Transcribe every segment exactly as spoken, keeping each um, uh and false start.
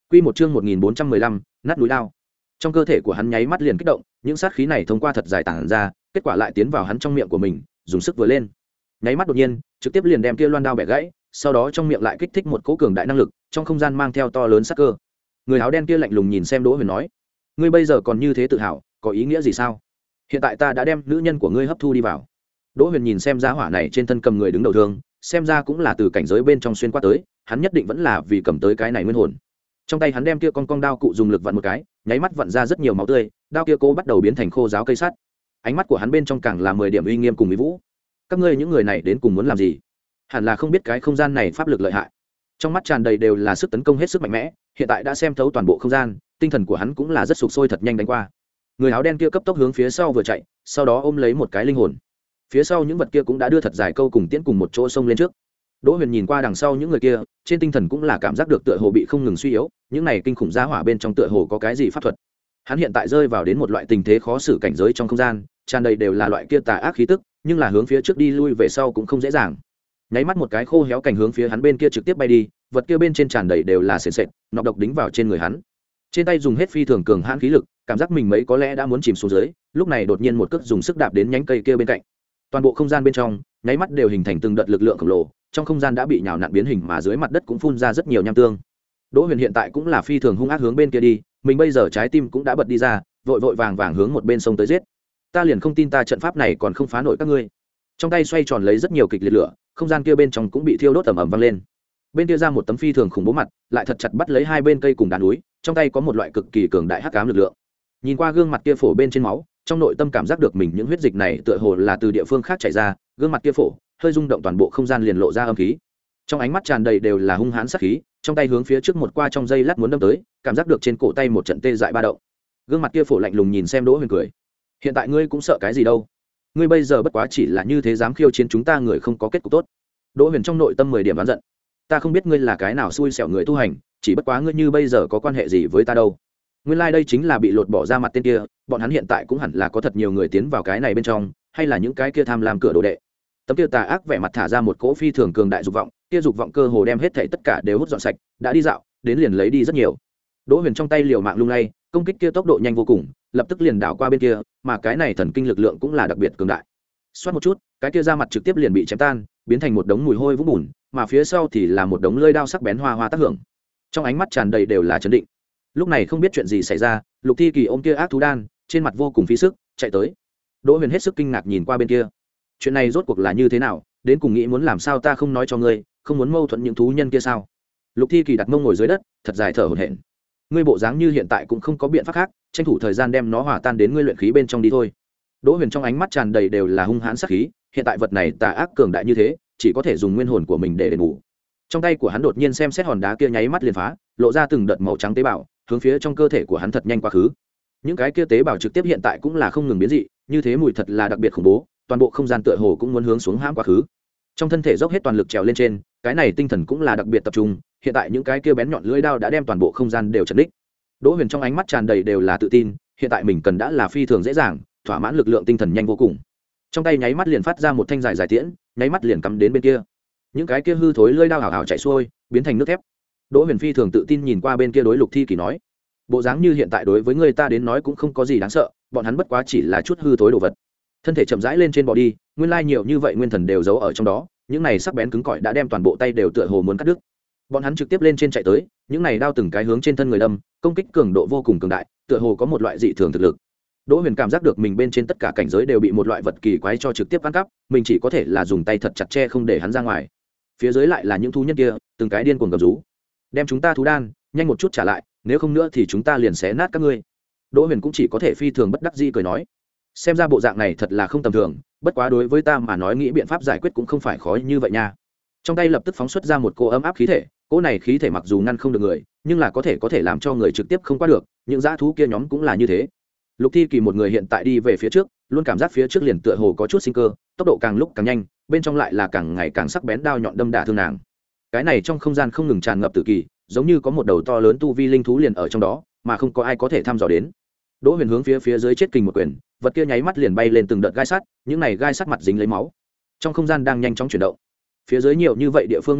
Quy một chương một nghìn bốn trăm mười lăm, nát núi lao. Trong cơ thể của hắn nháy mắt liền kích động, những sát khí này thông qua thật dài tản ra, kết quả lại tiến vào hắn trong miệng của mình, dùng sức vừa lên. Nháy mắt đột nhiên, trực tiếp liền đem kia loan đao bẻ gãy, sau đó trong miệng lại kích thích một cỗ cường đại năng lực, trong không gian mang theo to lớn sát cơ. Người áo đen kia lạnh lùng nhìn xem Đỗ Huyền nói: "Ngươi bây giờ còn như thế tự hào, có ý nghĩa gì sao? Hiện tại ta đã đem nữ nhân của ngươi hấp thu đi vào." Đỗ Huyền nhìn xem giá hỏa này trên thân cầm người đứng đầu thương, xem ra cũng là từ cảnh giới bên trong xuyên qua tới, hắn nhất định vẫn là vì cầm tới cái này nguyên hồn. Trong tay hắn đem kia con cong đao cụ dùng lực vặn một cái, nháy mắt vặn ra rất nhiều máu tươi, đao kia cố bắt đầu biến thành khô giáo cây sắt. Ánh mắt của hắn bên trong càng là mười điểm uy nghiêm cùng mỹ vũ. Các ngươi những người này đến cùng muốn làm gì? Hẳn là không biết cái không gian này pháp lực lợi hại. Trong mắt tràn đầy đều là sức tấn công hết sức mạnh mẽ, hiện tại đã xem thấu toàn bộ không gian, tinh thần của hắn cũng là rất sục sôi thật nhanh đánh qua. Người áo đen kia cấp tốc hướng phía sau vừa chạy, sau đó ôm lấy một cái linh hồn. Phía sau những vật kia cũng đã đưa thật dài câu cùng tiễn cùng một chỗ sông lên trước. Đỗ Huyền nhìn qua đằng sau những người kia, trên tinh thần cũng là cảm giác được tựa hồ bị không ngừng suy yếu, những này kinh khủng gia hỏa bên trong tựa hồ có cái gì pháp thuật. Hắn hiện tại rơi vào đến một loại tình thế khó xử cảnh giới trong không gian, tràn đầy đều là loại kia tà ác khí tức, nhưng là hướng phía trước đi lui về sau cũng không dễ dàng. Nháy mắt một cái khô héo cành hướng phía hắn bên kia trực tiếp bay đi, vật kia bên trên tràn đầy đều là sền sệt, nọc độc đính vào trên người hắn. Trên tay dùng hết phi thường cường hãn khí lực, cảm giác mình mấy có lẽ đã muốn chìm xuống dưới, lúc này đột nhiên một cước dùng sức đạp đến nhánh cây kia bên cạnh. Toàn bộ không gian bên trong, nháy mắt đều hình thành từng đợt lực lượng khổng lồ, trong không gian đã bị nhào nặn biến hình mà dưới mặt đất cũng phun ra rất nhiều nham tương. Đỗ Huyền hiện tại cũng là phi thường hung ác hướng bên kia đi, mình bây giờ trái tim cũng đã bật đi ra, vội vội vàng vàng hướng một bên sông tới giết. Ta liền không tin ta trận pháp này còn không phá nổi các ngươi. Trong tay xoay tròn lấy rất nhiều kịch liệt lửa, không gian kia bên trong cũng bị thiêu đốt ầm ầm vang lên. Bên kia ra một tấm phi thường khủng bố mặt, lại thật chặt bắt lấy hai bên cây cùng đá núi, trong tay có một loại cực kỳ cường đại hắc ám lực lượng. Nhìn qua gương mặt kia phổ bên trên máu, trong nội tâm cảm giác được mình những huyết dịch này tựa hồ là từ địa phương khác chảy ra, gương mặt kia phổ hơi rung động, toàn bộ không gian liền lộ ra âm khí. Trong ánh mắt tràn đầy đều là hung hãn sát khí, trong tay hướng phía trước một qua trong giây lát muốn đâm tới, cảm giác được trên cổ tay một trận tê dại ba động. Gương mặt kia phổ lạnh lùng nhìn xem Đỗ Huyền cười: "Hiện tại ngươi cũng sợ cái gì đâu? Ngươi bây giờ bất quá chỉ là như thế dám khiêu chiến chúng ta người không có kết cục tốt." Đỗ Huyền trong nội tâm mười điểm oán giận: "Ta không biết ngươi là cái nào xui xẻo người tu hành, chỉ bất quá ngươi như bây giờ có quan hệ gì với ta đâu? Nguyên lai like đây chính là bị lột bỏ ra mặt tên kia, bọn hắn hiện tại cũng hẳn là có thật nhiều người tiến vào cái này bên trong, hay là những cái kia tham lam cửa đồ đệ." Tấm kia tà ác vẻ mặt thả ra một cỗ phi thường cường đại dục vọng, kia dục vọng cơ hồ đem hết thảy tất cả đều hút dọn sạch, đã đi dạo, đến liền lấy đi rất nhiều. Đỗ Huyền trong tay liều mạng lung lay, công kích kia tốc độ nhanh vô cùng, lập tức liền đảo qua bên kia, mà cái này thần kinh lực lượng cũng là đặc biệt cường đại. Xoát một chút, cái kia ra mặt trực tiếp liền bị chém tan, biến thành một đống mùi hôi vũng bùn, mà phía sau thì là một đống lưỡi đao sắc bén hoa hoa tác hưởng. Trong ánh mắt tràn đầy đều là chấn định. Lúc này không biết chuyện gì xảy ra, Lục Thi Kỳ ôm kia ác thú đan, trên mặt vô cùng phí sức, chạy tới. Đỗ Huyền hết sức kinh ngạc nhìn qua bên kia. Chuyện này rốt cuộc là như thế nào, đến cùng nghĩ muốn làm sao ta không nói cho ngươi, không muốn mâu thuẫn những thú nhân kia sao? Lục Thi Kỳ đặt mông ngồi dưới đất, thật dài thở hổn hển. Ngươi bộ dáng như hiện tại cũng không có biện pháp khác, tranh thủ thời gian đem nó hòa tan đến ngươi luyện khí bên trong đi thôi. Đỗ Huyền trong ánh mắt tràn đầy đều là hung hãn sát khí, hiện tại vật này tà ác cường đại như thế, chỉ có thể dùng nguyên hồn của mình để đền bù. Trong tay của hắn đột nhiên xem xét hòn đá kia nháy mắt liền phá, lộ ra từng đợt màu trắng tế bào, hướng phía trong cơ thể của hắn thật nhanh quá khứ. Những cái kia tế bào trực tiếp hiện tại cũng là không ngừng biến dị, như thế mùi thật là đặc biệt khủng bố, toàn bộ không gian tựa hồ cũng muốn hướng xuống hãm quá khứ. Trong thân thể dốc hết toàn lực trèo lên trên, cái này tinh thần cũng là đặc biệt tập trung, hiện tại những cái kia bén nhọn lưỡi đao đã đem toàn bộ không gian đều chấn đích. Đỗ Huyền trong ánh mắt tràn đầy đều là tự tin, hiện tại mình cần đã là phi thường dễ dàng, thỏa mãn lực lượng tinh thần nhanh vô cùng. Trong tay nháy mắt liền phát ra một thanh dài dài tiễn, nháy mắt liền cắm đến bên kia. Những cái kia hư thối lưỡi đao hào hào chạy xuôi, biến thành nước thép. Đỗ Huyền phi thường tự tin nhìn qua bên kia đối Lục Thi Kỳ nói: "Bộ dáng như hiện tại đối với người ta đến nói cũng không có gì đáng sợ, bọn hắn bất quá chỉ là chút hư thối đồ vật." Thân thể chậm rãi lên trên bò đi, nguyên lai nhiều như vậy nguyên thần đều giấu ở trong đó, những này sắc bén cứng cỏi đã đem toàn bộ tay đều tựa hồ muốn cắt đứt. Bọn hắn trực tiếp lên trên chạy tới, những này đao từng cái hướng trên thân người đâm, công kích cường độ vô cùng cường đại, tựa hồ có một loại dị thường thực lực. Đỗ Huyền cảm giác được mình bên trên tất cả cảnh giới đều bị một loại vật kỳ quái cho trực tiếp ăn cắp, mình chỉ có thể là dùng tay thật chặt che không để hắn ra ngoài. Phía dưới lại là những thú nhân kia, từng cái điên cuồng gầm rú: "Đem chúng ta thú đan, nhanh một chút trả lại, nếu không nữa thì chúng ta liền xé nát các ngươi." Đỗ Huyền cũng chỉ có thể phi thường bất đắc dĩ cười nói: "Xem ra bộ dạng này thật là không tầm thường, bất quá đối với ta mà nói nghĩ biện pháp giải quyết cũng không phải khó như vậy nha." Trong tay lập tức phóng xuất ra một cô ấm áp khí thể, cỗ này khí thể mặc dù ngăn không được người, nhưng là có thể có thể làm cho người trực tiếp không qua được, những dã thú kia nhóm cũng là như thế. Lục Thi Kỳ một người hiện tại đi về phía trước, luôn cảm giác phía trước liền tựa hồ có chút sinh cơ, tốc độ càng lúc càng nhanh, bên trong lại là càng ngày càng sắc bén đao nhọn đâm đả thương nàng. Cái này trong không gian không ngừng tràn ngập tử kỳ, giống như có một đầu to lớn tu vi linh thú liền ở trong đó, mà không có ai có thể thăm dò đến. Đỗ Huyền hướng phía phía dưới chết kình một quyền, vật kia nháy mắt liền bay lên từng đợt gai sắt, những này gai sắt mặt dính lấy máu. Trong không gian đang nhanh chóng chuyển động. Phía dưới nhiều như vậy địa phương nguy hiểm,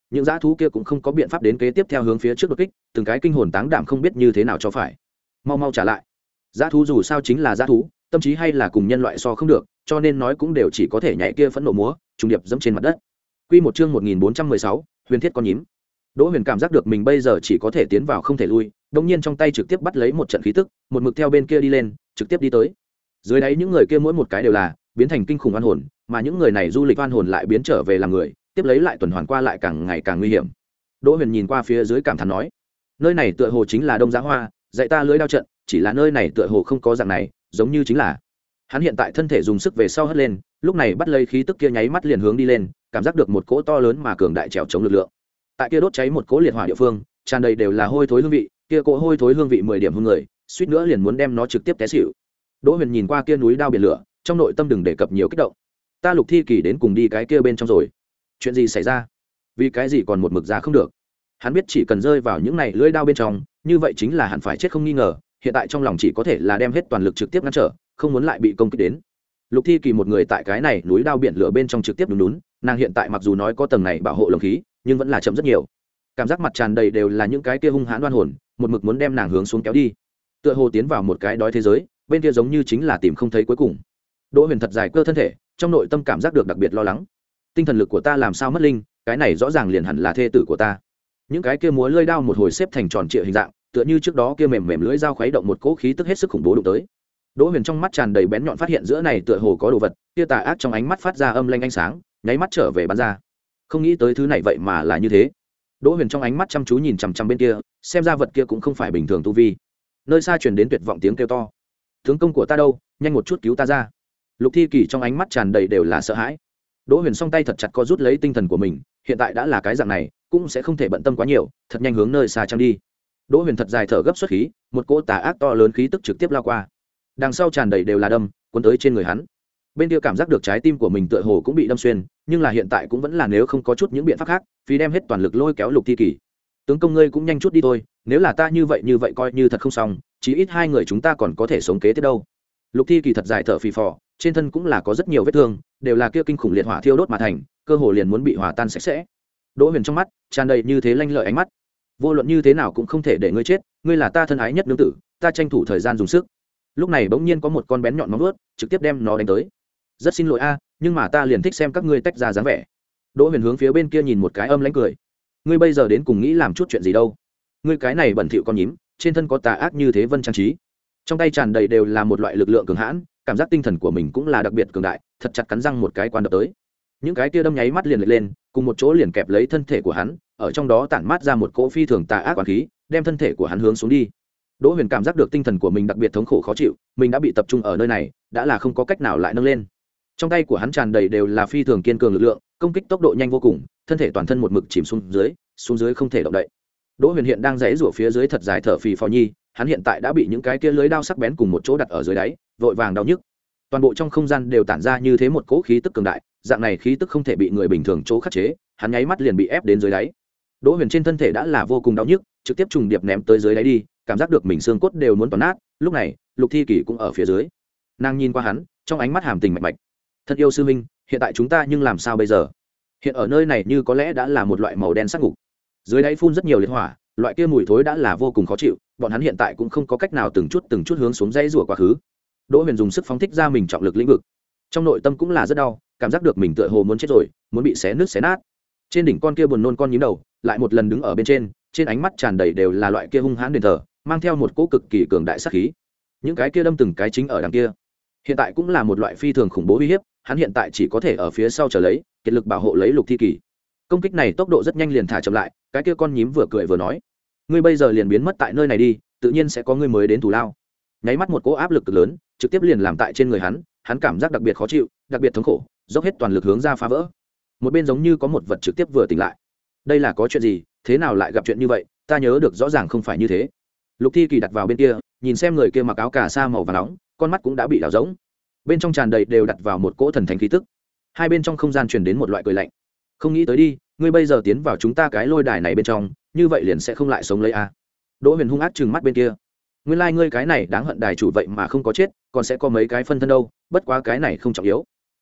những dã thú kia cũng không có biện pháp đến kế tiếp theo hướng phía trước đột kích, từng cái kinh hồn táng đảm không biết như thế nào cho phải. Mau mau trả lại. Dã thú dù sao chính là dã thú, tâm trí hay là cùng nhân loại so không được, cho nên nói cũng đều chỉ có thể nhảy kia phẫn nộ múa, trùng điệp dẫm trên mặt đất. Quy một chương một nghìn bốn trăm mười sáu, Huyền Thiết con nhím. Đỗ Huyền cảm giác được mình bây giờ chỉ có thể tiến vào không thể lui, đột nhiên trong tay trực tiếp bắt lấy một trận khí tức, một mực theo bên kia đi lên, trực tiếp đi tới. Dưới đáy những người kia mỗi một cái đều là biến thành kinh khủng oan hồn, mà những người này du lịch oan hồn lại biến trở về làm người, tiếp lấy lại tuần hoàn qua lại càng ngày càng nguy hiểm. Đỗ Huyền nhìn qua phía dưới cảm thán nói, nơi này tựa hồ chính là Đông Giá Hoa, dạy ta lưới đao trận, chỉ là nơi này tựa hồ không có dạng này, giống như chính là. Hắn hiện tại thân thể dùng sức về sau hất lên, lúc này bắt lấy khí tức kia nháy mắt liền hướng đi lên, cảm giác được một cỗ to lớn mà cường đại trèo chống lực lượng. Tại kia đốt cháy một cỗ liệt hỏa địa phương, tràn đầy đều là hôi thối hương vị, kia cỗ hôi thối hương vị mười điểm hung người, suýt nữa liền muốn đem nó trực tiếp té xỉu. Đỗ Huyền nhìn qua kia núi đao biển lửa, trong nội tâm đừng đề cập nhiều kích động. Ta Lục Thi Kỳ đến cùng đi cái kia bên trong rồi. Chuyện gì xảy ra? Vì cái gì còn một mực ra không được? Hắn biết chỉ cần rơi vào những này lưỡi đao bên trong, như vậy chính là hẳn phải chết không nghi ngờ, hiện tại trong lòng chỉ có thể là đem hết toàn lực trực tiếp ngăn trở, không muốn lại bị công kích đến. Lục Thi Kỳ một người tại cái này núi đao biển lửa bên trong trực tiếp đúng đúng, nàng hiện tại mặc dù nói có tầng này bảo hộ lồng khí, nhưng vẫn là chậm rất nhiều. Cảm giác mặt tràn đầy đều là những cái kia hung hãn đoan hồn, một mực muốn đem nàng hướng xuống kéo đi. Tựa hồ tiến vào một cái đói thế giới, bên kia giống như chính là tìm không thấy cuối cùng. Đỗ Huyền thật dài cơ thân thể, trong nội tâm cảm giác được đặc biệt lo lắng. Tinh thần lực của ta làm sao mất linh, cái này rõ ràng liền hẳn là thê tử của ta. Những cái kia múa lưỡi đao một hồi xếp thành tròn trịa hình dạng, tựa như trước đó kia mềm mềm lưỡi dao khuấy động một cỗ khí tức hết sức khủng bố đụng tới. Đỗ Huyền trong mắt tràn đầy bén nhọn phát hiện giữa này tựa hồ có đồ vật, kia tà ác trong ánh mắt phát ra âm lanh ánh sáng, nháy mắt trở về bắn ra. Không nghĩ tới thứ này vậy mà là như thế. Đỗ Huyền trong ánh mắt chăm chú nhìn chằm chằm bên kia, xem ra vật kia cũng không phải bình thường tu vi. Nơi xa truyền đến tuyệt vọng tiếng kêu to. Tướng công của ta đâu, nhanh một chút cứu ta ra. Lục Thi Kỳ trong ánh mắt tràn đầy đều là sợ hãi. Đỗ Huyền song tay thật chặt co rút lấy tinh thần của mình, hiện tại đã là cái dạng này, cũng sẽ không thể bận tâm quá nhiều, thật nhanh hướng nơi xa trăng đi. Đỗ Huyền thật dài thở gấp xuất khí, một cỗ tà ác to lớn khí tức trực tiếp lao qua. Đằng sau tràn đầy đều là đâm, cuốn tới trên người hắn. Bên kia cảm giác được trái tim của mình tựa hồ cũng bị đâm xuyên, nhưng là hiện tại cũng vẫn là nếu không có chút những biện pháp khác, vì đem hết toàn lực lôi kéo Lục Thi Kỳ. Tướng công ngươi cũng nhanh chút đi thôi, nếu là ta như vậy như vậy coi như thật không xong, chí ít hai người chúng ta còn có thể sống kế tiếp đâu. Lục Thi Kỳ thật dài thở phì phò, trên thân cũng là có rất nhiều vết thương, đều là kia kinh khủng liệt hỏa thiêu đốt mà thành, cơ hồ liền muốn bị hòa tan sạch sẽ. Đỗ Huyền trong mắt tràn đầy như thế lanh lợi ánh mắt, vô luận như thế nào cũng không thể để ngươi chết, ngươi là ta thân ái nhất nương tử, ta tranh thủ thời gian dùng sức. Lúc này bỗng nhiên có một con bén nhọn móng vuốt trực tiếp đem nó đánh tới. Rất xin lỗi a, nhưng mà ta liền thích xem các ngươi tách ra dáng vẻ. Đỗ Huyền hướng phía bên kia nhìn một cái âm lãnh cười, ngươi bây giờ đến cùng nghĩ làm chút chuyện gì đâu? Ngươi cái này bẩn thỉu con nhím, trên thân có tà ác như thế vân trang trí, trong tay tràn đầy đều là một loại lực lượng cường hãn, cảm giác tinh thần của mình cũng là đặc biệt cường đại, thật chặt cắn răng một cái quan đập tới. Những cái kia đâm nháy mắt liền lệch lên, cùng một chỗ liền kẹp lấy thân thể của hắn, ở trong đó tản mát ra một cỗ phi thường tà ác quán khí, đem thân thể của hắn hướng xuống đi. Đỗ Huyền cảm giác được tinh thần của mình đặc biệt thống khổ khó chịu, mình đã bị tập trung ở nơi này, đã là không có cách nào lại nâng lên. Trong tay của hắn tràn đầy đều là phi thường kiên cường lực lượng, công kích tốc độ nhanh vô cùng, thân thể toàn thân một mực chìm xuống dưới, xuống dưới không thể động đậy. Đỗ Huyền hiện đang giãy giụa phía dưới thật dài thở phì phò nhi, hắn hiện tại đã bị những cái kia lưới đao sắc bén cùng một chỗ đặt ở dưới đáy, vội vàng đau nhức. Toàn bộ trong không gian đều tản ra như thế một cỗ khí tức cường đại, dạng này khí tức không thể bị người bình thường chỗ khắc chế, hắn nháy mắt liền bị ép đến dưới đáy. Đỗ Huyền trên thân thể đã là vô cùng đau nhức, trực tiếp trùng điệp ném tới dưới đáy đi, cảm giác được mình xương cốt đều muốn toàn nát. Lúc này, Lục Thi Kỳ cũng ở phía dưới. Nàng nhìn qua hắn, trong ánh mắt hàm tình mạch mạch. Thân yêu sư huynh, hiện tại chúng ta nhưng làm sao bây giờ? Hiện ở nơi này như có lẽ đã là một loại màu đen sát ngục. Dưới đáy phun rất nhiều liệt hỏa, loại kia mùi thối đã là vô cùng khó chịu, bọn hắn hiện tại cũng không có cách nào từng chút từng chút hướng xuống dãy rủa quá khứ. Đỗ Huyền dùng sức phóng thích ra mình trọng lực lĩnh vực, trong nội tâm cũng là rất đau, cảm giác được mình tựa hồ muốn chết rồi, muốn bị xé nứt xé nát. Trên đỉnh con kia buồn nôn con nhím đầu, lại một lần đứng ở bên trên, trên ánh mắt tràn đầy đều là loại kia hung hãn đền thờ, mang theo một cỗ cực kỳ cường đại sát khí. Những cái kia đâm từng cái chính ở đằng kia, hiện tại cũng là một loại phi thường khủng bố uy hiếp, hắn hiện tại chỉ có thể ở phía sau chờ lấy, kiệt lực bảo hộ lấy Lục Thi Kỳ. Công kích này tốc độ rất nhanh liền thả chậm lại, cái kia con nhím vừa cười vừa nói, ngươi bây giờ liền biến mất tại nơi này đi, tự nhiên sẽ có ngươi mới đến thù lao. Nháy mắt một cỗ áp lực cực lớn trực tiếp liền làm tại trên người hắn, hắn cảm giác đặc biệt khó chịu, đặc biệt thống khổ, dốc hết toàn lực hướng ra phá vỡ. Một bên giống như có một vật trực tiếp vừa tỉnh lại. Đây là có chuyện gì, thế nào lại gặp chuyện như vậy, ta nhớ được rõ ràng không phải như thế. Lục Thi Kỳ đặt vào bên kia, nhìn xem người kia mặc áo cà sa màu vàng nóng, con mắt cũng đã bị đảo rỗng, bên trong tràn đầy đều đặt vào một cỗ thần thánh khí tức. Hai bên trong không gian truyền đến một loại cười lạnh, không nghĩ tới đi, ngươi bây giờ tiến vào chúng ta cái lôi đài này bên trong, như vậy liền sẽ không lại sống lấy a. Đỗ Huyền hung ác trừng mắt bên kia, nguyên lai like ngươi cái này đáng hận đài chủ vậy mà không có chết, còn sẽ có mấy cái phân thân đâu, bất quá cái này không trọng yếu.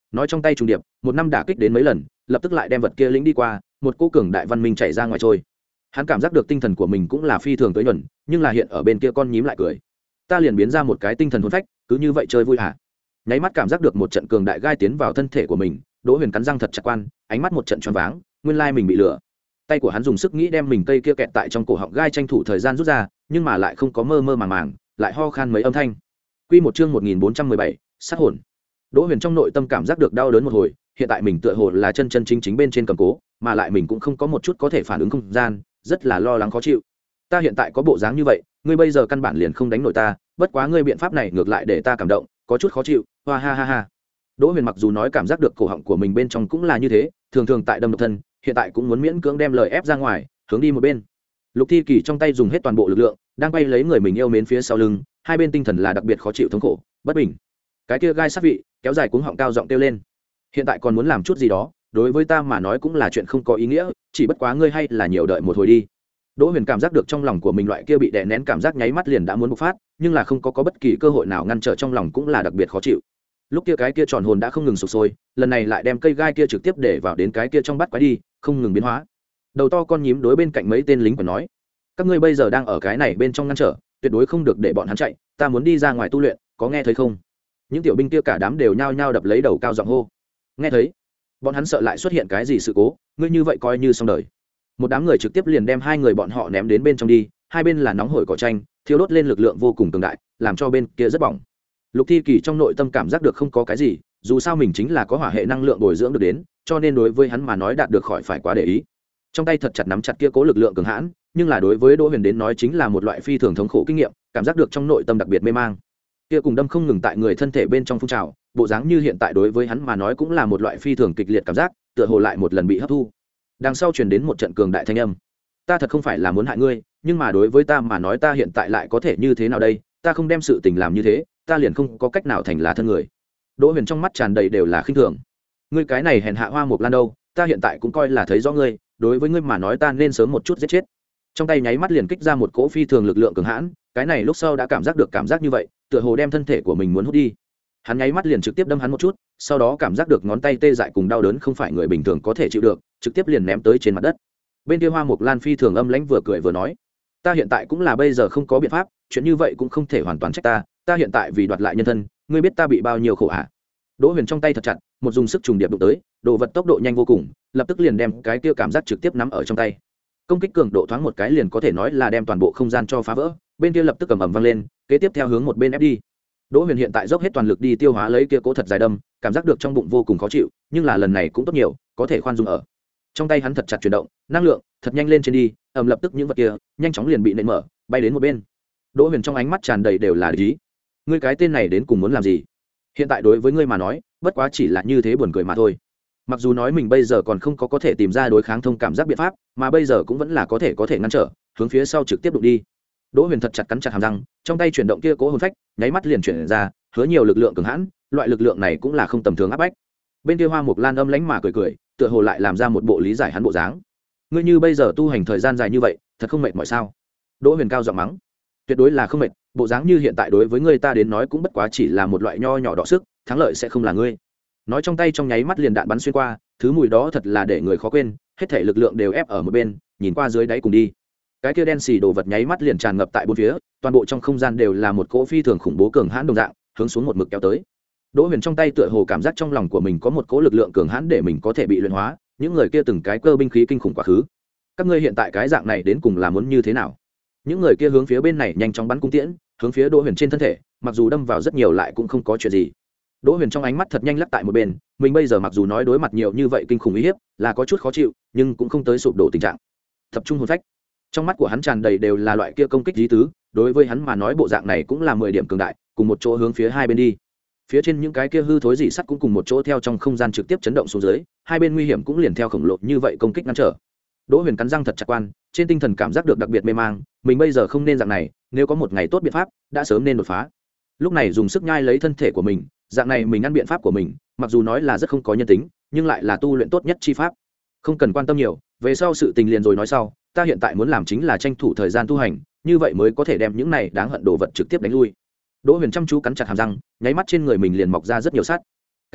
nói trong tay trùng điệp một năm đả kích đến mấy lần, lập tức lại đem vật kia lĩnh đi qua, một cô cường đại văn minh chảy ra ngoài trôi. Hắn cảm giác được tinh thần của mình cũng là phi thường tới nhuần, nhưng là hiện ở bên kia con nhím lại cười. Ta liền biến ra một cái tinh thần hồn phách, cứ như vậy chơi vui hả? Nháy mắt cảm giác được một trận cường đại gai tiến vào thân thể của mình, Đỗ Huyền cắn răng thật chặt quan, ánh mắt một trận choáng váng, nguyên lai mình bị lừa. Tay của hắn dùng sức nghĩ đem mình cây kia kẹt tại trong cổ họng gai tranh thủ thời gian rút ra, nhưng mà lại không có mơ mơ màng màng, lại ho khan mấy âm thanh. Quy một chương một nghìn bốn trăm mười bảy, sát hồn. Đỗ Huyền trong nội tâm cảm giác được đau đớn một hồi, hiện tại mình tựa hồ là chân chân chính chính bên trên cầm cố, mà lại mình cũng không có một chút có thể phản ứng không gian, rất là lo lắng khó chịu. Ta hiện tại có bộ dáng như vậy, ngươi bây giờ căn bản liền không đánh nổi ta, bất quá ngươi biện pháp này ngược lại để ta cảm động, có chút khó chịu, hoa ha ha ha. Đỗ Huyền mặc dù nói cảm giác được cổ họng của mình bên trong cũng là như thế, thường thường tại đâm độc thân, hiện tại cũng muốn miễn cưỡng đem lời ép ra ngoài, hướng đi một bên. Lục Thi Kỳ trong tay dùng hết toàn bộ lực lượng, đang bay lấy người mình yêu mến phía sau lưng, hai bên tinh thần là đặc biệt khó chịu thống khổ, bất bình. Cái kia gai sát vị, kéo dài cuống họng cao giọng kêu lên. Hiện tại còn muốn làm chút gì đó, đối với ta mà nói cũng là chuyện không có ý nghĩa, chỉ bất quá ngươi hay là nhiều đợi một hồi đi. Đỗ Huyền cảm giác được trong lòng của mình loại kia bị đè nén cảm giác nháy mắt liền đã muốn bộc phát, nhưng là không có có bất kỳ cơ hội nào ngăn trở trong lòng cũng là đặc biệt khó chịu. Lúc kia cái kia tròn hồn đã không ngừng sụp sôi, lần này lại đem cây gai kia trực tiếp để vào đến cái kia trong bắt quái đi, không ngừng biến hóa. Đầu to con nhím đối bên cạnh mấy tên lính của nói: "Các ngươi bây giờ đang ở cái này bên trong ngăn trở, tuyệt đối không được để bọn hắn chạy, ta muốn đi ra ngoài tu luyện, có nghe thấy không?" Những tiểu binh kia cả đám đều nhao nhao đập lấy đầu cao giọng hô. Nghe thấy? Bọn hắn sợ lại xuất hiện cái gì sự cố, ngươi như vậy coi như xong đời. Một đám người trực tiếp liền đem hai người bọn họ ném đến bên trong đi, hai bên là nóng hổi cỏ tranh, thiêu đốt lên lực lượng vô cùng cường đại, làm cho bên kia rất bỏng. Lục Thi Kỳ trong nội tâm cảm giác được không có cái gì, dù sao mình chính là có hỏa hệ năng lượng bồi dưỡng được đến, cho nên đối với hắn mà nói đạt được khỏi phải quá để ý. Trong tay thật chặt nắm chặt kia cố lực lượng cường hãn, nhưng là đối với Đỗ Huyền đến nói chính là một loại phi thường thống khổ kinh nghiệm, cảm giác được trong nội tâm đặc biệt mê mang. Kia cùng đâm không ngừng tại người thân thể bên trong phun trào, bộ dáng như hiện tại đối với hắn mà nói cũng là một loại phi thường kịch liệt cảm giác, tựa hồ lại một lần bị hấp thu. Đằng sau truyền đến một trận cường đại thanh âm. Ta thật không phải là muốn hại ngươi, nhưng mà đối với ta mà nói ta hiện tại lại có thể như thế nào đây, ta không đem sự tình làm như thế, ta liền không có cách nào thành là thân người. Đỗ Huyền trong mắt tràn đầy đều là khinh thường. Ngươi cái này hèn hạ hoa mục lan đâu, ta hiện tại cũng coi là thấy rõ ngươi, đối với ngươi mà nói ta nên sớm một chút giết chết. Trong tay nháy mắt liền kích ra một cỗ phi thường lực lượng cường hãn, cái này lúc sau đã cảm giác được cảm giác như vậy, tựa hồ đem thân thể của mình muốn hút đi. Hắn nháy mắt liền trực tiếp đâm hắn một chút, sau đó cảm giác được ngón tay tê dại cùng đau đớn không phải người bình thường có thể chịu được, trực tiếp liền ném tới trên mặt đất. Bên kia Hoa Mục Lan phi thường âm lãnh vừa cười vừa nói: "Ta hiện tại cũng là bây giờ không có biện pháp, chuyện như vậy cũng không thể hoàn toàn trách ta, ta hiện tại vì đoạt lại nhân thân, ngươi biết ta bị bao nhiêu khổ hả?" Đỗ Huyền trong tay thật chặt, một dùng sức trùng điệp đụng tới, đồ vật tốc độ nhanh vô cùng, lập tức liền đem cái kia cảm giác trực tiếp nắm ở trong tay. Công kích cường độ thoáng một cái liền có thể nói là đem toàn bộ không gian cho phá vỡ, bên kia lập tức ầm ầm vang lên, kế tiếp theo hướng một bên ép đi. Đỗ Huyền hiện tại dốc hết toàn lực đi tiêu hóa lấy kia cố thật dài đâm, cảm giác được trong bụng vô cùng khó chịu, nhưng là lần này cũng tốt nhiều, có thể khoan dung ở. Trong tay hắn thật chặt chuyển động, năng lượng thật nhanh lên trên đi, ầm lập tức những vật kia nhanh chóng liền bị nện mở, bay đến một bên. Đỗ Huyền trong ánh mắt tràn đầy đều là ý. Ngươi cái tên này đến cùng muốn làm gì? Hiện tại đối với ngươi mà nói, bất quá chỉ là như thế buồn cười mà thôi. Mặc dù nói mình bây giờ còn không có có thể tìm ra đối kháng thông cảm giác biện pháp, mà bây giờ cũng vẫn là có thể có thể ngăn trở, hướng phía sau trực tiếp đụng đi. Đỗ Huyền thật chặt cắn chặt hàm răng, trong tay chuyển động kia cố hồn phách, nháy mắt liền chuyển ra, hứa nhiều lực lượng cường hãn, loại lực lượng này cũng là không tầm thường áp bách. Bên kia Hoa Mục Lan âm lãnh mà cười cười, tựa hồ lại làm ra một bộ lý giải hắn bộ dáng. Ngươi như bây giờ tu hành thời gian dài như vậy, thật không mệt mỏi sao? Đỗ Huyền cao giọng mắng. Tuyệt đối là không mệt, bộ dáng như hiện tại đối với ngươi ta đến nói cũng bất quá chỉ là một loại nho nhỏ đọ sức, thắng lợi sẽ không là ngươi. Nói trong tay trong nháy mắt liền đạn bắn xuyên qua, thứ mùi đó thật là để người khó quên, hết thể lực lượng đều ép ở một bên, nhìn qua dưới đáy cùng đi. Cái kia đen xì đồ vật nháy mắt liền tràn ngập tại bốn phía, toàn bộ trong không gian đều là một cỗ phi thường khủng bố cường hãn đồng dạng, hướng xuống một mực kéo tới. Đỗ Huyền trong tay tựa hồ cảm giác trong lòng của mình có một cỗ lực lượng cường hãn để mình có thể bị luyện hóa, những người kia từng cái cơ binh khí kinh khủng quá khứ. Các ngươi hiện tại cái dạng này đến cùng là muốn như thế nào? Những người kia hướng phía bên này nhanh chóng bắn cung tiễn, hướng phía Đỗ Huyền trên thân thể, mặc dù đâm vào rất nhiều lại cũng không có chuyện gì. Đỗ Huyền trong ánh mắt thật nhanh lắc tại một bên, mình bây giờ mặc dù nói đối mặt nhiều như vậy kinh khủng uy hiếp, là có chút khó chịu, nhưng cũng không tới sụp đổ tình trạng. Tập trung hồn phách. Trong mắt của hắn tràn đầy đều là loại kia công kích lý tứ, đối với hắn mà nói bộ dạng này cũng là mười điểm cường đại, cùng một chỗ hướng phía hai bên đi. Phía trên những cái kia hư thối dị sắt cũng cùng một chỗ theo trong không gian trực tiếp chấn động xuống dưới, hai bên nguy hiểm cũng liền theo khổng lồ như vậy công kích ngăn trở. Đỗ Huyền cắn răng thật chặt quan, trên tinh thần cảm giác được đặc biệt mê mang, mình bây giờ không nên dạng này, nếu có một ngày tốt biện pháp, đã sớm nên đột phá. Lúc này dùng sức nhai lấy thân thể của mình, dạng này mình ăn biện pháp của mình, mặc dù nói là rất không có nhân tính, nhưng lại là tu luyện tốt nhất chi pháp. Không cần quan tâm nhiều, về sau sự tình liền rồi nói sau, ta hiện tại muốn làm chính là tranh thủ thời gian tu hành, như vậy mới có thể đem những này đáng hận đồ vật trực tiếp đánh lui. Đỗ Huyền chăm chú cắn chặt hàm răng, nháy mắt trên người mình liền mọc ra rất nhiều sắt.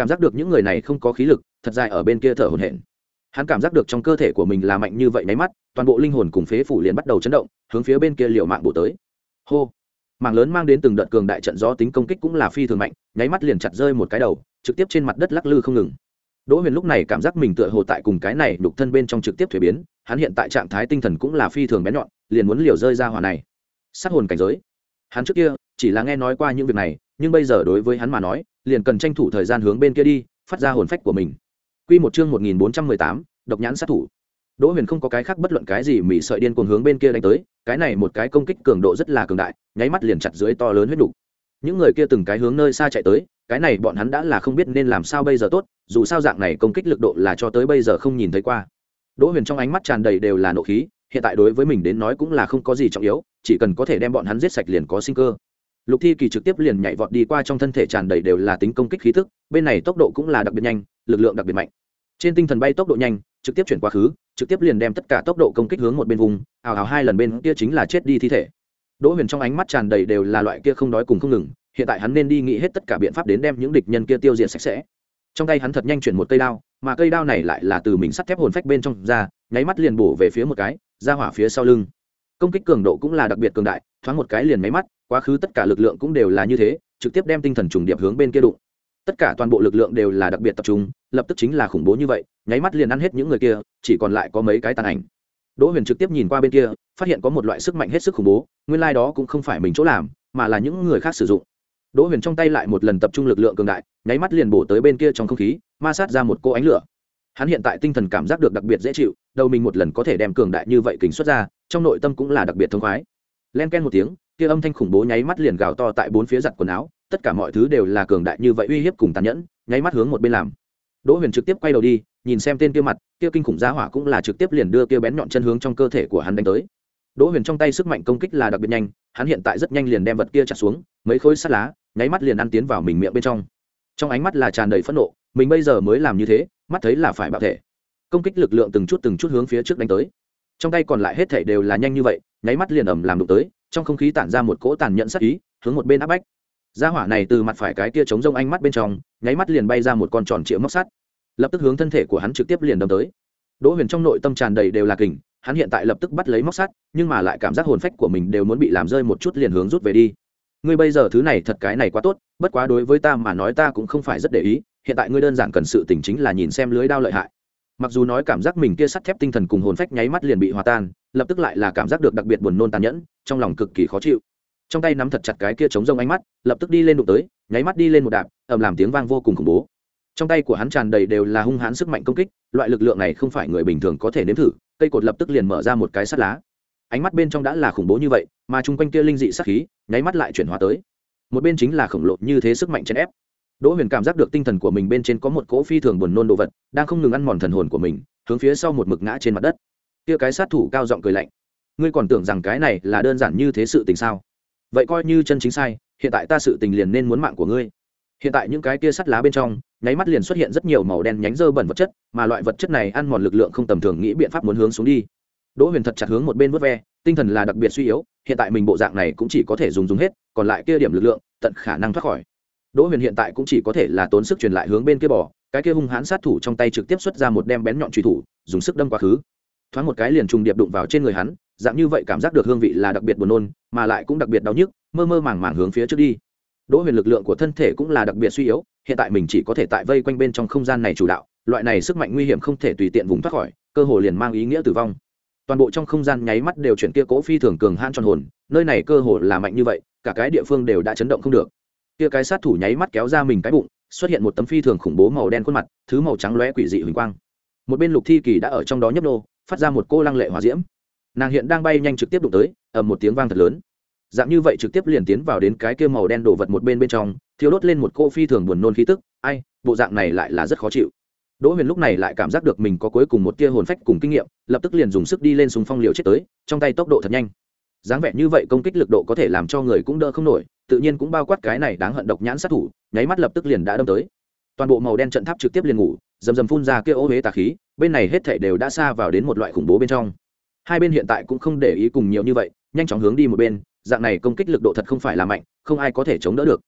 cảm giác được những người này không có khí lực thật dài ở bên kia thở hổn hển. Hắn cảm giác được trong cơ thể của mình là mạnh như vậy nháy mắt, toàn bộ linh hồn cùng phế phủ liền bắt đầu chấn động, hướng phía bên kia liều mạng bổ tới. Hô! Mảng lớn mang đến từng đợt cường đại trận gió tính công kích cũng là phi thường mạnh, nháy mắt liền chặt rơi một cái đầu, trực tiếp trên mặt đất lắc lư không ngừng. Đỗ Huyền lúc này cảm giác mình tựa hồ tại cùng cái này đục thân bên trong trực tiếp thuế biến, hắn hiện tại trạng thái tinh thần cũng là phi thường bén nhọn, liền muốn liều rơi ra hỏa này. Sát hồn cảnh giới. Hắn trước kia chỉ là nghe nói qua những việc này, nhưng bây giờ đối với hắn mà nói, liền cần tranh thủ thời gian hướng bên kia đi, phát ra hồn phách của mình. Quy một chương một nghìn bốn trăm mười tám, độc nhãn sát thủ. Đỗ Huyền không có cái khác bất luận cái gì mỉ sợi điên cuồng hướng bên kia đánh tới, cái này một cái công kích cường độ rất là cường đại, nháy mắt liền chặt dưới to lớn huyết đủ. Những người kia từng cái hướng nơi xa chạy tới, cái này bọn hắn đã là không biết nên làm sao bây giờ tốt, dù sao dạng này công kích lực độ là cho tới bây giờ không nhìn thấy qua. Đỗ Huyền trong ánh mắt tràn đầy đều là nộ khí, hiện tại đối với mình đến nói cũng là không có gì trọng yếu, chỉ cần có thể đem bọn hắn giết sạch liền có sinh cơ. Lục Thi Kỳ trực tiếp liền nhảy vọt đi qua, trong thân thể tràn đầy đều là tính công kích khí tức, bên này tốc độ cũng là đặc biệt nhanh, lực lượng đặc biệt mạnh. Trên tinh thần bay tốc độ nhanh, trực tiếp chuyển quá khứ, trực tiếp liền đem tất cả tốc độ công kích hướng một bên vùng, ào ào hai lần bên kia chính là chết đi thi thể. Đỗ Huyền trong ánh mắt tràn đầy đều là loại kia không đói cùng không ngừng, hiện tại hắn nên đi nghĩ hết tất cả biện pháp đến đem những địch nhân kia tiêu diệt sạch sẽ. Trong tay hắn thật nhanh chuyển một cây đao, mà cây đao này lại là từ mình sắt thép hồn phách bên trong ra, nháy mắt liền bổ về phía một cái, ra hỏa phía sau lưng. Công kích cường độ cũng là đặc biệt cường đại, thoáng một cái liền mấy mắt, quá khứ tất cả lực lượng cũng đều là như thế, trực tiếp đem tinh thần trùng điệp hướng bên kia đụng. Tất cả toàn bộ lực lượng đều là đặc biệt tập trung, lập tức chính là khủng bố như vậy, nháy mắt liền ăn hết những người kia, chỉ còn lại có mấy cái tàn ảnh. Đỗ Huyền trực tiếp nhìn qua bên kia, phát hiện có một loại sức mạnh hết sức khủng bố, nguyên lai đó cũng không phải mình chỗ làm, mà là những người khác sử dụng. Đỗ Huyền trong tay lại một lần tập trung lực lượng cường đại, nháy mắt liền bổ tới bên kia trong không khí, ma sát ra một cô ánh lửa. Hắn hiện tại tinh thần cảm giác được đặc biệt dễ chịu, đầu mình một lần có thể đem cường đại như vậy kình xuất ra, trong nội tâm cũng là đặc biệt thông khoái. Len ken một tiếng, kia âm thanh khủng bố nháy mắt liền gào to tại bốn phía giặt quần áo, tất cả mọi thứ đều là cường đại như vậy uy hiếp cùng tàn nhẫn, nháy mắt hướng một bên làm. Đỗ Huyền trực tiếp quay đầu đi, nhìn xem tên kia mặt, kia kinh khủng giá hỏa cũng là trực tiếp liền đưa kia bén nhọn chân hướng trong cơ thể của hắn đánh tới. Đỗ Huyền trong tay sức mạnh công kích là đặc biệt nhanh, hắn hiện tại rất nhanh liền đem vật kia chặt xuống, mấy khối sắt lá, nháy mắt liền ăn tiến vào mình miệng bên trong. Trong ánh mắt là tràn đầy phẫn nộ, mình bây giờ mới làm như thế, mắt thấy là phải bạo thể. Công kích lực lượng từng chút từng chút hướng phía trước đánh tới. Trong tay còn lại hết thảy đều là nhanh như vậy, nháy mắt liền ầm làm đụng tới, trong không khí tản ra một cỗ tàn nhẫn sát ý, hướng một bên áp bách. Gia hỏa này từ mặt phải cái kia chống rông ánh mắt bên trong, nháy mắt liền bay ra một con tròn trịa móc sắt, lập tức hướng thân thể của hắn trực tiếp liền đâm tới. Đỗ Huyền trong nội tâm tràn đầy đều là kình, hắn hiện tại lập tức bắt lấy móc sắt, nhưng mà lại cảm giác hồn phách của mình đều muốn bị làm rơi một chút liền hướng rút về đi. Ngươi bây giờ thứ này thật cái này quá tốt, bất quá đối với ta mà nói ta cũng không phải rất để ý, hiện tại ngươi đơn giản cần sự tỉnh chính là nhìn xem lưới đao lợi hại. Mặc dù nói cảm giác mình kia sắt thép tinh thần cùng hồn phách nháy mắt liền bị hòa tan, lập tức lại là cảm giác được đặc biệt buồn nôn tàn nhẫn, trong lòng cực kỳ khó chịu. Trong tay nắm thật chặt cái kia chống rông ánh mắt, lập tức đi lên đụng tới, nháy mắt đi lên một đạp, ầm làm tiếng vang vô cùng khủng bố. Trong tay của hắn tràn đầy đều là hung hãn sức mạnh công kích, loại lực lượng này không phải người bình thường có thể nếm thử, cây cột lập tức liền mở ra một cái sắt lá. Ánh mắt bên trong đã là khủng bố như vậy, mà chung quanh kia linh dị sát khí, nháy mắt lại chuyển hóa tới. Một bên chính là khổng lồ như thế sức mạnh chèn ép. Đỗ Huyền cảm giác được tinh thần của mình bên trên có một cỗ phi thường buồn nôn đồ vật, đang không ngừng ăn mòn thần hồn của mình, hướng phía sau một mực ngã trên mặt đất. Kia cái sát thủ cao giọng cười lạnh, ngươi còn tưởng rằng cái này là đơn giản như thế sự tình sao? Vậy coi như chân chính sai, hiện tại ta sự tình liền nên muốn mạng của ngươi. Hiện tại những cái kia sắt lá bên trong, nháy mắt liền xuất hiện rất nhiều màu đen nhánh dơ bẩn vật chất, mà loại vật chất này ăn mòn lực lượng không tầm thường, nghĩ biện pháp muốn hướng xuống đi. Đỗ Huyền thật chặt hướng một bên vớt ve, tinh thần là đặc biệt suy yếu, hiện tại mình bộ dạng này cũng chỉ có thể dùng dùng hết, còn lại kia điểm lực lượng, tận khả năng thoát khỏi. Đỗ Huyền hiện tại cũng chỉ có thể là tốn sức truyền lại hướng bên kia bỏ, cái kia hung hãn sát thủ trong tay trực tiếp xuất ra một đem bén nhọn chùy thủ, dùng sức đâm quá khứ. Thoáng một cái liền trùng điệp đụng vào trên người hắn, dạng như vậy cảm giác được hương vị là đặc biệt buồn nôn, mà lại cũng đặc biệt đau nhức, mơ mơ màng màng hướng phía trước đi. Đỗ Huyền lực lượng của thân thể cũng là đặc biệt suy yếu, hiện tại mình chỉ có thể tại vây quanh bên trong không gian này chủ đạo, loại này sức mạnh nguy hiểm không thể tùy tiện vùng thoát khỏi, cơ hồ liền mang ý nghĩa tử vong. Toàn bộ trong không gian nháy mắt đều chuyển kia cố phi thường cường hãn tròn hồn, nơi này cơ hồ là mạnh như vậy, cả cái địa phương đều đã chấn động không được. Kia cái sát thủ nháy mắt kéo ra mình cái bụng, xuất hiện một tấm phi thường khủng bố màu đen khuôn mặt, thứ màu trắng lóe quỷ dị huỳnh quang. Một bên Lục Thi Kỳ đã ở trong đó nhấp nô, phát ra một cô lăng lệ hỏa diễm. Nàng hiện đang bay nhanh trực tiếp đụng tới, ầm một tiếng vang thật lớn. Dạng như vậy trực tiếp liền tiến vào đến cái kia màu đen đổ vật một bên bên trong, thiêu đốt lên một cô phi thường buồn nôn khí tức, ai, bộ dạng này lại là rất khó chịu. Đỗ Huyền lúc này lại cảm giác được mình có cuối cùng một tia hồn phách cùng kinh nghiệm, lập tức liền dùng sức đi lên xung phong liều chết tới, trong tay tốc độ thật nhanh. Dáng vẻ như vậy công kích lực độ có thể làm cho người cũng đỡ không nổi, tự nhiên cũng bao quát cái này đáng hận độc nhãn sát thủ, nháy mắt lập tức liền đã đâm tới. Toàn bộ màu đen trận tháp trực tiếp liền ngủ, rầm rầm phun ra kia ô huế tà khí, bên này hết thảy đều đã xa vào đến một loại khủng bố bên trong. Hai bên hiện tại cũng không để ý cùng nhiều như vậy, nhanh chóng hướng đi một bên, dạng này công kích lực độ thật không phải là mạnh, không ai có thể chống đỡ được.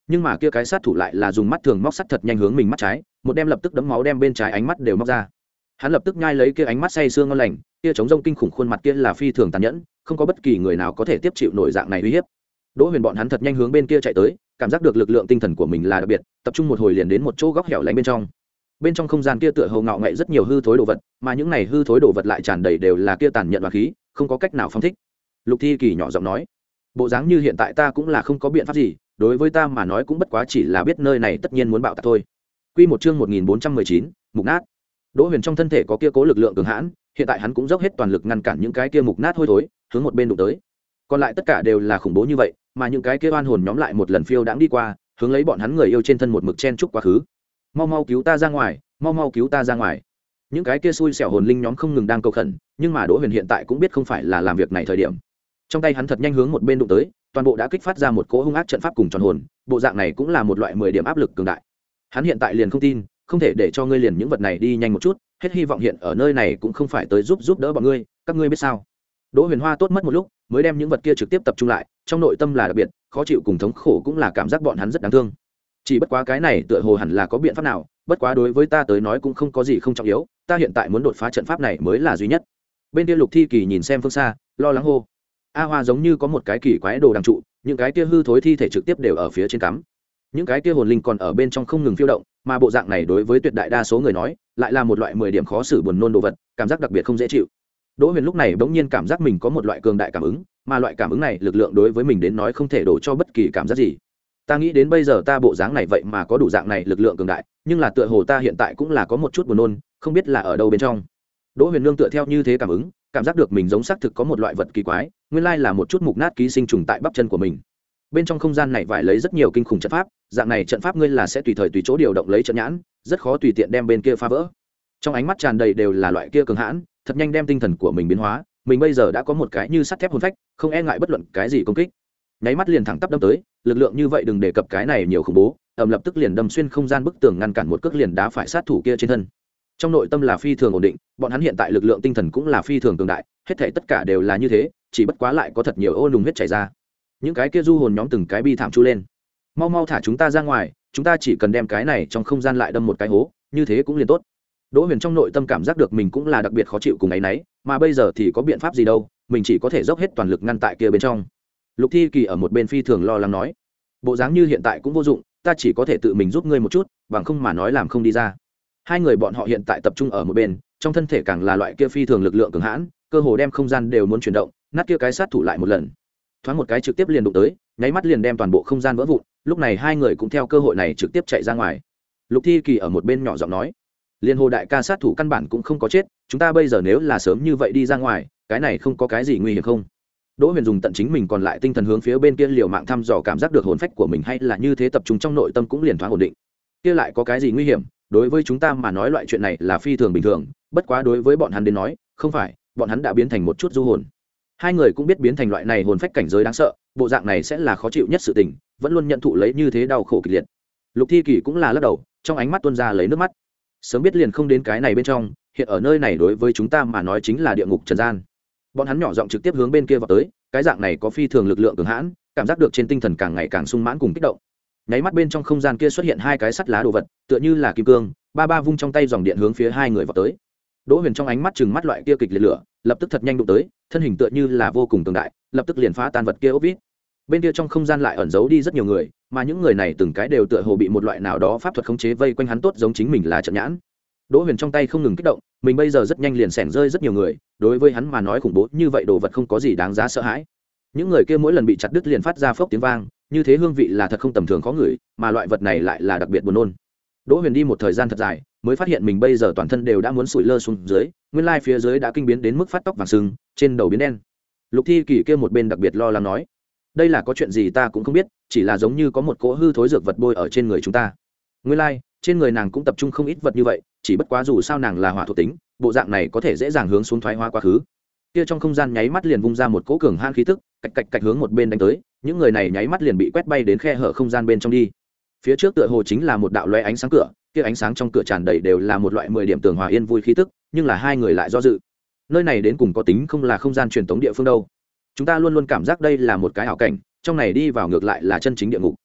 nhưng mà kia cái sát thủ lại là dùng mắt thường móc sắt thật nhanh hướng mình mắt trái, một đem lập tức đấm máu đem bên trái ánh mắt đều móc ra. Hắn lập tức nhai lấy kia ánh mắt say sương ngon lành, kia chống rông kinh khủng khuôn mặt kia là phi thường tàn nhẫn, không có bất kỳ người nào có thể tiếp chịu nổi dạng này uy hiếp. Đỗ Huyền bọn hắn thật nhanh hướng bên kia chạy tới, cảm giác được lực lượng tinh thần của mình là đặc biệt, tập trung một hồi liền đến một chỗ góc hẻo lánh bên trong. Bên trong không gian kia tựa hồ ngạo nghệ rất nhiều hư thối đồ vật, mà những này hư thối đồ vật lại tràn đầy đều là kia tàn nhẫn và khí, không có cách nào phóng thích. Lục Thi Kỳ nhỏ giọng nói, bộ dáng như hiện tại ta cũng là không có biện pháp gì, đối với ta mà nói cũng bất quá chỉ là biết nơi này tất nhiên muốn bạo tạc thôi. Quy một chương một nghìn bốn trăm mười chín, mục nát. Đỗ Huyền trong thân thể có kia cố lực lượng cường hãn, hiện tại hắn cũng dốc hết toàn lực ngăn cản những cái kia mục nát hôi thối, hướng một bên đụng tới. Còn lại tất cả đều là khủng bố như vậy, mà những cái kia oan hồn nhóm lại một lần phiêu đãng đi qua, hướng lấy bọn hắn người yêu trên thân một mực chen chúc quá khứ. Mau mau cứu ta ra ngoài, mau mau cứu ta ra ngoài. Những cái kia xui xẻo hồn linh nhóm không ngừng đang cầu khẩn, nhưng mà Đỗ Huyền hiện tại cũng biết không phải là làm việc này thời điểm. Trong tay hắn thật nhanh hướng một bên đụng tới, toàn bộ đã kích phát ra một cỗ hung ác trận pháp cùng tròn hồn, bộ dạng này cũng là một loại mười điểm áp lực cường đại. Hắn hiện tại liền không tin, không thể để cho ngươi liền những vật này đi nhanh một chút, hết hy vọng hiện ở nơi này cũng không phải tới giúp giúp đỡ bọn ngươi, các ngươi biết sao? Đỗ Huyền Hoa tốt mất một lúc, mới đem những vật kia trực tiếp tập trung lại, trong nội tâm là đặc biệt khó chịu cùng thống khổ, cũng là cảm giác bọn hắn rất đáng thương. Chỉ bất quá cái này tựa hồ hẳn là có biện pháp nào, bất quá đối với ta tới nói cũng không có gì không trọng yếu, ta hiện tại muốn đột phá trận pháp này mới là duy nhất. Bên kia Lục Thi Kỳ nhìn xem phương xa, lo lắng hô. A Hoa giống như có một cái kỳ quái đồ đằng trụ, những cái kia hư thối thi thể trực tiếp đều ở phía trên cắm. Những cái kia hồn linh còn ở bên trong không ngừng phiêu động, mà bộ dạng này đối với tuyệt đại đa số người nói, lại là một loại mười điểm khó xử buồn nôn đồ vật, cảm giác đặc biệt không dễ chịu. Đỗ Huyền lúc này bỗng nhiên cảm giác mình có một loại cường đại cảm ứng, mà loại cảm ứng này lực lượng đối với mình đến nói không thể đổ cho bất kỳ cảm giác gì. Ta nghĩ đến bây giờ ta bộ dáng này vậy mà có đủ dạng này lực lượng cường đại, nhưng là tựa hồ ta hiện tại cũng là có một chút buồn nôn, không biết là ở đâu bên trong. Đỗ Huyền nương tựa theo như thế cảm ứng, cảm giác được mình giống xác thực có một loại vật kỳ quái, nguyên lai là một chút mục nát ký sinh trùng tại bắp chân của mình. Bên trong không gian này vải lấy rất nhiều kinh khủng trận pháp, dạng này trận pháp ngươi là sẽ tùy thời tùy chỗ điều động lấy trận nhãn, rất khó tùy tiện đem bên kia phá vỡ. Trong ánh mắt tràn đầy đều là loại kia cường hãn, thật nhanh đem tinh thần của mình biến hóa, mình bây giờ đã có một cái như sắt thép hồn phách, không e ngại bất luận cái gì công kích. Nháy mắt liền thẳng tắp đâm tới, lực lượng như vậy đừng đề cập cái này nhiều khủng bố, ầm lập tức liền đâm xuyên không gian bức tường ngăn cản một cước liền đá phải sát thủ kia trên thân. Trong nội tâm là phi thường ổn định, bọn hắn hiện tại lực lượng tinh thần cũng là phi thường cường đại, hết thảy tất cả đều là như thế, chỉ bất quá lại có thật nhiều ô nùng huyết chảy ra. Những cái kia du hồn nhóm từng cái bi thảm chu lên. Mau mau thả chúng ta ra ngoài, chúng ta chỉ cần đem cái này trong không gian lại đâm một cái hố, như thế cũng liền tốt. Đỗ Huyền trong nội tâm cảm giác được mình cũng là đặc biệt khó chịu cùng ấy nấy, mà bây giờ thì có biện pháp gì đâu, mình chỉ có thể dốc hết toàn lực ngăn tại kia bên trong. Lục Thi Kỳ ở một bên phi thường lo lắng nói, bộ dáng như hiện tại cũng vô dụng, ta chỉ có thể tự mình giúp ngươi một chút, bằng không mà nói làm không đi ra. Hai người bọn họ hiện tại tập trung ở một bên, trong thân thể càng là loại kia phi thường lực lượng cường hãn, cơ hồ đem không gian đều muốn chuyển động, nát kia cái sát thủ lại một lần. Thoáng một cái trực tiếp liền đụng tới, nháy mắt liền đem toàn bộ không gian vỡ vụn, lúc này hai người cũng theo cơ hội này trực tiếp chạy ra ngoài. Lục Thi Kỳ ở một bên nhỏ giọng nói, liên hồ đại ca sát thủ căn bản cũng không có chết, chúng ta bây giờ nếu là sớm như vậy đi ra ngoài, cái này không có cái gì nguy hiểm không? Đỗ Huyền dùng tận chính mình còn lại tinh thần hướng phía bên kia liều mạng thăm dò, cảm giác được hồn phách của mình hay là như thế tập trung trong nội tâm cũng liền thoáng ổn định. Kia lại có cái gì nguy hiểm, đối với chúng ta mà nói loại chuyện này là phi thường bình thường, bất quá đối với bọn hắn đến nói, không phải, bọn hắn đã biến thành một chút du hồn. Hai người cũng biết biến thành loại này hồn phách cảnh giới đáng sợ, bộ dạng này sẽ là khó chịu nhất sự tình, vẫn luôn nhận thụ lấy như thế đau khổ kịch liệt. Lục Thi Kỳ cũng là lắc đầu, trong ánh mắt tuôn ra lấy nước mắt. Sớm biết liền không đến cái này bên trong, hiện ở nơi này đối với chúng ta mà nói chính là địa ngục trần gian. Bọn hắn nhỏ giọng trực tiếp hướng bên kia vào tới, cái dạng này có phi thường lực lượng cường hãn, cảm giác được trên tinh thần càng ngày càng sung mãn cùng kích động. Nháy mắt bên trong không gian kia xuất hiện hai cái sắt lá đồ vật, tựa như là kim cương, ba ba vung trong tay dòng điện hướng phía hai người vào tới. Đỗ Huyền trong ánh mắt chừng mắt loại kia kịch liệt lửa, lập tức thật nhanh đụng tới, thân hình tựa như là vô cùng cường đại, lập tức liền phá tan vật kia ốp vít. Bên kia trong không gian lại ẩn giấu đi rất nhiều người, mà những người này từng cái đều tựa hồ bị một loại nào đó pháp thuật khống chế vây quanh hắn, tốt giống chính mình là trận nhãn. Đỗ Huyền trong tay không ngừng kích động, mình bây giờ rất nhanh liền xẻng rơi rất nhiều người, đối với hắn mà nói khủng bố như vậy đồ vật không có gì đáng giá sợ hãi. Những người kia mỗi lần bị chặt đứt liền phát ra phốc tiếng vang, như thế hương vị là thật không tầm thường khó ngửi, mà loại vật này lại là đặc biệt buồn nôn. Đỗ Huyền đi một thời gian thật dài, mới phát hiện mình bây giờ toàn thân đều đã muốn sủi lơ xuống dưới, nguyên lai phía dưới đã kinh biến đến mức phát tóc vàng sưng, trên đầu biến đen. Lục Thi Kỳ kia một bên đặc biệt lo lắng nói, đây là có chuyện gì ta cũng không biết, chỉ là giống như có một cỗ hư thối dược vật bôi ở trên người chúng ta. Nguyên lai trên người nàng cũng tập trung không ít vật như vậy, chỉ bất quá dù sao nàng là hỏa thuộc tính, bộ dạng này có thể dễ dàng hướng xuống thoái hóa quá khứ. Kia trong không gian nháy mắt liền vung ra một cỗ cường han khí tức, cạch cạch cạch hướng một bên đánh tới, những người này nháy mắt liền bị quét bay đến khe hở không gian bên trong đi. Phía trước tựa hồ chính là một đạo lóe ánh sáng cửa, kia ánh sáng trong cửa tràn đầy đều là một loại mười điểm tường hòa yên vui khí tức, nhưng là hai người lại do dự. Nơi này đến cùng có tính không là không gian truyền tống địa phương đâu? Chúng ta luôn luôn cảm giác đây là một cái ảo cảnh, trong này đi vào ngược lại là chân chính địa ngục.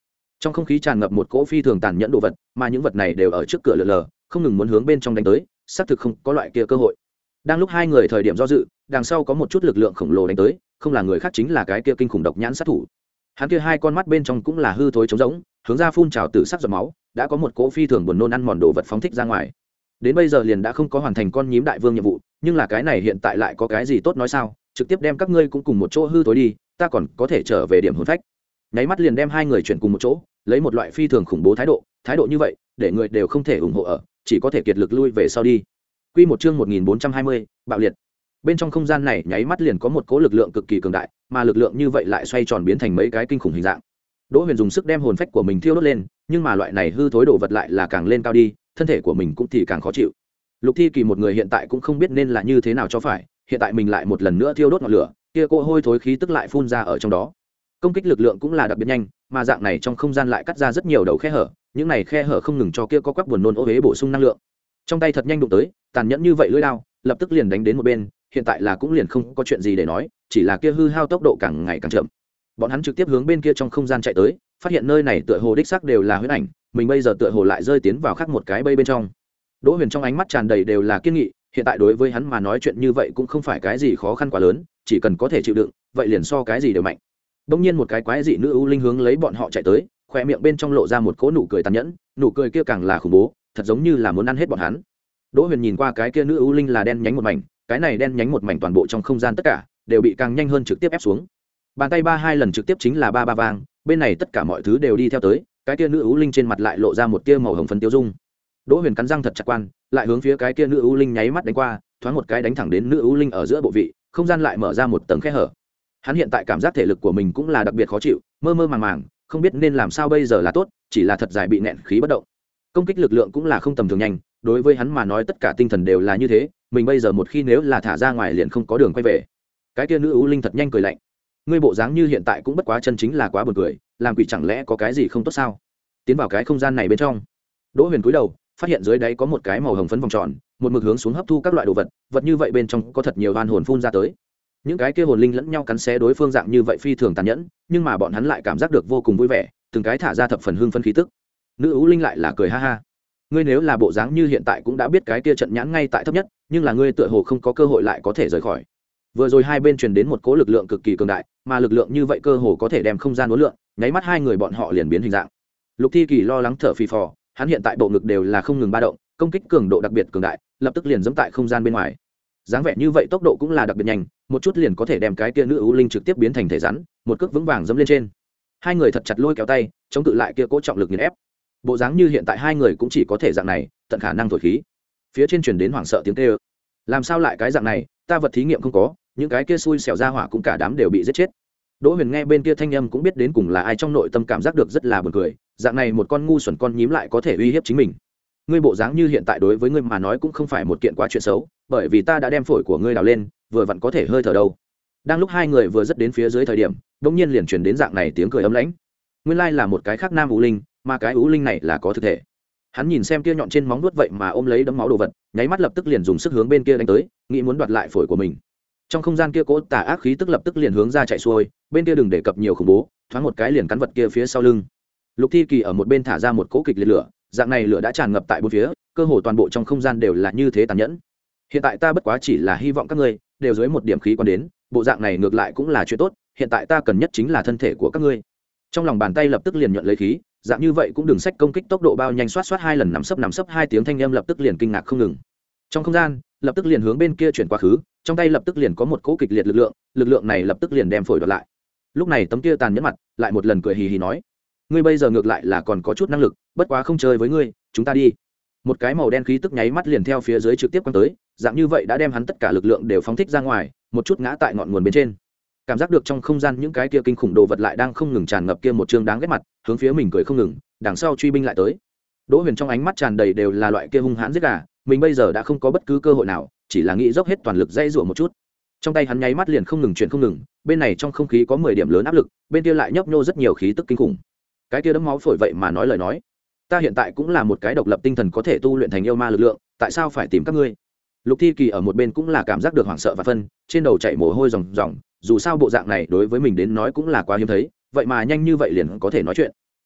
trong không khí tràn ngập một cỗ phi thường tàn nhẫn đồ vật, mà những vật này đều ở trước cửa lờ lờ không ngừng muốn hướng bên trong đánh tới, xác thực không có loại kia cơ hội. Đang lúc hai người thời điểm do dự, đằng sau có một chút lực lượng khổng lồ đánh tới, không là người khác chính là cái kia kinh khủng độc nhãn sát thủ. Hắn kia hai con mắt bên trong cũng là hư thối trống rỗng, hướng ra phun trào tử sắc giọt máu, đã có một cỗ phi thường buồn nôn ăn mòn đồ vật phóng thích ra ngoài. Đến bây giờ liền đã không có hoàn thành con nhím đại vương nhiệm vụ, nhưng là cái này hiện tại lại có cái gì tốt nói sao, trực tiếp đem các ngươi cũng cùng một chỗ hư thối đi, ta còn có thể trở về điểm hồn phách. Nháy mắt liền đem hai người chuyển cùng một chỗ, lấy một loại phi thường khủng bố thái độ, thái độ như vậy, để người đều không thể ủng hộ ở, chỉ có thể kiệt lực lui về sau đi. Quy một chương một nghìn bốn trăm hai mươi, bạo liệt. Bên trong không gian này nháy mắt liền có một cỗ lực lượng cực kỳ cường đại, mà lực lượng như vậy lại xoay tròn biến thành mấy cái kinh khủng hình dạng. Đỗ Huyền dùng sức đem hồn phách của mình thiêu đốt lên, nhưng mà loại này hư thối đồ vật lại là càng lên cao đi, thân thể của mình cũng thì càng khó chịu. Lục Thi Kỳ một người hiện tại cũng không biết nên là như thế nào cho phải, hiện tại mình lại một lần nữa thiêu đốt ngọn lửa, kia cỗ hôi thối khí tức lại phun ra ở trong đó. Công kích lực lượng cũng là đặc biệt nhanh, mà dạng này trong không gian lại cắt ra rất nhiều đầu khe hở, những này khe hở không ngừng cho kia có quắc buồn nôn ô uế bổ sung năng lượng. Trong tay thật nhanh đụng tới, tàn nhẫn như vậy lưỡi đao, lập tức liền đánh đến một bên, hiện tại là cũng liền không có chuyện gì để nói, chỉ là kia hư hao tốc độ càng ngày càng chậm. Bọn hắn trực tiếp hướng bên kia trong không gian chạy tới, phát hiện nơi này tựa hồ đích xác đều là huyễn ảnh, mình bây giờ tựa hồ lại rơi tiến vào khác một cái bây bên trong. Đỗ Huyền trong ánh mắt tràn đầy đều là kiên nghị, hiện tại đối với hắn mà nói chuyện như vậy cũng không phải cái gì khó khăn quá lớn, chỉ cần có thể chịu đựng, vậy liền so cái gì đều mạnh. Đông nhiên một cái quái dị nữ ưu linh hướng lấy bọn họ chạy tới, khoe miệng bên trong lộ ra một cỗ nụ cười tàn nhẫn, nụ cười kia càng là khủng bố, thật giống như là muốn ăn hết bọn hắn. Đỗ Huyền nhìn qua cái kia nữ ưu linh là đen nhánh một mảnh, cái này đen nhánh một mảnh toàn bộ trong không gian tất cả đều bị càng nhanh hơn trực tiếp ép xuống. Bàn tay ba hai lần trực tiếp chính là ba ba vang, bên này tất cả mọi thứ đều đi theo tới, cái kia nữ ưu linh trên mặt lại lộ ra một tia màu hồng phấn tiêu dung. Đỗ Huyền cắn răng thật chặt quan, lại hướng phía cái kia nữ ưu linh nháy mắt đánh qua, thoáng một cái đánh thẳng đến nữ ưu linh ở giữa bộ vị, không gian lại mở ra một tầng khe hở. Hắn hiện tại cảm giác thể lực của mình cũng là đặc biệt khó chịu, mơ mơ màng màng, không biết nên làm sao bây giờ là tốt, chỉ là thật dài bị nẹn khí bất động. Công kích lực lượng cũng là không tầm thường nhanh, đối với hắn mà nói tất cả tinh thần đều là như thế, mình bây giờ một khi nếu là thả ra ngoài liền không có đường quay về. Cái kia nữ ưu linh thật nhanh cười lạnh, ngươi bộ dáng như hiện tại cũng bất quá chân chính là quá buồn cười, làm quỷ chẳng lẽ có cái gì không tốt sao? Tiến vào cái không gian này bên trong, Đỗ Huyền cúi đầu, phát hiện dưới đáy có một cái màu hồng phấn vòng tròn, một mực hướng xuống hấp thu các loại đồ vật, vật như vậy bên trong có thật nhiều oan hồn phun ra tới. Những cái kia hồn linh lẫn nhau cắn xé đối phương dạng như vậy phi thường tàn nhẫn, nhưng mà bọn hắn lại cảm giác được vô cùng vui vẻ, từng cái thả ra thập phần hưng phấn khí tức. Nữ ưu linh lại là cười ha ha, ngươi nếu là bộ dáng như hiện tại cũng đã biết cái kia trận nhãn ngay tại thấp nhất, nhưng là ngươi tựa hồ không có cơ hội lại có thể rời khỏi. Vừa rồi hai bên truyền đến một cỗ lực lượng cực kỳ cường đại, mà lực lượng như vậy cơ hồ có thể đem không gian uốn lượn, nháy mắt hai người bọn họ liền biến hình dạng. Lục Thi Kỳ lo lắng thở phì phò, hắn hiện tại bộ ngực đều là không ngừng ba động, công kích cường độ đặc biệt cường đại, lập tức liền giẫm tại không gian bên ngoài. Dáng vẻ như vậy tốc độ cũng là đặc biệt nhanh, một chút liền có thể đem cái kia nữ ưu linh trực tiếp biến thành thể rắn, một cước vững vàng giẫm lên trên. Hai người thật chặt lôi kéo tay, chống cự lại kia cỗ trọng lực nghiền ép. Bộ dáng như hiện tại hai người cũng chỉ có thể dạng này, tận khả năng thổi khí. Phía trên truyền đến hoảng sợ tiếng kêu. Làm sao lại cái dạng này, ta vật thí nghiệm không có, những cái kia xui xẻo ra hỏa cũng cả đám đều bị giết chết. Đỗ Huyền nghe bên kia thanh âm cũng biết đến cùng là ai, trong nội tâm cảm giác được rất là buồn cười, dạng này một con ngu xuẩn con nhím lại có thể uy hiếp chính mình. Ngươi bộ dáng như hiện tại đối với ngươi mà nói cũng không phải một kiện quá chuyện xấu, bởi vì ta đã đem phổi của ngươi đào lên, vừa vặn có thể hơi thở đâu. Đang lúc hai người vừa dứt đến phía dưới thời điểm, đột nhiên liền truyền đến dạng này tiếng cười ấm lãnh. Nguyên lai là một cái khác nam ưu linh, mà cái ưu linh này là có thực thể. Hắn nhìn xem kia nhọn trên móng vuốt vậy mà ôm lấy đấm máu đồ vật, nháy mắt lập tức liền dùng sức hướng bên kia đánh tới, nghĩ muốn đoạt lại phổi của mình. Trong không gian kia cỗ tà ác khí tức lập tức liền hướng ra chạy xuôi, bên kia đừng đề cập nhiều khủng bố, thoáng một cái liền cắn vật kia phía sau lưng. Lục Thi Kỳ ở một bên thả ra một cỗ kịch liệt lửa, dạng này lửa đã tràn ngập tại bốn phía, cơ hồ toàn bộ trong không gian đều là như thế tàn nhẫn. Hiện tại ta bất quá chỉ là hy vọng các ngươi đều dưới một điểm khí quan đến, bộ dạng này ngược lại cũng là chuyện tốt, hiện tại ta cần nhất chính là thân thể của các ngươi. Trong lòng bàn tay lập tức liền nhận lấy khí, dạng như vậy cũng đừng sách công kích tốc độ bao nhanh, xoát xoát hai lần nằm sấp nằm sấp hai tiếng thanh âm lập tức liền kinh ngạc không ngừng. Trong không gian, lập tức liền hướng bên kia chuyển quá khứ, trong tay lập tức liền có một cỗ kịch liệt lực lượng, lực lượng này lập tức liền đem phổi đoạt lại. Lúc này tấm kia tàn nhẫn mặt lại một lần cười hì hì nói, ngươi bây giờ ngược lại là còn có chút năng lực, bất quá không chơi với ngươi, chúng ta đi. Một cái màu đen khí tức nháy mắt liền theo phía dưới trực tiếp quăng tới, dạng như vậy đã đem hắn tất cả lực lượng đều phóng thích ra ngoài, một chút ngã tại ngọn nguồn bên trên. Cảm giác được trong không gian những cái kia kinh khủng đồ vật lại đang không ngừng tràn ngập kia một trương đáng ghét mặt, hướng phía mình cười không ngừng, đằng sau truy binh lại tới. Đỗ Huyền trong ánh mắt tràn đầy đều là loại kia hung hãn giết gà, mình bây giờ đã không có bất cứ cơ hội nào, chỉ là nghĩ dốc hết toàn lực dây rủa một chút. Trong tay hắn nháy mắt liền không ngừng chuyển không ngừng, bên này trong không khí có mười điểm lớn áp lực, bên kia lại nhấp nhô rất nhiều khí tức kinh khủng. Cái kia đấm máu phổi vậy mà nói lời nói, ta hiện tại cũng là một cái độc lập tinh thần có thể tu luyện thành yêu ma lực lượng, tại sao phải tìm các ngươi? Lục Thi Kỳ ở một bên cũng là cảm giác được hoảng sợ và phân, trên đầu chảy mồ hôi ròng ròng, dù sao bộ dạng này đối với mình đến nói cũng là quá hiếm thấy, vậy mà nhanh như vậy liền có thể nói chuyện.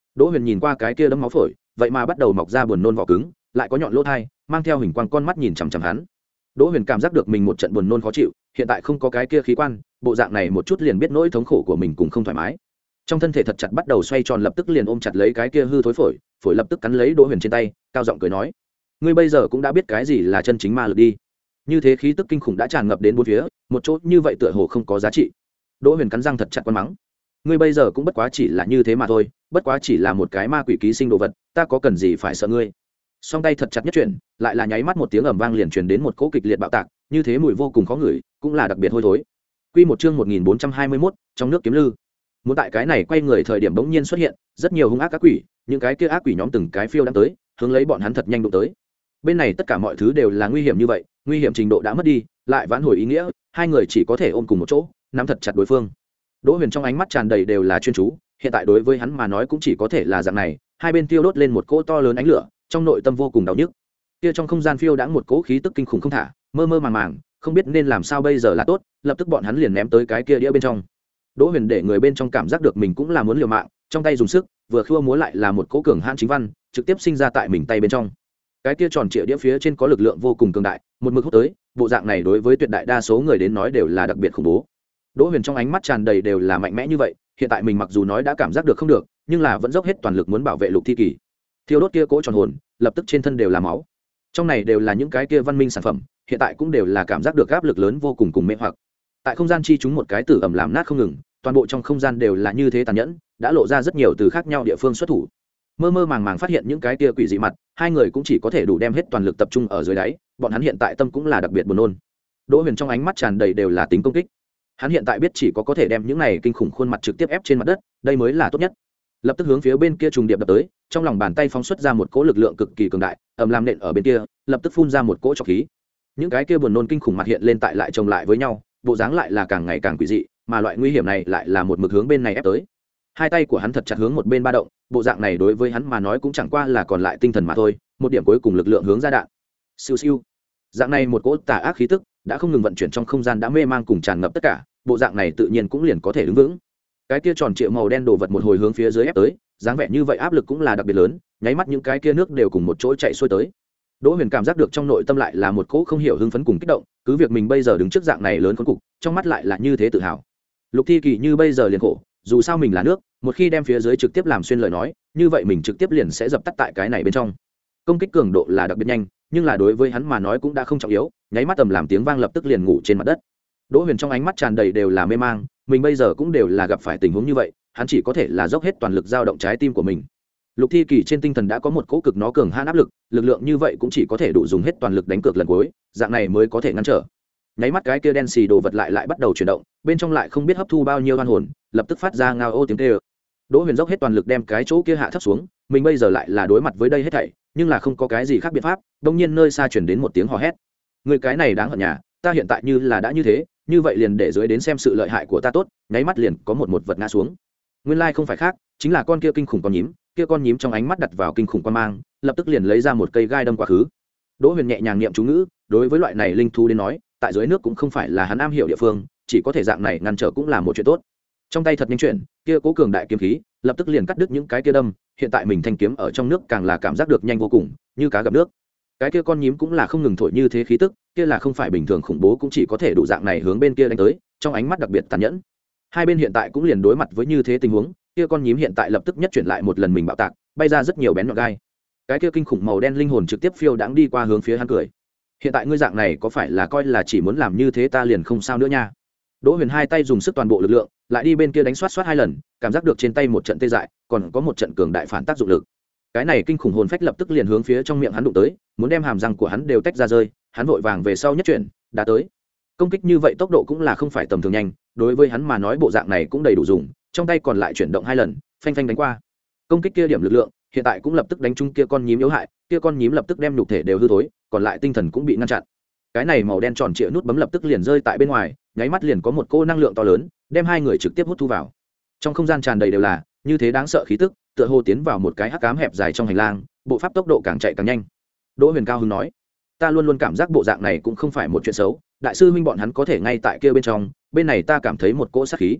Đỗ Huyền nhìn qua cái kia đấm máu phổi, vậy mà bắt đầu mọc ra buồn nôn vỏ cứng, lại có nhọn lỗ thai, mang theo hình quang con mắt nhìn chằm chằm hắn. Đỗ Huyền cảm giác được mình một trận buồn nôn khó chịu, hiện tại không có cái kia khí quan, bộ dạng này một chút liền biết nỗi thống khổ của mình cũng không thoải mái. Trong thân thể thật chặt bắt đầu xoay tròn, lập tức liền ôm chặt lấy cái kia hư thối phổi, phổi lập tức cắn lấy Đỗ Huyền trên tay, cao giọng cười nói: "Ngươi bây giờ cũng đã biết cái gì là chân chính ma lực đi." Như thế khí tức kinh khủng đã tràn ngập đến bốn phía, một chỗ như vậy tựa hồ không có giá trị. Đỗ Huyền cắn răng thật chặt quan mắng: "Ngươi bây giờ cũng bất quá chỉ là như thế mà thôi, bất quá chỉ là một cái ma quỷ ký sinh đồ vật, ta có cần gì phải sợ ngươi?" Song tay thật chặt nhất chuyển, lại là nháy mắt một tiếng ầm vang liền truyền đến một cỗ kịch liệt bạo tạc, như thế mùi vô cùng khó ngửi, cũng là đặc biệt hôi thối. Quy một chương một nghìn bốn trăm hai mươi mốt, trong nước kiếm lư. Muốn tại cái này quay người thời điểm bỗng nhiên xuất hiện, rất nhiều hung ác ác quỷ, những cái kia ác quỷ nhóm từng cái phiêu đang tới, hướng lấy bọn hắn thật nhanh đụng tới. Bên này tất cả mọi thứ đều là nguy hiểm như vậy, nguy hiểm trình độ đã mất đi, lại vãn hồi ý nghĩa, hai người chỉ có thể ôm cùng một chỗ, nắm thật chặt đối phương. Đỗ Huyền trong ánh mắt tràn đầy đều là chuyên chú, hiện tại đối với hắn mà nói cũng chỉ có thể là dạng này, hai bên tiêu đốt lên một cỗ to lớn ánh lửa, trong nội tâm vô cùng đau nhức. Kia trong không gian phiêu đãng một cỗ khí tức kinh khủng không thả, mơ mơ màng màng, không biết nên làm sao bây giờ là tốt, lập tức bọn hắn liền ném tới cái kia đĩa bên trong. Đỗ Huyền để người bên trong cảm giác được mình cũng là muốn liều mạng, trong tay dùng sức, vừa khua múa lại là một cỗ cường hãn chính văn, trực tiếp sinh ra tại mình tay bên trong. Cái kia tròn trịa đĩa phía trên có lực lượng vô cùng cường đại, một mực hút tới, bộ dạng này đối với tuyệt đại đa số người đến nói đều là đặc biệt khủng bố. Đỗ Huyền trong ánh mắt tràn đầy đều là mạnh mẽ như vậy, hiện tại mình mặc dù nói đã cảm giác được không được, nhưng là vẫn dốc hết toàn lực muốn bảo vệ Lục Thi Kỳ. Thiêu đốt kia cỗ tròn hồn, lập tức trên thân đều là máu. Trong này đều là những cái kia văn minh sản phẩm, hiện tại cũng đều là cảm giác được áp lực lớn vô cùng cùng mê hoặc. Tại không gian chi chúng một cái tử ẩm làm nát không ngừng, toàn bộ trong không gian đều là như thế tàn nhẫn, đã lộ ra rất nhiều từ khác nhau địa phương xuất thủ. Mơ mơ màng màng phát hiện những cái kia quỷ dị mặt, hai người cũng chỉ có thể đủ đem hết toàn lực tập trung ở dưới đáy, bọn hắn hiện tại tâm cũng là đặc biệt buồn nôn. Đỗ Huyền trong ánh mắt tràn đầy đều là tính công kích. Hắn hiện tại biết chỉ có có thể đem những này kinh khủng khuôn mặt trực tiếp ép trên mặt đất, đây mới là tốt nhất. Lập tức hướng phía bên kia trùng điệp đập tới, trong lòng bàn tay phóng xuất ra một cỗ lực lượng cực kỳ cường đại, ầm làm nện ở bên kia, lập tức phun ra một cỗ trọc khí. Những cái kia buồn nôn kinh khủng mặt hiện lên tại lại chồng lại với nhau, bộ dáng lại là càng ngày càng quỷ dị, mà loại nguy hiểm này lại là một mực hướng bên này ép tới. Hai tay của hắn thật chặt hướng một bên ba động, bộ dạng này đối với hắn mà nói cũng chẳng qua là còn lại tinh thần mà thôi, một điểm cuối cùng lực lượng hướng ra đạn. Siêu siêu. Dạng này một cỗ tà ác khí tức đã không ngừng vận chuyển trong không gian, đã mê mang cùng tràn ngập tất cả, bộ dạng này tự nhiên cũng liền có thể đứng vững. Cái kia tròn trịa màu đen đồ vật một hồi hướng phía dưới ép tới, dáng vẻ như vậy áp lực cũng là đặc biệt lớn, nháy mắt những cái kia nước đều cùng một chỗ chạy xuôi tới. Đỗ Huyền cảm giác được trong nội tâm lại là một cỗ không hiểu hưng phấn cùng kích động, cứ việc mình bây giờ đứng trước dạng này lớn khốn cục, trong mắt lại là như thế tự hào. Lục Thi Kỳ như bây giờ liền khổ, dù sao mình là nước, một khi đem phía dưới trực tiếp làm xuyên lời nói, như vậy mình trực tiếp liền sẽ dập tắt tại cái này bên trong. Công kích cường độ là đặc biệt nhanh, nhưng là đối với hắn mà nói cũng đã không trọng yếu, nháy mắt tầm làm tiếng vang lập tức liền ngủ trên mặt đất. Đỗ Huyền trong ánh mắt tràn đầy đều là mê mang, mình bây giờ cũng đều là gặp phải tình huống như vậy, hắn chỉ có thể là dốc hết toàn lực dao động trái tim của mình. Lục Thi Kỳ trên tinh thần đã có một cỗ cực nó cường hãn áp lực, lực lượng như vậy cũng chỉ có thể đủ dùng hết toàn lực đánh cược lần cuối, dạng này mới có thể ngăn trở. Nháy mắt cái kia đen xì đồ vật lại lại bắt đầu chuyển động, bên trong lại không biết hấp thu bao nhiêu oan hồn, lập tức phát ra ngao ô tiếng kêu. Đỗ Huyền dốc hết toàn lực đem cái chỗ kia hạ thấp xuống, mình bây giờ lại là đối mặt với đây hết thảy, nhưng là không có cái gì khác biện pháp. Đột nhiên nơi xa truyền đến một tiếng hò hét. Người cái này đáng hận nhà, ta hiện tại như là đã như thế, như vậy liền để dưới đến xem sự lợi hại của ta tốt. Nháy mắt liền có một một vật ngã xuống. Nguyên lai không phải khác, chính là con kia kinh khủng con nhím, kia con nhím trong ánh mắt đặt vào kinh khủng quan mang, lập tức liền lấy ra một cây gai đâm quá khứ. Đỗ Huyền nhẹ nhàng niệm chú ngữ, đối với loại này linh thú đến nói, tại dưới nước cũng không phải là hắn am hiểu địa phương, chỉ có thể dạng này ngăn trở cũng là một chuyện tốt. Trong tay thật nhanh chuyển, kia cố cường đại kiếm khí, lập tức liền cắt đứt những cái kia đâm, hiện tại mình thanh kiếm ở trong nước càng là cảm giác được nhanh vô cùng, như cá gặp nước. Cái kia con nhím cũng là không ngừng thổi như thế khí tức, kia là không phải bình thường khủng bố, cũng chỉ có thể đủ dạng này hướng bên kia đánh tới, trong ánh mắt đặc biệt tàn nhẫn. Hai bên hiện tại cũng liền đối mặt với như thế tình huống, kia con nhím hiện tại lập tức nhất chuyển lại một lần mình bạo tạc, bay ra rất nhiều bén nhọn gai. Cái kia kinh khủng màu đen linh hồn trực tiếp phiêu đãng đi qua hướng phía hắn cười. Hiện tại ngươi dạng này có phải là coi là chỉ muốn làm như thế ta liền không sao nữa nha. Đỗ Huyền hai tay dùng sức toàn bộ lực lượng, lại đi bên kia đánh xoát xoát hai lần, cảm giác được trên tay một trận tê dại, còn có một trận cường đại phản tác dụng lực. Cái này kinh khủng hồn phách lập tức liền hướng phía trong miệng hắn đụng tới, muốn đem hàm răng của hắn đều tách ra rơi, hắn vội vàng về sau nhất chuyển, đã tới. Công kích như vậy tốc độ cũng là không phải tầm thường nhanh, đối với hắn mà nói bộ dạng này cũng đầy đủ dùng, trong tay còn lại chuyển động hai lần, phanh phanh đánh qua. Công kích kia điểm lực lượng, hiện tại cũng lập tức đánh trúng kia con nhím yếu hại, kia con nhím lập tức đem nhục thể đều hư thối, còn lại tinh thần cũng bị ngăn chặn. Cái này màu đen tròn trịa nút bấm lập tức liền rơi tại bên ngoài, nháy mắt liền có một cô năng lượng to lớn, đem hai người trực tiếp hút thu vào. Trong không gian tràn đầy đều là như thế đáng sợ khí tức, tựa hồ tiến vào một cái hắc ám hẹp dài trong hành lang, bộ pháp tốc độ càng chạy càng nhanh. Đỗ Huyền cao hứng nói, ta luôn luôn cảm giác bộ dạng này cũng không phải một chuyện xấu, đại sư huynh bọn hắn có thể ngay tại kia bên trong, bên này ta cảm thấy một cỗ sát khí.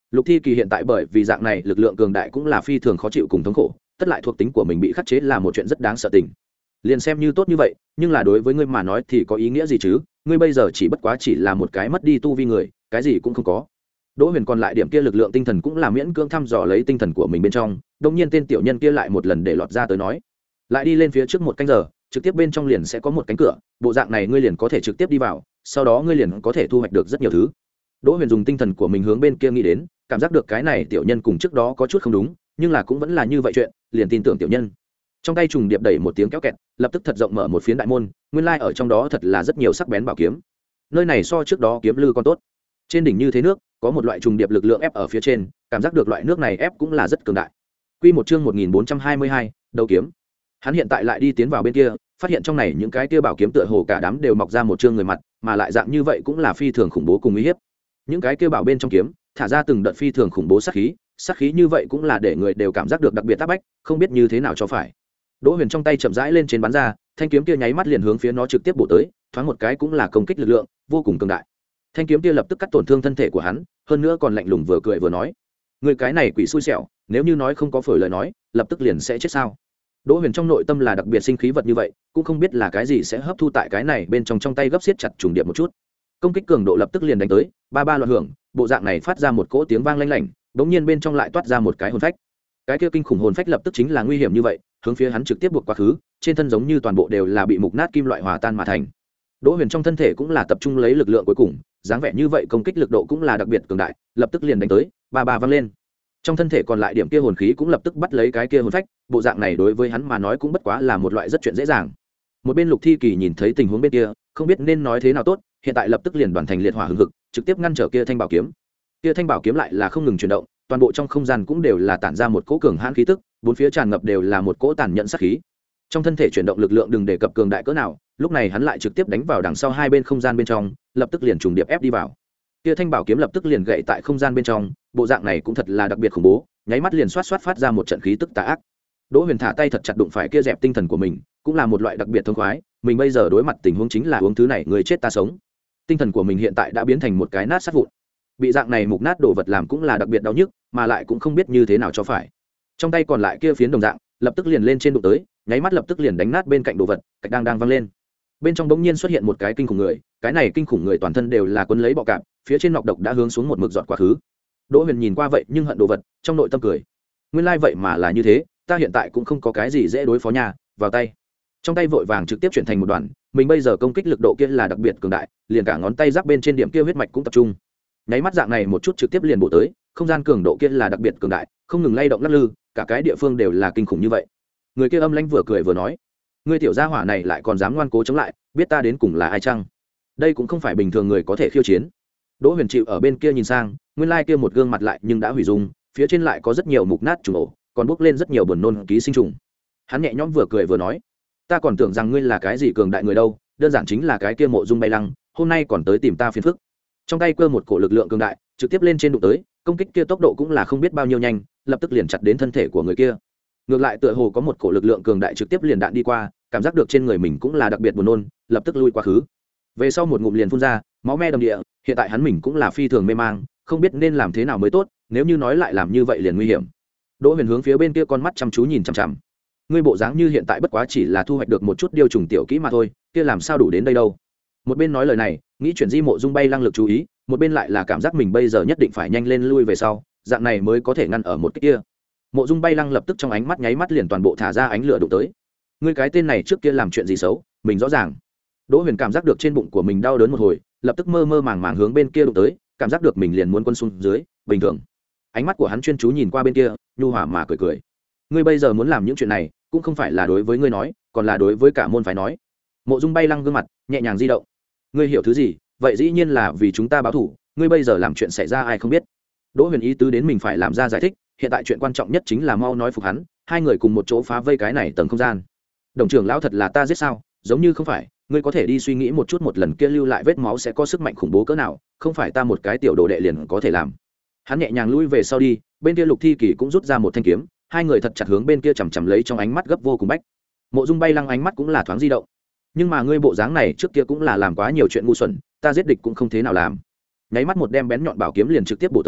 Lục Thi Kỳ hiện tại bởi vì dạng này lực lượng cường đại cũng là phi thường khó chịu cùng thống khổ, tất lại thuộc tính của mình bị khắc chế là một chuyện rất đáng sợ tình. Liền xem như tốt như vậy, nhưng là đối với ngươi mà nói thì có ý nghĩa gì chứ? Ngươi bây giờ chỉ bất quá chỉ là một cái mất đi tu vi người, cái gì cũng không có. Đỗ Huyền còn lại điểm kia lực lượng tinh thần cũng là miễn cưỡng thăm dò lấy tinh thần của mình bên trong, đột nhiên tên tiểu nhân kia lại một lần để lọt ra tới nói, lại đi lên phía trước một canh giờ, trực tiếp bên trong liền sẽ có một cánh cửa, bộ dạng này ngươi liền có thể trực tiếp đi vào, sau đó ngươi liền có thể thu hoạch được rất nhiều thứ. Đỗ Huyền dùng tinh thần của mình hướng bên kia nghĩ đến, cảm giác được cái này tiểu nhân cùng trước đó có chút không đúng, nhưng là cũng vẫn là như vậy chuyện, liền tin tưởng tiểu nhân. Trong tay trùng điệp đẩy một tiếng kéo kẹt, lập tức thật rộng mở một phiến đại môn, nguyên lai like ở trong đó thật là rất nhiều sắc bén bảo kiếm. Nơi này so trước đó kiếm lư còn tốt. Trên đỉnh như thế nước, có một loại trùng điệp lực lượng ép ở phía trên, cảm giác được loại nước này ép cũng là rất cường đại. Quy một chương một nghìn bốn trăm hai mươi hai, đầu kiếm. Hắn hiện tại lại đi tiến vào bên kia, phát hiện trong này những cái kia bảo kiếm tựa hồ cả đám đều mọc ra một trương người mặt, mà lại dạng như vậy cũng là phi thường khủng bố cùng uy hiếp. Những cái kia bảo bên trong kiếm, thả ra từng đợt phi thường khủng bố sát khí, sát khí như vậy cũng là để người đều cảm giác được đặc biệt áp bách, không biết như thế nào cho phải. Đỗ Huyền trong tay chậm rãi lên trên bắn ra, thanh kiếm kia nháy mắt liền hướng phía nó trực tiếp bổ tới, thoáng một cái cũng là công kích lực lượng vô cùng cường đại. Thanh kiếm kia lập tức cắt tổn thương thân thể của hắn, hơn nữa còn lạnh lùng vừa cười vừa nói: "Người cái này quỷ xui xẻo, nếu như nói không có phổi lời nói, lập tức liền sẽ chết sao?" Đỗ Huyền trong nội tâm là đặc biệt sinh khí vật như vậy, cũng không biết là cái gì sẽ hấp thu tại cái này bên trong trong tay gấp siết chặt trùng điệp một chút. Công kích cường độ lập tức liền đánh tới, ba ba loạn hưởng, bộ dạng này phát ra một cỗ tiếng vang lanh lảnh, bỗng nhiên bên trong lại toát ra một cái hồn phách. Cái kia kinh khủng hồn phách lập tức chính là nguy hiểm như vậy, hướng phía hắn trực tiếp buộc quá khứ, trên thân giống như toàn bộ đều là bị mục nát kim loại hòa tan mà thành. Đỗ Huyền trong thân thể cũng là tập trung lấy lực lượng cuối cùng, dáng vẻ như vậy công kích lực độ cũng là đặc biệt cường đại, lập tức liền đánh tới, ba ba vang lên. Trong thân thể còn lại điểm kia hồn khí cũng lập tức bắt lấy cái kia hồn phách, bộ dạng này đối với hắn mà nói cũng bất quá là một loại rất chuyện dễ dàng. Một bên Lục Thi Kỳ nhìn thấy tình huống bên kia, không biết nên nói thế nào tốt, hiện tại lập tức liền đoàn thành liệt hỏa hừng hực, trực tiếp ngăn trở kia thanh bảo kiếm. Kia thanh bảo kiếm lại là không ngừng chuyển động, toàn bộ trong không gian cũng đều là tản ra một cỗ cường hãn khí tức, bốn phía tràn ngập đều là một cỗ tàn nhẫn sát khí. Trong thân thể chuyển động lực lượng đừng đề cập cường đại cỡ nào, lúc này hắn lại trực tiếp đánh vào đằng sau hai bên không gian bên trong, lập tức liền trùng điệp ép đi vào. Kia thanh bảo kiếm lập tức liền gãy tại không gian bên trong, bộ dạng này cũng thật là đặc biệt khủng bố, nháy mắt liền xoát xoát phát ra một trận khí tức tà ác. Đỗ Huyền thả tay thật chặt đụng phải kia dẹp tinh thần của mình, cũng là một loại đặc biệt thông khoái, mình bây giờ đối mặt tình huống chính là uống thứ này người chết ta sống. Tinh thần của mình hiện tại đã biến thành một cái nát sát vụn. Bị dạng này mục nát đồ vật làm cũng là đặc biệt đau nhức, mà lại cũng không biết như thế nào cho phải. Trong tay còn lại kia phiến đồng dạng, lập tức liền lên trên đụng tới, nháy mắt lập tức liền đánh nát bên cạnh đồ vật, cách đang đang văng lên. Bên trong bỗng nhiên xuất hiện một cái kinh khủng người, cái này kinh khủng người toàn thân đều là quấn lấy bọ cạp, phía trên nọc độc đã hướng xuống một mực giọt quá khứ. Đỗ Huyền nhìn qua vậy nhưng hận đồ vật, trong nội tâm cười. Nguyên lai vậy mà là như thế, ta hiện tại cũng không có cái gì dễ đối phó nhà, vào tay. Trong tay vội vàng trực tiếp chuyển thành một đoàn, mình bây giờ công kích lực độ kia là đặc biệt cường đại, liền cả ngón tay giáp bên trên điểm kia huyết mạch cũng tập trung. Nháy mắt dạng này một chút trực tiếp liền bổ tới, không gian cường độ kia là đặc biệt cường đại, không ngừng lay động lắc lư, cả cái địa phương đều là kinh khủng như vậy. Người kia âm lãnh vừa cười vừa nói: "Ngươi tiểu gia hỏa này lại còn dám ngoan cố chống lại, biết ta đến cùng là ai chăng? Đây cũng không phải bình thường người có thể khiêu chiến." Đỗ Huyền chịu ở bên kia nhìn sang, nguyên lai kia một gương mặt lại nhưng đã hủy dung, phía trên lại có rất nhiều mục nát trùng ổ, còn bốc lên rất nhiều buồn nôn ký sinh trùng. Hắn nhẹ nhõm vừa cười vừa nói: "Ta còn tưởng rằng ngươi là cái gì cường đại người đâu, đơn giản chính là cái kia Mộ Dung Bay Lăng, hôm nay còn tới tìm ta phiền phức." Trong tay cơ một cổ lực lượng cường đại, trực tiếp lên trên đụng tới, công kích kia tốc độ cũng là không biết bao nhiêu nhanh, lập tức liền chặt đến thân thể của người kia. Ngược lại tựa hồ có một cổ lực lượng cường đại trực tiếp liền đạn đi qua, cảm giác được trên người mình cũng là đặc biệt buồn nôn, lập tức lui quá khứ. Về sau một ngụm liền phun ra, máu me đầm địa, hiện tại hắn mình cũng là phi thường mê mang, không biết nên làm thế nào mới tốt, nếu như nói lại làm như vậy liền nguy hiểm. Đỗ Huyền hướng phía bên kia con mắt chăm chú nhìn chằm chằm. Ngươi bộ dáng như hiện tại bất quá chỉ là thu hoạch được một chút điều trùng tiểu kỹ mà thôi, kia làm sao đủ đến đây đâu. Một bên nói lời này, nghĩ chuyển di Mộ Dung Bay Lăng lực chú ý, một bên lại là cảm giác mình bây giờ nhất định phải nhanh lên lui về sau, dạng này mới có thể ngăn ở một cái kia. Mộ Dung Bay Lăng lập tức trong ánh mắt nháy mắt liền toàn bộ thả ra ánh lửa đụng tới. Ngươi cái tên này trước kia làm chuyện gì xấu, mình rõ ràng. Đỗ Huyền cảm giác được trên bụng của mình đau đớn một hồi, lập tức mơ mơ màng màng hướng bên kia đụng tới, cảm giác được mình liền muốn quân xuống dưới, bình thường. Ánh mắt của hắn chuyên chú nhìn qua bên kia, nhu hòa mà cười cười. Ngươi bây giờ muốn làm những chuyện này, cũng không phải là đối với ngươi nói, còn là đối với cả môn phái nói. Mộ Dung Bay Lăng gương mặt nhẹ nhàng di động. Ngươi hiểu thứ gì? Vậy dĩ nhiên là vì chúng ta báo thù, ngươi bây giờ làm chuyện xảy ra ai không biết. Đỗ Huyền ý tứ đến mình phải làm ra giải thích, hiện tại chuyện quan trọng nhất chính là mau nói phục hắn, hai người cùng một chỗ phá vây cái này tầng không gian. Đồng trưởng lão thật là ta giết sao? Giống như không phải, ngươi có thể đi suy nghĩ một chút, một lần kia lưu lại vết máu sẽ có sức mạnh khủng bố cỡ nào, không phải ta một cái tiểu đồ đệ liền có thể làm. Hắn nhẹ nhàng lui về sau đi, bên kia Lục Thi Kỳ cũng rút ra một thanh kiếm, hai người thật chặt hướng bên kia chằm chằm lấy, trong ánh mắt gấp vô cùng bách. Mộ Dung Bay Lăng ánh mắt cũng là thoáng di động. Nhưng mà ngươi bộ dáng này trước kia cũng là làm quá nhiều chuyện ngu xuẩn, ta giết địch cũng không thế nào làm. Nháy mắt một đem bén nhọn bảo kiếm liền trực tiếp bổ tới,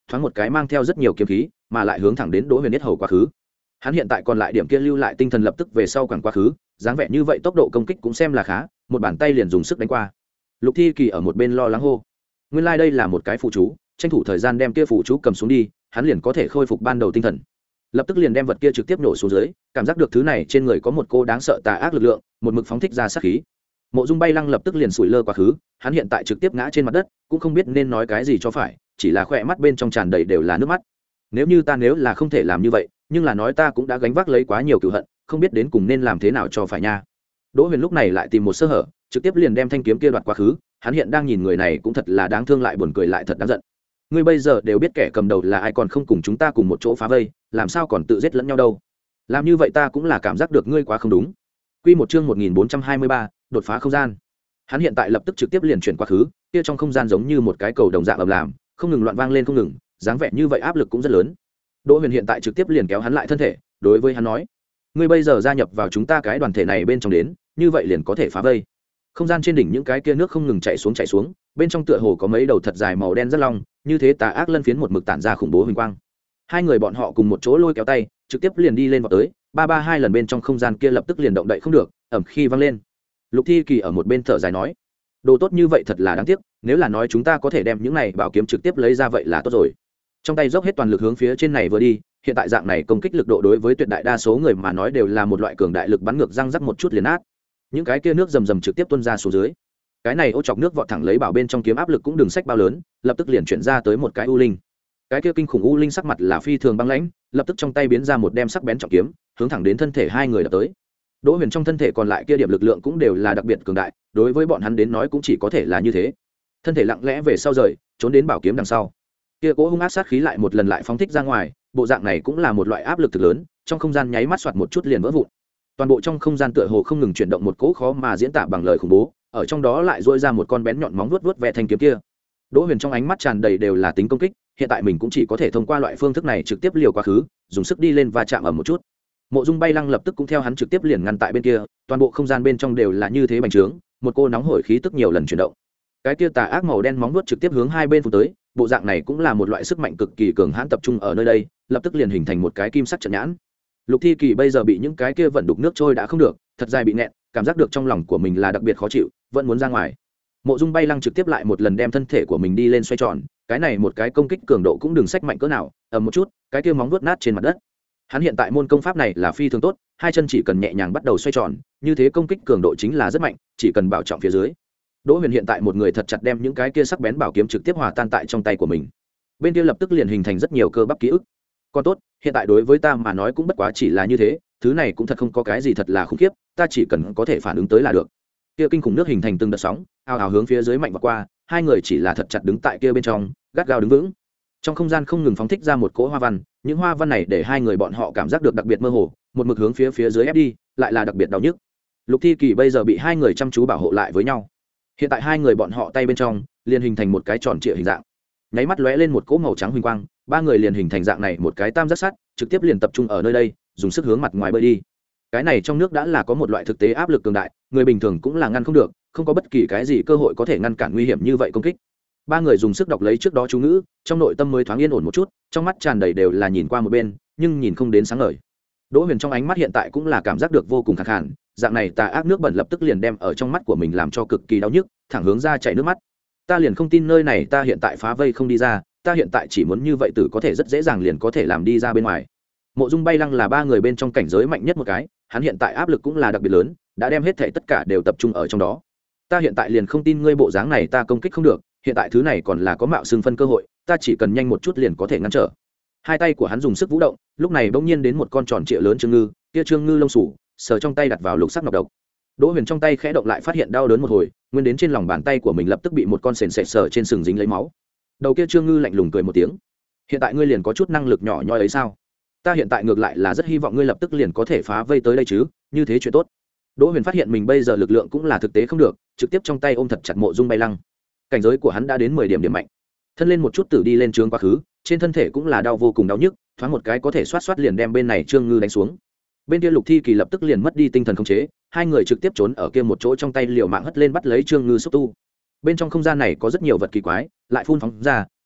thoáng một cái mang theo rất nhiều kiếm khí mà lại hướng thẳng đến Đỗ Huyền Nhất hầu quá khứ. Hắn hiện tại còn lại điểm kia lưu lại tinh thần lập tức về sau quẳng quá khứ, dáng vẻ như vậy tốc độ công kích cũng xem là khá, một bàn tay liền dùng sức đánh qua. Lục Thi Kỳ ở một bên lo lắng hô: nguyên lai like đây là một cái phụ chú, tranh thủ thời gian đem kia phụ chú cầm xuống đi, hắn liền có thể khôi phục ban đầu tinh thần. Lập tức liền đem vật kia trực tiếp nổ xuống dưới, cảm giác được thứ này trên người có một cô đáng sợ tà ác lực lượng, một mực phóng thích ra sát khí. Mộ Dung Bay Lăng lập tức liền sủi lơ quá khứ, hắn hiện tại trực tiếp ngã trên mặt đất, cũng không biết nên nói cái gì cho phải, chỉ là khỏe mắt bên trong tràn đầy đều là nước mắt. Nếu như ta nếu là không thể làm như vậy, nhưng là nói ta cũng đã gánh vác lấy quá nhiều cừu hận, không biết đến cùng nên làm thế nào cho phải nha. Đỗ Huyền lúc này lại tìm một sơ hở, trực tiếp liền đem thanh kiếm kia đoạt quá khứ, hắn hiện đang nhìn người này cũng thật là đáng thương lại buồn cười lại thật đáng giận. Ngươi bây giờ đều biết kẻ cầm đầu là ai còn không cùng chúng ta cùng một chỗ phá vây, làm sao còn tự giết lẫn nhau đâu? Làm như vậy ta cũng là cảm giác được ngươi quá không đúng. Quy một chương một nghìn bốn trăm hai mươi ba, đột phá không gian. Hắn hiện tại lập tức trực tiếp liền chuyển quá khứ, kia trong không gian giống như một cái cầu đồng dạng ầm làm, không ngừng loạn vang lên không ngừng, dáng vẻ như vậy áp lực cũng rất lớn. Đỗ Huyền hiện tại trực tiếp liền kéo hắn lại thân thể, đối với hắn nói: ngươi bây giờ gia nhập vào chúng ta cái đoàn thể này bên trong đến, như vậy liền có thể phá vây. Không gian trên đỉnh những cái kia nước không ngừng chảy xuống chảy xuống, bên trong tựa hồ có mấy đầu thật dài màu đen rất long, như thế tà ác lân phiến một mực tản ra khủng bố huỳnh quang. Hai người bọn họ cùng một chỗ lôi kéo tay, trực tiếp liền đi lên vào tới, ba ba hai lần bên trong không gian kia lập tức liền động đậy không được, ầm khi vang lên. Lục Thi Kỳ ở một bên thở dài nói: đồ tốt như vậy thật là đáng tiếc, nếu là nói chúng ta có thể đem những này bảo kiếm trực tiếp lấy ra vậy là tốt rồi. Trong tay dốc hết toàn lực hướng phía trên này vừa đi, hiện tại dạng này công kích lực độ đối với tuyệt đại đa số người mà nói đều là một loại cường đại lực bắn ngược răng rắc một chút liền át. Những cái kia nước rầm rầm trực tiếp tuôn ra xuống dưới. Cái này ô chọc nước vọt thẳng lấy bảo bên trong kiếm áp lực cũng đừng sách bao lớn, lập tức liền chuyển ra tới một cái u linh. Cái kia kinh khủng u linh sắc mặt là phi thường băng lãnh, lập tức trong tay biến ra một đem sắc bén trọng kiếm, hướng thẳng đến thân thể hai người đập tới. Đỗ Huyền trong thân thể còn lại kia điểm lực lượng cũng đều là đặc biệt cường đại, đối với bọn hắn đến nói cũng chỉ có thể là như thế. Thân thể lặng lẽ về sau rời, trốn đến bảo kiếm đằng sau. Kia cỗ hung ác sát khí lại một lần lại phóng thích ra ngoài, bộ dạng này cũng là một loại áp lực thực lớn, trong không gian nháy mắt xoạt một chút liền vỡ vụn. Toàn bộ trong không gian tựa hồ không ngừng chuyển động một cỗ khó mà diễn tả bằng lời khủng bố, ở trong đó lại rỗi ra một con bén nhọn móng vuốt vuốt vẽ thanh kiếm kia. Đỗ Huyền trong ánh mắt tràn đầy đều là tính công kích, hiện tại mình cũng chỉ có thể thông qua loại phương thức này trực tiếp liều quá khứ, dùng sức đi lên và chạm ở một chút. Mộ Dung Bay Lăng lập tức cũng theo hắn trực tiếp liền ngăn tại bên kia, toàn bộ không gian bên trong đều là như thế bành trướng, một cô nóng hổi khí tức nhiều lần chuyển động. Cái kia tà ác màu đen móng vuốt trực tiếp hướng hai bên phun tới, bộ dạng này cũng là một loại sức mạnh cực kỳ cường hãn tập trung ở nơi đây, lập tức liền hình thành một cái kim sắc trận nhãn. Lục Thi Kỳ bây giờ bị những cái kia vận đục nước trôi đã không được, thật dài bị nẹn, cảm giác được trong lòng của mình là đặc biệt khó chịu, vẫn muốn ra ngoài. Mộ Dung Bay Lăng trực tiếp lại một lần đem thân thể của mình đi lên xoay tròn, cái này một cái công kích cường độ cũng đừng sách mạnh cỡ nào, ầm một chút, cái kia móng vuốt nát trên mặt đất. Hắn hiện tại môn công pháp này là phi thường tốt, hai chân chỉ cần nhẹ nhàng bắt đầu xoay tròn, như thế công kích cường độ chính là rất mạnh, chỉ cần bảo trọng phía dưới. Đỗ Huyền hiện tại một người thật chặt đem những cái kia sắc bén bảo kiếm trực tiếp hòa tan tại trong tay của mình. Bên kia lập tức liền hình thành rất nhiều cơ bắp ký ức. Còn tốt, hiện tại đối với ta mà nói cũng bất quá chỉ là như thế, thứ này cũng thật không có cái gì thật là khủng khiếp, ta chỉ cần có thể phản ứng tới là được. Kia kinh khủng nước hình thành từng đợt sóng, ào ào hướng phía dưới mạnh vọt qua, hai người chỉ là thật chặt đứng tại kia bên trong, gắt gao đứng vững. Trong không gian không ngừng phóng thích ra một cỗ hoa văn, những hoa văn này để hai người bọn họ cảm giác được đặc biệt mơ hồ, một mực hướng phía phía dưới ép đi, lại là đặc biệt đau nhức. Lục Thi Kỳ bây giờ bị hai người chăm chú bảo hộ lại với nhau. Hiện tại hai người bọn họ tay bên trong liền hình thành một cái tròn trịa hình dạng, nháy mắt lóe lên một cỗ màu trắng huỳnh quang, ba người liền hình thành dạng này một cái tam giác sắt, trực tiếp liền tập trung ở nơi đây, dùng sức hướng mặt ngoài bơi đi. Cái này trong nước đã là có một loại thực tế áp lực cường đại, người bình thường cũng là ngăn không được, không có bất kỳ cái gì cơ hội có thể ngăn cản nguy hiểm như vậy công kích. Ba người dùng sức đọc lấy trước đó chú ngữ, trong nội tâm mới thoáng yên ổn một chút, trong mắt tràn đầy đều là nhìn qua một bên, nhưng nhìn không đến sáng ngời. Đỗ Huyền trong ánh mắt hiện tại cũng là cảm giác được vô cùng khàn khàn, dạng này tà ác nước bẩn lập tức liền đem ở trong mắt của mình làm cho cực kỳ đau nhức, thẳng hướng ra chảy nước mắt. Ta liền không tin nơi này ta hiện tại phá vây không đi ra, ta hiện tại chỉ muốn như vậy tử có thể rất dễ dàng liền có thể làm đi ra bên ngoài. Mộ Dung Bay Lăng là ba người bên trong cảnh giới mạnh nhất một cái, hắn hiện tại áp lực cũng là đặc biệt lớn, đã đem hết thảy tất cả đều tập trung ở trong đó. Ta hiện tại liền không tin ngươi bộ dáng này ta công kích không được, hiện tại thứ này còn là có mạo xương phân cơ hội, ta chỉ cần nhanh một chút liền có thể ngăn trở. Hai tay của hắn dùng sức vũ động, lúc này bỗng nhiên đến một con tròn trịa lớn trương ngư, kia trương ngư lông sủ, sờ trong tay đặt vào lục sắc nọc độc. Đỗ Huyền trong tay khẽ động lại phát hiện đau đớn một hồi, nguyên đến trên lòng bàn tay của mình lập tức bị một con sền sệt sờ trên sừng dính lấy máu. Đầu kia trương ngư lạnh lùng cười một tiếng. Hiện tại ngươi liền có chút năng lực nhỏ nhoi ấy sao? Ta hiện tại ngược lại là rất hy vọng ngươi lập tức liền có thể phá vây tới đây chứ, như thế chuyện tốt. Đỗ Huyền phát hiện mình bây giờ lực lượng cũng là thực tế không được, trực tiếp trong tay ôm thật chặt Mộ Dung Bay Lăng. Cảnh giới của hắn đã đến mười điểm điểm mạnh. Thân lên một chút tử đi lên trướng quá khứ, trên thân thể cũng là đau vô cùng đau nhức, thoáng một cái có thể xoát xoát liền đem bên này trương ngư đánh xuống. Bên kia Lục Thi Kỳ lập tức liền mất đi tinh thần khống chế, hai người trực tiếp trốn ở kia một chỗ trong tay liều mạng hất lên bắt lấy trương ngư xúc tu. Bên trong không gian này có rất nhiều vật kỳ quái, lại phun phóng ra,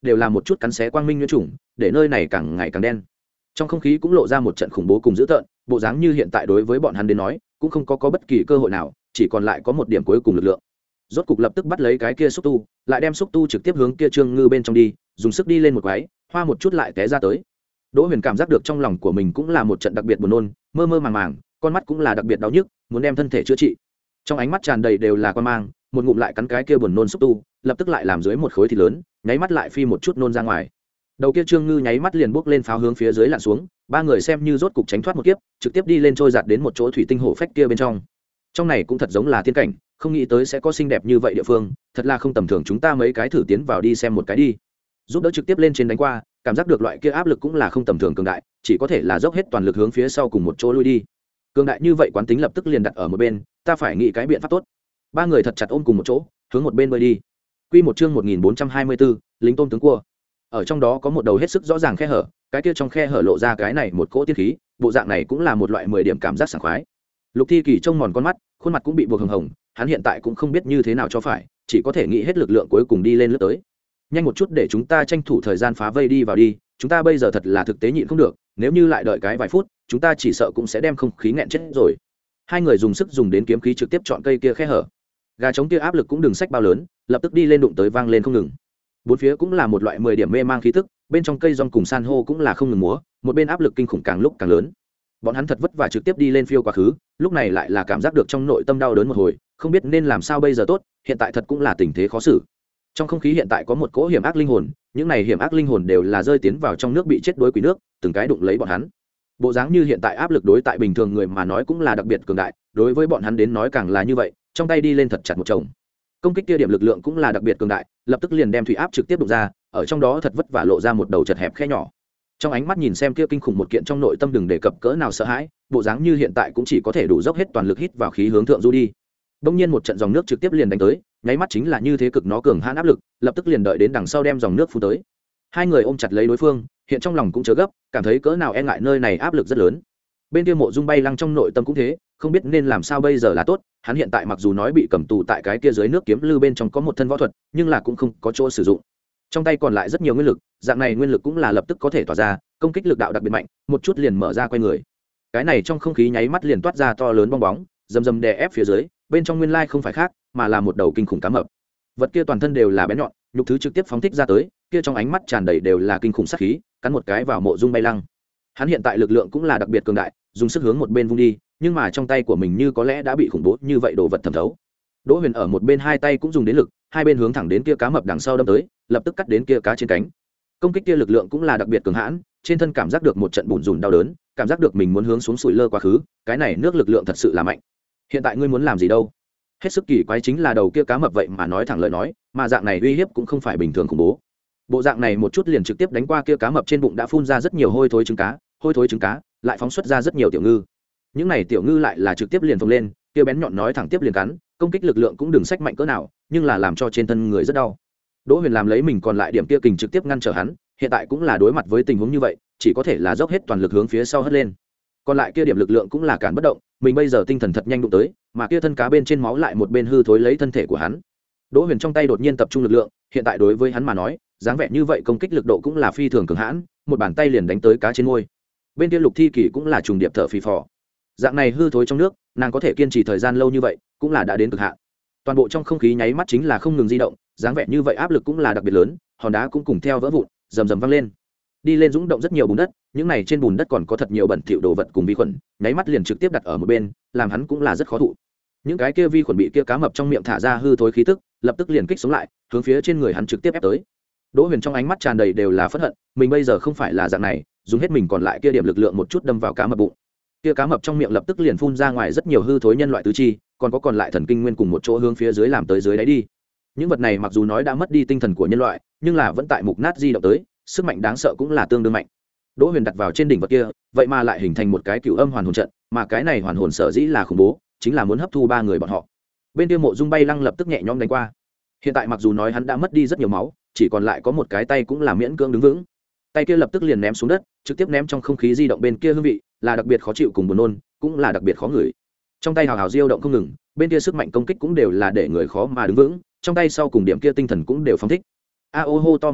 đều là một chút cắn xé quang minh nhuyễn trùng, để nơi này càng ngày càng đen. Trong không khí cũng lộ ra một trận khủng bố cùng dữ tợn, bộ dáng như hiện tại đối với bọn hắn đến nói cũng không có, có bất kỳ cơ hội nào, chỉ còn lại có một điểm cuối cùng lực lượng. Rốt cục lập tức bắt lấy cái kia xúc tu, lại đem xúc tu trực tiếp hướng kia Trương Ngư bên trong đi, dùng sức đi lên một cái, hoa một chút lại té ra tới. Đỗ Huyền cảm giác được trong lòng của mình cũng là một trận đặc biệt buồn nôn, mơ mơ màng màng, con mắt cũng là đặc biệt đau nhức, muốn đem thân thể chữa trị. Trong ánh mắt tràn đầy đều là quan mang, một ngụm lại cắn cái kia buồn nôn xúc tu, lập tức lại làm dưới một khối thịt lớn, nháy mắt lại phi một chút nôn ra ngoài. Đầu kia Trương Ngư nháy mắt liền bước lên pháo hướng phía dưới lặn xuống, ba người xem như rốt cục tránh thoát một kiếp, trực tiếp đi lên trôi giạt đến một chỗ thủy tinh hổ phách kia bên trong. Trong này cũng thật giống là tiên cảnh, không nghĩ tới sẽ có xinh đẹp như vậy địa phương, thật là không tầm thường, chúng ta mấy cái thử tiến vào đi xem một cái đi. Giúp đỡ trực tiếp lên trên đánh qua, cảm giác được loại kia áp lực cũng là không tầm thường cường đại, chỉ có thể là dốc hết toàn lực hướng phía sau cùng một chỗ lui đi. Cường đại như vậy quán tính lập tức liền đặt ở một bên, ta phải nghĩ cái biện pháp tốt. Ba người thật chặt ôm cùng một chỗ, hướng một bên bơi đi. Quy một chương một nghìn bốn trăm hai mươi bốn, lính tôm tướng cua. Ở trong đó có một đầu hết sức rõ ràng khe hở, cái kia trong khe hở lộ ra cái này một cỗ tiên khí, bộ dạng này cũng là một loại mười điểm cảm giác sảng khoái. Lục Thi Kỳ trông mòn con mắt, khuôn mặt cũng bị buộc hồng hồng, hắn hiện tại cũng không biết như thế nào cho phải, chỉ có thể nghĩ hết lực lượng cuối cùng đi lên lướt tới. Nhanh một chút để chúng ta tranh thủ thời gian phá vây đi vào đi, chúng ta bây giờ thật là thực tế nhịn không được, nếu như lại đợi cái vài phút, chúng ta chỉ sợ cũng sẽ đem không khí nghẹn chết rồi. Hai người dùng sức dùng đến kiếm khí trực tiếp chọn cây kia khe hở. Gà trống kia áp lực cũng đừng sách bao lớn, lập tức đi lên đụng tới vang lên không ngừng. Bốn phía cũng là một loại mười điểm mê mang khí tức, bên trong cây rong cùng san hô cũng là không ngừng múa, một bên áp lực kinh khủng càng lúc càng lớn. Bọn hắn thật vất vả trực tiếp đi lên phiêu quá khứ, lúc này lại là cảm giác được trong nội tâm đau đớn một hồi, không biết nên làm sao bây giờ tốt, hiện tại thật cũng là tình thế khó xử. Trong không khí hiện tại có một cỗ hiểm ác linh hồn, những này hiểm ác linh hồn đều là rơi tiến vào trong nước bị chết đuối quỷ nước, từng cái đụng lấy bọn hắn. Bộ dáng như hiện tại áp lực đối tại bình thường người mà nói cũng là đặc biệt cường đại, đối với bọn hắn đến nói càng là như vậy, trong tay đi lên thật chặt một chồng. Công kích kia điểm lực lượng cũng là đặc biệt cường đại, lập tức liền đem thủy áp trực tiếp đụng ra, ở trong đó thật vất vả lộ ra một đầu chật hẹp khe nhỏ. Trong ánh mắt nhìn xem kia kinh khủng một kiện trong nội tâm đừng đề cập cỡ nào sợ hãi, bộ dáng như hiện tại cũng chỉ có thể đủ dốc hết toàn lực hít vào khí hướng thượng du đi. Đông nhiên một trận dòng nước trực tiếp liền đánh tới, nháy mắt chính là như thế cực nó cường hãn áp lực, lập tức liền đợi đến đằng sau đem dòng nước phun tới. Hai người ôm chặt lấy đối phương, hiện trong lòng cũng chớ gấp, cảm thấy cỡ nào e ngại nơi này áp lực rất lớn. Bên kia Mộ Dung Bay Lăng trong nội tâm cũng thế, không biết nên làm sao bây giờ là tốt, hắn hiện tại mặc dù nói bị cầm tù tại cái kia dưới nước kiếm lư bên trong có một thân võ thuật, nhưng là cũng không có chỗ sử dụng. Trong tay còn lại rất nhiều nguyên lực, dạng này nguyên lực cũng là lập tức có thể tỏa ra, công kích lực đạo đặc biệt mạnh, một chút liền mở ra quay người. Cái này trong không khí nháy mắt liền toát ra to lớn bong bóng, dầm dầm đè ép phía dưới, bên trong nguyên lai không phải khác, mà là một đầu kinh khủng cá mập. Vật kia toàn thân đều là bén nhọn, nhục thứ trực tiếp phóng thích ra tới, kia trong ánh mắt tràn đầy đều là kinh khủng sát khí, cắn một cái vào Mộ Dung Bay Lăng. Hắn hiện tại lực lượng cũng là đặc biệt cường đại, dùng sức hướng một bên vung đi, nhưng mà trong tay của mình như có lẽ đã bị khủng bố như vậy đồ vật thẩm thấu. Đỗ Huyền ở một bên hai tay cũng dùng đến lực, hai bên hướng thẳng đến kia cá mập đằng sau đâm tới, lập tức cắt đến kia cá trên cánh. Công kích kia lực lượng cũng là đặc biệt cường hãn, trên thân cảm giác được một trận bùn rùn đau đớn, cảm giác được mình muốn hướng xuống sủi lơ quá khứ, cái này nước lực lượng thật sự là mạnh. Hiện tại ngươi muốn làm gì đâu? Hết sức kỳ quái chính là đầu kia cá mập vậy mà nói thẳng lời nói, mà dạng này uy hiếp cũng không phải bình thường khủng bố. Bộ dạng này một chút liền trực tiếp đánh qua kia cá mập trên bụng đã phun ra rất nhiều hôi thối trứng cá, hôi thối trứng cá lại phóng xuất ra rất nhiều tiểu ngư. Những này tiểu ngư lại là trực tiếp liền phồng lên, kia bén nhọn nói thẳng tiếp liền cắn, công kích lực lượng cũng đừng sách mạnh cỡ nào, nhưng là làm cho trên thân người rất đau. Đỗ Huyền làm lấy mình còn lại điểm kia kình trực tiếp ngăn trở hắn, hiện tại cũng là đối mặt với tình huống như vậy, chỉ có thể là dốc hết toàn lực hướng phía sau hất lên. Còn lại kia điểm lực lượng cũng là cản bất động, mình bây giờ tinh thần thật nhanh đụng tới, mà kia thân cá bên trên máu lại một bên hư thối lấy thân thể của hắn. Đỗ Huyền trong tay đột nhiên tập trung lực lượng, hiện tại đối với hắn mà nói, dáng vẻ như vậy công kích lực độ cũng là phi thường cường hãn, một bàn tay liền đánh tới cá trên môi. Bên kia Lục Thi Kỳ cũng là trùng điệp thở phì phò. Dạng này hư thối trong nước, nàng có thể kiên trì thời gian lâu như vậy, cũng là đã đến cực hạn. Toàn bộ trong không khí nháy mắt chính là không ngừng di động, dáng vẻ như vậy áp lực cũng là đặc biệt lớn, hòn đá cũng cùng theo vỡ vụn, rầm rầm vang lên. Đi lên dũng động rất nhiều bùn đất, những này trên bùn đất còn có thật nhiều bẩn thỉu đồ vật cùng vi khuẩn, nháy mắt liền trực tiếp đặt ở một bên, làm hắn cũng là rất khó thụ. Những cái kia vi khuẩn bị kia cá mập trong miệng thả ra hư thối khí tức, lập tức liền kích sống lại, hướng phía trên người hắn trực tiếp ép tới. Đỗ Huyền trong ánh mắt tràn đầy đều là phẫn hận, mình bây giờ không phải là dạng này, dùng hết mình còn lại kia điểm lực lượng một chút đâm vào cá mập bụng. Kia cá mập trong miệng lập tức liền phun ra ngoài rất nhiều hư thối nhân loại tứ chi, còn có còn lại thần kinh nguyên cùng một chỗ hướng phía dưới làm tới dưới đáy đi. Những vật này mặc dù nói đã mất đi tinh thần của nhân loại, nhưng là vẫn tại mục nát di động tới, sức mạnh đáng sợ cũng là tương đương mạnh. Đỗ Huyền đặt vào trên đỉnh vật kia, vậy mà lại hình thành một cái cửu âm hoàn hồn trận, mà cái này hoàn hồn sở dĩ là khủng bố, chính là muốn hấp thu ba người bọn họ. Bên kia Mộ Dung Bay Lăng lập tức nhẹ nhõm đánh qua. Hiện tại mặc dù nói hắn đã mất đi rất nhiều máu, chỉ còn lại có một cái tay cũng là miễn cưỡng đứng vững. Tay kia lập tức liền ném xuống đất, trực tiếp ném trong không khí di động bên kia hương vị, là đặc biệt khó chịu cùng buồn nôn, cũng là đặc biệt khó ngửi. Trong tay hào hào diêu động không ngừng, bên kia sức mạnh công kích cũng đều là để người khó mà đứng vững, trong tay sau cùng điểm kia tinh thần cũng đều phóng thích. A ô hô to một tiếng,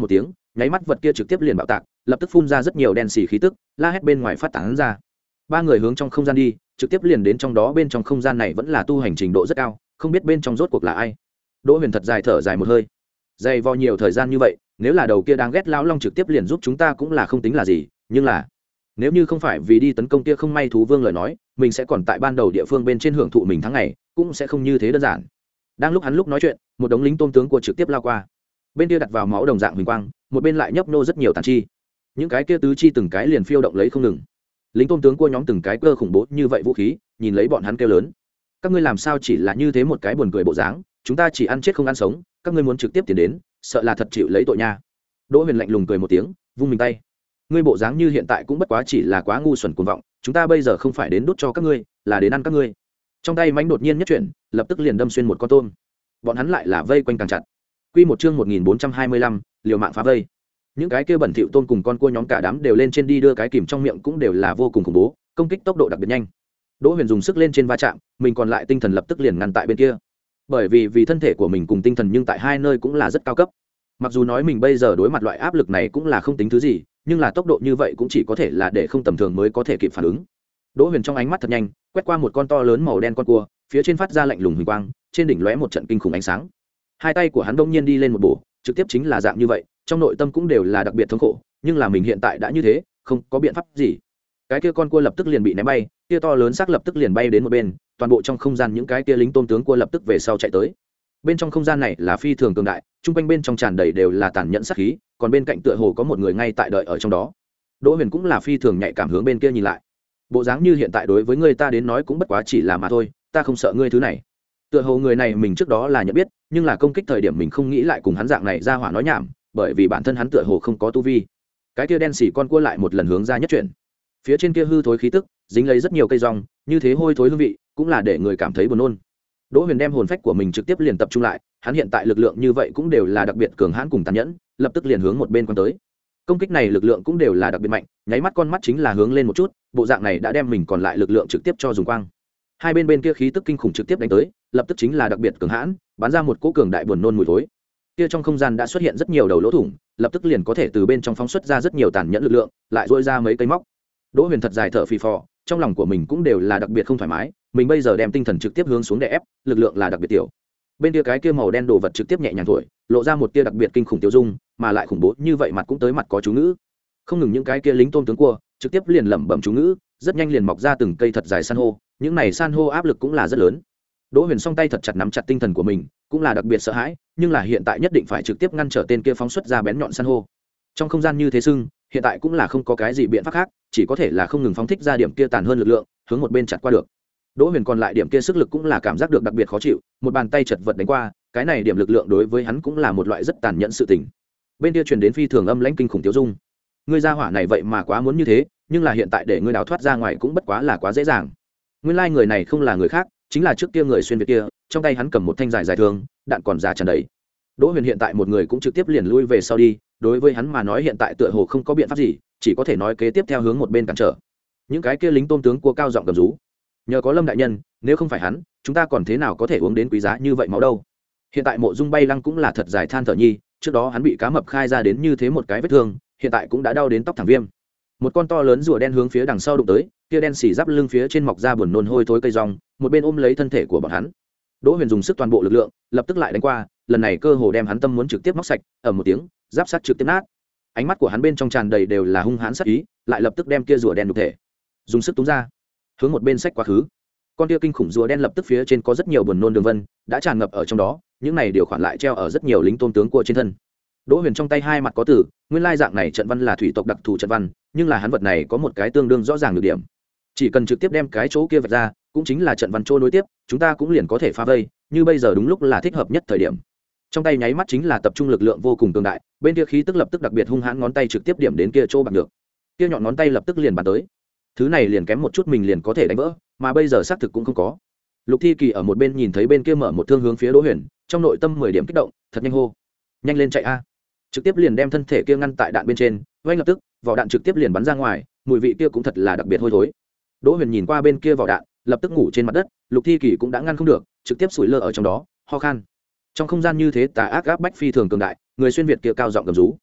nháy mắt vật kia trực tiếp liền bạo tạc, lập tức phun ra rất nhiều đen xì khí tức, la hét bên ngoài phát tán ra. Ba người hướng trong không gian đi, trực tiếp liền đến trong đó. Bên trong không gian này vẫn là tu hành trình độ rất cao, không biết bên trong rốt cuộc là ai. Đỗ Huyền thật dài thở dài một hơi, dày vò nhiều thời gian như vậy, nếu là đầu kia đáng ghét lão long trực tiếp liền giúp chúng ta cũng là không tính là gì, nhưng là nếu như không phải vì đi tấn công kia không may thú vương lời nói, mình sẽ còn tại ban đầu địa phương bên trên hưởng thụ mình tháng ngày, cũng sẽ không như thế đơn giản. Đang lúc hắn lúc nói chuyện, một đống lính tôm tướng của trực tiếp lao qua, bên kia đặt vào máu đồng dạng huỳnh quang, một bên lại nhấp nô rất nhiều tàn chi, những cái kia tứ chi từng cái liền phiêu động lấy không ngừng. Lính tôm tướng của nhóm từng cái cơ khủng bố như vậy vũ khí, nhìn lấy bọn hắn kêu lớn: các ngươi làm sao chỉ là như thế một cái buồn cười bộ dáng, chúng ta chỉ ăn chết không ăn sống, các ngươi muốn trực tiếp tiến đến, sợ là thật chịu lấy tội nha. Đỗ Huyền lạnh lùng cười một tiếng, vung mình tay: ngươi bộ dáng như hiện tại cũng bất quá chỉ là quá ngu xuẩn cuồng vọng, chúng ta bây giờ không phải đến đút cho các ngươi, là đến ăn các ngươi. Trong tay mãnh đột nhiên nhất chuyển, lập tức liền đâm xuyên một con tôm. Bọn hắn lại là vây quanh càng chặt. Quy một chương một nghìn bốn trăm hai mươi lăm, liều mạng phá vây. Những cái kia bẩn thỉu tôm cùng con cua nhóm cả đám đều lên trên đi, đưa cái kìm trong miệng cũng đều là vô cùng khủng bố, công kích tốc độ đặc biệt nhanh. Đỗ Huyền dùng sức lên trên va chạm, mình còn lại tinh thần lập tức liền ngăn tại bên kia. Bởi vì vì thân thể của mình cùng tinh thần nhưng tại hai nơi cũng là rất cao cấp. Mặc dù nói mình bây giờ đối mặt loại áp lực này cũng là không tính thứ gì, nhưng là tốc độ như vậy cũng chỉ có thể là để không tầm thường mới có thể kịp phản ứng. Đỗ Huyền trong ánh mắt thật nhanh, quét qua một con to lớn màu đen con cua, phía trên phát ra lạnh lùng huỳnh quang, trên đỉnh lóe một trận kinh khủng ánh sáng. Hai tay của hắn đông nhiên đi lên một bổ, trực tiếp chính là dạng như vậy, trong nội tâm cũng đều là đặc biệt thống khổ, nhưng là mình hiện tại đã như thế, không có biện pháp gì. Cái kia con cua lập tức liền bị ném bay, kia to lớn xác lập tức liền bay đến một bên, toàn bộ trong không gian những cái kia lính tôm tướng cua lập tức về sau chạy tới. Bên trong không gian này là phi thường cường đại, trung quanh bên trong tràn đầy đều là tàn nhẫn sát khí, còn bên cạnh tựa hồ có một người ngay tại đợi ở trong đó. Đỗ Huyền cũng là phi thường nhạy cảm hướng bên kia nhìn lại. Bộ dáng như hiện tại đối với người ta đến nói cũng bất quá chỉ là mà thôi, ta không sợ ngươi thứ này. Tựa hồ người này mình trước đó là nhận biết, nhưng là công kích thời điểm mình không nghĩ lại cùng hắn dạng này ra hỏa nói nhảm, bởi vì bản thân hắn tựa hồ không có tu vi. Cái kia đen xỉ con cua lại một lần hướng ra nhất chuyển. Phía trên kia hư thối khí tức, dính lấy rất nhiều cây rong, như thế hôi thối hương vị, cũng là để người cảm thấy buồn nôn. Đỗ Huyền đem hồn phách của mình trực tiếp liền tập trung lại, hắn hiện tại lực lượng như vậy cũng đều là đặc biệt cường hãn cùng tàn nhẫn, lập tức liền hướng một bên quan tới. Công kích này lực lượng cũng đều là đặc biệt mạnh, nháy mắt con mắt chính là hướng lên một chút, bộ dạng này đã đem mình còn lại lực lượng trực tiếp cho dùng quang. Hai bên bên kia khí tức kinh khủng trực tiếp đánh tới, lập tức chính là đặc biệt cường hãn, bắn ra một cỗ cường đại buồn nôn mùi thối. Kia trong không gian đã xuất hiện rất nhiều đầu lỗ thủng, lập tức liền có thể từ bên trong phóng xuất ra rất nhiều tàn nhẫn lực lượng, lại rũa ra mấy cây móc. Đỗ Huyền thật dài thở phì phò, trong lòng của mình cũng đều là đặc biệt không thoải mái, mình bây giờ đem tinh thần trực tiếp hướng xuống để ép, lực lượng là đặc biệt tiểu. Bên kia cái kia màu đen đồ vật trực tiếp nhẹ nhàng thổi, lộ ra một tia đặc biệt kinh khủng tiêu dung, mà lại khủng bố như vậy mặt cũng tới mặt có chú ngữ. Không ngừng những cái kia lính tôm tướng cua, trực tiếp liền lẩm bẩm chú ngữ, rất nhanh liền mọc ra từng cây thật dài san hô, những này san hô áp lực cũng là rất lớn. Đỗ Huyền song tay thật chặt nắm chặt tinh thần của mình, cũng là đặc biệt sợ hãi, nhưng là hiện tại nhất định phải trực tiếp ngăn trở tên kia phóng xuất ra bén nhọn san hô. Trong không gian như thế sưng, hiện tại cũng là không có cái gì biện pháp khác, chỉ có thể là không ngừng phóng thích ra điểm kia tàn hơn lực lượng, hướng một bên chặt qua được. Đỗ Huyền còn lại điểm kia sức lực cũng là cảm giác được đặc biệt khó chịu, một bàn tay chật vật đánh qua, cái này điểm lực lượng đối với hắn cũng là một loại rất tàn nhẫn sự tình. Bên kia truyền đến phi thường âm lãnh kinh khủng tiêu dung. Ngươi gia hỏa này vậy mà quá muốn như thế, nhưng là hiện tại để ngươi đào thoát ra ngoài cũng bất quá là quá dễ dàng. Nguyên lai like người này không là người khác, chính là trước kia người xuyên việt kia, trong tay hắn cầm một thanh dài dài thương, đạn còn giá tràn đầy. Đỗ Huyền hiện tại một người cũng trực tiếp liền lui về sau đi, đối với hắn mà nói hiện tại tựa hồ không có biện pháp gì, chỉ có thể nói kế tiếp theo hướng một bên cản trở. Những cái kia lính tôm tướng cua cao giọng gầm rú, nhờ có Lâm đại nhân, nếu không phải hắn, chúng ta còn thế nào có thể uống đến quý giá như vậy máu đâu. Hiện tại Mộ Dung Bay Lăng cũng là thật dài than thở nhi, trước đó hắn bị cá mập khai ra đến như thế một cái vết thương, hiện tại cũng đã đau đến tóc thẳng viêm. Một con to lớn rùa đen hướng phía đằng sau đụng tới, kia đen xì giáp lưng phía trên mọc ra buồn nôn hôi thối cây rong, một bên ôm lấy thân thể của bọn hắn. Đỗ Huyền dùng sức toàn bộ lực lượng, lập tức lại đánh qua, lần này cơ hồ đem hắn tâm muốn trực tiếp móc sạch, ầm một tiếng, giáp sắt trực tiếp nát. Ánh mắt của hắn bên trong tràn đầy đều là hung hãn sát ý, lại lập tức đem kia rùa đen đục thể, dùng sức túm ra, hướng một bên sách quá khứ. Con kia kinh khủng rùa đen lập tức phía trên có rất nhiều buồn nôn đường vân, đã tràn ngập ở trong đó, những này điều khoản lại treo ở rất nhiều lính tôm tướng của trên thân. Đỗ Huyền trong tay hai mặt có tử, nguyên lai dạng này trận văn là thủy tộc đặc thù trận văn, nhưng là hắn vật này có một cái tương đương rõ ràng được điểm. Chỉ cần trực tiếp đem cái chỗ kia vạch ra, cũng chính là trận văn trôi nối tiếp, chúng ta cũng liền có thể phá vây, như bây giờ đúng lúc là thích hợp nhất thời điểm. Trong tay nháy mắt chính là tập trung lực lượng vô cùng cường đại, bên kia khí tức lập tức đặc biệt hung hãn, ngón tay trực tiếp điểm đến kia chỗ bằng được. Kia nhọn ngón tay lập tức liền bắn tới. Thứ này liền kém một chút mình liền có thể đánh vỡ, mà bây giờ xác thực cũng không có. Lục Thi Kỳ ở một bên nhìn thấy bên kia mở một thương hướng phía Đỗ Huyền, trong nội tâm mười điểm kích động, thật nhanh hô, nhanh lên chạy a! Trực tiếp liền đem thân thể kia ngăn tại đạn bên trên, ngay lập tức, vỏ đạn trực tiếp liền bắn ra ngoài, mùi vị kia cũng thật là đặc biệt hôi thối. Đỗ Huyền nhìn qua bên kia vỏ đạn, lập tức ngủ trên mặt đất, Lục Thi Kỳ cũng đã ngăn không được, trực tiếp sủi lơ ở trong đó, ho khan. Trong không gian như thế tà ác áp bách phi thường cường đại, người xuyên việt kia cao giọng gầm rú.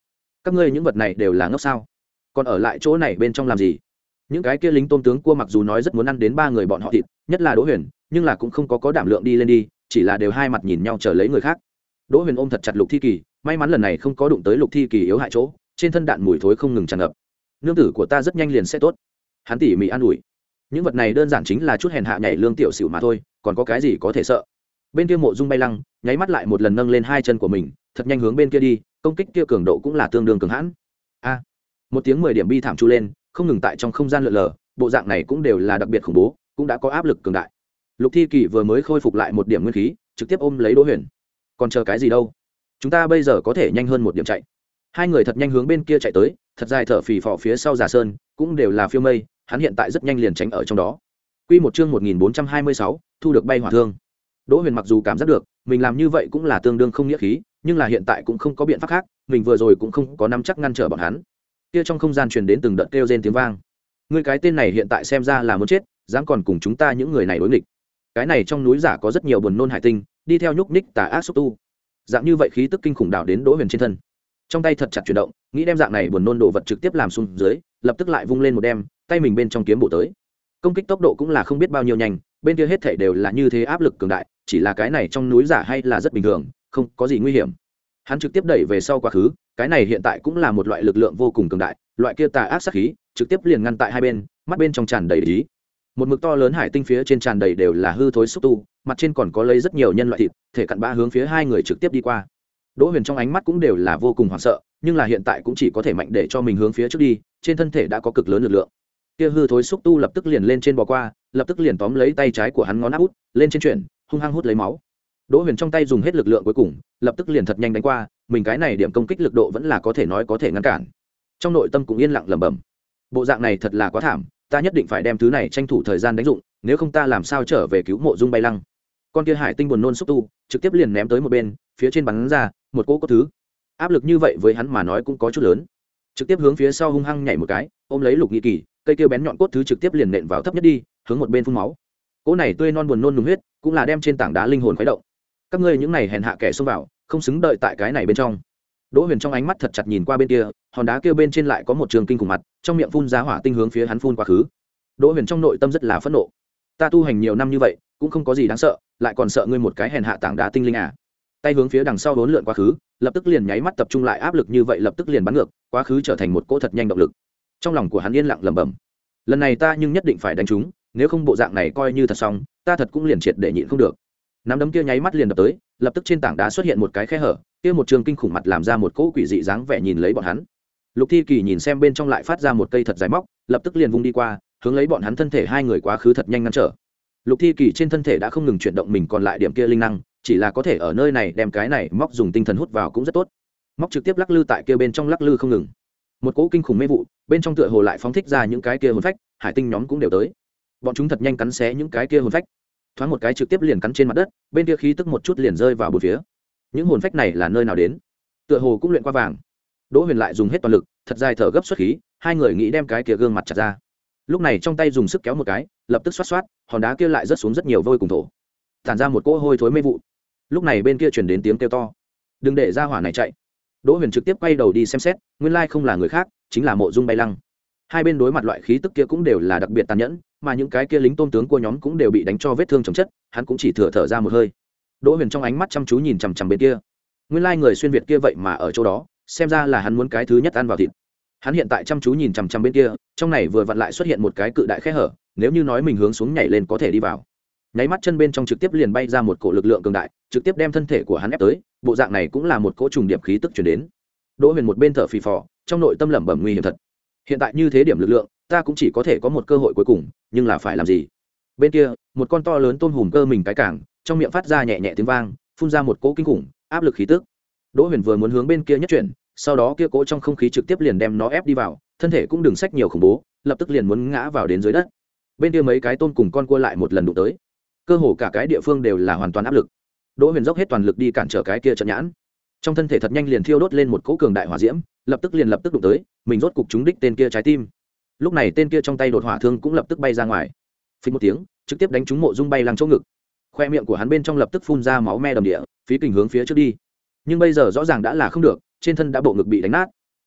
các ngươi những vật này đều là ngốc sao, còn ở lại chỗ này bên trong làm gì? Những cái kia lính tôm tướng cua mặc dù nói rất muốn ăn đến ba người bọn họ thịt, nhất là Đỗ Huyền, nhưng là cũng không có có đảm lượng đi lên đi, chỉ là đều hai mặt nhìn nhau chờ lấy người khác. Đỗ Huyền ôm thật chặt Lục Thi Kỳ, may mắn lần này không có đụng tới Lục Thi Kỳ yếu hại chỗ, trên thân đạn mùi thối không ngừng tràn ngập. Nương tử của ta rất nhanh liền sẽ tốt. Hắn tỉ mỉ an ủi. Những vật này đơn giản chính là chút hèn hạ nhảy lương tiểu xỉu mà thôi, còn có cái gì có thể sợ? Bên kia Mộ Dung Bay Lăng, nháy mắt lại một lần nâng lên hai chân của mình, thật nhanh hướng bên kia đi, công kích kia cường độ cũng là tương đương cường hãn. A! Một tiếng mười điểm bi thảm chu lên, không ngừng tại trong không gian lượn lờ, bộ dạng này cũng đều là đặc biệt khủng bố, cũng đã có áp lực cường đại. Lục Thi Kỳ vừa mới khôi phục lại một điểm nguyên khí, trực tiếp ôm lấy Đỗ Huyền. Còn chờ cái gì đâu? Chúng ta bây giờ có thể nhanh hơn một điểm chạy. Hai người thật nhanh hướng bên kia chạy tới, thật dài thở phì phò phía sau Giả Sơn, cũng đều là phiêu mây, hắn hiện tại rất nhanh liền tránh ở trong đó. Quy một chương một nghìn bốn trăm hai mươi sáu, thu được bay hỏa thương. Đỗ Huyền mặc dù cảm giác được, mình làm như vậy cũng là tương đương không nghĩa khí, nhưng là hiện tại cũng không có biện pháp khác, mình vừa rồi cũng không có nắm chắc ngăn trở bọn hắn. Kia trong không gian truyền đến từng đợt kêu rên tiếng vang. Ngươi cái tên này hiện tại xem ra là muốn chết, dám còn cùng chúng ta những người này đối nghịch. Cái này trong núi giả có rất nhiều buồn nôn hải tinh, đi theo nhúc nhích tà ác xúc tu. Dạng như vậy khí tức kinh khủng đảo đến Đỗ Huyền trên thân. Trong tay thật chặt chuyển động, nghĩ đem dạng này buồn nôn đồ vật trực tiếp làm xuống dưới, lập tức lại vung lên một đem, tay mình bên trong kiếm bổ tới. Công kích tốc độ cũng là không biết bao nhiêu nhanh, bên kia hết thảy đều là như thế áp lực cường đại, chỉ là cái này trong núi giả hay là rất bình thường, không có gì nguy hiểm. Hắn trực tiếp đẩy về sau quá khứ, cái này hiện tại cũng là một loại lực lượng vô cùng cường đại, loại kia tà ác sát khí, trực tiếp liền ngăn tại hai bên, mắt bên trong tràn đầy ý. Một mực to lớn hải tinh phía trên tràn đầy đều là hư thối xúc tu, mặt trên còn có lấy rất nhiều nhân loại thịt, thể cặn bã hướng phía hai người trực tiếp đi qua. Đỗ Huyền trong ánh mắt cũng đều là vô cùng hoảng sợ, nhưng là hiện tại cũng chỉ có thể mạnh để cho mình hướng phía trước đi, trên thân thể đã có cực lớn lực lượng. Kia hư thối xúc tu lập tức liền lên trên bò qua, lập tức liền tóm lấy tay trái của hắn ngón áp út, lên trên chuyển, hung hăng hút lấy máu. Đỗ Huyền trong tay dùng hết lực lượng cuối cùng, lập tức liền thật nhanh đánh qua, mình cái này điểm công kích lực độ vẫn là có thể nói có thể ngăn cản. Trong nội tâm cũng yên lặng lẩm bẩm, bộ dạng này thật là quá thảm, ta nhất định phải đem thứ này tranh thủ thời gian đánh dụng, nếu không ta làm sao trở về cứu Mộ Dung Bay Lăng. Con kia hải tinh buồn nôn xúc tu, trực tiếp liền ném tới một bên, phía trên bắn ra một cỗ có thứ. Áp lực như vậy với hắn mà nói cũng có chút lớn. Trực tiếp hướng phía sau hung hăng nhảy một cái, ôm lấy Lục Nghị Kỳ, cây kia bén nhọn cốt thứ trực tiếp liền nện vào thấp nhất đi, hướng một bên phun máu. Cỗ này tươi non buồn nôn nùng huyết, cũng là đem trên tảng đá linh hồn khuấy động. Các ngươi những này hèn hạ kẻ xông vào, không xứng đợi tại cái này bên trong. Đỗ Huyền trong ánh mắt thật chặt nhìn qua bên kia, hòn đá kia bên trên lại có một trường kinh khủng mặt, trong miệng phun ra hỏa tinh hướng phía hắn phun quá khứ. Đỗ Huyền trong nội tâm rất là phẫn nộ. Ta tu hành nhiều năm như vậy, cũng không có gì đáng sợ, lại còn sợ ngươi một cái hèn hạ tảng đá tinh linh à? Tay hướng phía đằng sau đốn lượn quá khứ, lập tức liền nháy mắt tập trung lại áp lực như vậy lập tức liền bắn ngược, quá khứ trở thành một cỗ thật nhanh động lực. Trong lòng của hắn yên lặng lẩm bẩm, lần này ta nhưng nhất định phải đánh chúng, nếu không bộ dạng này coi như thật xong, ta thật cũng liền triệt để nhịn không được. Nắm đấm kia nháy mắt liền đập tới, lập tức trên tảng đá xuất hiện một cái khe hở, kia một trường kinh khủng mặt làm ra một cỗ quỷ dị dáng vẻ nhìn lấy bọn hắn. Lục Thi Kỳ nhìn xem bên trong lại phát ra một cây thật dài móc, lập tức liền vung đi qua, hướng lấy bọn hắn thân thể hai người quá khứ thật nhanh ngăn trở. Lục Thi Kỳ trên thân thể đã không ngừng chuyển động mình còn lại điểm kia linh năng, chỉ là có thể ở nơi này đem cái này móc dùng tinh thần hút vào cũng rất tốt. Móc trực tiếp lắc lư tại kia bên trong lắc lư không ngừng. Một cỗ kinh khủng mê vụ, bên trong tựa hồ lại phóng thích ra những cái kia hồn phách, hải tinh nhóm cũng đều tới. Bọn chúng thật nhanh cắn xé những cái kia hồn phách. Thoáng một cái trực tiếp liền cắn trên mặt đất, bên kia khí tức một chút liền rơi vào bốn phía. Những hồn phách này là nơi nào đến? Tựa hồ cũng luyện qua vàng. Đỗ Huyền lại dùng hết toàn lực, thật dài thở gấp xuất khí, hai người nghĩ đem cái kia gương mặt chặt ra. Lúc này trong tay dùng sức kéo một cái, lập tức xoát xoát, hòn đá kia lại rớt xuống rất nhiều vôi cùng thổ, tản ra một cỗ hôi thối mê vụ. Lúc này bên kia truyền đến tiếng kêu to, đừng để ra hỏa này chạy. Đỗ Huyền trực tiếp quay đầu đi xem xét, nguyên lai không là người khác, chính là Mộ Dung Bay Lăng. Hai bên đối mặt loại khí tức kia cũng đều là đặc biệt tàn nhẫn, mà những cái kia lính tôm tướng của nhóm cũng đều bị đánh cho vết thương chồng chất, hắn cũng chỉ thừa thở ra một hơi. Đỗ Huyền trong ánh mắt chăm chú nhìn chằm chằm bên kia, nguyên lai người xuyên việt kia vậy mà ở chỗ đó, xem ra là hắn muốn cái thứ nhất ăn vào thịt. Hắn hiện tại chăm chú nhìn chằm chằm bên kia, trong này vừa vặn lại xuất hiện một cái cự đại khe hở, nếu như nói mình hướng xuống nhảy lên có thể đi vào. Nháy mắt chân bên trong trực tiếp liền bay ra một cổ lực lượng cường đại, trực tiếp đem thân thể của hắn ép tới, bộ dạng này cũng là một cỗ trùng điệp khí tức truyền đến. Đỗ Huyền một bên thở phì phò, trong nội tâm lẩm bẩm nguy hiểm thật. Hiện tại như thế điểm lực lượng, ta cũng chỉ có thể có một cơ hội cuối cùng, nhưng là phải làm gì? Bên kia, một con to lớn tôm hùm cơ mình cái cảng, trong miệng phát ra nhẹ nhẹ tiếng vang, phun ra một cỗ kinh khủng, áp lực khí tức. Đỗ Huyền vừa muốn hướng bên kia nhất chuyển, sau đó kia cỗ trong không khí trực tiếp liền đem nó ép đi vào, thân thể cũng đừng sách nhiều khủng bố, lập tức liền muốn ngã vào đến dưới đất. Bên kia mấy cái tôm cùng con cua lại một lần đụng tới, cơ hồ cả cái địa phương đều là hoàn toàn áp lực. Đỗ Huyền dốc hết toàn lực đi cản trở cái kia trận nhãn, trong thân thể thật nhanh liền thiêu đốt lên một cỗ cường đại hỏa diễm, lập tức liền lập tức đụng tới, mình rốt cục trúng đích tên kia trái tim. Lúc này tên kia trong tay đột hỏa thương cũng lập tức bay ra ngoài, phình một tiếng, trực tiếp đánh trúng Mộ Dung Bay Lăng chỗ ngực. Khoe miệng của hắn bên trong lập tức phun ra máu me đầm địa, phí kình hướng phía trước đi. Nhưng bây giờ rõ ràng đã là không được, trên thân đã bộ ngực bị đánh nát.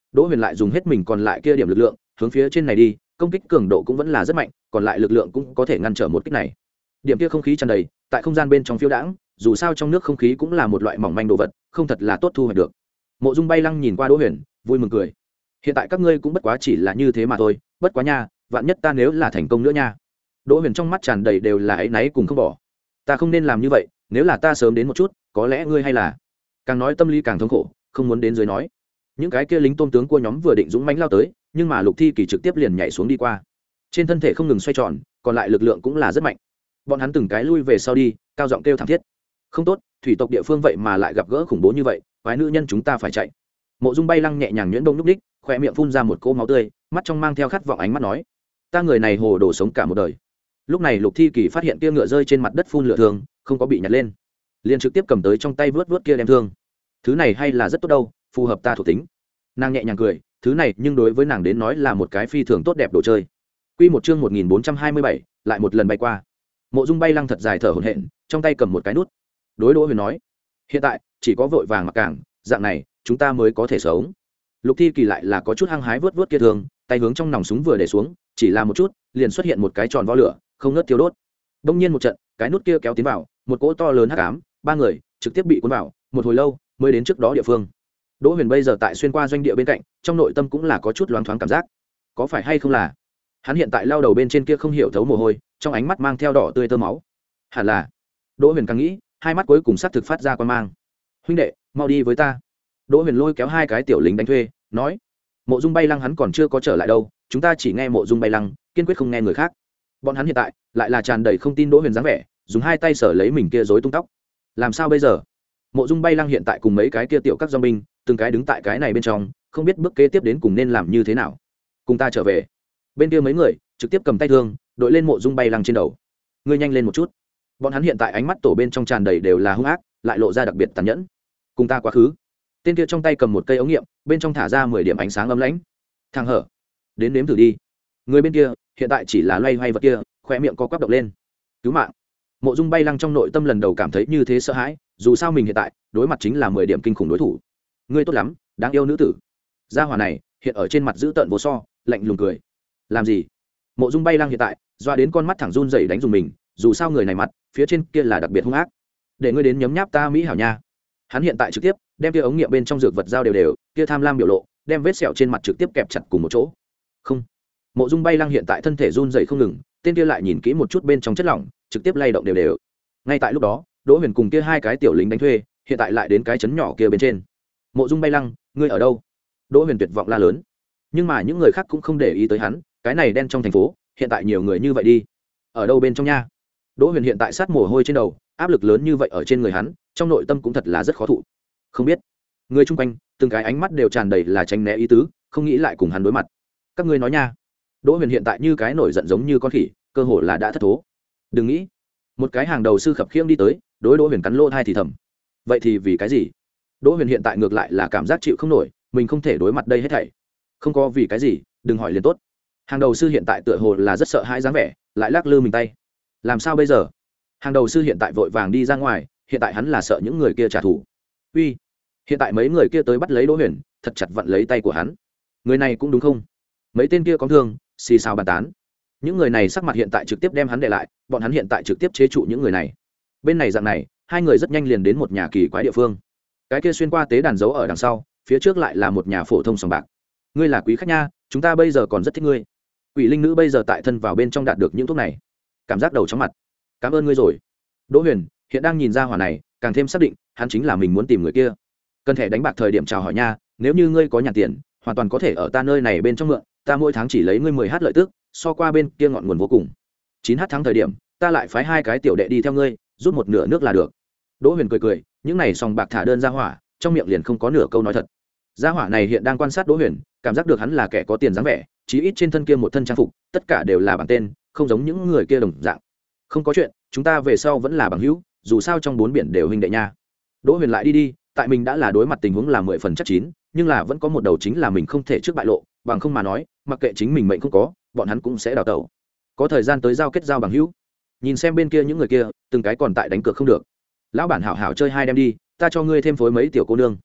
Đỗ Huyền lại dùng hết mình còn lại kia điểm lực lượng hướng phía trên này đi, công kích cường độ cũng vẫn là rất mạnh, còn lại lực lượng cũng có thể ngăn trở một kích này. Điểm kia không khí tràn đầy tại không gian bên trong phiêu đãng, dù sao trong nước không khí cũng là một loại mỏng manh đồ vật, không thật là tốt thu hoạch được. Mộ Dung Bay Lăng nhìn qua Đỗ Huyền, vui mừng cười. Hiện tại các ngươi cũng bất quá chỉ là như thế mà thôi, bất quá nha, vạn nhất ta nếu là thành công nữa nha. Đỗ Huyền trong mắt tràn đầy đều là áy náy cùng không bỏ. Ta không nên làm như vậy, nếu là ta sớm đến một chút, có lẽ ngươi hay là. Càng nói tâm lý càng thống khổ, không muốn đến dưới nói. Những cái kia lính tôm tướng của nhóm vừa định dũng mãnh lao tới, nhưng mà Lục Thi Kỳ trực tiếp liền nhảy xuống đi qua. Trên thân thể không ngừng xoay tròn, còn lại lực lượng cũng là rất mạnh. Bọn hắn từng cái lui về sau đi, cao giọng kêu thảm thiết. Không tốt, thủy tộc địa phương vậy mà lại gặp gỡ khủng bố như vậy, quái nữ nhân chúng ta phải chạy. Mộ Dung Bay Lăng nhẹ nhàng nhuyễn đông lúc đích, khóe miệng phun ra một cỗ máu tươi, mắt trong mang theo khát vọng ánh mắt nói: ta người này hồ đồ sống cả một đời. Lúc này Lục Thi Kỳ phát hiện kia ngựa rơi trên mặt đất phun lửa thường không có bị nhặt lên, liền trực tiếp cầm tới trong tay vớt vớt kia đem thương. Thứ này hay là rất tốt đâu, phù hợp ta thuộc tính. Nàng nhẹ nhàng cười, thứ này nhưng đối với nàng đến nói là một cái phi thường tốt đẹp đồ chơi. Quy một chương một nghìn bốn trăm hai mươi bảy, lại một lần bay qua. Mộ Dung Bay Lăng thật dài thở hổn hển, trong tay cầm một cái nút. Đối Đỗ Huyền nói: hiện tại chỉ có vội vàng mặc càng, dạng này chúng ta mới có thể sống. Lục Thi Kỳ lại là có chút hăng hái vớt vớt kia thường, tay hướng trong nòng súng vừa để xuống, chỉ là một chút, liền xuất hiện một cái tròn vó lửa, không ngớt thiêu đốt. Đông nhiên một trận, cái nút kia kéo tiến vào, một cỗ to lớn hắc ám, ba người trực tiếp bị cuốn vào, một hồi lâu mới đến trước đó địa phương. Đỗ Huyền bây giờ tại xuyên qua doanh địa bên cạnh, trong nội tâm cũng là có chút loáng thoáng cảm giác, có phải hay không là hắn hiện tại lao đầu bên trên kia không hiểu thấu mồ hôi, trong ánh mắt mang theo đỏ tươi tơ máu. Hẳn là. Đỗ Huyền càng nghĩ, hai mắt cuối cùng sắc thực phát ra quan mang. Huynh đệ, mau đi với ta. Đỗ Huyền lôi kéo hai cái tiểu lính đánh thuê, nói: Mộ Dung Bay Lăng hắn còn chưa có trở lại đâu, chúng ta chỉ nghe Mộ Dung Bay Lăng, kiên quyết không nghe người khác. Bọn hắn hiện tại lại là tràn đầy không tin Đỗ Huyền dáng vẻ, dùng hai tay sở lấy mình kia rối tung tóc. Làm sao bây giờ? Mộ Dung Bay Lăng hiện tại cùng mấy cái kia tiểu các doanh binh, từng cái đứng tại cái này bên trong, không biết bước kế tiếp đến cùng nên làm như thế nào. Cùng ta trở về. Bên kia mấy người trực tiếp cầm tay thương, đội lên Mộ Dung Bay Lăng trên đầu. Ngươi nhanh lên một chút. Bọn hắn hiện tại ánh mắt tổ bên trong tràn đầy đều là hung ác, lại lộ ra đặc biệt tàn nhẫn. Cùng ta quá khứ. Tên kia trong tay cầm một cây ống nghiệm, bên trong thả ra mười điểm ánh sáng ấm lãnh. Thằng hở, đến nếm thử đi. Người bên kia hiện tại chỉ là loay hoay vật kia, khoe miệng co quắp động lên. Cứu mạng. Mộ Dung Bay Lăng trong nội tâm lần đầu cảm thấy như thế sợ hãi, dù sao mình hiện tại đối mặt chính là mười điểm kinh khủng đối thủ. Ngươi tốt lắm, đáng yêu nữ tử. Gia hỏa này hiện ở trên mặt dữ tợn vô so, lạnh lùng cười. Làm gì? Mộ Dung Bay Lăng hiện tại doa đến con mắt thẳng run rẩy đánh dùng mình, dù sao người này mặt phía trên kia là đặc biệt hung ác. Để ngươi đến nhấm nháp ta mỹ hảo nha. Hắn hiện tại trực tiếp đem kia ống nghiệm bên trong dược vật giao đều đều, kia tham lam biểu lộ, đem vết sẹo trên mặt trực tiếp kẹp chặt cùng một chỗ. Không. Mộ Dung Bay Lăng hiện tại thân thể run rẩy không ngừng, tên kia lại nhìn kỹ một chút bên trong chất lỏng, trực tiếp lay động đều đều. Ngay tại lúc đó, Đỗ Huyền cùng kia hai cái tiểu lính đánh thuê, hiện tại lại đến cái chấn nhỏ kia bên trên. Mộ Dung Bay Lăng, ngươi ở đâu? Đỗ Huyền tuyệt vọng la lớn. Nhưng mà những người khác cũng không để ý tới hắn, cái này đen trong thành phố, hiện tại nhiều người như vậy đi. Ở đâu bên trong nha? Đỗ Huyền hiện tại sát mồ hôi trên đầu, áp lực lớn như vậy ở trên người hắn, trong nội tâm cũng thật là rất khó thụ. Không biết. Người chung quanh, từng cái ánh mắt đều tràn đầy là tránh né ý tứ, không nghĩ lại cùng hắn đối mặt. Các ngươi nói nha. Đỗ Huyền hiện tại như cái nổi giận giống như con khỉ, cơ hồ là đã thất thố. Đừng nghĩ. Một cái hàng đầu sư khập khiễng đi tới, đối Đỗ Huyền cắn lỗ tai thì thầm. Vậy thì vì cái gì? Đỗ Huyền hiện tại ngược lại là cảm giác chịu không nổi, mình không thể đối mặt đây hết thảy. Không có vì cái gì, đừng hỏi liền tốt. Hàng đầu sư hiện tại tựa hồ là rất sợ hãi dáng vẻ, lại lắc lư mình tay. Làm sao bây giờ? Hàng đầu sư hiện tại vội vàng đi ra ngoài, hiện tại hắn là sợ những người kia trả thù. Uy, hiện tại mấy người kia tới bắt lấy Đỗ Huyền, thật chặt vặn lấy tay của hắn. Người này cũng đúng không? Mấy tên kia có thương, xì xào bàn tán. Những người này sắc mặt hiện tại trực tiếp đem hắn để lại, bọn hắn hiện tại trực tiếp chế trụ những người này. Bên này dạng này, hai người rất nhanh liền đến một nhà kỳ quái địa phương. Cái kia xuyên qua tế đàn giấu ở đằng sau, phía trước lại là một nhà phổ thông sòng bạc. Ngươi là quý khách nha, chúng ta bây giờ còn rất thích ngươi. Quỷ linh nữ bây giờ tại thân vào bên trong đạt được những thuốc này, cảm giác đầu chóng mặt. Cảm ơn ngươi rồi. Đỗ Huyền hiện đang nhìn ra hỏa này, càng thêm xác định hắn chính là mình muốn tìm người kia. Cần thẻ đánh bạc thời điểm chào hỏi nha, nếu như ngươi có nhàn tiền, hoàn toàn có thể ở ta nơi này bên trong mượn, ta mỗi tháng chỉ lấy ngươi mười h lợi tức, so qua bên kia ngọn nguồn vô cùng. chín h tháng thời điểm, ta lại phái hai cái tiểu đệ đi theo ngươi, rút một nửa nước là được. Đỗ Huyền cười cười, những này sòng bạc thả đơn ra hỏa, trong miệng liền không có nửa câu nói thật. Gia hỏa này hiện đang quan sát Đỗ Huyền, cảm giác được hắn là kẻ có tiền dáng vẻ, chí ít trên thân kia một thân trang phục, tất cả đều là bằng tên, không giống những người kia đồng dạng. Không có chuyện, chúng ta về sau vẫn là bằng hữu, dù sao trong bốn biển đều huynh đệ nha. Đỗ Huyền lại đi đi, tại mình đã là đối mặt tình huống là mười phần chắc chín, nhưng là vẫn có một đầu chính là mình không thể trước bại lộ, bằng không mà nói, mặc kệ chính mình mệnh không có, bọn hắn cũng sẽ đào tẩu. Có thời gian tới giao kết giao bằng hữu. Nhìn xem bên kia những người kia, từng cái còn tại đánh cược không được. Lão bản hảo hảo chơi hai đem đi, ta cho ngươi thêm phối mấy tiểu cô nương.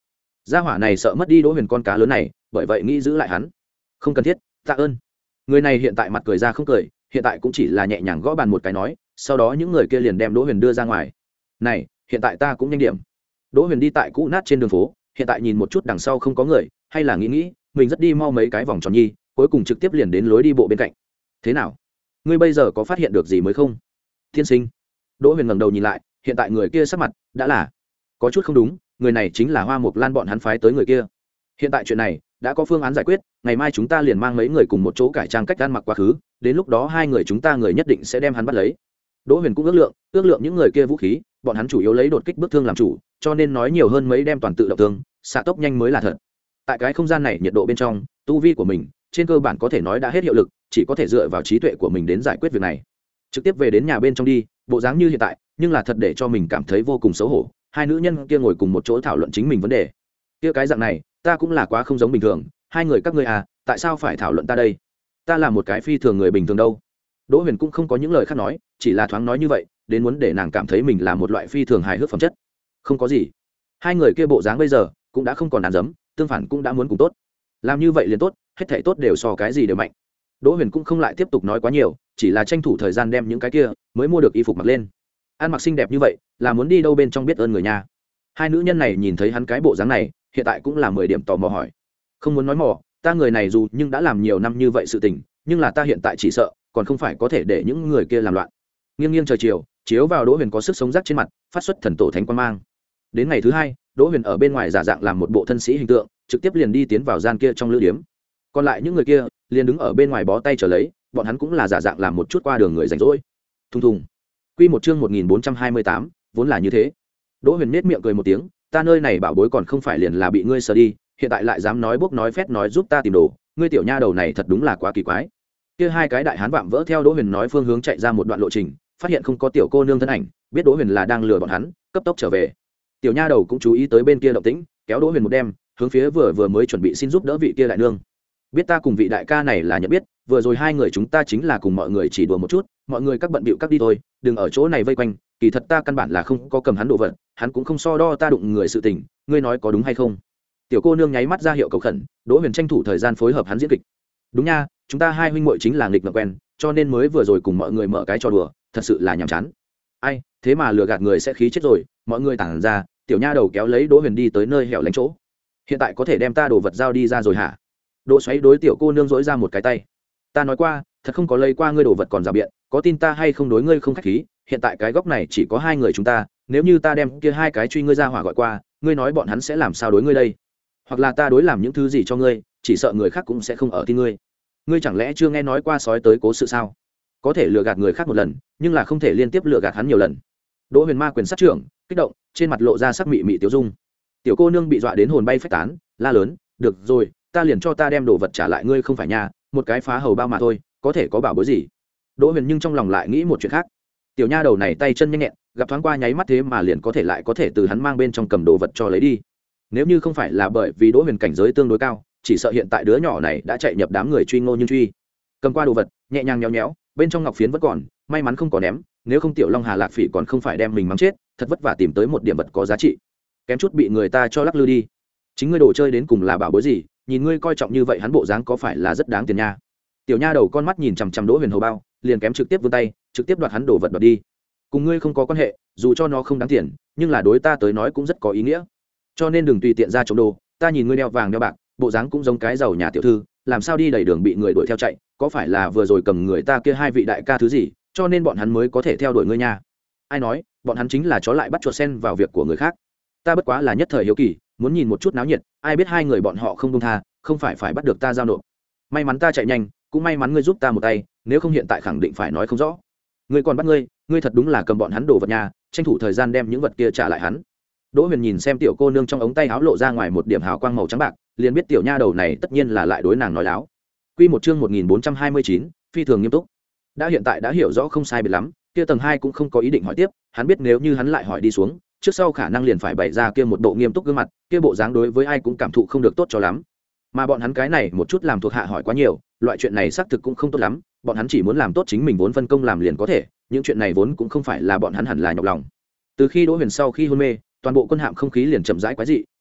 gia hỏa này sợ mất đi Đỗ Huyền con cá lớn này, bởi vậy nghĩ giữ lại hắn. Không cần thiết, tạ ơn. Người này hiện tại mặt cười ra không cười, hiện tại cũng chỉ là nhẹ nhàng gõ bàn một cái nói, sau đó những người kia liền đem Đỗ Huyền đưa ra ngoài. Này, hiện tại ta cũng nhanh điểm. Đỗ Huyền đi tại cũ nát trên đường phố, hiện tại nhìn một chút đằng sau không có người, hay là nghĩ nghĩ, mình rất đi mau mấy cái vòng tròn nhi, cuối cùng trực tiếp liền đến lối đi bộ bên cạnh. Thế nào? Ngươi bây giờ có phát hiện được gì mới không? Tiên sinh. Đỗ Huyền ngẩng đầu nhìn lại, hiện tại người kia sắc mặt đã là có chút không đúng, người này chính là Hoa Mộc Lan bọn hắn phái tới người kia. Hiện tại chuyện này đã có phương án giải quyết, ngày mai chúng ta liền mang mấy người cùng một chỗ cải trang cách ăn mặc quá khứ, đến lúc đó hai người chúng ta người nhất định sẽ đem hắn bắt lấy. Đỗ Huyền cũng ước lượng, ước lượng những người kia vũ khí, bọn hắn chủ yếu lấy đột kích bước thương làm chủ, cho nên nói nhiều hơn mấy đem toàn tự động thương, xạ tốc nhanh mới là thật. Tại cái không gian này nhiệt độ bên trong, tu vi của mình trên cơ bản có thể nói đã hết hiệu lực, chỉ có thể dựa vào trí tuệ của mình đến giải quyết việc này. Trực tiếp về đến nhà bên trong đi, bộ dáng như hiện tại, nhưng là thật để cho mình cảm thấy vô cùng xấu hổ. Hai nữ nhân kia ngồi cùng một chỗ thảo luận chính mình vấn đề. Kia cái dạng này, ta cũng là quá không giống bình thường, hai người các ngươi à, tại sao phải thảo luận ta đây? Ta là một cái phi thường người bình thường đâu. Đỗ Huyền cũng không có những lời khác nói, chỉ là thoáng nói như vậy, đến muốn để nàng cảm thấy mình là một loại phi thường hài hước phẩm chất. Không có gì. Hai người kia bộ dáng bây giờ cũng đã không còn đàn dấm, tương phản cũng đã muốn cùng tốt. Làm như vậy liền tốt, hết thảy tốt đều so cái gì đều mạnh. Đỗ Huyền cũng không lại tiếp tục nói quá nhiều, chỉ là tranh thủ thời gian đem những cái kia mới mua được y phục mặc lên. Ăn mặc xinh đẹp như vậy, là muốn đi đâu bên trong biết ơn người nhà. Hai nữ nhân này nhìn thấy hắn cái bộ dáng này, hiện tại cũng là mười điểm tò mò hỏi. Không muốn nói mò, ta người này dù nhưng đã làm nhiều năm như vậy sự tình, nhưng là ta hiện tại chỉ sợ còn không phải có thể để những người kia làm loạn. Nghiêng nghiêng trời chiều, chiếu vào Đỗ Huyền có sức sống giác trên mặt, phát xuất thần tổ thánh quang mang. Đến ngày thứ hai, Đỗ Huyền ở bên ngoài giả dạng làm một bộ thân sĩ hình tượng, trực tiếp liền đi tiến vào gian kia trong lữ điếm. Còn lại những người kia liền đứng ở bên ngoài bó tay chờ lấy, bọn hắn cũng là giả dạng làm một chút qua đường người rảnh rỗi. Thùng thùng. Quy một chương một nghìn bốn trăm hai mươi tám, vốn là như thế. Đỗ Huyền nhếch miệng cười một tiếng, ta nơi này bảo bối còn không phải liền là bị ngươi sờ đi, hiện tại lại dám nói bốc nói phét nói giúp ta tìm đồ, ngươi tiểu nha đầu này thật đúng là quá kỳ quái. Kia hai cái đại hán vạm vỡ theo Đỗ Huyền nói phương hướng chạy ra một đoạn lộ trình, phát hiện không có tiểu cô nương thân ảnh, biết Đỗ Huyền là đang lừa bọn hắn, cấp tốc trở về. Tiểu nha đầu cũng chú ý tới bên kia động tĩnh, kéo Đỗ Huyền một đem, hướng phía vừa vừa mới chuẩn bị xin giúp đỡ vị kia đại nương. Biết ta cùng vị đại ca này là nhận biết, vừa rồi hai người chúng ta chính là cùng mọi người chỉ đùa một chút, mọi người các bận bịu các đi thôi, đừng ở chỗ này vây quanh, kỳ thật ta căn bản là không có cầm hắn đồ vật, hắn cũng không so đo ta đụng người sự tình, ngươi nói có đúng hay không? Tiểu cô nương nháy mắt ra hiệu cầu khẩn, Đỗ Huyền tranh thủ thời gian phối hợp hắn diễn kịch. Đúng nha, chúng ta hai huynh muội chính là nghịch ngợm quen, cho nên mới vừa rồi cùng mọi người mở cái trò đùa, thật sự là nhàm chán. Ai, thế mà lừa gạt người sẽ khí chết rồi, mọi người tản ra, tiểu nha đầu kéo lấy Đỗ Huyền đi tới nơi hẻo lánh chỗ. Hiện tại có thể đem ta đồ vật giao đi ra rồi hả? Đỗ Xoáy đối tiểu cô nương dỗi ra một cái tay. Ta nói qua, thật không có lấy qua ngươi đồ vật còn rào biện, có tin ta hay không đối ngươi không khách khí, hiện tại cái góc này chỉ có hai người chúng ta, nếu như ta đem kia hai cái truy ngươi ra hỏa gọi qua, ngươi nói bọn hắn sẽ làm sao đối ngươi đây? Hoặc là ta đối làm những thứ gì cho ngươi, chỉ sợ người khác cũng sẽ không ở tin ngươi. Ngươi chẳng lẽ chưa nghe nói qua sói tới cố sự sao? Có thể lừa gạt người khác một lần, nhưng là không thể liên tiếp lừa gạt hắn nhiều lần. Đỗ Huyền ma quyền sát trưởng, kích động, trên mặt lộ ra sắc mị mị tiểu dung. Tiểu cô nương bị dọa đến hồn bay phách tán, la lớn, "Được rồi, ta liền cho ta đem đồ vật trả lại ngươi không phải nhà, một cái phá hầu bao mà thôi, có thể có bảo bối gì?" Đỗ Huyền nhưng trong lòng lại nghĩ một chuyện khác. Tiểu nha đầu này tay chân nhanh nhẹn, gặp thoáng qua nháy mắt thế mà liền có thể lại có thể từ hắn mang bên trong cầm đồ vật cho lấy đi. Nếu như không phải là bởi vì Đỗ Huyền cảnh giới tương đối cao, chỉ sợ hiện tại đứa nhỏ này đã chạy nhập đám người truy Ngô Nhưng truy. Cầm qua đồ vật, nhẹ nhàng nhéo nhéo, bên trong ngọc phiến vẫn còn, may mắn không có ném, nếu không tiểu Long Hà Lạc Phỉ còn không phải đem mình mắng chết, thật vất vả tìm tới một điểm vật có giá trị, kém chút bị người ta cho lắc lư đi. Chính ngươi đồ chơi đến cùng là bảo bối gì, nhìn ngươi coi trọng như vậy hắn bộ dáng có phải là rất đáng tiền nha. Tiểu nha đầu con mắt nhìn chằm chằm Đỗ Huyền hầu bao, liền kém trực tiếp vươn tay, trực tiếp đoạt hắn đồ vật đoạt đi. Cùng ngươi không có quan hệ, dù cho nó không đáng tiền, nhưng là đối ta tới nói cũng rất có ý nghĩa. Cho nên đừng tùy tiện ra trộm đồ, ta nhìn ngươi đeo vàng đeo bạc, bộ dáng cũng giống cái giàu nhà tiểu thư, làm sao đi đầy đường bị người đuổi theo chạy, có phải là vừa rồi cầm người ta kia hai vị đại ca thứ gì, cho nên bọn hắn mới có thể theo đuổi ngươi nha. Ai nói, bọn hắn chính là chó lại bắt chuột sen vào việc của người khác. Ta bất quá là nhất thời hiếu kỳ, muốn nhìn một chút náo nhiệt, ai biết hai người bọn họ không buông tha, không phải phải bắt được ta giao nộp. May mắn ta chạy nhanh, cũng may mắn ngươi giúp ta một tay, nếu không hiện tại khẳng định phải nói không rõ. Ngươi còn bắt ngươi, ngươi thật đúng là cầm bọn hắn đồ vật nhà, tranh thủ thời gian đem những vật kia trả lại hắn. Đỗ Huyền nhìn xem tiểu cô nương trong ống tay áo lộ ra ngoài một điểm hào quang màu trắng bạc, liền biết tiểu nha đầu này tất nhiên là lại đối nàng nói láo. Quy một chương một nghìn bốn trăm hai mươi chín, phi thường nghiêm túc. Đã hiện tại đã hiểu rõ không sai biệt lắm, kia tầng hai cũng không có ý định hỏi tiếp, hắn biết nếu như hắn lại hỏi đi xuống, trước sau khả năng liền phải bày ra kia một bộ nghiêm túc gương mặt, kia bộ dáng đối với ai cũng cảm thụ không được tốt cho lắm. Mà bọn hắn cái này một chút làm thuộc hạ hỏi quá nhiều, loại chuyện này xác thực cũng không tốt lắm, bọn hắn chỉ muốn làm tốt chính mình vốn phân công làm liền có thể, những chuyện này vốn cũng không phải là bọn hắn hẳn là nhọc lòng. Từ khi Đỗ Huyền sau khi hôn mê, toàn bộ quân hạm không khí liền chậm rãi quái dị,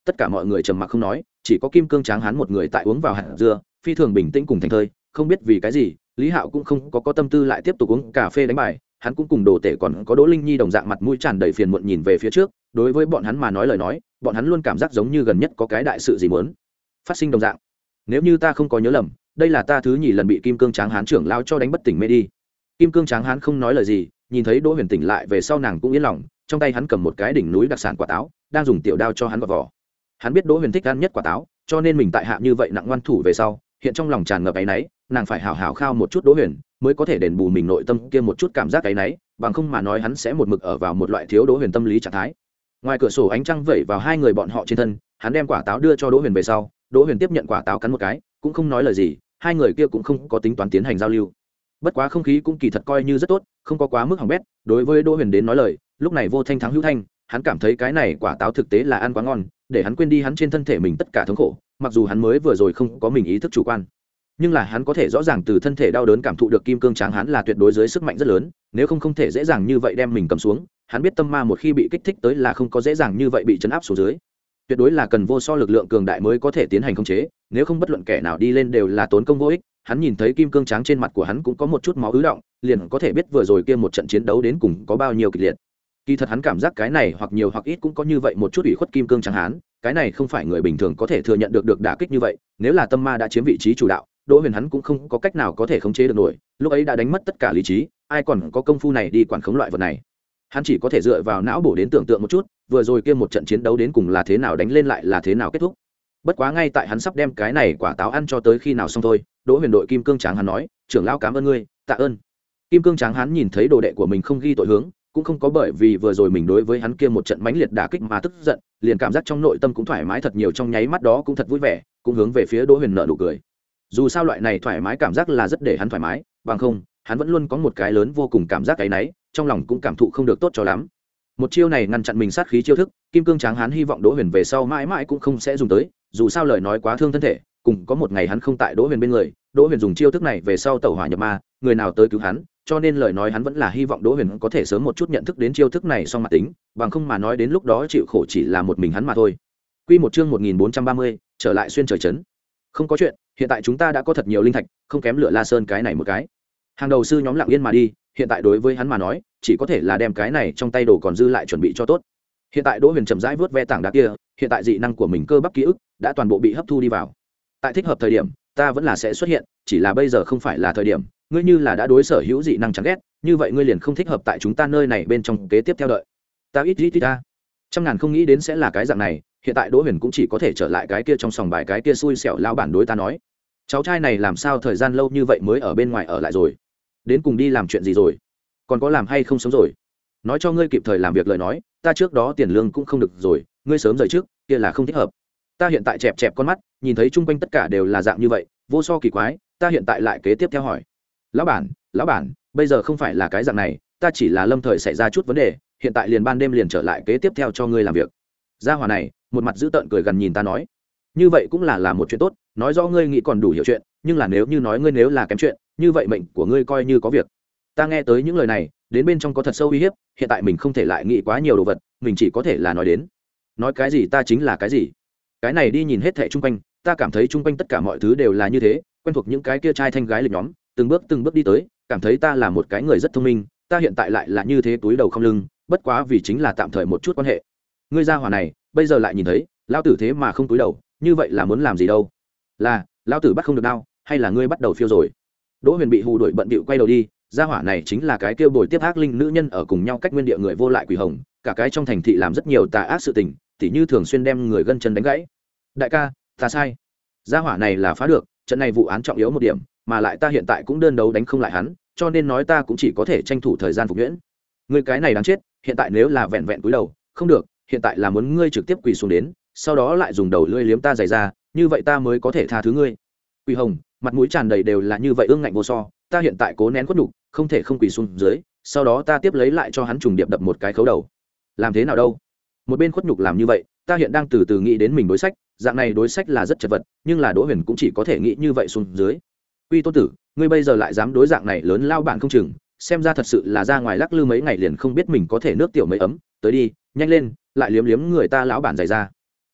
tất cả mọi người trầm mặc không nói, chỉ có Kim Cương Tráng Hán một người tại uống vào hạt dưa, phi thường bình tĩnh cùng thành thơi. Không biết vì cái gì, Lý Hạo cũng không có có tâm tư lại tiếp tục uống cà phê đánh bài, hắn cũng cùng Đồ Tể còn có Đỗ Linh Nhi đồng dạng mặt mũi tràn đầy phiền muộn nhìn về phía trước. Đối với bọn hắn mà nói lời nói, bọn hắn luôn cảm giác giống như gần nhất có cái đại sự gì muốn phát sinh đồng dạng. Nếu như ta không có nhớ lầm, đây là ta thứ nhì lần bị Kim Cương Tráng Hán trưởng lao cho đánh bất tỉnh mê đi. Kim Cương Tráng Hán không nói lời gì, nhìn thấy Đỗ Huyền tỉnh lại về sau nàng cũng yên lòng, trong tay hắn cầm một cái đỉnh núi đặc sản quả táo, đang dùng tiểu đao cho hắn gọt vỏ. Hắn biết Đỗ Huyền thích ăn nhất quả táo, cho nên mình tại hạ như vậy nặng ngoan thủ về sau, hiện trong lòng tràn ngập áy náy, nàng phải hào hào khao một chút Đỗ Huyền, mới có thể đền bù mình nội tâm kia một chút cảm giác áy náy, bằng không mà nói hắn sẽ một mực ở vào một loại thiếu Đỗ Huyền tâm lý trạng thái. Ngoài cửa sổ ánh trăng vẩy vào hai người bọn họ trên thân, hắn đem quả táo đưa cho Đỗ Huyền về sau, Đỗ Huyền tiếp nhận quả táo cắn một cái, cũng không nói lời gì, hai người kia cũng không có tính toán tiến hành giao lưu. Bất quá không khí cũng kỳ thật coi như rất tốt, không có quá mức hỏng bét. Đối với Đỗ Huyền đến nói lời, lúc này vô thanh thắng hữu thanh, hắn cảm thấy cái này quả táo thực tế là ăn quá ngon, để hắn quên đi hắn trên thân thể mình tất cả thống khổ, mặc dù hắn mới vừa rồi không có mình ý thức chủ quan, nhưng là hắn có thể rõ ràng từ thân thể đau đớn cảm thụ được Kim Cương Tráng Hán là tuyệt đối dưới sức mạnh rất lớn, nếu không không thể dễ dàng như vậy đem mình cầm xuống. Hắn biết tâm ma một khi bị kích thích tới là không có dễ dàng như vậy bị chấn áp xuống dưới, tuyệt đối là cần vô so lực lượng cường đại mới có thể tiến hành khống chế, nếu không bất luận kẻ nào đi lên đều là tốn công vô ích. Hắn nhìn thấy Kim Cương Tráng trên mặt của hắn cũng có một chút máu ứ động, liền có thể biết vừa rồi kia một trận chiến đấu đến cùng có bao nhiêu kịch liệt. Kỳ thật hắn cảm giác cái này hoặc nhiều hoặc ít cũng có như vậy một chút ủy khuất Kim Cương Tráng Hán, cái này không phải người bình thường có thể thừa nhận được được đả kích như vậy, nếu là tâm ma đã chiếm vị trí chủ đạo, Đỗ Huyền hắn cũng không có cách nào có thể khống chế được nổi, lúc ấy đã đánh mất tất cả lý trí, ai còn có công phu này đi quản khống loại vật này. Hắn chỉ có thể dựa vào não bổ đến tưởng tượng một chút, vừa rồi kia một trận chiến đấu đến cùng là thế nào đánh lên lại là thế nào kết thúc. Bất quá ngay tại hắn sắp đem cái này quả táo ăn cho tới khi nào xong thôi, Đỗ Huyền đội Kim Cương Tráng Hán nói, trưởng lão cảm ơn ngươi, tạ ơn. Kim Cương Tráng Hán nhìn thấy đồ đệ của mình không ghi tội hướng, cũng không có bởi vì vừa rồi mình đối với hắn kia một trận mãnh liệt đả kích mà tức giận, liền cảm giác trong nội tâm cũng thoải mái thật nhiều, trong nháy mắt đó cũng thật vui vẻ, cũng hướng về phía Đỗ Huyền nở nụ cười. Dù sao loại này thoải mái cảm giác là rất để hắn thoải mái, bằng không, hắn vẫn luôn có một cái lớn vô cùng cảm giác cái nấy, trong lòng cũng cảm thụ không được tốt cho lắm. Một chiêu này ngăn chặn mình sát khí chiêu thức, Kim Cương Tráng Hán hy vọng Đỗ Huyền về sau mãi mãi cũng không sẽ dùng tới, dù sao lời nói quá thương thân thể, cùng có một ngày hắn không tại Đỗ Huyền bên người, Đỗ Huyền dùng chiêu thức này về sau tẩu hỏa nhập ma, người nào tới cứu hắn, cho nên lời nói hắn vẫn là hy vọng Đỗ Huyền có thể sớm một chút nhận thức đến chiêu thức này song mặt tính, bằng không mà nói đến lúc đó chịu khổ chỉ là một mình hắn mà thôi. Quy một chương một nghìn bốn trăm ba mươi, trở lại xuyên trời trấn. Không có chuyện, hiện tại chúng ta đã có thật nhiều linh thạch, không kém Lửa La Sơn cái này một cái. Hàng đầu sư nhóm lặng yên mà đi, hiện tại đối với hắn mà nói, chỉ có thể là đem cái này trong tay đồ còn dư lại chuẩn bị cho tốt. Hiện tại Đỗ Huyền chậm rãi vớt ve tảng đá kia, hiện tại dị năng của mình cơ bắp ký ức đã toàn bộ bị hấp thu đi vào. Tại thích hợp thời điểm, ta vẫn là sẽ xuất hiện, chỉ là bây giờ không phải là thời điểm. Ngươi như là đã đối sở hữu dị năng chán ghét, như vậy ngươi liền không thích hợp tại chúng ta nơi này bên trong kế tiếp theo đợi. Ta ít ít ít ta, trăm ngàn không nghĩ đến sẽ là cái dạng này. Hiện tại Đỗ Huyền cũng chỉ có thể trở lại cái kia trong sòng bài cái kia xui xẻo lao bản đối ta nói, cháu trai này làm sao thời gian lâu như vậy mới ở bên ngoài ở lại rồi, đến cùng đi làm chuyện gì rồi, còn có làm hay không sống rồi. Nói cho ngươi kịp thời làm việc lời nói, ta trước đó tiền lương cũng không được rồi, ngươi sớm rời trước kia là không thích hợp. Ta hiện tại chẹp chẹp con mắt, nhìn thấy chung quanh tất cả đều là dạng như vậy, vô so kỳ quái. Ta hiện tại lại kế tiếp theo hỏi, lão bản lão bản bây giờ không phải là cái dạng này, ta chỉ là lâm thời xảy ra chút vấn đề, hiện tại liền ban đêm liền trở lại kế tiếp theo cho ngươi làm việc. Gia hỏa này một mặt dữ tợn cười gần nhìn ta nói, như vậy cũng là là một chuyện tốt, nói rõ ngươi nghĩ còn đủ hiểu chuyện, nhưng là nếu như nói ngươi nếu là kém chuyện, như vậy mệnh của ngươi coi như có việc. Ta nghe tới những lời này, đến bên trong có thật sâu uy hiếp, hiện tại mình không thể lại nghĩ quá nhiều đồ vật, mình chỉ có thể là nói đến, nói cái gì ta chính là cái gì. Cái này đi nhìn hết thảy chung quanh, ta cảm thấy chung quanh tất cả mọi thứ đều là như thế, quen thuộc những cái kia trai thanh gái lịch nhóm, từng bước từng bước đi tới, cảm thấy ta là một cái người rất thông minh, ta hiện tại lại là như thế túi đầu không lưng, bất quá vì chính là tạm thời một chút quan hệ. Ngươi gia hỏa này, bây giờ lại nhìn thấy, lão tử thế mà không túi đầu, như vậy là muốn làm gì đâu? Là, lão tử bắt không được đao, hay là ngươi bắt đầu phiêu rồi? Đỗ Huyền bị hù đuổi bận bịu quay đầu đi, gia hỏa này chính là cái kêu bồi tiếp ác linh nữ nhân ở cùng nhau cách nguyên địa người vô lại quỷ hồng, cả cái trong thành thị làm rất nhiều tà ác sự tình, tỉ như thường xuyên đem người gân chân đánh gãy. Đại ca, ta sai. Gia hỏa này là phá được, trận này vụ án trọng yếu một điểm, mà lại ta hiện tại cũng đơn đấu đánh không lại hắn, cho nên nói ta cũng chỉ có thể tranh thủ thời gian phục nhuyễn. Ngươi cái này đáng chết, hiện tại nếu là vẹn vẹn cúi đầu, không được, hiện tại là muốn ngươi trực tiếp quỳ xuống đến, sau đó lại dùng đầu lưỡi liếm ta giày ra, như vậy ta mới có thể tha thứ ngươi. Quỷ hồng, mặt mũi tràn đầy đều là như vậy ương ngạnh vô so, ta hiện tại cố nén khuất nhục, không thể không quỳ xuống dưới, sau đó ta tiếp lấy lại cho hắn trùng điệp đập một cái khấu đầu. Làm thế nào đâu? Một bên khuất nhục làm như vậy, ta hiện đang từ từ nghĩ đến mình đối sách, dạng này đối sách là rất chật vật, nhưng là Đỗ Huyền cũng chỉ có thể nghĩ như vậy xuống dưới. Quy Tôn tử, ngươi bây giờ lại dám đối dạng này lớn lao bạn không chừng, xem ra thật sự là ra ngoài lắc lư mấy ngày liền không biết mình có thể nước tiểu mấy ấm, tới đi, nhanh lên, lại liếm liếm người ta lão bản giày ra.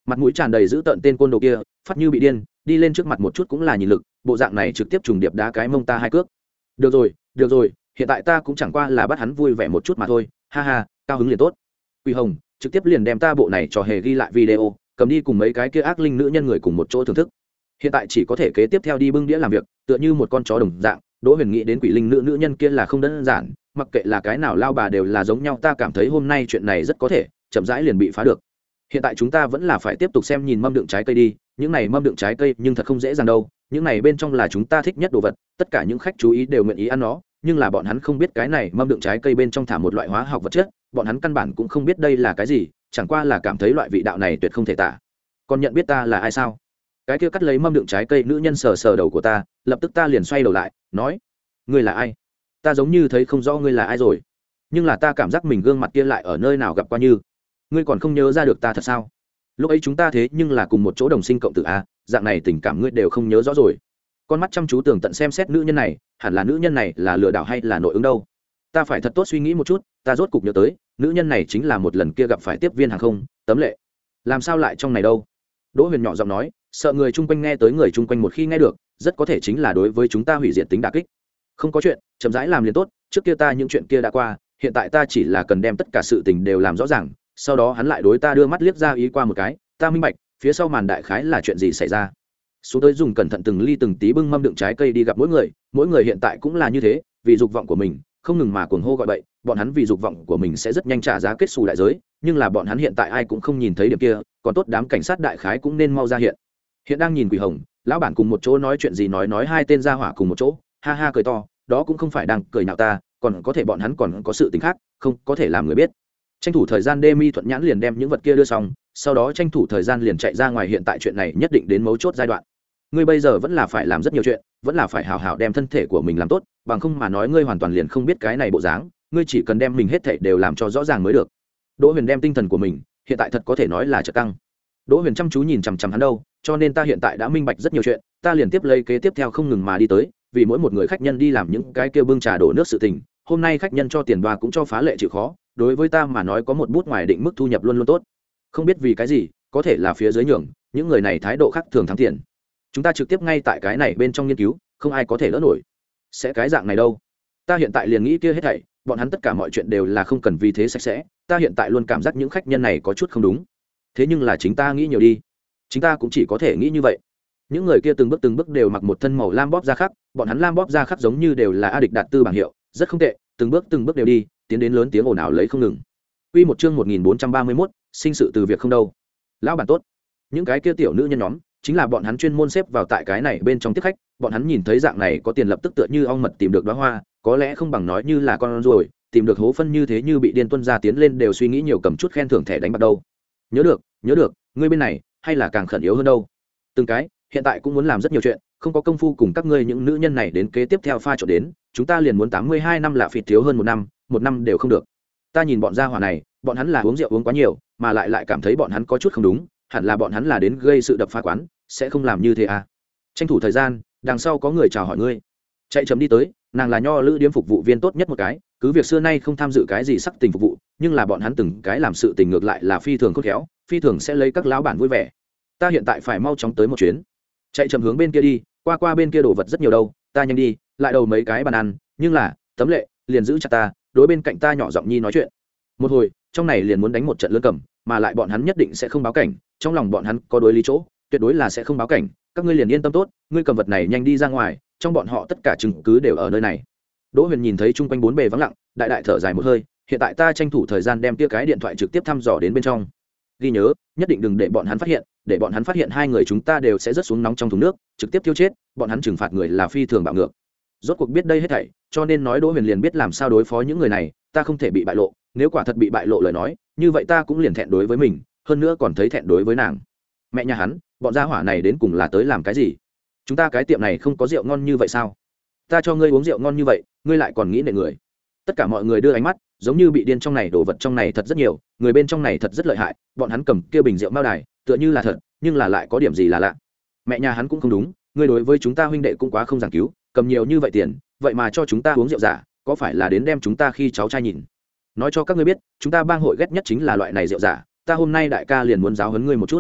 mặt mũi tràn đầy giữ tợn tên côn đồ kia phát như bị điên, đi lên trước mặt một chút cũng là nhìn lực, bộ dạng này trực tiếp trùng điệp đá cái mông ta hai cước. Được rồi được rồi, hiện tại ta cũng chẳng qua là bắt hắn vui vẻ một chút mà thôi, ha ha, cao hứng liền tốt. Quỷ Hồng trực tiếp liền đem ta bộ này trò hề ghi lại video, cầm đi cùng mấy cái kia ác linh nữ nhân người cùng một chỗ thưởng thức. Hiện tại chỉ có thể kế tiếp theo đi bưng đĩa làm việc, tựa như một con chó đồng dạng. Đỗ Huyền nghĩ đến quỷ linh nữ nữ nhân kia là không đơn giản, mặc kệ là cái nào lao bà đều là giống nhau, ta cảm thấy hôm nay chuyện này rất có thể chậm rãi liền bị phá được. Hiện tại chúng ta vẫn là phải tiếp tục xem nhìn mâm đựng trái cây đi, những này mâm đựng trái cây nhưng thật không dễ dàng đâu, những này bên trong là chúng ta thích nhất đồ vật, tất cả những khách chú ý đều nguyện ý ăn nó, nhưng là bọn hắn không biết cái này mâm đựng trái cây bên trong thả một loại hóa học vật chất, bọn hắn căn bản cũng không biết đây là cái gì, chẳng qua là cảm thấy loại vị đạo này tuyệt không thể tả. Còn nhận biết ta là ai sao? Cái kia cắt lấy mâm đựng trái cây nữ nhân sờ sờ đầu của ta, lập tức ta liền xoay đầu lại nói, ngươi là ai? Ta giống như thấy không rõ ngươi là ai rồi, nhưng là ta cảm giác mình gương mặt kia lại ở nơi nào gặp qua như. Ngươi còn không nhớ ra được ta thật sao? Lúc ấy chúng ta thế nhưng là cùng một chỗ đồng sinh cộng tử a, dạng này tình cảm ngươi đều không nhớ rõ rồi. Con mắt chăm chú tường tận xem xét nữ nhân này, hẳn là nữ nhân này là lừa đảo hay là nội ứng đâu? Ta phải thật tốt suy nghĩ một chút, ta rốt cục nhớ tới, nữ nhân này chính là một lần kia gặp phải tiếp viên hàng không, Tấm Lệ. Làm sao lại trong này đâu? Đỗ Huyền nhỏ giọng nói, sợ người chung quanh nghe tới, người chung quanh một khi nghe được, rất có thể chính là đối với chúng ta hủy diệt tính đả kích. Không có chuyện, chậm rãi làm liền tốt, trước kia ta những chuyện kia đã qua, hiện tại ta chỉ là cần đem tất cả sự tình đều làm rõ ràng, sau đó hắn lại đối ta đưa mắt liếc ra ý qua một cái, ta minh bạch, phía sau màn đại khái là chuyện gì xảy ra. Xuống tới dùng cẩn thận từng ly từng tí bưng mâm đựng trái cây đi gặp mỗi người, mỗi người hiện tại cũng là như thế, vì dục vọng của mình, không ngừng mà cuồng hô gọi bậy, bọn hắn vì dục vọng của mình sẽ rất nhanh trả giá kết xù đại giới, nhưng là bọn hắn hiện tại ai cũng không nhìn thấy điểm kia, còn tốt đám cảnh sát đại khái cũng nên mau ra hiện. Hiện đang nhìn Quỷ Hồng, lão bản cùng một chỗ nói chuyện gì nói nói hai tên gia hỏa cùng một chỗ, ha ha cười to, đó cũng không phải đang cười nhạo ta, còn có thể bọn hắn còn có sự tình khác, không có thể làm người biết. Tranh thủ thời gian Demi thuận nhãn liền đem những vật kia đưa xong, sau đó tranh thủ thời gian liền chạy ra ngoài, hiện tại chuyện này nhất định đến mấu chốt giai đoạn. Ngươi bây giờ vẫn là phải làm rất nhiều chuyện, vẫn là phải hào hào đem thân thể của mình làm tốt, bằng không mà nói ngươi hoàn toàn liền không biết cái này bộ dáng, ngươi chỉ cần đem mình hết thảy đều làm cho rõ ràng mới được. Đỗ Huyền đem tinh thần của mình, hiện tại thật có thể nói là chợt căng. Đỗ Huyền chăm chú nhìn chằm chằm hắn đâu, cho nên ta hiện tại đã minh bạch rất nhiều chuyện, ta liền tiếp lấy kế tiếp theo không ngừng mà đi tới, vì mỗi một người khách nhân đi làm những cái kia bưng trà đổ nước sự tình. Hôm nay khách nhân cho tiền đoa cũng cho phá lệ chịu khó, đối với ta mà nói có một bút ngoài định mức thu nhập luôn luôn tốt. Không biết vì cái gì, có thể là phía dưới nhường, những người này thái độ khác thường thắng tiền. Chúng ta trực tiếp ngay tại cái này bên trong nghiên cứu, không ai có thể lỡ nổi. Sẽ cái dạng này đâu? Ta hiện tại liền nghĩ kia hết thảy, bọn hắn tất cả mọi chuyện đều là không cần vì thế sạch sẽ, ta hiện tại luôn cảm giác những khách nhân này có chút không đúng. Thế nhưng là chính ta nghĩ nhiều đi. Chính ta cũng chỉ có thể nghĩ như vậy. Những người kia từng bước từng bước đều mặc một thân màu lam bóp da khắc, bọn hắn lam bóp da khắc giống như đều là A Địch Đạt Tư bảng hiệu, rất không tệ, từng bước từng bước đều đi, tiến đến lớn tiếng ồn ào lấy không ngừng. Quy một chương một nghìn bốn trăm ba mươi mốt, sinh sự từ việc không đâu. Lão bản tốt. Những cái kia tiểu nữ nhân nhóm, chính là bọn hắn chuyên môn xếp vào tại cái này bên trong tiếp khách, bọn hắn nhìn thấy dạng này có tiền lập tức tựa như ong mật tìm được đóa hoa, có lẽ không bằng nói như là con ruồi tìm được hố phân như thế, như bị điên tuân ra tiến lên đều suy nghĩ nhiều cầm chút khen thưởng thẻ đánh bạc đâu. Nhớ được, nhớ được, ngươi bên này hay là càng khẩn yếu hơn đâu. Từng cái, hiện tại cũng muốn làm rất nhiều chuyện, không có công phu cùng các ngươi những nữ nhân này đến kế tiếp theo pha trộn đến, chúng ta liền muốn tám mươi hai năm lạ phịt thiếu hơn một năm, một năm đều không được. Ta nhìn bọn gia hỏa này, bọn hắn là uống rượu uống quá nhiều, mà lại lại cảm thấy bọn hắn có chút không đúng, hẳn là bọn hắn là đến gây sự đập phá quán, sẽ không làm như thế à. Tranh thủ thời gian, đằng sau có người chào hỏi ngươi. Chạy chấm đi tới, nàng là nho lữ điếm phục vụ viên tốt nhất một cái, cứ việc xưa nay không tham dự cái gì sắc tình phục vụ, nhưng là bọn hắn từng cái làm sự tình ngược lại là phi thường khôn khéo, phi thường sẽ lấy các lão bản vui vẻ. Ta hiện tại phải mau chóng tới một chuyến. Chạy chậm hướng bên kia đi, qua qua bên kia đồ vật rất nhiều đâu, ta nhanh đi, lại đầu mấy cái bàn ăn, nhưng là Tấm Lệ liền giữ chặt ta, đối bên cạnh ta nhỏ giọng nhi nói chuyện. Một hồi, trong này liền muốn đánh một trận lớn cầm, mà lại bọn hắn nhất định sẽ không báo cảnh, trong lòng bọn hắn có đối lý chỗ, tuyệt đối là sẽ không báo cảnh, các ngươi liền yên tâm tốt, ngươi cầm vật này nhanh đi ra ngoài, trong bọn họ tất cả chứng cứ đều ở nơi này. Đỗ Huyền nhìn thấy chung quanh bốn bề vắng lặng, đại đại thở dài một hơi, hiện tại ta tranh thủ thời gian đem kia cái điện thoại trực tiếp thăm dò đến bên trong. Ghi nhớ, nhất định đừng để bọn hắn phát hiện, để bọn hắn phát hiện hai người chúng ta đều sẽ rớt xuống nóng trong thùng nước, trực tiếp tiêu chết, bọn hắn trừng phạt người là phi thường bạo ngược. Rốt cuộc biết đây hết thảy, cho nên nói Đỗ Huyền liền biết làm sao đối phó những người này, ta không thể bị bại lộ, nếu quả thật bị bại lộ lời nói, như vậy ta cũng liền thẹn đối với mình, hơn nữa còn thấy thẹn đối với nàng. Mẹ nhà hắn, bọn gia hỏa này đến cùng là tới làm cái gì? Chúng ta cái tiệm này không có rượu ngon như vậy sao? Ta cho ngươi uống rượu ngon như vậy, ngươi lại còn nghĩ nệ người. Tất cả mọi người đưa ánh mắt, giống như bị điên, trong này đồ vật trong này thật rất nhiều, người bên trong này thật rất lợi hại, bọn hắn cầm kia bình rượu mao đài, tựa như là thật, nhưng là lại có điểm gì là lạ. Mẹ nhà hắn cũng không đúng, ngươi đối với chúng ta huynh đệ cũng quá không giảng cứu, cầm nhiều như vậy tiền, vậy mà cho chúng ta uống rượu giả, có phải là đến đem chúng ta khi cháu trai nhìn? Nói cho các ngươi biết, chúng ta bang hội ghét nhất chính là loại này rượu giả, ta hôm nay đại ca liền muốn giáo huấn ngươi một chút.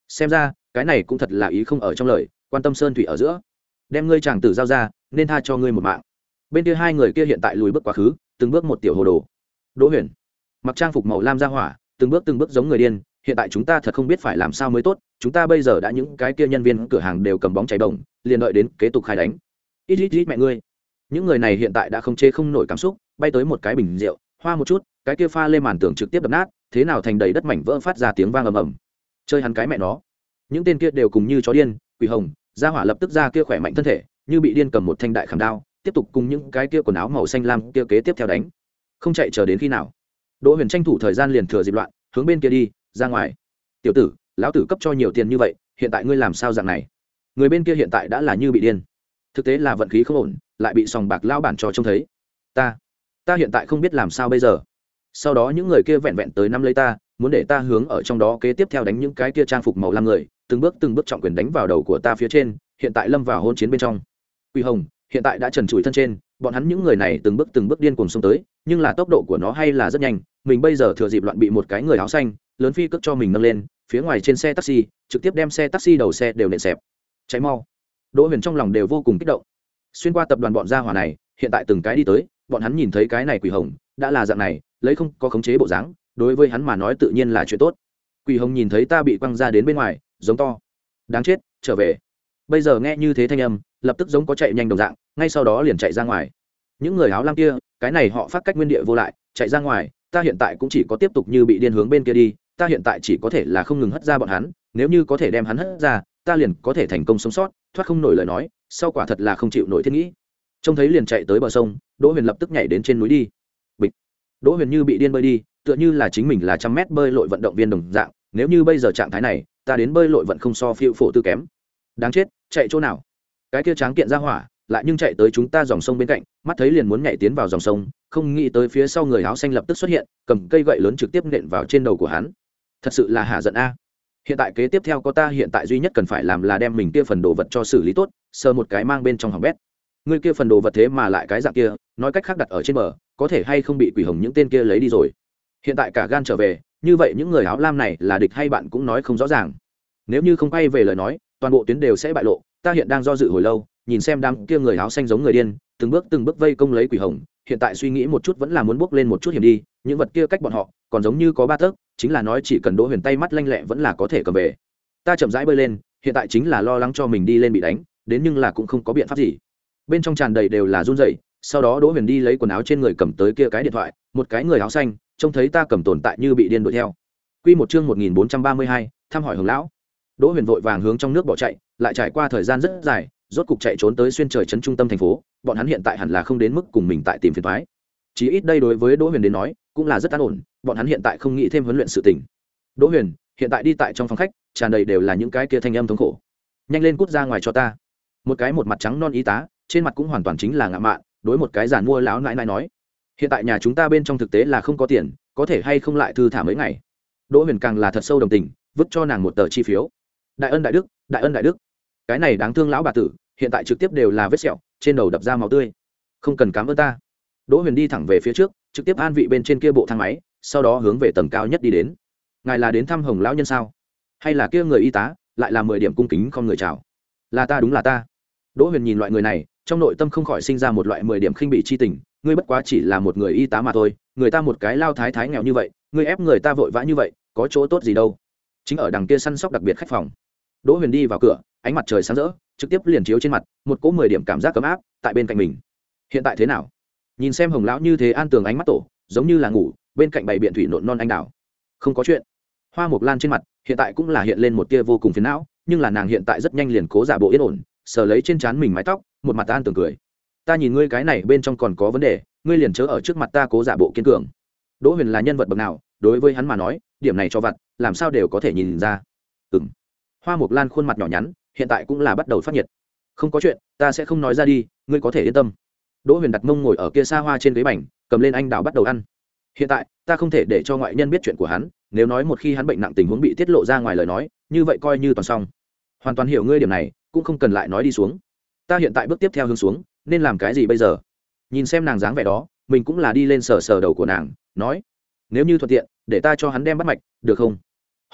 xem ra cái này cũng thật là ý không ở trong lời, quan tâm sơn thủy ở giữa, đem ngươi chàng tử giao ra nên tha cho ngươi một mạng. Bên kia hai người kia hiện tại lùi bước quá khứ, từng bước một tiểu hồ đồ. Đỗ Huyền mặc trang phục màu lam ra hỏa, từng bước từng bước giống người điên. Hiện tại chúng ta thật không biết phải làm sao mới tốt, chúng ta bây giờ đã những cái kia nhân viên cửa hàng đều cầm bóng cháy bổng, liền đợi đến kế tục khai đánh. Ít ít ít mẹ ngươi, những người này hiện tại đã không chế không nổi cảm xúc, bay tới một cái bình rượu, hoa một chút, cái kia pha lê màn tường trực tiếp đập nát, thế nào thành đầy đất mảnh vỡ phát ra tiếng vang ầm ầm. Chơi hắn cái mẹ nó, những tên kia đều cùng như chó điên. Quỷ Hồng gia hỏa lập tức ra kia khỏe mạnh thân thể, như bị điên cầm một thanh đại khảm đao, tiếp tục cùng những cái kia quần áo màu xanh lam kia kế tiếp theo đánh. Không chạy chờ đến khi nào? Đỗ Huyền tranh thủ thời gian liền thừa dịp loạn, hướng bên kia đi ra ngoài. Tiểu tử, lão tử cấp cho nhiều tiền như vậy, hiện tại ngươi làm sao dạng này? Người bên kia hiện tại đã là như bị điên, thực tế là vận khí không ổn, lại bị sòng bạc lao bản cho trông thấy. Ta, ta hiện tại không biết làm sao bây giờ. Sau đó những người kia vẹn vẹn tới nắm lấy ta, muốn để ta hướng ở trong đó kế tiếp theo đánh những cái kia trang phục màu lam người, từng bước từng bước trọng quyền đánh vào đầu của ta phía trên, hiện tại lâm vào hôn chiến bên trong. Quỷ Hồng hiện tại đã trần trụi thân trên, bọn hắn những người này từng bước từng bước điên cuồng xông tới, nhưng là tốc độ của nó hay là rất nhanh. Mình bây giờ thừa dịp loạn bị một cái người áo xanh lớn phi cước cho mình nâng lên, phía ngoài trên xe taxi trực tiếp đem xe taxi đầu xe đều nện xẹp. Cháy mau! Đỗ Huyền trong lòng đều vô cùng kích động. Xuyên qua tập đoàn bọn gia hỏa này, hiện tại từng cái đi tới, bọn hắn nhìn thấy cái này Quỷ Hồng đã là dạng này, lấy không có khống chế bộ dáng, đối với hắn mà nói tự nhiên là chuyện tốt. Quỷ Hồng nhìn thấy ta bị quăng ra đến bên ngoài, giống to: đáng chết, trở về! Bây giờ nghe như thế thanh âm, lập tức giống có chạy nhanh đồng dạng, ngay sau đó liền chạy ra ngoài. Những người áo lam kia, cái này họ phát cách nguyên địa vô lại, chạy ra ngoài. Ta hiện tại cũng chỉ có tiếp tục như bị điên hướng bên kia đi, ta hiện tại chỉ có thể là không ngừng hất ra bọn hắn, nếu như có thể đem hắn hất ra, ta liền có thể thành công sống sót, thoát không nổi lời nói, sau quả thật là không chịu nổi thiết nghĩ. Trông thấy liền chạy tới bờ sông, Đỗ Huyền lập tức nhảy đến trên núi đi. Bịch. Đỗ Huyền như bị điên bơi đi, tựa như là chính mình là trăm mét bơi lội vận động viên đồng dạng, nếu như bây giờ trạng thái này, ta đến bơi lội vận không so phiêu phổ tư kém. Đáng chết, chạy chỗ nào? Cái kia tráng kiện ra hỏa, lại nhưng chạy tới chúng ta dòng sông bên cạnh, mắt thấy liền muốn nhảy tiến vào dòng sông, không nghĩ tới phía sau người áo xanh lập tức xuất hiện, cầm cây gậy lớn trực tiếp nện vào trên đầu của hắn. Thật sự là hạ giận a. Hiện tại kế tiếp theo có ta hiện tại duy nhất cần phải làm là đem mình kia phần đồ vật cho xử lý tốt, sờ một cái mang bên trong hỏng bét. Người kia phần đồ vật thế mà lại cái dạng kia, nói cách khác đặt ở trên bờ, có thể hay không bị Quỷ Hồng những tên kia lấy đi rồi. Hiện tại cả gan trở về, như vậy những người áo lam này là địch hay bạn cũng nói không rõ ràng. Nếu như không quay về lời nói, toàn bộ tuyến đều sẽ bại lộ. Ta hiện đang do dự hồi lâu, nhìn xem đám kia người áo xanh giống người điên, từng bước từng bước vây công lấy Quỷ Hồng, hiện tại suy nghĩ một chút vẫn là muốn bước lên một chút hiểm đi, những vật kia cách bọn họ còn giống như có ba tấc, chính là nói chỉ cần Đỗ Huyền tay mắt lanh lẹ vẫn là có thể cầm về. Ta chậm rãi bơi lên, hiện tại chính là lo lắng cho mình đi lên bị đánh, đến nhưng là cũng không có biện pháp gì. Bên trong tràn đầy đều là run rẩy, sau đó Đỗ Huyền đi lấy quần áo trên người cầm tới kia cái điện thoại, một cái người áo xanh trông thấy ta cầm tồn tại như bị điên đuổi theo. Quy một chương một nghìn bốn trăm ba mươi hai, thăm hỏi Hồng lão. Đỗ Huyền vội vàng hướng trong nước bỏ chạy, lại trải qua thời gian rất dài, rốt cục chạy trốn tới xuyên trời trấn trung tâm thành phố. Bọn hắn hiện tại hẳn là không đến mức cùng mình tại tìm phiền toái. Chí ít đây đối với Đỗ Huyền đến nói, cũng là rất an ổn, bọn hắn hiện tại không nghĩ thêm huấn luyện sự tình. Đỗ Huyền hiện tại đi tại trong phòng khách, tràn đầy đều là những cái kia thanh âm thống khổ. Nhanh lên cút ra ngoài cho ta. Một cái một mặt trắng non y tá, trên mặt cũng hoàn toàn chính là ngạo mạn, đối một cái giàn mua lão nãi nãi nói: hiện tại nhà chúng ta bên trong thực tế là không có tiền, có thể hay không lại thư thả mấy ngày. Đỗ Huyền càng là thật sâu đồng tình, vứt cho nàng một tờ chi phiếu. Đại ân đại đức, đại ân đại đức. Cái này đáng thương lão bà tử, hiện tại trực tiếp đều là vết sẹo, trên đầu đập ra máu tươi. Không cần cảm ơn ta. Đỗ Huyền đi thẳng về phía trước, trực tiếp an vị bên trên kia bộ thang máy, sau đó hướng về tầng cao nhất đi đến. Ngài là đến thăm Hồng lão nhân sao? Hay là kia người y tá, lại là mười điểm cung kính không người chào. Là ta, đúng là ta. Đỗ Huyền nhìn loại người này, trong nội tâm không khỏi sinh ra một loại mười điểm khinh bị chi tình, ngươi bất quá chỉ là một người y tá mà thôi, người ta một cái lao thái thái nghèo như vậy, ngươi ép người ta vội vã như vậy, có chỗ tốt gì đâu. Chính ở đằng kia săn sóc đặc biệt khách phòng. Đỗ Huyền đi vào cửa, ánh mặt trời sáng rỡ, trực tiếp liền chiếu trên mặt, một cỗ mười điểm cảm giác ấm áp tại bên cạnh mình. Hiện tại thế nào? Nhìn xem Hồng lão như thế an tường ánh mắt tổ, giống như là ngủ, bên cạnh bày biện thủy nộn non anh đào. Không có chuyện. Hoa Mộc Lan trên mặt hiện tại cũng là hiện lên một tia vô cùng phiền não, nhưng là nàng hiện tại rất nhanh liền cố giả bộ yên ổn, sờ lấy trên trán mình mái tóc, một mặt an tường cười. Ta nhìn ngươi cái này bên trong còn có vấn đề, ngươi liền chớ ở trước mặt ta cố giả bộ kiên cường. Đỗ Huyền là nhân vật bậc nào, đối với hắn mà nói, điểm này cho vặt, làm sao đều có thể nhìn ra. Ừm. Hoa Mộc Lan khuôn mặt nhỏ nhắn, hiện tại cũng là bắt đầu phát nhiệt. Không có chuyện, ta sẽ không nói ra đi, ngươi có thể yên tâm. Đỗ Huyền đặt mông ngồi ở kia xa hoa trên ghế bành, cầm lên anh đào bắt đầu ăn. Hiện tại, ta không thể để cho ngoại nhân biết chuyện của hắn, nếu nói một khi hắn bệnh nặng tình huống bị tiết lộ ra ngoài lời nói, như vậy coi như toàn xong. Hoàn toàn hiểu ngươi điểm này, cũng không cần lại nói đi xuống. Ta hiện tại bước tiếp theo hướng xuống, nên làm cái gì bây giờ? Nhìn xem nàng dáng vẻ đó, mình cũng là đi lên sờ sờ đầu của nàng, nói: nếu như thuận tiện, để ta cho hắn đem bắt mạch, được không? Hồng lão,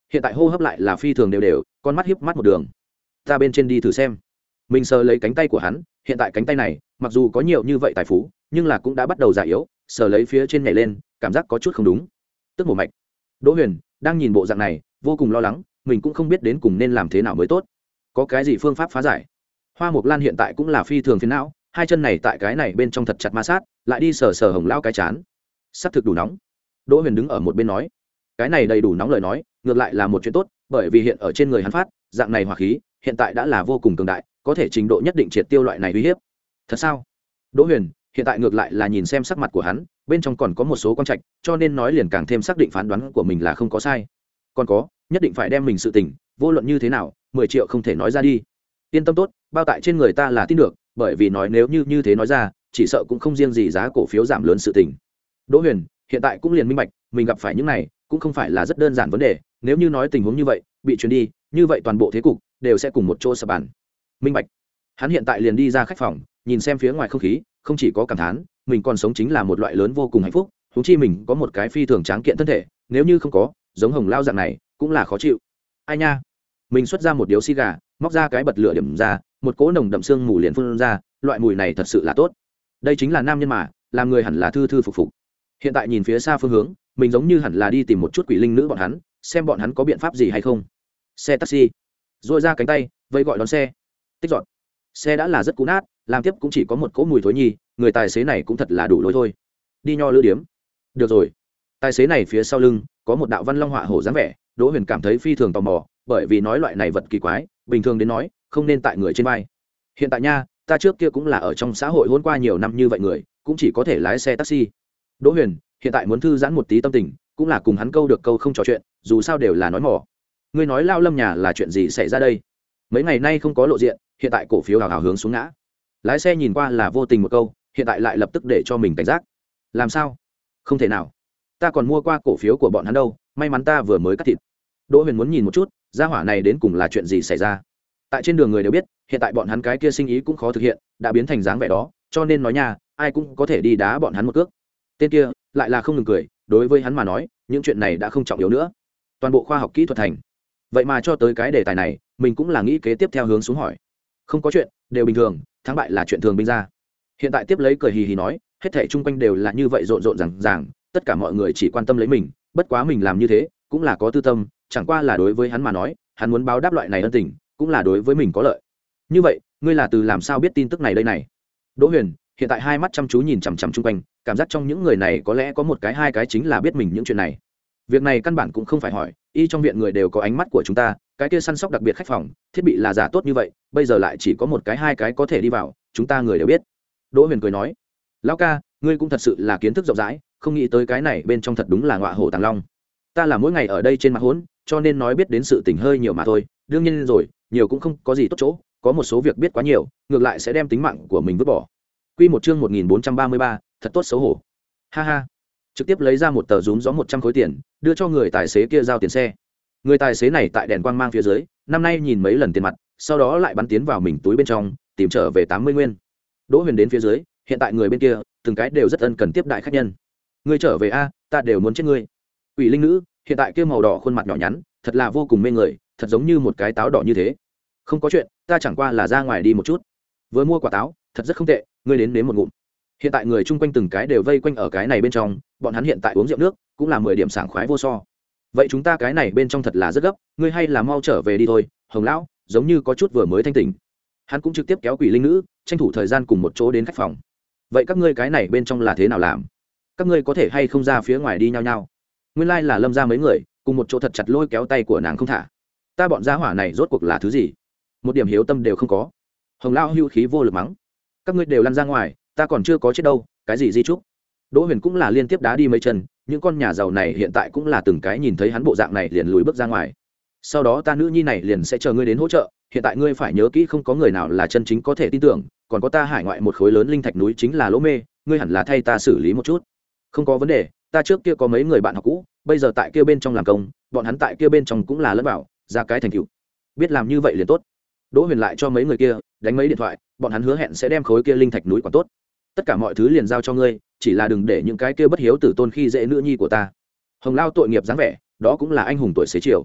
hiện tại hô hấp lại là phi thường đều đều, con mắt hiếp mắt một đường. Ta bên trên đi thử xem. Mình sờ lấy cánh tay của hắn, hiện tại cánh tay này mặc dù có nhiều như vậy tài phú nhưng là cũng đã bắt đầu già yếu, sờ lấy phía trên nhảy lên cảm giác có chút không đúng. Tức mổ mạch. Đỗ Huyền đang nhìn bộ dạng này vô cùng lo lắng, mình cũng không biết đến cùng nên làm thế nào mới tốt, có cái gì phương pháp phá giải. Hoa Mộc Lan hiện tại cũng là phi thường phiền não, hai chân này tại cái này bên trong thật chặt ma sát, lại đi sờ sờ Hồng Lão cái chán, sắp thực đủ nóng. Đỗ Huyền đứng ở một bên nói, cái này đầy đủ nóng lời nói ngược lại là một chuyện tốt, bởi vì hiện ở trên người hắn phát dạng này hỏa khí hiện tại đã là vô cùng cường đại, có thể trình độ nhất định triệt tiêu loại này uy hiếp. Thật sao? Đỗ Huyền hiện tại ngược lại là nhìn xem sắc mặt của hắn, bên trong còn có một số quan trạch, cho nên nói liền càng thêm xác định phán đoán của mình là không có sai. Còn có, nhất định phải đem mình sự tình, vô luận như thế nào, mười triệu không thể nói ra đi. Yên tâm tốt, bao tại trên người ta là tin được, bởi vì nói nếu như như thế nói ra, chỉ sợ cũng không riêng gì giá cổ phiếu giảm lớn sự tình. Đỗ Huyền hiện tại cũng liền minh bạch, mình gặp phải những này cũng không phải là rất đơn giản vấn đề, nếu như nói tình huống như vậy bị truyền đi, như vậy toàn bộ thế cục đều sẽ cùng một chỗ sập bàn. Minh bạch. Hắn hiện tại liền đi ra khách phòng, nhìn xem phía ngoài không khí, không chỉ có cảm thán mình còn sống chính là một loại lớn vô cùng hạnh phúc, huống chi mình có một cái phi thường tráng kiện thân thể, nếu như không có giống Hồng Lao dạng này cũng là khó chịu. Ai nha. Mình xuất ra một điếu xì gà, móc ra cái bật lửa điểm ra, một cỗ nồng đậm sương mù liền phun ra, loại mùi này thật sự là tốt. Đây chính là nam nhân mà, làm người hẳn là thư thư phục phục. Hiện tại nhìn phía xa phương hướng, mình giống như hẳn là đi tìm một chút quỷ linh nữ bọn hắn, xem bọn hắn có biện pháp gì hay không. Xe taxi, dội ra cánh tay vây gọi đón xe. Tích dọn, xe đã là rất cũ nát, làm tiếp cũng chỉ có một cỗ mùi thối nhi, người tài xế này cũng thật là đủ lối thôi. Đi nho lữ điếm. Được rồi. Tài xế này phía sau lưng có một đạo văn long họa hổ dáng vẻ, Đỗ Huyền cảm thấy phi thường tò mò, bởi vì nói loại này vật kỳ quái bình thường đến nói không nên tại người trên vai. Hiện tại nha, ta trước kia cũng là ở trong xã hội hôn qua nhiều năm như vậy người, cũng chỉ có thể lái xe taxi. Đỗ Huyền hiện tại muốn thư giãn một tí tâm tình, cũng là cùng hắn câu được câu không trò chuyện, dù sao đều là nói mỏ. Ngươi nói Lao Lâm nhà là chuyện gì xảy ra đây? Mấy ngày nay không có lộ diện, hiện tại cổ phiếu hào hào hướng xuống ngã. Lái xe nhìn qua là vô tình một câu, hiện tại lại lập tức để cho mình cảnh giác. Làm sao? Không thể nào, ta còn mua qua cổ phiếu của bọn hắn đâu, may mắn ta vừa mới cắt thịt. Đỗ Huyền muốn nhìn một chút gia hỏa này đến cùng là chuyện gì xảy ra. Tại trên đường người đều biết hiện tại bọn hắn cái kia sinh ý cũng khó thực hiện, đã biến thành dáng vẻ đó, cho nên nói nha, ai cũng có thể đi đá bọn hắn một cước. Tên kia lại là không ngừng cười, đối với hắn mà nói những chuyện này đã không trọng yếu nữa, toàn bộ khoa học kỹ thuật thành. Vậy mà cho tới cái đề tài này mình cũng là nghĩ kế tiếp theo hướng xuống hỏi. Không có chuyện, đều bình thường, thắng bại là chuyện thường binh ra. Hiện tại tiếp lấy cười hì hì nói, hết thảy chung quanh đều là như vậy rộn rộn ràng ràng, tất cả mọi người chỉ quan tâm lấy mình, bất quá mình làm như thế cũng là có tư tâm, chẳng qua là đối với hắn mà nói, hắn muốn báo đáp loại này ân tình cũng là đối với mình có lợi. Như vậy ngươi là từ làm sao biết tin tức này đây này? Đỗ Huyền hiện tại hai mắt chăm chú nhìn chằm chằm chung quanh, cảm giác trong những người này có lẽ có một cái hai cái chính là biết mình những chuyện này. Việc này căn bản cũng không phải hỏi, y trong viện người đều có ánh mắt của chúng ta, cái kia săn sóc đặc biệt khách phòng thiết bị là giả tốt như vậy, bây giờ lại chỉ có một cái hai cái có thể đi vào, chúng ta người đều biết. Đỗ Huyền cười nói, lão ca, ngươi cũng thật sự là kiến thức rộng rãi, không nghĩ tới cái này bên trong thật đúng là ngọa hổ tàng long. Ta là mỗi ngày ở đây trên mặt hỗn, cho nên nói biết đến sự tình hơi nhiều mà thôi, đương nhiên rồi, nhiều cũng không có gì tốt chỗ, có một số việc biết quá nhiều ngược lại sẽ đem tính mạng của mình vứt bỏ. Quy một chương một nghìn bốn trăm ba mươi ba, thật tốt xấu hổ. Ha ha. Trực tiếp lấy ra một tờ rúm gió một trăm khối tiền, đưa cho người tài xế kia giao tiền xe. Người tài xế này tại đèn quang mang phía dưới, năm nay nhìn mấy lần tiền mặt, sau đó lại bắn tiến vào mình túi bên trong, tìm trở về tám mươi nguyên. Đỗ Huyền đến phía dưới, hiện tại người bên kia, từng cái đều rất ân cần tiếp đại khách nhân. Ngươi trở về a, ta đều muốn chết ngươi. Quỷ linh nữ, hiện tại kia màu đỏ khuôn mặt nhỏ nhắn, thật là vô cùng mê người, thật giống như một cái táo đỏ như thế. Không có chuyện, ta chẳng qua là ra ngoài đi một chút. Vừa mua quả táo, thật rất không tệ, ngươi đến nếm một ngụm. Hiện tại người chung quanh từng cái đều vây quanh ở cái này bên trong, bọn hắn hiện tại uống rượu nước, cũng là mười điểm sảng khoái vô so. Vậy chúng ta cái này bên trong thật là rất gấp, ngươi hay là mau trở về đi thôi. Hồng lão, giống như có chút vừa mới thanh tỉnh. Hắn cũng trực tiếp kéo quỷ linh nữ, tranh thủ thời gian cùng một chỗ đến khách phòng. Vậy các ngươi cái này bên trong là thế nào làm? Các ngươi có thể hay không ra phía ngoài đi nhau nhau? Nguyên lai like là Lâm ra mấy người, cùng một chỗ thật chặt lôi kéo tay của nàng không thả. Ta bọn gia hỏa này rốt cuộc là thứ gì? Một điểm hiếu tâm đều không có. Hồng lão hưu khí vô lực mắng. Các ngươi đều lăn ra ngoài, ta còn chưa có chết đâu, cái gì di trúc. Đỗ Huyền cũng là liên tiếp đá đi mấy chân, những con nhà giàu này hiện tại cũng là từng cái nhìn thấy hắn bộ dạng này liền lùi bước ra ngoài. Sau đó ta nữ nhi này liền sẽ chờ ngươi đến hỗ trợ, hiện tại ngươi phải nhớ kỹ không có người nào là chân chính có thể tin tưởng, còn có ta hải ngoại một khối lớn linh thạch núi chính là lỗ mê, ngươi hẳn là thay ta xử lý một chút. Không có vấn đề, ta trước kia có mấy người bạn học cũ, bây giờ tại kia bên trong làm công, bọn hắn tại kia bên trong cũng là lẫn vào, ra cái thành tựu. Biết làm như vậy liền tốt. Đỗ Huyền lại cho mấy người kia đánh mấy điện thoại, bọn hắn hứa hẹn sẽ đem khối kia linh thạch núi quản tốt. Tất cả mọi thứ liền giao cho ngươi, chỉ là đừng để những cái kia bất hiếu tử tôn khi dễ nữ nhi của ta. Hồng Lao tội nghiệp dáng vẻ, đó cũng là anh hùng tuổi xế chiều.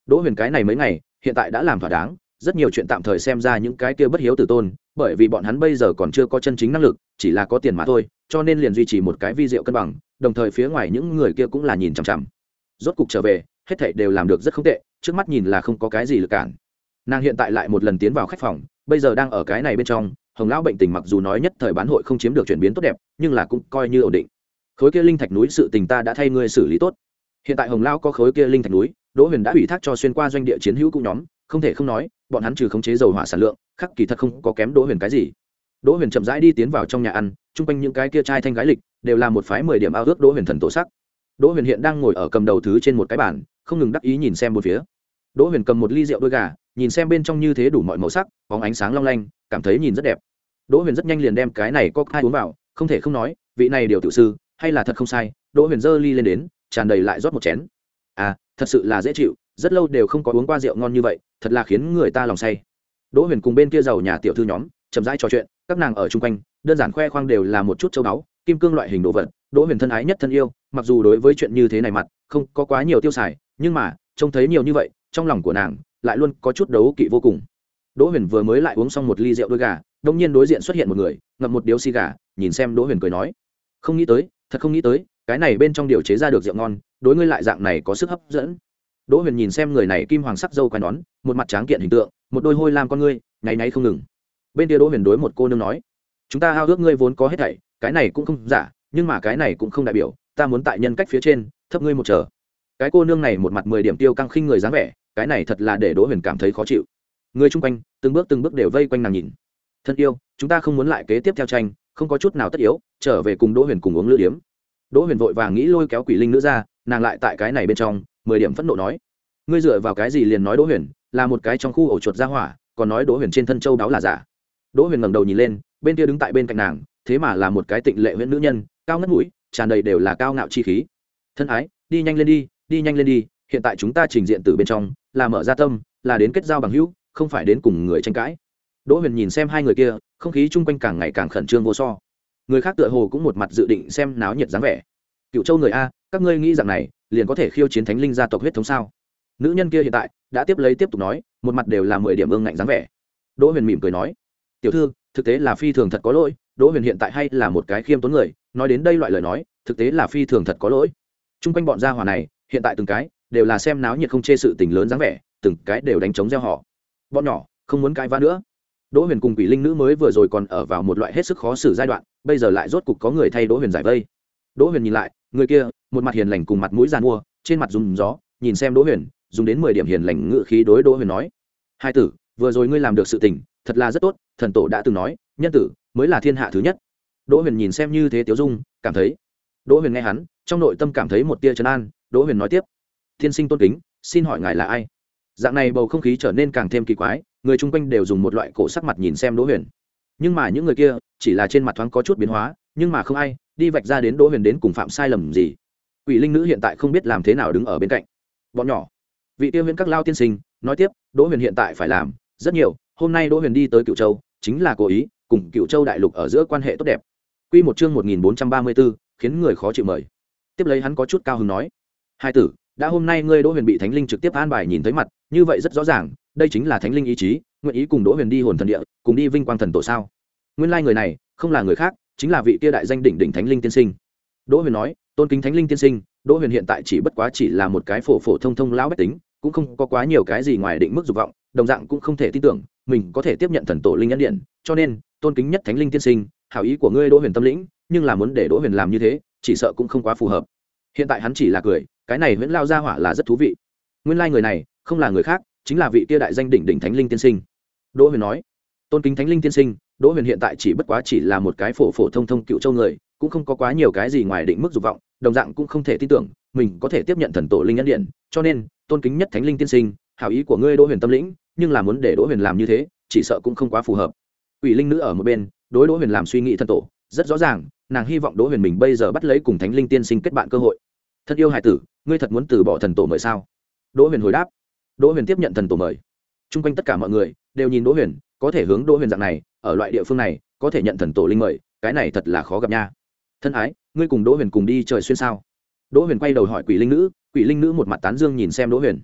Đỗ Huyền cái này mấy ngày hiện tại đã làm thỏa đáng, rất nhiều chuyện tạm thời xem ra những cái kia bất hiếu tử tôn, bởi vì bọn hắn bây giờ còn chưa có chân chính năng lực, chỉ là có tiền mà thôi, cho nên liền duy trì một cái vi diệu cân bằng, đồng thời phía ngoài những người kia cũng là nhìn chằm chằm. Rốt cục trở về, hết thảy đều làm được rất không tệ, trước mắt nhìn là không có cái gì lực cản. Nàng hiện tại lại một lần tiến vào khách phòng, bây giờ đang ở cái này bên trong. Hồng lão bệnh tình mặc dù nói nhất thời bán hội không chiếm được chuyển biến tốt đẹp, nhưng là cũng coi như ổn định. Khối kia linh thạch núi sự tình ta đã thay ngươi xử lý tốt. Hiện tại Hồng lão có khối kia linh thạch núi, Đỗ Huyền đã ủy thác cho xuyên qua doanh địa chiến hữu cũ nhóm, không thể không nói, bọn hắn trừ khống chế dầu hỏa sản lượng, khắc kỳ thật không có kém Đỗ Huyền cái gì. Đỗ Huyền chậm rãi đi tiến vào trong nhà ăn, chung quanh những cái kia trai thanh gái lịch, đều là một phái mười điểm ao ước Đỗ Huyền thần tổ sắc. Đỗ Huyền hiện đang ngồi ở cầm đầu thứ trên một cái bàn, không ngừng đắc ý nhìn xem bốn phía. Đỗ Huyền cầm một ly rượu đôi gà, nhìn xem bên trong như thế đủ mọi màu sắc, bóng ánh sáng long lanh, cảm thấy nhìn rất đẹp. Đỗ Huyền rất nhanh liền đem cái này cocktail uống vào, không thể không nói, vị này điều tiểu sư, hay là thật không sai. Đỗ Huyền giơ ly lên đến, tràn đầy lại rót một chén. À, thật sự là dễ chịu, rất lâu đều không có uống qua rượu ngon như vậy, thật là khiến người ta lòng say. Đỗ Huyền cùng bên kia giàu nhà tiểu thư nhóm, chậm rãi trò chuyện, các nàng ở chung quanh, đơn giản khoe khoang đều là một chút châu báu, kim cương loại hình đồ vật. Đỗ Huyền thân ái nhất thân yêu, mặc dù đối với chuyện như thế này mặt, không có quá nhiều tiêu xài, nhưng mà, trông thấy nhiều như vậy, trong lòng của nàng lại luôn có chút đấu kỵ vô cùng. Đỗ Huyền vừa mới lại uống xong một ly rượu đôi gà, đông nhiên đối diện xuất hiện một người, ngậm một điếu xì gà, nhìn xem Đỗ Huyền cười nói: "Không nghĩ tới, thật không nghĩ tới, cái này bên trong điều chế ra được rượu ngon, đối ngươi lại dạng này có sức hấp dẫn." Đỗ Huyền nhìn xem người này kim hoàng sắc râu quai nón, một mặt tráng kiện hình tượng, một đôi hôi lam con ngươi, nháy nháy không ngừng. Bên kia Đỗ Huyền đối một cô nương nói: "Chúng ta ao ước ngươi vốn có hết thảy, cái này cũng không giả, nhưng mà cái này cũng không đại biểu ta muốn tại nhân cách phía trên thấp ngươi một trở." Cái cô nương này một mặt mười điểm tiêu căng khinh người dáng vẻ, cái này thật là để Đỗ Huyền cảm thấy khó chịu. Người chung quanh từng bước từng bước đều vây quanh nàng nhìn. "Thân yêu, chúng ta không muốn lại kế tiếp theo tranh, không có chút nào tất yếu, trở về cùng Đỗ Huyền cùng uống lữ điếm." Đỗ Huyền vội vàng nghĩ lôi kéo Quỷ Linh nữ ra, nàng lại tại cái này bên trong mười điểm phẫn nộ nói: "Ngươi dựa vào cái gì liền nói Đỗ Huyền là một cái trong khu ổ chuột ra hỏa, còn nói Đỗ Huyền trên thân châu đáo là giả?" Đỗ Huyền ngẩng đầu nhìn lên, bên kia đứng tại bên cạnh nàng, thế mà là một cái tịnh lệ huyễn nữ nhân, cao ngất mũi, tràn đầy đều là cao ngạo chi khí. "Thân ái, đi nhanh lên đi, đi nhanh lên đi, hiện tại chúng ta trình diện từ bên trong, là mở ra tâm, là đến kết giao bằng hữu, không phải đến cùng người tranh cãi." Đỗ Huyền nhìn xem hai người kia, không khí chung quanh càng ngày càng khẩn trương vô so. Người khác tựa hồ cũng một mặt dự định xem náo nhiệt dáng vẻ. "Cựu Châu người a, các ngươi nghĩ rằng này, liền có thể khiêu chiến Thánh Linh gia tộc huyết thống sao?" Nữ nhân kia hiện tại đã tiếp lấy tiếp tục nói, một mặt đều là mười điểm ương ngạnh dáng vẻ. Đỗ Huyền mỉm cười nói: "Tiểu thư, thực tế là phi thường thật có lỗi." Đỗ Huyền hiện tại hay là một cái khiêm tốn người, nói đến đây loại lời nói, thực tế là phi thường thật có lỗi. Chung quanh bọn gia hỏa này, hiện tại từng cái đều là xem náo nhiệt không chê sự tình lớn dáng vẻ, từng cái đều đánh trống gieo họ. Bọn nhỏ không muốn cãi vã nữa. Đỗ Huyền cùng Quỷ Linh nữ mới vừa rồi còn ở vào một loại hết sức khó xử giai đoạn, bây giờ lại rốt cục có người thay Đỗ Huyền giải vây. Đỗ Huyền nhìn lại, người kia, một mặt hiền lành cùng mặt mũi giàn mua, trên mặt rung gió, nhìn xem Đỗ Huyền, dùng đến mười điểm hiền lành ngữ khí đối Đỗ Huyền nói: "Hai tử, vừa rồi ngươi làm được sự tình, thật là rất tốt, thần tổ đã từng nói, nhân tử mới là thiên hạ thứ nhất." Đỗ Huyền nhìn xem như thế Tiếu Dung, cảm thấy. Đỗ Huyền nghe hắn, trong nội tâm cảm thấy một tia trấn an. Đỗ Huyền nói tiếp: "Thiên sinh tôn kính, xin hỏi ngài là ai?" Dạng này bầu không khí trở nên càng thêm kỳ quái, người chung quanh đều dùng một loại cổ sắc mặt nhìn xem Đỗ Huyền. Nhưng mà những người kia chỉ là trên mặt thoáng có chút biến hóa, nhưng mà không ai đi vạch ra đến Đỗ Huyền đến cùng phạm sai lầm gì. Quỷ Linh nữ hiện tại không biết làm thế nào đứng ở bên cạnh. "Bọn nhỏ." Vị tiêu huyền các lao tiên sinh nói tiếp: "Đỗ Huyền hiện tại phải làm rất nhiều, hôm nay Đỗ Huyền đi tới Cựu Châu, chính là cố ý cùng Cựu Châu đại lục ở giữa quan hệ tốt đẹp." Quy một chương một nghìn bốn trăm ba mươi tư, khiến người khó chịu mời. Tiếp lấy hắn có chút cao hứng nói: "Hai tử, đã hôm nay ngươi Đỗ Huyền bị Thánh Linh trực tiếp an bài nhìn thấy mặt, như vậy rất rõ ràng, đây chính là Thánh Linh ý chí, nguyện ý cùng Đỗ Huyền đi hồn thần địa, cùng đi vinh quang thần tổ sao?" Nguyên lai người này không là người khác, chính là vị kia đại danh đỉnh đỉnh Thánh Linh tiên sinh. Đỗ Huyền nói: "Tôn kính Thánh Linh tiên sinh, Đỗ Huyền hiện tại chỉ bất quá chỉ là một cái phổ phổ thông thông lão bách tính, cũng không có quá nhiều cái gì ngoài định mức dục vọng, đồng dạng cũng không thể tin tưởng mình có thể tiếp nhận thần tổ linh nhân điện, cho nên tôn kính nhất Thánh Linh tiên sinh, hảo ý của ngươi Đỗ Huyền tâm lĩnh, nhưng là muốn để Đỗ Huyền làm như thế, chỉ sợ cũng không quá phù hợp." Hiện tại hắn chỉ là cười, cái này Huyễn Lao gia hỏa là rất thú vị. Nguyên lai người này không là người khác, chính là vị kia đại danh đỉnh đỉnh Thánh Linh tiên sinh. Đỗ Huyền nói: "Tôn kính Thánh Linh tiên sinh, Đỗ Huyền hiện tại chỉ bất quá chỉ là một cái phổ phổ thông thông Cựu Châu người, cũng không có quá nhiều cái gì ngoài định mức dục vọng, đồng dạng cũng không thể tin tưởng mình có thể tiếp nhận thần tổ linh nhân điện, cho nên tôn kính nhất Thánh Linh tiên sinh, hảo ý của ngươi Đỗ Huyền tâm lĩnh, nhưng là muốn để Đỗ Huyền làm như thế, chỉ sợ cũng không quá phù hợp." Quỷ Linh nữ ở một bên đối Đỗ Huyền làm suy nghĩ thần tổ, rất rõ ràng, nàng hy vọng Đỗ Huyền mình bây giờ bắt lấy cùng Thánh Linh tiên sinh kết bạn cơ hội. "Thân yêu hải tử, ngươi thật muốn từ bỏ thần tổ mời sao?" Đỗ Huyền hồi đáp. Đỗ Huyền tiếp nhận thần tổ mời. Trung quanh tất cả mọi người đều nhìn Đỗ Huyền, có thể hướng Đỗ Huyền dạng này, ở loại địa phương này, có thể nhận thần tổ linh mời, cái này thật là khó gặp nha. "Thân ái, ngươi cùng Đỗ Huyền cùng đi trời xuyên sao?" Đỗ Huyền quay đầu hỏi Quỷ Linh nữ, Quỷ Linh nữ một mặt tán dương nhìn xem Đỗ Huyền.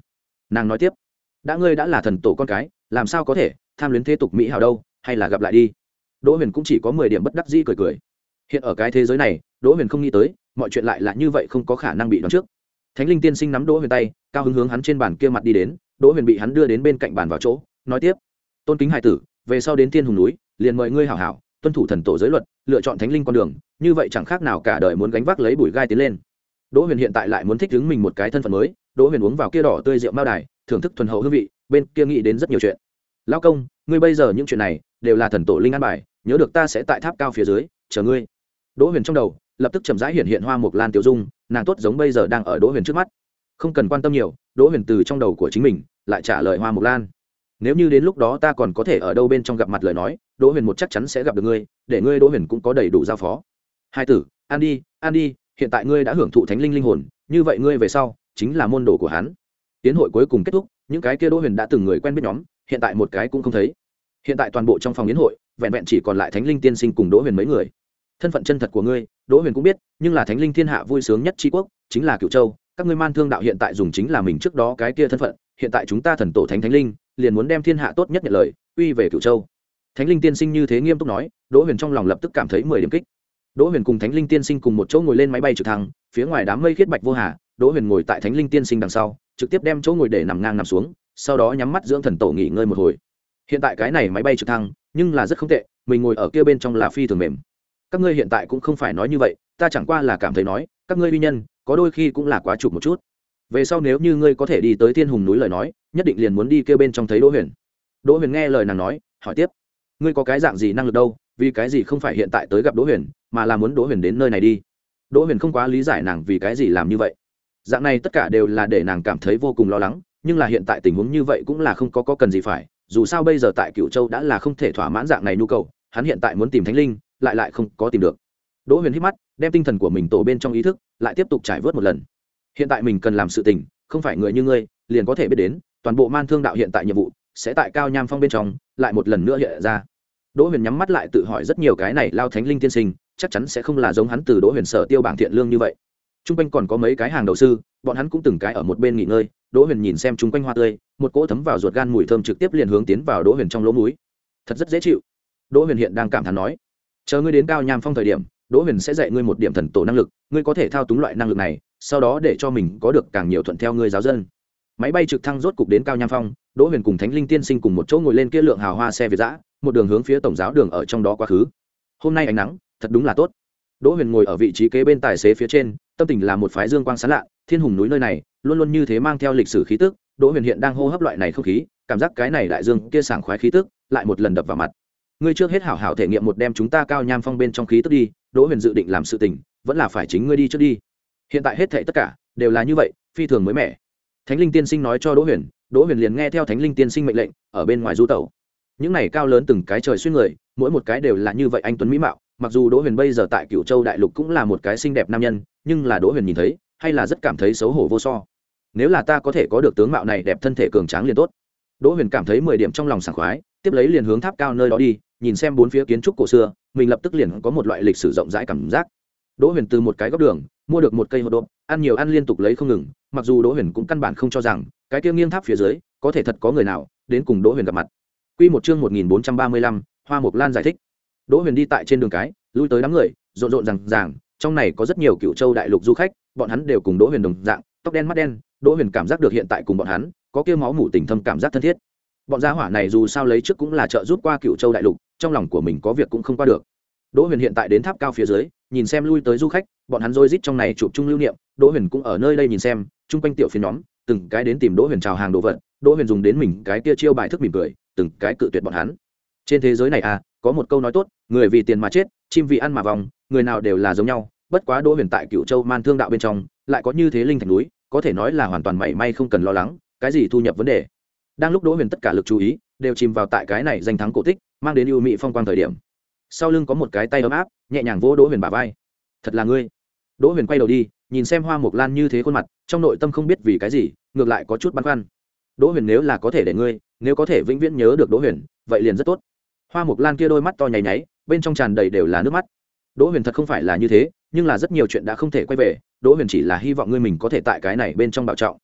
Nàng nói tiếp, đã ngươi đã là thần tổ con cái, làm sao có thể tham luyến thế tục mỹ hào đâu, hay là gặp lại đi. Đỗ Huyền cũng chỉ có mười điểm bất đắc dĩ cười cười. Hiện ở cái thế giới này, Đỗ Huyền không nghĩ tới mọi chuyện lại là như vậy, không có khả năng bị đoán trước. Thánh linh tiên sinh nắm Đỗ Huyền tay, cao hứng hướng hắn trên bàn kia mặt đi đến. Đỗ Huyền bị hắn đưa đến bên cạnh bàn vào chỗ, nói tiếp, tôn kính hải tử, về sau đến Thiên Hùng núi, liền mời ngươi hảo hảo tuân thủ thần tổ giới luật, lựa chọn thánh linh con đường, như vậy chẳng khác nào cả đời muốn gánh vác lấy bụi gai tiến lên. Đỗ Huyền hiện tại lại muốn thích ứng mình một cái thân phận mới. Đỗ Huyền uống vào kia đỏ tươi rượu mao đài, thưởng thức thuần hậu hương vị, bên kia nghĩ đến rất nhiều chuyện. Lão công, ngươi bây giờ những chuyện này đều là thần tổ linh an bài, nhớ được ta sẽ tại tháp cao phía dưới chờ ngươi. Đỗ Huyền trong đầu lập tức chậm rãi hiện hiện Hoa Mộc Lan tiểu dung, nàng tốt giống bây giờ đang ở Đỗ Huyền trước mắt. Không cần quan tâm nhiều, Đỗ Huyền từ trong đầu của chính mình lại trả lời Hoa Mộc Lan, nếu như đến lúc đó ta còn có thể ở đâu bên trong gặp mặt lời nói, Đỗ Huyền một chắc chắn sẽ gặp được ngươi, để ngươi Đỗ Huyền cũng có đầy đủ giao phó. Hai tử, ăn đi, ăn đi, hiện tại ngươi đã hưởng thụ thánh linh linh hồn, như vậy ngươi về sau chính là môn đồ của hắn. Tiến hội cuối cùng kết thúc, những cái kia Đỗ Huyền đã từng người quen biết nhóm, hiện tại một cái cũng không thấy. Hiện tại toàn bộ trong phòng yến hội, vẹn vẹn chỉ còn lại Thánh Linh tiên sinh cùng Đỗ Huyền mấy người. Thân phận chân thật của ngươi, Đỗ Huyền cũng biết, nhưng là Thánh Linh thiên hạ vui sướng nhất tri quốc, chính là Cửu Châu, các ngươi Man Thương đạo hiện tại dùng chính là mình trước đó cái kia thân phận, hiện tại chúng ta thần tổ Thánh Thánh Linh, liền muốn đem thiên hạ tốt nhất nhận lời, uy về Cửu Châu. Thánh Linh tiên sinh như thế nghiêm túc nói, Đỗ Huyền trong lòng lập tức cảm thấy mười điểm kích. Đỗ Huyền cùng Thánh Linh tiên sinh cùng một chỗ ngồi lên máy bay trực thăng, phía ngoài đám mây khiết bạch vô hà, Đỗ Huyền ngồi tại Thánh Linh tiên sinh đằng sau, trực tiếp đem chỗ ngồi để nằm ngang nằm xuống, sau đó nhắm mắt dưỡng thần tổ nghỉ ngơi một hồi. Hiện tại cái này máy bay trực thăng, nhưng là rất không tệ, mình ngồi ở kia bên trong là phi thường mềm. Các ngươi hiện tại cũng không phải nói như vậy, ta chẳng qua là cảm thấy nói, các ngươi uy nhân, có đôi khi cũng là quá chụp một chút. Về sau nếu như ngươi có thể đi tới Thiên Hùng núi lời nói, nhất định liền muốn đi kia bên trong thấy Đỗ Huyền. Đỗ Huyền nghe lời nàng nói, hỏi tiếp, ngươi có cái dạng gì năng lực đâu, vì cái gì không phải hiện tại tới gặp Đỗ Huyền, mà là muốn Đỗ Huyền đến nơi này đi. Đỗ Huyền không quá lý giải nàng vì cái gì làm như vậy. Dạng này tất cả đều là để nàng cảm thấy vô cùng lo lắng, nhưng là hiện tại tình huống như vậy cũng là không có có cần gì phải, dù sao bây giờ tại Cửu Châu đã là không thể thỏa mãn dạng này nhu cầu, hắn hiện tại muốn tìm Thánh Linh, lại lại không có tìm được. Đỗ Huyền hít mắt, đem tinh thần của mình tổ bên trong ý thức, lại tiếp tục trải vớt một lần. Hiện tại mình cần làm sự tình, không phải người như ngươi liền có thể biết đến, toàn bộ Man Thương đạo hiện tại nhiệm vụ sẽ tại Cao Nham Phong bên trong lại một lần nữa hiện ra. Đỗ Huyền nhắm mắt lại tự hỏi rất nhiều, cái này lao Thánh Linh tiên sinh chắc chắn sẽ không là giống hắn từ Đỗ Huyền sở tiêu bảng thiện lương như vậy. Trung quanh còn có mấy cái hàng đầu sư, bọn hắn cũng từng cái ở một bên nghỉ ngơi. Đỗ Huyền nhìn xem trung quanh hoa tươi, một cỗ thấm vào ruột gan mùi thơm trực tiếp liền hướng tiến vào Đỗ Huyền trong lỗ mũi. Thật rất dễ chịu. Đỗ Huyền hiện đang cảm thán nói, chờ ngươi đến Cao Nham Phong thời điểm, Đỗ Huyền sẽ dạy ngươi một điểm thần tổ năng lực, ngươi có thể thao túng loại năng lực này, sau đó để cho mình có được càng nhiều thuận theo ngươi giáo dân. Máy bay trực thăng rốt cục đến Cao Nham Phong, Đỗ Huyền cùng Thánh Linh tiên sinh cùng một chỗ ngồi lên kia lượng hào hoa xe Việt dã, một đường hướng phía tổng giáo đường ở trong đó quá khứ. Hôm nay ánh nắng thật đúng là tốt. Đỗ Huyền ngồi ở vị trí kế bên tài xế phía trên, tâm tình là một phái dương quang sáng lạ. Thiên Hùng núi nơi này luôn luôn như thế mang theo lịch sử khí tức, Đỗ Huyền hiện đang hô hấp loại này không khí, cảm giác cái này đại dương kia sảng khoái khí tức lại một lần đập vào mặt. Ngươi trước hết hảo hảo thể nghiệm một đêm chúng ta Cao Nham Phong bên trong khí tức đi. Đỗ Huyền dự định làm sự tình, vẫn là phải chính ngươi đi trước đi. Hiện tại hết thảy tất cả đều là như vậy, phi thường mới mẻ. Thánh Linh tiên sinh nói cho Đỗ Huyền, Đỗ Huyền liền nghe theo Thánh Linh tiên sinh mệnh lệnh, ở bên ngoài du tẩu. Những này cao lớn từng cái trời xuyên người, mỗi một cái đều là như vậy anh tuấn mỹ mạo. Mặc dù Đỗ Huyền bây giờ tại Cửu Châu đại lục cũng là một cái xinh đẹp nam nhân, nhưng là Đỗ Huyền nhìn thấy, hay là rất cảm thấy xấu hổ vô so. Nếu là ta có thể có được tướng mạo này đẹp, thân thể cường tráng liền tốt. Đỗ Huyền cảm thấy mười điểm trong lòng sảng khoái, tiếp lấy liền hướng tháp cao nơi đó đi, nhìn xem bốn phía kiến trúc cổ xưa, mình lập tức liền có một loại lịch sử rộng rãi cảm giác. Đỗ Huyền từ một cái góc đường mua được một cây hột độp, ăn nhiều ăn liên tục lấy không ngừng. Mặc dù Đỗ Huyền cũng căn bản không cho rằng cái kia nghiêng tháp phía dưới có thể thật có người nào đến cùng Đỗ Huyền gặp mặt. Quy một chương một nghìn bốn trăm ba mươi lăm, Hoa Mộc Lan giải thích. Đỗ Huyền đi tại trên đường cái, lui tới đám người, rộn rộn ràng ràng, trong này có rất nhiều Cửu Châu đại lục du khách, bọn hắn đều cùng Đỗ Huyền đồng dạng, tóc đen mắt đen, Đỗ Huyền cảm giác được hiện tại cùng bọn hắn có kia máu mủ tình thâm cảm giác thân thiết. Bọn gia hỏa này dù sao lấy trước cũng là trợ giúp qua Cửu Châu đại lục, trong lòng của mình có việc cũng không qua được. Đỗ Huyền hiện tại đến tháp cao phía dưới, nhìn xem lui tới du khách, bọn hắn rối rít trong này chụp chung lưu niệm, Đỗ Huyền cũng ở nơi đây nhìn xem, chung quanh tiểu phiến nhóm, từng cái đến tìm Đỗ Huyền chào hàng đồ vật, Đỗ Huyền dùng đến mình cái kia chiêu bài thức mỉm cười, từng cái cự tuyệt bọn hắn. Trên thế giới này à, có một câu nói tốt, người vì tiền mà chết, chim vì ăn mà vòng, người nào đều là giống nhau, bất quá Đỗ Huyền tại Cửu Châu Man Thương đạo bên trong, lại có như thế linh thạch núi, có thể nói là hoàn toàn mảy may không cần lo lắng, cái gì thu nhập vấn đề. Đang lúc Đỗ Huyền tất cả lực chú ý đều chìm vào tại cái này danh thắng cổ tích, mang đến ưu mỹ phong quang thời điểm, sau lưng có một cái tay ấm áp nhẹ nhàng vỗ Đỗ Huyền bả vai. Thật là ngươi. Đỗ Huyền quay đầu đi, nhìn xem Hoa Mộc Lan như thế khuôn mặt, trong nội tâm không biết vì cái gì, ngược lại có chút băn khoăn. Đỗ Huyền nếu là có thể để ngươi, nếu có thể vĩnh viễn nhớ được Đỗ Huyền, vậy liền rất tốt. Hoa Mộc Lan kia đôi mắt to nháy nháy, bên trong tràn đầy đều là nước mắt. Đỗ Huyền thật không phải là như thế, nhưng là rất nhiều chuyện đã không thể quay về, Đỗ Huyền chỉ là hy vọng ngươi mình có thể tại cái này bên trong bảo trọng.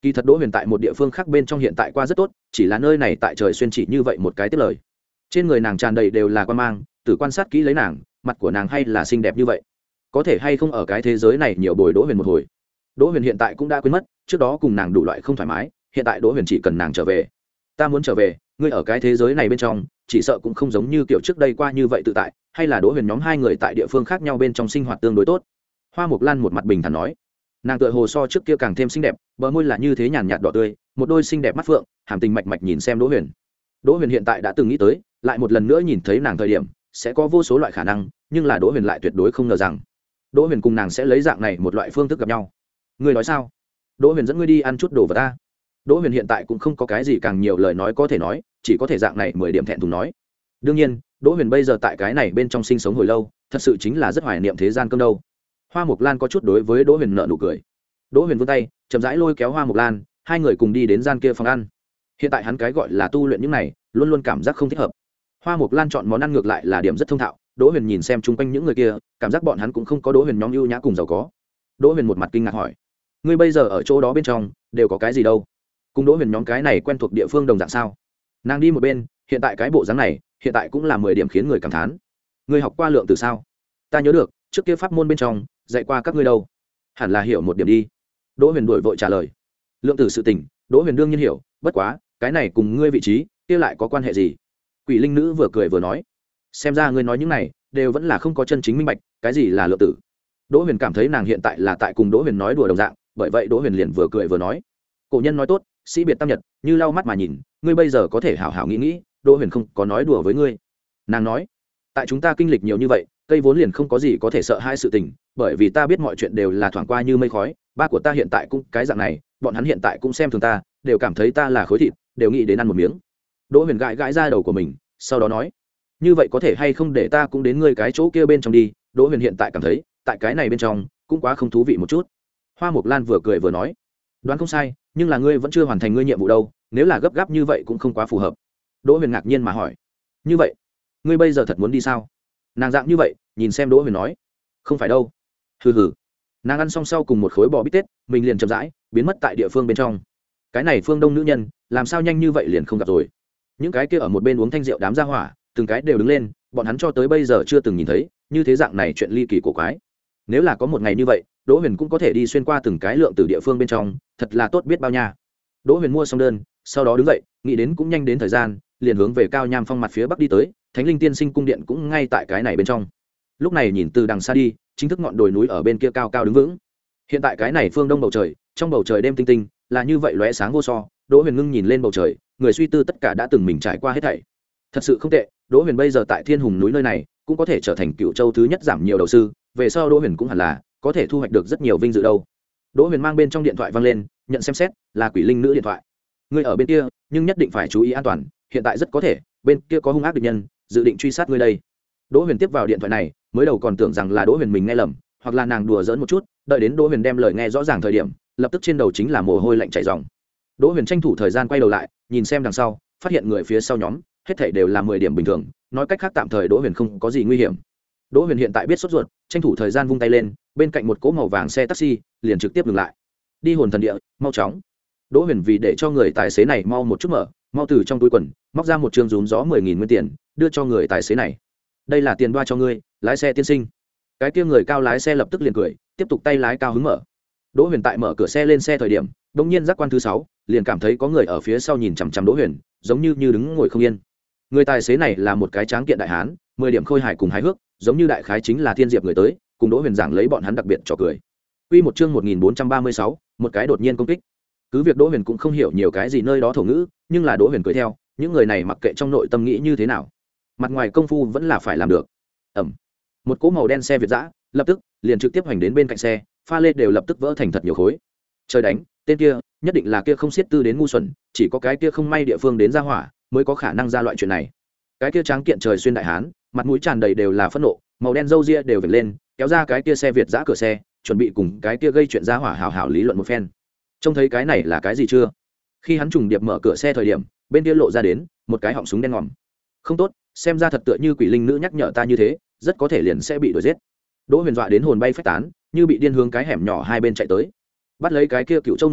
Kỳ thật Đỗ Huyền tại một địa phương khác bên trong hiện tại qua rất tốt, chỉ là nơi này tại trời xuyên chỉ như vậy một cái tiếp lời. Trên người nàng tràn đầy đều là quan mang, từ quan sát kỹ lấy nàng, mặt của nàng hay là xinh đẹp như vậy, có thể hay không ở cái thế giới này nhiều bồi Đỗ Huyền một hồi. Đỗ Huyền hiện tại cũng đã quên mất trước đó cùng nàng đủ loại không thoải mái, hiện tại Đỗ Huyền chỉ cần nàng trở về. Ta muốn trở về, ngươi ở cái thế giới này bên trong, chỉ sợ cũng không giống như kiểu trước đây qua như vậy tự tại, hay là Đỗ Huyền nhóm hai người tại địa phương khác nhau bên trong sinh hoạt tương đối tốt. Hoa Mộc Lan một mặt bình thản nói, nàng tựa hồ so trước kia càng thêm xinh đẹp, bờ môi là như thế nhàn nhạt đỏ tươi, một đôi xinh đẹp mắt phượng, hàm tình mạch mạch nhìn xem Đỗ Huyền. Đỗ Huyền hiện tại đã từng nghĩ tới, lại một lần nữa nhìn thấy nàng thời điểm, sẽ có vô số loại khả năng, nhưng là Đỗ Huyền lại tuyệt đối không ngờ rằng, Đỗ Huyền cùng nàng sẽ lấy dạng này một loại phương thức gặp nhau. Ngươi nói sao? Đỗ Huyền dẫn ngươi đi ăn chút đồ vật ta. Đỗ Huyền hiện tại cũng không có cái gì càng nhiều lời nói có thể nói, chỉ có thể dạng này mười điểm thẹn thùng nói. Đương nhiên, Đỗ Huyền bây giờ tại cái này bên trong sinh sống hồi lâu, thật sự chính là rất hoài niệm thế gian cơm đâu. Hoa Mộc Lan có chút đối với Đỗ Huyền nợ nụ cười. Đỗ Huyền vươn tay, chậm rãi lôi kéo Hoa Mộc Lan, hai người cùng đi đến gian kia phòng ăn. Hiện tại hắn cái gọi là tu luyện những này, luôn luôn cảm giác không thích hợp. Hoa Mộc Lan chọn món ăn ngược lại là điểm rất thông thạo, Đỗ Huyền nhìn xem chung quanh những người kia, cảm giác bọn hắn cũng không có Đỗ Huyền nhóm ưu nhã cùng giàu có. Đỗ Huyền một mặt kinh ngạc hỏi: "Ngươi bây giờ ở chỗ đó bên trong, đều có cái gì đâu? Cùng Đỗ Huyền nhóm cái này quen thuộc địa phương đồng dạng sao?" Nàng đi một bên, hiện tại cái bộ dáng này, hiện tại cũng là mười điểm khiến người cảm thán. "Ngươi học qua lượng từ sao?" "Ta nhớ được, trước kia pháp môn bên trong dạy qua các ngươi đâu." "Hẳn là hiểu một điểm đi." Đỗ Huyền đuổi vội trả lời. Lượng tử sự tình, Đỗ Huyền đương nhiên hiểu, bất quá, cái này cùng ngươi vị trí, kia lại có quan hệ gì? Quỷ linh nữ vừa cười vừa nói, xem ra ngươi nói những này, đều vẫn là không có chân chính minh bạch, cái gì là lượng tử. Đỗ Huyền cảm thấy nàng hiện tại là tại cùng Đỗ Huyền nói đùa đồng dạng, bởi vậy Đỗ Huyền liền vừa cười vừa nói, cổ nhân nói tốt, sĩ biệt tam nhật, như lau mắt mà nhìn, ngươi bây giờ có thể hảo hảo nghĩ nghĩ, Đỗ Huyền không có nói đùa với ngươi. Nàng nói, tại chúng ta kinh lịch nhiều như vậy, cây vốn liền không có gì có thể sợ hai sự tình, bởi vì ta biết mọi chuyện đều là thoảng qua như mây khói, ba của ta hiện tại cũng cái dạng này, bọn hắn hiện tại cũng xem thường ta, đều cảm thấy ta là khối thịt, đều nghĩ đến ăn một miếng. Đỗ Huyền gãi gãi ra đầu của mình, sau đó nói, như vậy có thể hay không để ta cũng đến ngươi cái chỗ kia bên trong đi. Đỗ Huyền hiện tại cảm thấy, tại cái này bên trong cũng quá không thú vị một chút. Hoa Mộc Lan vừa cười vừa nói, đoán không sai, nhưng là ngươi vẫn chưa hoàn thành ngươi nhiệm vụ đâu, nếu là gấp gáp như vậy cũng không quá phù hợp. Đỗ Huyền ngạc nhiên mà hỏi, như vậy ngươi bây giờ thật muốn đi sao? Nàng dạng như vậy nhìn xem Đỗ Huyền nói, không phải đâu. Hừ hừ. Nàng ăn xong sau cùng một khối bò bít tết, mình liền chậm rãi biến mất tại địa phương bên trong. Cái này phương Đông nữ nhân làm sao nhanh như vậy liền không gặp rồi? Những cái kia ở một bên uống thanh rượu đám gia hỏa, từng cái đều đứng lên, bọn hắn cho tới bây giờ chưa từng nhìn thấy như thế dạng này chuyện ly kỳ cổ quái. Nếu là có một ngày như vậy, Đỗ Huyền cũng có thể đi xuyên qua từng cái lượng từ địa phương bên trong, thật là tốt biết bao nha. Đỗ Huyền mua xong đơn, sau đó đứng dậy, nghĩ đến cũng nhanh đến thời gian, liền hướng về Cao Nham Phong mặt phía bắc đi tới, Thánh Linh Tiên Sinh cung điện cũng ngay tại cái này bên trong. Lúc này nhìn từ đằng xa đi, chính thức ngọn đồi núi ở bên kia cao cao đứng vững. Hiện tại cái này phương đông bầu trời, trong bầu trời đêm tinh tinh, là như vậy lóe sáng vô so. Đỗ Huyền ngưng nhìn lên bầu trời, người suy tư tất cả đã từng mình trải qua hết thảy. Thật sự không tệ, Đỗ Huyền bây giờ tại Thiên Hùng núi nơi này, cũng có thể trở thành Cựu Châu thứ nhất giảm nhiều đầu sư, về sau Đỗ Huyền cũng hẳn là có thể thu hoạch được rất nhiều vinh dự đâu. Đỗ Huyền mang bên trong điện thoại vang lên, nhận xem xét, là Quỷ Linh nữ điện thoại. Ngươi ở bên kia, nhưng nhất định phải chú ý an toàn, hiện tại rất có thể bên kia có hung ác địch nhân, dự định truy sát ngươi đây. Đỗ Huyền tiếp vào điện thoại này, mới đầu còn tưởng rằng là Đỗ Huyền mình nghe lầm, hoặc là nàng đùa giỡn một chút, đợi đến Đỗ Huyền đem lời nghe rõ ràng thời điểm, lập tức trên đầu chính là mồ hôi lạnh chảy ròng. Đỗ Huyền tranh thủ thời gian quay đầu lại, nhìn xem đằng sau, phát hiện người phía sau nhóm, hết thảy đều là mười điểm bình thường, nói cách khác tạm thời Đỗ Huyền không có gì nguy hiểm. Đỗ Huyền hiện tại biết sốt ruột, tranh thủ thời gian vung tay lên, bên cạnh một cỗ màu vàng xe taxi, liền trực tiếp dừng lại. Đi hồn thần địa, mau chóng. Đỗ Huyền vì để cho người tài xế này mau một chút mở, mau từ trong túi quần móc ra một trương rúm gió mười nghìn nguyên tiền, đưa cho người tài xế này. Đây là tiền đoa cho ngươi, lái xe tiên sinh. Cái kia người cao lái xe lập tức liền cười, tiếp tục tay lái cao hứng mở. Đỗ Huyền tại mở cửa xe lên xe thời điểm, đột nhiên giác quan thứ sáu, liền cảm thấy có người ở phía sau nhìn chằm chằm Đỗ Huyền, giống như như đứng ngồi không yên. Người tài xế này là một cái tráng kiện đại hán, mười điểm khôi hài cùng hài hước, giống như đại khái chính là Thiên Diệp người tới, cùng Đỗ Huyền giảng lấy bọn hắn đặc biệt trò cười. Quy một chương một nghìn bốn trăm ba mươi sáu, một cái đột nhiên công kích. Cứ việc Đỗ Huyền cũng không hiểu nhiều cái gì nơi đó thổ ngữ, nhưng là Đỗ Huyền cười theo, những người này mặc kệ trong nội tâm nghĩ như thế nào, mặt ngoài công phu vẫn là phải làm được. Ầm. Một cỗ màu đen xe Việt dã, lập tức liền trực tiếp hoành đến bên cạnh xe, pha lê đều lập tức vỡ thành thật nhiều khối. Trời đánh, tên kia, nhất định là kia không xiết tư đến ngu xuẩn, chỉ có cái kia không may địa phương đến ra hỏa, mới có khả năng ra loại chuyện này. Cái kia tráng kiện trời xuyên đại hán, mặt mũi tràn đầy đều là phẫn nộ, màu đen râu ria đều vểnh lên, kéo ra cái kia xe Việt dã cửa xe, chuẩn bị cùng cái kia gây chuyện ra hỏa hào hào lý luận một phen. Trông thấy cái này là cái gì chưa? Khi hắn trùng điệp mở cửa xe thời điểm, bên kia lộ ra đến một cái họng súng đen ngòm. Không tốt, xem ra thật tựa như Quỷ Linh nữ nhắc nhở ta như thế, rất có thể liền sẽ bị đuổi giết. Đỗ Huyền dọa đến hồn bay phách tán, như bị điên hướng cái hẻm nhỏ hai bên chạy tới. Bắt lấy cái kia Cựu Châu người,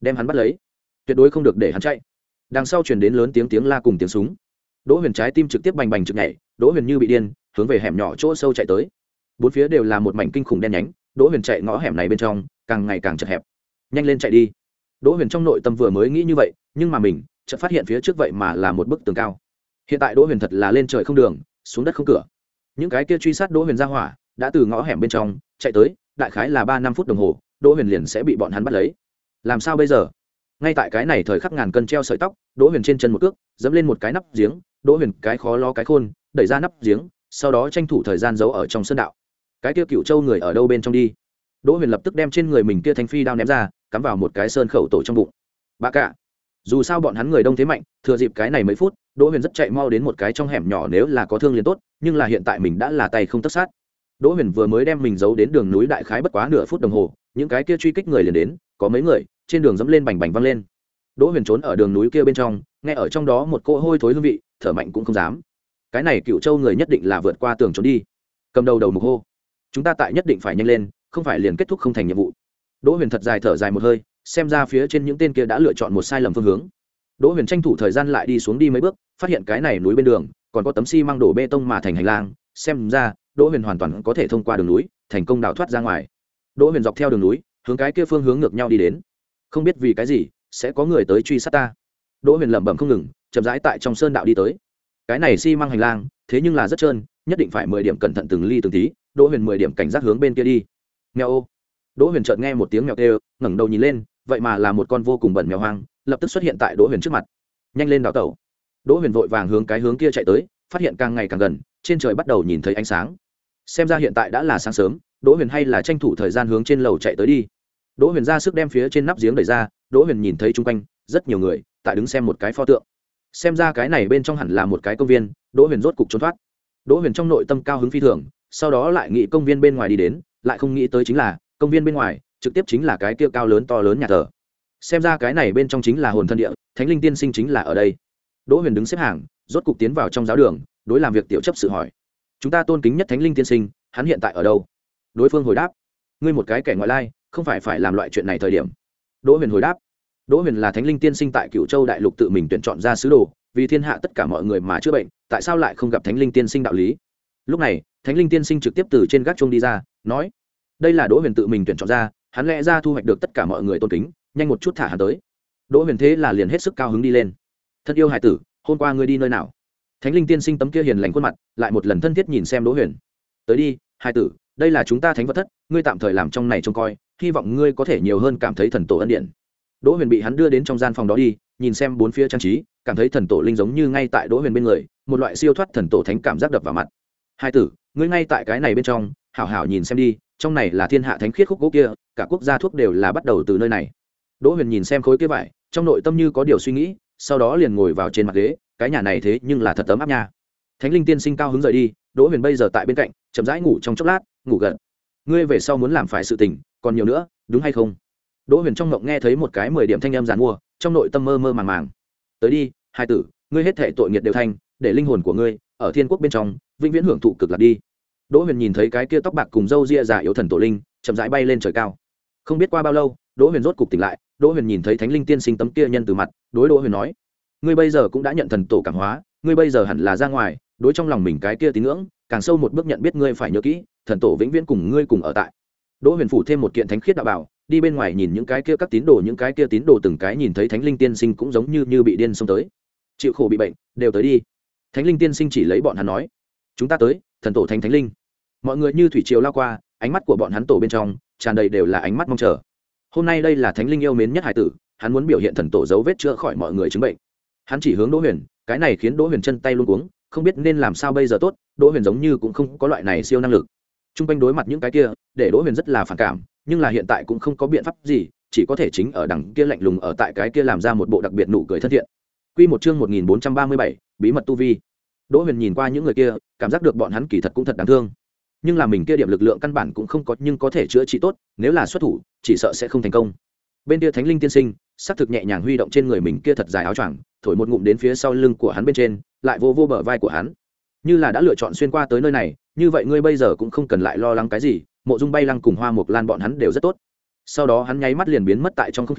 đem hắn bắt lấy, tuyệt đối không được để hắn chạy. Đằng sau truyền đến lớn tiếng tiếng la cùng tiếng súng. Đỗ Huyền trái tim trực tiếp bành bành trực nhảy, Đỗ Huyền như bị điên hướng về hẻm nhỏ chỗ sâu chạy tới. Bốn phía đều là một mảnh kinh khủng đen nhánh, Đỗ Huyền chạy ngõ hẻm này bên trong càng ngày càng chật hẹp. Nhanh lên chạy đi. Đỗ Huyền trong nội tâm vừa mới nghĩ như vậy, nhưng mà mình chợt phát hiện phía trước vậy mà là một bức tường cao. Hiện tại Đỗ Huyền thật là lên trời không đường, xuống đất không cửa. Những cái kia truy sát Đỗ Huyền ra hỏa đã từ ngõ hẻm bên trong chạy tới, đại khái là ba năm phút đồng hồ, Đỗ Huyền liền sẽ bị bọn hắn bắt lấy. Làm sao bây giờ? Ngay tại cái này thời khắc ngàn cân treo sợi tóc, Đỗ Huyền trên chân một cước dẫm lên một cái nắp giếng, Đỗ Huyền cái khó lo cái khôn đẩy ra nắp giếng, sau đó tranh thủ thời gian giấu ở trong sơn đạo. Cái kia Cựu Châu người ở đâu bên trong đi? Đỗ Huyền lập tức đem trên người mình kia thanh phi đao ném ra, cắm vào một cái sơn khẩu tổ trong bụng. Bà cả, dù sao bọn hắn người đông thế mạnh, thừa dịp cái này mấy phút, Đỗ Huyền rất chạy mau đến một cái trong hẻm nhỏ, nếu là có thương liền tốt, nhưng là hiện tại mình đã là tay không tất sát. Đỗ Huyền vừa mới đem mình giấu đến đường núi đại khái bất quá nửa phút đồng hồ, những cái kia truy kích người liền đến, có mấy người trên đường dẫm lên bành bành văng lên. Đỗ Huyền trốn ở đường núi kia bên trong, nghe ở trong đó một cỗ hôi thối hương vị, thở mạnh cũng không dám. Cái này Cựu Châu người nhất định là vượt qua tường trốn đi. Cầm đầu đầu mục hô, chúng ta tại nhất định phải nhanh lên, không phải liền kết thúc không thành nhiệm vụ. Đỗ Huyền thật dài thở dài một hơi, xem ra phía trên những tên kia đã lựa chọn một sai lầm phương hướng. Đỗ Huyền tranh thủ thời gian lại đi xuống đi mấy bước, phát hiện cái này núi bên đường còn có tấm xi măng đổ bê tông mà thành hành lang, xem ra Đỗ Huyền hoàn toàn có thể thông qua đường núi, thành công đào thoát ra ngoài. Đỗ Huyền dọc theo đường núi, hướng cái kia phương hướng ngược nhau đi đến. Không biết vì cái gì sẽ có người tới truy sát ta. Đỗ Huyền lẩm bẩm không ngừng, chậm rãi tại trong sơn đạo đi tới. Cái này xi măng hành lang, thế nhưng là rất trơn, nhất định phải mười điểm cẩn thận từng ly từng tí. Đỗ Huyền mười điểm cảnh giác hướng bên kia đi. Mèo ô. Đỗ Huyền chợt nghe một tiếng mèo kêu, ngẩng đầu nhìn lên, vậy mà là một con vô cùng bẩn mèo hoang, lập tức xuất hiện tại Đỗ Huyền trước mặt. Nhanh lên đào tẩu. Đỗ Huyền vội vàng hướng cái hướng kia chạy tới, phát hiện càng ngày càng gần, trên trời bắt đầu nhìn thấy ánh sáng. Xem ra hiện tại đã là sáng sớm, Đỗ Huyền hay là tranh thủ thời gian hướng trên lầu chạy tới đi. Đỗ Huyền ra sức đem phía trên nắp giếng đẩy ra, Đỗ Huyền nhìn thấy chung quanh rất nhiều người tại đứng xem một cái pho tượng. Xem ra cái này bên trong hẳn là một cái công viên, Đỗ Huyền rốt cục trốn thoát. Đỗ Huyền trong nội tâm cao hứng phi thường, sau đó lại nghĩ công viên bên ngoài đi đến, lại không nghĩ tới chính là công viên bên ngoài trực tiếp chính là cái kia cao lớn to lớn nhà thờ. Xem ra cái này bên trong chính là hồn thân địa, Thánh Linh Tiên Sinh chính là ở đây. Đỗ Huyền đứng xếp hàng, rốt cục tiến vào trong giáo đường, đối làm việc tiểu chấp sự hỏi: chúng ta tôn kính nhất Thánh Linh Tiên Sinh, hắn hiện tại ở đâu? Đối phương hồi đáp: ngươi một cái kẻ ngoại lai, không phải phải làm loại chuyện này thời điểm. Đỗ Huyền hồi đáp: Đỗ Huyền là Thánh Linh Tiên Sinh tại Cựu Châu đại lục tự mình tuyển chọn ra sứ đồ, vì thiên hạ tất cả mọi người mà chữa bệnh, tại sao lại không gặp Thánh Linh Tiên Sinh đạo lý? Lúc này, Thánh Linh Tiên Sinh trực tiếp từ trên gác chuông đi ra, nói: đây là Đỗ Huyền tự mình tuyển chọn ra, hắn lẽ ra thu hoạch được tất cả mọi người tôn kính, nhanh một chút thả hắn tới. Đỗ Huyền thế là liền hết sức cao hứng đi lên. Thân yêu hải tử, hôm qua ngươi đi nơi nào? Thánh Linh Tiên Sinh tấm kia hiền lành khuôn mặt lại một lần thân thiết nhìn xem Đỗ Huyền. Tới đi, hải tử, đây là chúng ta thánh vật thất, ngươi tạm thời làm trong này trông coi, hy vọng ngươi có thể nhiều hơn cảm thấy thần tổ ân điển. Đỗ Huyền bị hắn đưa đến trong gian phòng đó đi, nhìn xem bốn phía trang trí, cảm thấy thần tổ linh giống như ngay tại Đỗ Huyền bên người, một loại siêu thoát thần tổ thánh cảm giác đập vào mặt. Hải tử, ngươi ngay tại cái này bên trong, hảo hảo nhìn xem đi, trong này là thiên hạ thánh khiết khúc gỗ kia, cả quốc gia thuốc đều là bắt đầu từ nơi này. Đỗ Huyền nhìn xem khối kia vải, trong nội tâm như có điều suy nghĩ, sau đó liền ngồi vào trên mặt ghế, cái nhà này thế nhưng là thật ấm áp nha. Thánh Linh Tiên Sinh cao hứng rời đi, Đỗ Huyền bây giờ tại bên cạnh, chậm rãi ngủ trong chốc lát, ngủ gật. Ngươi về sau muốn làm phải sự tình, còn nhiều nữa, đúng hay không? Đỗ Huyền trong ngộng nghe thấy một cái mười điểm thanh âm giàn mua, trong nội tâm mơ mơ màng màng. Tới đi, hai tử, ngươi hết thảy tội nghiệp đều thành, để linh hồn của ngươi ở thiên quốc bên trong vĩnh viễn hưởng thụ cực lạc đi. Đỗ Huyền nhìn thấy cái kia tóc bạc cùng râu ria già yếu thần tổ linh, chậm rãi bay lên trời cao. Không biết qua bao lâu, Đỗ Huyền rốt cục tỉnh lại, Đỗ Huyền nhìn thấy Thánh Linh Tiên Sinh tấm kia nhân từ mặt, đối Đỗ Huyền nói: ngươi bây giờ cũng đã nhận thần tổ cảm hóa, ngươi bây giờ hẳn là ra ngoài, đối trong lòng mình cái kia tín ngưỡng, càng sâu một bước nhận biết ngươi phải nhớ kỹ, thần tổ vĩnh viễn cùng ngươi cùng ở tại. Đỗ Huyền phủ thêm một kiện thánh khiết đạo bảo, đi bên ngoài nhìn những cái kia các tín đồ, những cái kia tín đồ từng cái nhìn thấy Thánh Linh Tiên Sinh cũng giống như như bị điên xông tới. Chịu khổ bị bệnh, đều tới đi. Thánh Linh Tiên Sinh chỉ lấy bọn hắn nói: chúng ta tới, thần tổ thánh thánh linh. Mọi người như thủy triều lao qua, ánh mắt của bọn hắn tổ bên trong tràn đầy đều là ánh mắt mong chờ. Hôm nay đây là thánh linh yêu mến nhất hải tử, hắn muốn biểu hiện thần tổ dấu vết chữa khỏi mọi người chứng bệnh. Hắn chỉ hướng Đỗ Huyền, cái này khiến Đỗ Huyền chân tay luống cuống, không biết nên làm sao bây giờ tốt. Đỗ Huyền giống như cũng không có loại này siêu năng lực. Trung quanh đối mặt những cái kia, để Đỗ Huyền rất là phản cảm, nhưng là hiện tại cũng không có biện pháp gì, chỉ có thể chính ở đằng kia lạnh lùng ở tại cái kia làm ra một bộ đặc biệt nụ cười thân thiện. Quy một chương một nghìn bốn trăm ba mươi bảy, bí mật tu vi. Đỗ Huyền nhìn qua những người kia, cảm giác được bọn hắn kỳ thật cũng thật đáng thương. Nhưng là mình kia điểm lực lượng căn bản cũng không có, nhưng có thể chữa trị tốt, nếu là xuất thủ, chỉ sợ sẽ không thành công. Bên kia Thánh Linh Tiên Sinh, sắc thực nhẹ nhàng huy động trên người mình kia thật dài áo choàng, thổi một ngụm đến phía sau lưng của hắn bên trên, lại vô vô bờ vai của hắn. Như là đã lựa chọn xuyên qua tới nơi này, như vậy ngươi bây giờ cũng không cần lại lo lắng cái gì, Mộ Dung Bay Lăng cùng Hoa Mộc Lan bọn hắn đều rất tốt. Sau đó hắn nháy mắt liền biến mất tại trong không khí,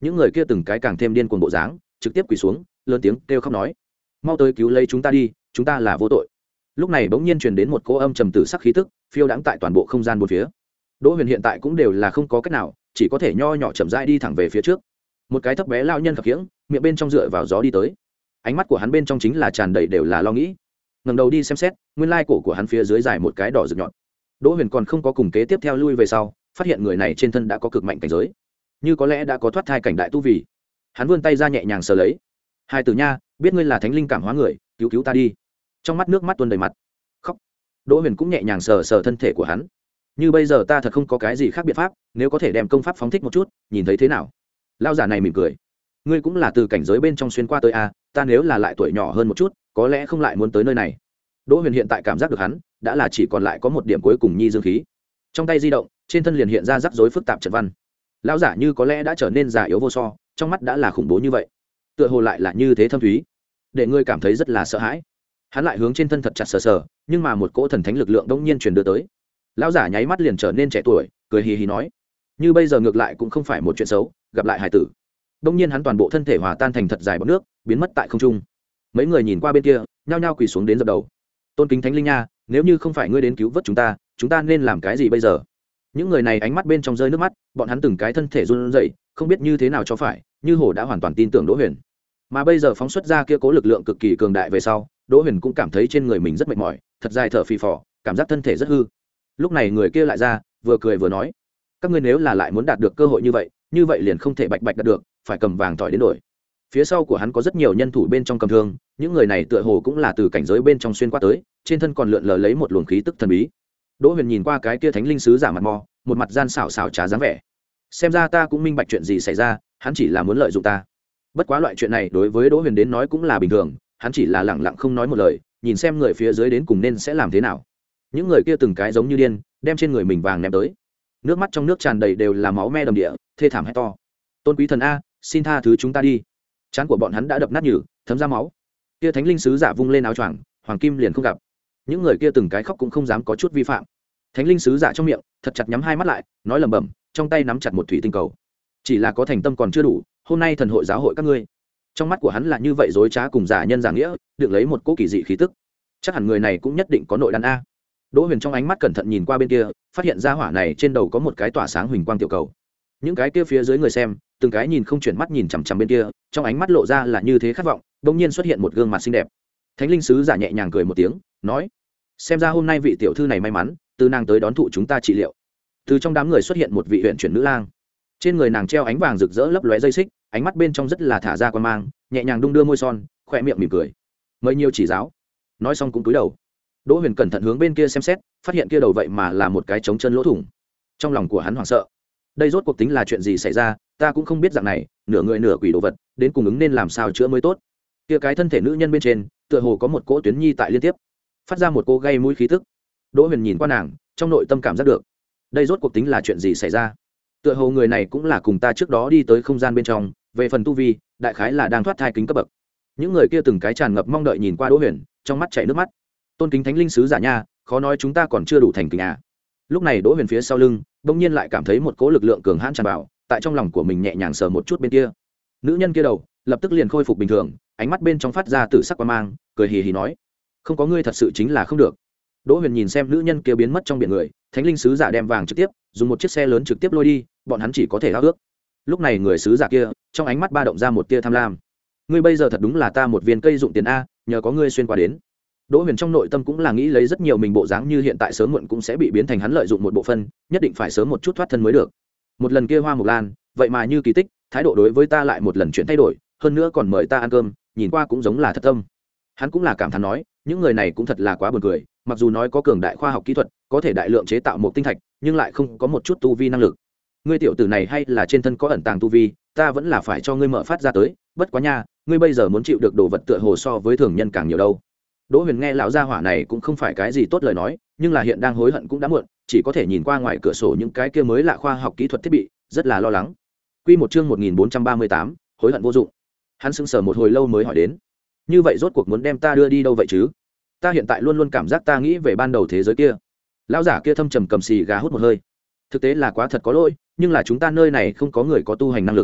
những người kia từng cái càng thêm điên cuồng bộ dáng, trực tiếp quỳ xuống lớn tiếng kêu khóc nói: mau tới cứu lấy chúng ta đi, chúng ta là vô tội. Lúc này bỗng nhiên truyền đến một cỗ âm trầm tử sắc khí tức phiêu đãng tại toàn bộ không gian bốn phía. Đỗ Huyền hiện tại cũng đều là không có cách nào, chỉ có thể nho nhỏ chậm rãi đi thẳng về phía trước. Một cái thấp bé lão nhân khập khiễng, miệng bên trong dựa vào gió đi tới. Ánh mắt của hắn bên trong chính là tràn đầy đều là lo nghĩ. Ngẩng đầu đi xem xét, nguyên lai cổ của hắn phía dưới dài một cái đỏ rực nhọn. Đỗ Huyền còn không có cùng kế tiếp theo lui về sau, phát hiện người này trên thân đã có cực mạnh cảnh giới, như có lẽ đã có thoát thai cảnh đại tu vi. Hắn vươn tay ra nhẹ nhàng sờ lấy. Hai tử nha, biết ngươi là thánh linh cảm hóa người, cứu cứu ta đi. Trong mắt nước mắt tuôn đầy mặt. Khóc. Đỗ Huyền cũng nhẹ nhàng sờ sờ thân thể của hắn. Như bây giờ ta thật không có cái gì khác biện pháp, nếu có thể đem công pháp phóng thích một chút, nhìn thấy thế nào? Lão giả này mỉm cười. Ngươi cũng là từ cảnh giới bên trong xuyên qua tới a, ta nếu là lại tuổi nhỏ hơn một chút, có lẽ không lại muốn tới nơi này. Đỗ Huyền hiện tại cảm giác được hắn đã là chỉ còn lại có một điểm cuối cùng nhi dương khí. Trong tay di động, trên thân liền hiện ra rắc rối phức tạp trận văn. Lão giả như có lẽ đã trở nên già yếu vô so, trong mắt đã là khủng bố như vậy, tựa hồ lại là như thế thâm thúy, để ngươi cảm thấy rất là sợ hãi. Hắn lại hướng trên thân thật chặt sờ sờ, nhưng mà một cỗ thần thánh lực lượng đống nhiên truyền đưa tới. Lão giả nháy mắt liền trở nên trẻ tuổi, cười hì hì nói: như bây giờ ngược lại cũng không phải một chuyện xấu, gặp lại hải tử. Đống nhiên hắn toàn bộ thân thể hòa tan thành thật dài bọt nước, biến mất tại không trung. Mấy người nhìn qua bên kia, nhao nhao quỳ xuống đến dập đầu. Tôn kính thánh linh nha, nếu như không phải ngươi đến cứu vớt chúng ta, chúng ta nên làm cái gì bây giờ? Những người này ánh mắt bên trong rơi nước mắt, bọn hắn từng cái thân thể run rẩy, không biết như thế nào cho phải, như hồ đã hoàn toàn tin tưởng Đỗ Huyền. Mà bây giờ phóng xuất ra kia cố lực lượng cực kỳ cường đại về sau, Đỗ Huyền cũng cảm thấy trên người mình rất mệt mỏi, thật dài thở phì phò, cảm giác thân thể rất hư. Lúc này người kia lại ra, vừa cười vừa nói: các ngươi nếu là lại muốn đạt được cơ hội như vậy, như vậy liền không thể bạch bạch đạt được, phải cầm vàng tỏi đến đổi. Phía sau của hắn có rất nhiều nhân thủ bên trong cầm thương, những người này tựa hồ cũng là từ cảnh giới bên trong xuyên qua tới, trên thân còn lượn lờ lấy một luồng khí tức thần bí. Đỗ Huyền nhìn qua cái kia thánh linh sứ giả mặt mò, một mặt gian xảo xảo trá dáng vẻ. Xem ra ta cũng minh bạch chuyện gì xảy ra, hắn chỉ là muốn lợi dụng ta. Bất quá loại chuyện này đối với Đỗ Huyền đến nói cũng là bình thường, hắn chỉ là lẳng lặng không nói một lời, nhìn xem người phía dưới đến cùng nên sẽ làm thế nào. Những người kia từng cái giống như điên, đem trên người mình vàng ném tới. Nước mắt trong nước tràn đầy đều là máu me đầm địa, thê thảm hét to: tôn quý thần a, xin tha thứ chúng ta đi. Trán của bọn hắn đã đập nát nhừ, thấm ra máu. Kia thánh linh sứ giả vung lên áo choàng, hoàng kim liền không gặp. Những người kia từng cái khóc cũng không dám có chút vi phạm. Thánh linh sứ giả trong miệng thật chặt nhắm hai mắt lại, nói lẩm bẩm, trong tay nắm chặt một thủy tinh cầu. Chỉ là có thành tâm còn chưa đủ, hôm nay thần hội giáo hội các ngươi. Trong mắt của hắn là như vậy dối trá cùng giả nhân giả nghĩa, được lấy một cỗ kỳ dị khí tức. Chắc hẳn người này cũng nhất định có nội đan a. Đỗ Huyền trong ánh mắt cẩn thận nhìn qua bên kia, phát hiện ra hỏa này trên đầu có một cái tỏa sáng huỳnh quang tiểu cầu. Những cái kia phía dưới người xem, từng cái nhìn không chuyển mắt nhìn chằm chằm bên kia, trong ánh mắt lộ ra là như thế khát vọng. Đột nhiên xuất hiện một gương mặt xinh đẹp. Thánh linh sứ giả nhẹ nhàng cười một tiếng, nói: xem ra hôm nay vị tiểu thư này may mắn, từ nàng tới đón thụ chúng ta trị liệu. Từ trong đám người xuất hiện một vị huyện chuyển nữ lang, trên người nàng treo ánh vàng rực rỡ lấp lóe dây xích, ánh mắt bên trong rất là thả ra quan mang, nhẹ nhàng đung đưa môi son, khỏe miệng mỉm cười. Mời nhiều chỉ giáo. Nói xong cũng cúi đầu. Đỗ Huyền cẩn thận hướng bên kia xem xét, phát hiện kia đầu vậy mà là một cái trống chân lỗ thủng. Trong lòng của hắn hoảng sợ, đây rốt cuộc tính là chuyện gì xảy ra, ta cũng không biết dạng này nửa người nửa quỷ đồ vật đến cùng ứng nên làm sao chữa mới tốt. Kia cái thân thể nữ nhân bên trên tựa hồ có một cỗ tuyến nhi tại liên tiếp phát ra một cô gây mũi khí tức. Đỗ Huyền nhìn qua nàng, trong nội tâm cảm giác được đây rốt cuộc tính là chuyện gì xảy ra. Tựa hồ người này cũng là cùng ta trước đó đi tới không gian bên trong, về phần tu vi đại khái là đang thoát thai kính cấp bậc. Những người kia từng cái tràn ngập mong đợi nhìn qua Đỗ Huyền, trong mắt chảy nước mắt. Tôn kính thánh linh sứ giả nha, khó nói chúng ta còn chưa đủ thành kính à. Lúc này Đỗ Huyền phía sau lưng bỗng nhiên lại cảm thấy một cỗ lực lượng cường hãn tràn vào, tại trong lòng của mình nhẹ nhàng sờ một chút bên kia. Nữ nhân kia đầu lập tức liền khôi phục bình thường, ánh mắt bên trong phát ra tử sắc quang mang, cười hì hì nói: không có ngươi thật sự chính là không được. Đỗ Huyền nhìn xem nữ nhân kia biến mất trong biển người, thánh linh sứ giả đem vàng trực tiếp dùng một chiếc xe lớn trực tiếp lôi đi, bọn hắn chỉ có thể ao ước. Lúc này người sứ giả kia trong ánh mắt ba động ra một tia tham lam. Ngươi bây giờ thật đúng là ta một viên cây dụng tiền a, nhờ có ngươi xuyên qua đến. Đỗ Huyền trong nội tâm cũng là nghĩ lấy rất nhiều mình bộ dáng như hiện tại sớm muộn cũng sẽ bị biến thành hắn lợi dụng một bộ phân, nhất định phải sớm một chút thoát thân mới được. Một lần kia Hoa Mộc Lan, vậy mà như kỳ tích, thái độ đối với ta lại một lần chuyển thay đổi, hơn nữa còn mời ta ăn cơm, nhìn qua cũng giống là thật tâm. Hắn cũng là cảm thán nói, những người này cũng thật là quá buồn cười, mặc dù nói có cường đại khoa học kỹ thuật, có thể đại lượng chế tạo một tinh thạch, nhưng lại không có một chút tu vi năng lực. Ngươi tiểu tử này hay là trên thân có ẩn tàng tu vi, ta vẫn là phải cho ngươi mở phát ra tới, bất quá nha, ngươi bây giờ muốn chịu được đồ vật tựa hồ so với thường nhân càng nhiều đâu. Đỗ Huyền nghe lão gia hỏa này cũng không phải cái gì tốt lời nói, nhưng là hiện đang hối hận cũng đã muộn, chỉ có thể nhìn qua ngoài cửa sổ những cái kia mới lạ khoa học kỹ thuật thiết bị, rất là lo lắng. Quy một chương một nghìn bốn trăm ba mươi tám, hối hận vô dụng. Hắn sững sờ một hồi lâu mới hỏi đến: như vậy rốt cuộc muốn đem ta đưa đi đâu vậy chứ? Ta hiện tại luôn luôn cảm giác ta nghĩ về ban đầu thế giới kia. Lão giả kia thâm trầm cầm xì gà hút một hơi. Thực tế là quá thật có lỗi, nhưng là chúng ta nơi này không có người có tu hành năng lực.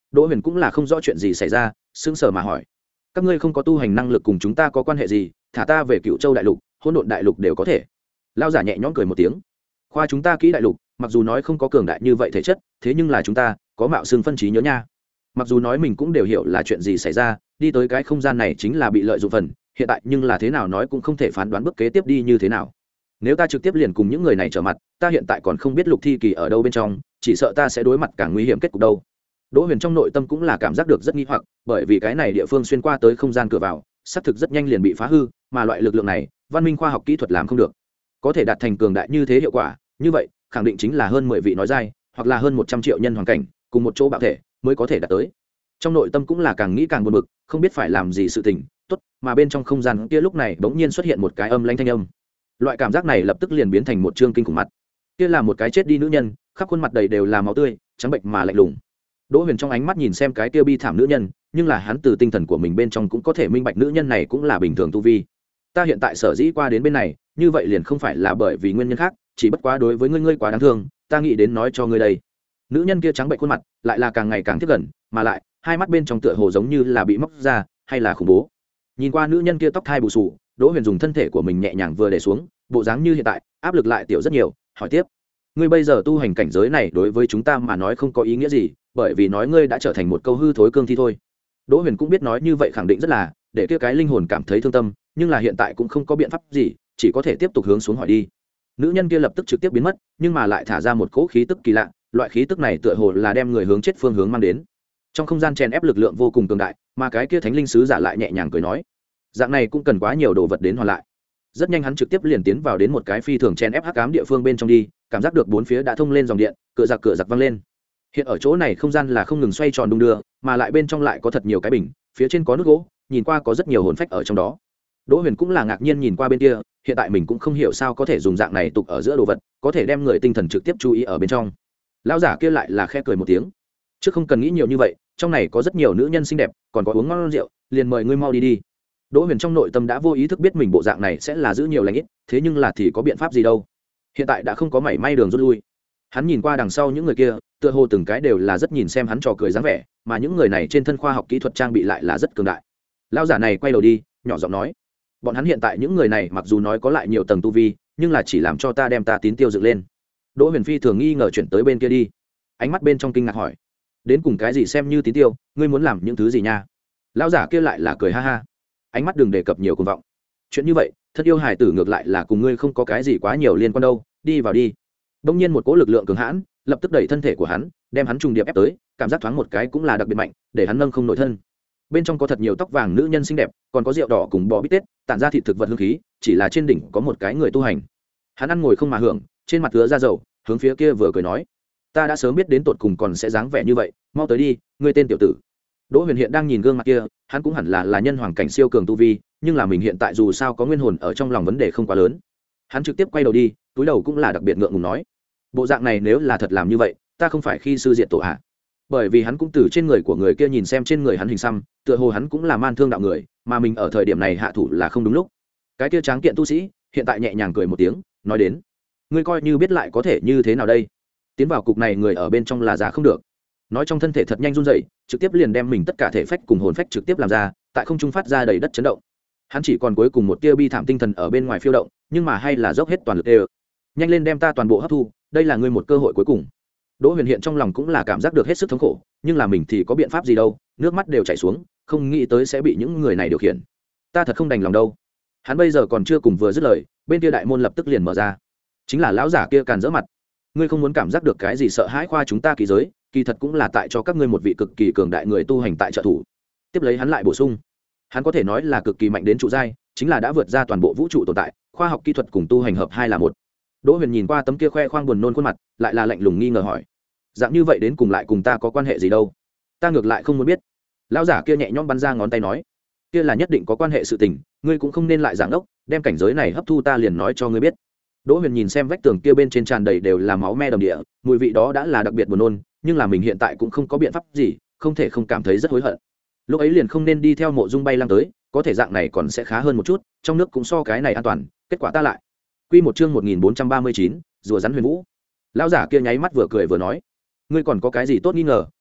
Đỗ Huyền cũng là không rõ chuyện gì xảy ra, sững sờ mà hỏi: các ngươi không có tu hành năng lực cùng chúng ta có quan hệ gì, thả ta về Cựu Châu đại lục, Hỗn Độn đại lục đều có thể. Lão giả nhẹ nhõm cười một tiếng: khoa chúng ta kỹ đại lục, mặc dù nói không có cường đại như vậy thể chất, thế nhưng là chúng ta có mạo xương phân trí nhớ nha. Mặc dù nói mình cũng đều hiểu là chuyện gì xảy ra, đi tới cái không gian này chính là bị lợi dụng phần, hiện tại nhưng là thế nào nói cũng không thể phán đoán bước kế tiếp đi như thế nào. Nếu ta trực tiếp liền cùng những người này trở mặt, ta hiện tại còn không biết Lục Thi Kỳ ở đâu bên trong, chỉ sợ ta sẽ đối mặt càng nguy hiểm kết cục đâu. Đỗ Huyền trong nội tâm cũng là cảm giác được rất nghi hoặc, bởi vì cái này địa phương xuyên qua tới không gian cửa vào, xác thực rất nhanh liền bị phá hư, mà loại lực lượng này, văn minh khoa học kỹ thuật làm không được. Có thể đạt thành cường đại như thế hiệu quả, như vậy, khẳng định chính là hơn mười vị nói dai, hoặc là hơn một trăm triệu nhân hoàn cảnh, cùng một chỗ bạo thể, mới có thể đạt tới. Trong nội tâm cũng là càng nghĩ càng buồn bực, không biết phải làm gì sự tình, tốt, mà bên trong không gian kia lúc này bỗng nhiên xuất hiện một cái âm lãnh thanh âm. Loại cảm giác này lập tức liền biến thành một trương kinh khủng mặt. Kia là một cái chết đi nữ nhân, khắp khuôn mặt đầy đều là máu tươi, trắng bệnh mà lạnh lùng. Đỗ Huyền trong ánh mắt nhìn xem cái kia bi thảm nữ nhân, nhưng là hắn từ tinh thần của mình bên trong cũng có thể minh bạch nữ nhân này cũng là bình thường tu vi. Ta hiện tại sở dĩ qua đến bên này, như vậy liền không phải là bởi vì nguyên nhân khác, chỉ bất quá đối với ngươi ngươi quá đáng thương, ta nghĩ đến nói cho ngươi đây. Nữ nhân kia trắng bệnh khuôn mặt, lại là càng ngày càng tiếp gần, mà lại hai mắt bên trong tựa hồ giống như là bị móc ra, hay là khủng bố. Nhìn qua nữ nhân kia tóc thai bù xù, Đỗ Huyền dùng thân thể của mình nhẹ nhàng vừa để xuống, bộ dáng như hiện tại, áp lực lại tiểu rất nhiều, hỏi tiếp: ngươi bây giờ tu hành cảnh giới này đối với chúng ta mà nói không có ý nghĩa gì, bởi vì nói ngươi đã trở thành một câu hư thối cương thi thôi. Đỗ Huyền cũng biết nói như vậy khẳng định rất là để kia cái linh hồn cảm thấy thương tâm, nhưng là hiện tại cũng không có biện pháp gì, chỉ có thể tiếp tục hướng xuống hỏi đi. Nữ nhân kia lập tức trực tiếp biến mất, nhưng mà lại thả ra một cỗ khí tức kỳ lạ, loại khí tức này tựa hồ là đem người hướng chết phương hướng mang đến. Trong không gian chèn ép lực lượng vô cùng cường đại, mà cái kia thánh linh sứ giả lại nhẹ nhàng cười nói: dạng này cũng cần quá nhiều đồ vật đến hoàn lại. Rất nhanh hắn trực tiếp liền tiến vào đến một cái phi thường chèn ép hắc ám địa phương bên trong đi, cảm giác được bốn phía đã thông lên dòng điện, cửa giặc cửa giặc vang lên. Hiện ở chỗ này không gian là không ngừng xoay tròn đung đưa, mà lại bên trong lại có thật nhiều cái bình, phía trên có nước gỗ, nhìn qua có rất nhiều hồn phách ở trong đó. Đỗ Huyền cũng là ngạc nhiên nhìn qua bên kia, hiện tại mình cũng không hiểu sao có thể dùng dạng này tục ở giữa đồ vật, có thể đem người tinh thần trực tiếp chú ý ở bên trong. Lão giả kia lại là khẽ cười một tiếng, chứ không cần nghĩ nhiều như vậy, trong này có rất nhiều nữ nhân xinh đẹp, còn có uống ngon rượu, liền mời ngươi mau đi đi. Đỗ Huyền trong nội tâm đã vô ý thức biết mình bộ dạng này sẽ là giữ nhiều lành ít, thế nhưng là thì có biện pháp gì đâu. Hiện tại đã không có mảy may đường rút lui. Hắn nhìn qua đằng sau những người kia, tựa hồ từng cái đều là rất nhìn xem hắn trò cười dáng vẻ, mà những người này trên thân khoa học kỹ thuật trang bị lại là rất cường đại. Lão giả này quay đầu đi, nhỏ giọng nói: bọn hắn hiện tại những người này mặc dù nói có lại nhiều tầng tu vi, nhưng là chỉ làm cho ta đem ta tín tiêu dựng lên. Đỗ Huyền phi thường nghi ngờ chuyển tới bên kia đi, ánh mắt bên trong kinh ngạc hỏi: đến cùng cái gì xem như tín tiêu, ngươi muốn làm những thứ gì nha? Lão giả kia lại là cười ha ha, ánh mắt đừng đề cập nhiều cuồng vọng. Chuyện như vậy, thân yêu hài tử ngược lại là cùng ngươi không có cái gì quá nhiều liên quan đâu, đi vào đi. Đông nhiên một cỗ lực lượng cường hãn lập tức đẩy thân thể của hắn, đem hắn trùng điệp ép tới, cảm giác thoáng một cái cũng là đặc biệt mạnh, để hắn nâng không nổi thân. Bên trong có thật nhiều tóc vàng nữ nhân xinh đẹp, còn có rượu đỏ cùng bò bít tết, tản ra thịt thực vật hương khí, chỉ là trên đỉnh có một cái người tu hành. Hắn ăn ngồi không mà hưởng, trên mặt ứa ra dầu, hướng phía kia vừa cười nói: ta đã sớm biết đến tột cùng còn sẽ dáng vẻ như vậy, mau tới đi, ngươi tên tiểu tử. Đỗ Huyền hiện đang nhìn gương mặt kia, hắn cũng hẳn là là nhân hoàng cảnh siêu cường tu vi, nhưng là mình hiện tại dù sao có nguyên hồn ở trong lòng vấn đề không quá lớn. Hắn trực tiếp quay đầu đi, túi đầu cũng là đặc biệt ngượng ngùng nói: bộ dạng này nếu là thật làm như vậy, ta không phải khi sư diệt tổ hạ. Bởi vì hắn cũng từ trên người của người kia nhìn xem trên người hắn hình xăm, tựa hồ hắn cũng là man thương đạo người, mà mình ở thời điểm này hạ thủ là không đúng lúc. Cái kia tráng kiện tu sĩ hiện tại nhẹ nhàng cười một tiếng, nói đến: ngươi coi như biết lại có thể như thế nào đây? Tiến vào cục này người ở bên trong là giả không được. Nói trong thân thể thật nhanh run rẩy, trực tiếp liền đem mình tất cả thể phách cùng hồn phách trực tiếp làm ra, tại không trung phát ra đầy đất chấn động. Hắn chỉ còn cuối cùng một tia bi thảm tinh thần ở bên ngoài phiêu động, nhưng mà hay là dốc hết toàn lực đều. Nhanh lên đem ta toàn bộ hấp thu, đây là ngươi một cơ hội cuối cùng. Đỗ Huyền hiện trong lòng cũng là cảm giác được hết sức thống khổ, nhưng là mình thì có biện pháp gì đâu, nước mắt đều chảy xuống, không nghĩ tới sẽ bị những người này điều khiển. Ta thật không đành lòng đâu. Hắn bây giờ còn chưa cùng vừa dứt lời, bên kia đại môn lập tức liền mở ra. Chính là lão giả kia càn rỡ mặt. Ngươi không muốn cảm giác được cái gì sợ hãi khoa chúng ta kỳ giới, kỳ thật cũng là tại cho các ngươi một vị cực kỳ cường đại người tu hành tại trợ thủ. Tiếp lấy hắn lại bổ sung, hắn có thể nói là cực kỳ mạnh đến trụ giai, chính là đã vượt ra toàn bộ vũ trụ tồn tại, khoa học kỹ thuật cùng tu hành hợp hai là một. Đỗ Huyền nhìn qua tấm kia khoe khoang buồn nôn khuôn mặt, lại là lạnh lùng nghi ngờ hỏi: dạng như vậy đến cùng lại cùng ta có quan hệ gì đâu? Ta ngược lại không muốn biết. Lão giả kia nhẹ nhõm bắn ra ngón tay nói: kia là nhất định có quan hệ sự tình, ngươi cũng không nên lại giảng ốc, đem cảnh giới này hấp thu ta liền nói cho ngươi biết. Đỗ Huyền nhìn xem vách tường kia bên trên tràn đầy đều là máu me đầm địa, mùi vị đó đã là đặc biệt buồn nôn, nhưng là mình hiện tại cũng không có biện pháp gì, không thể không cảm thấy rất hối hận. Lúc ấy liền không nên đi theo Mộ Dung bay lang tới, có thể dạng này còn sẽ khá hơn một chút, trong nước cũng so cái này an toàn, kết quả ta lại. Quy một chương một nghìn bốn trăm ba mươi chín, rùa rắn huyền vũ. Lão giả kia nháy mắt vừa cười vừa nói: ngươi còn có cái gì tốt nghi ngờ,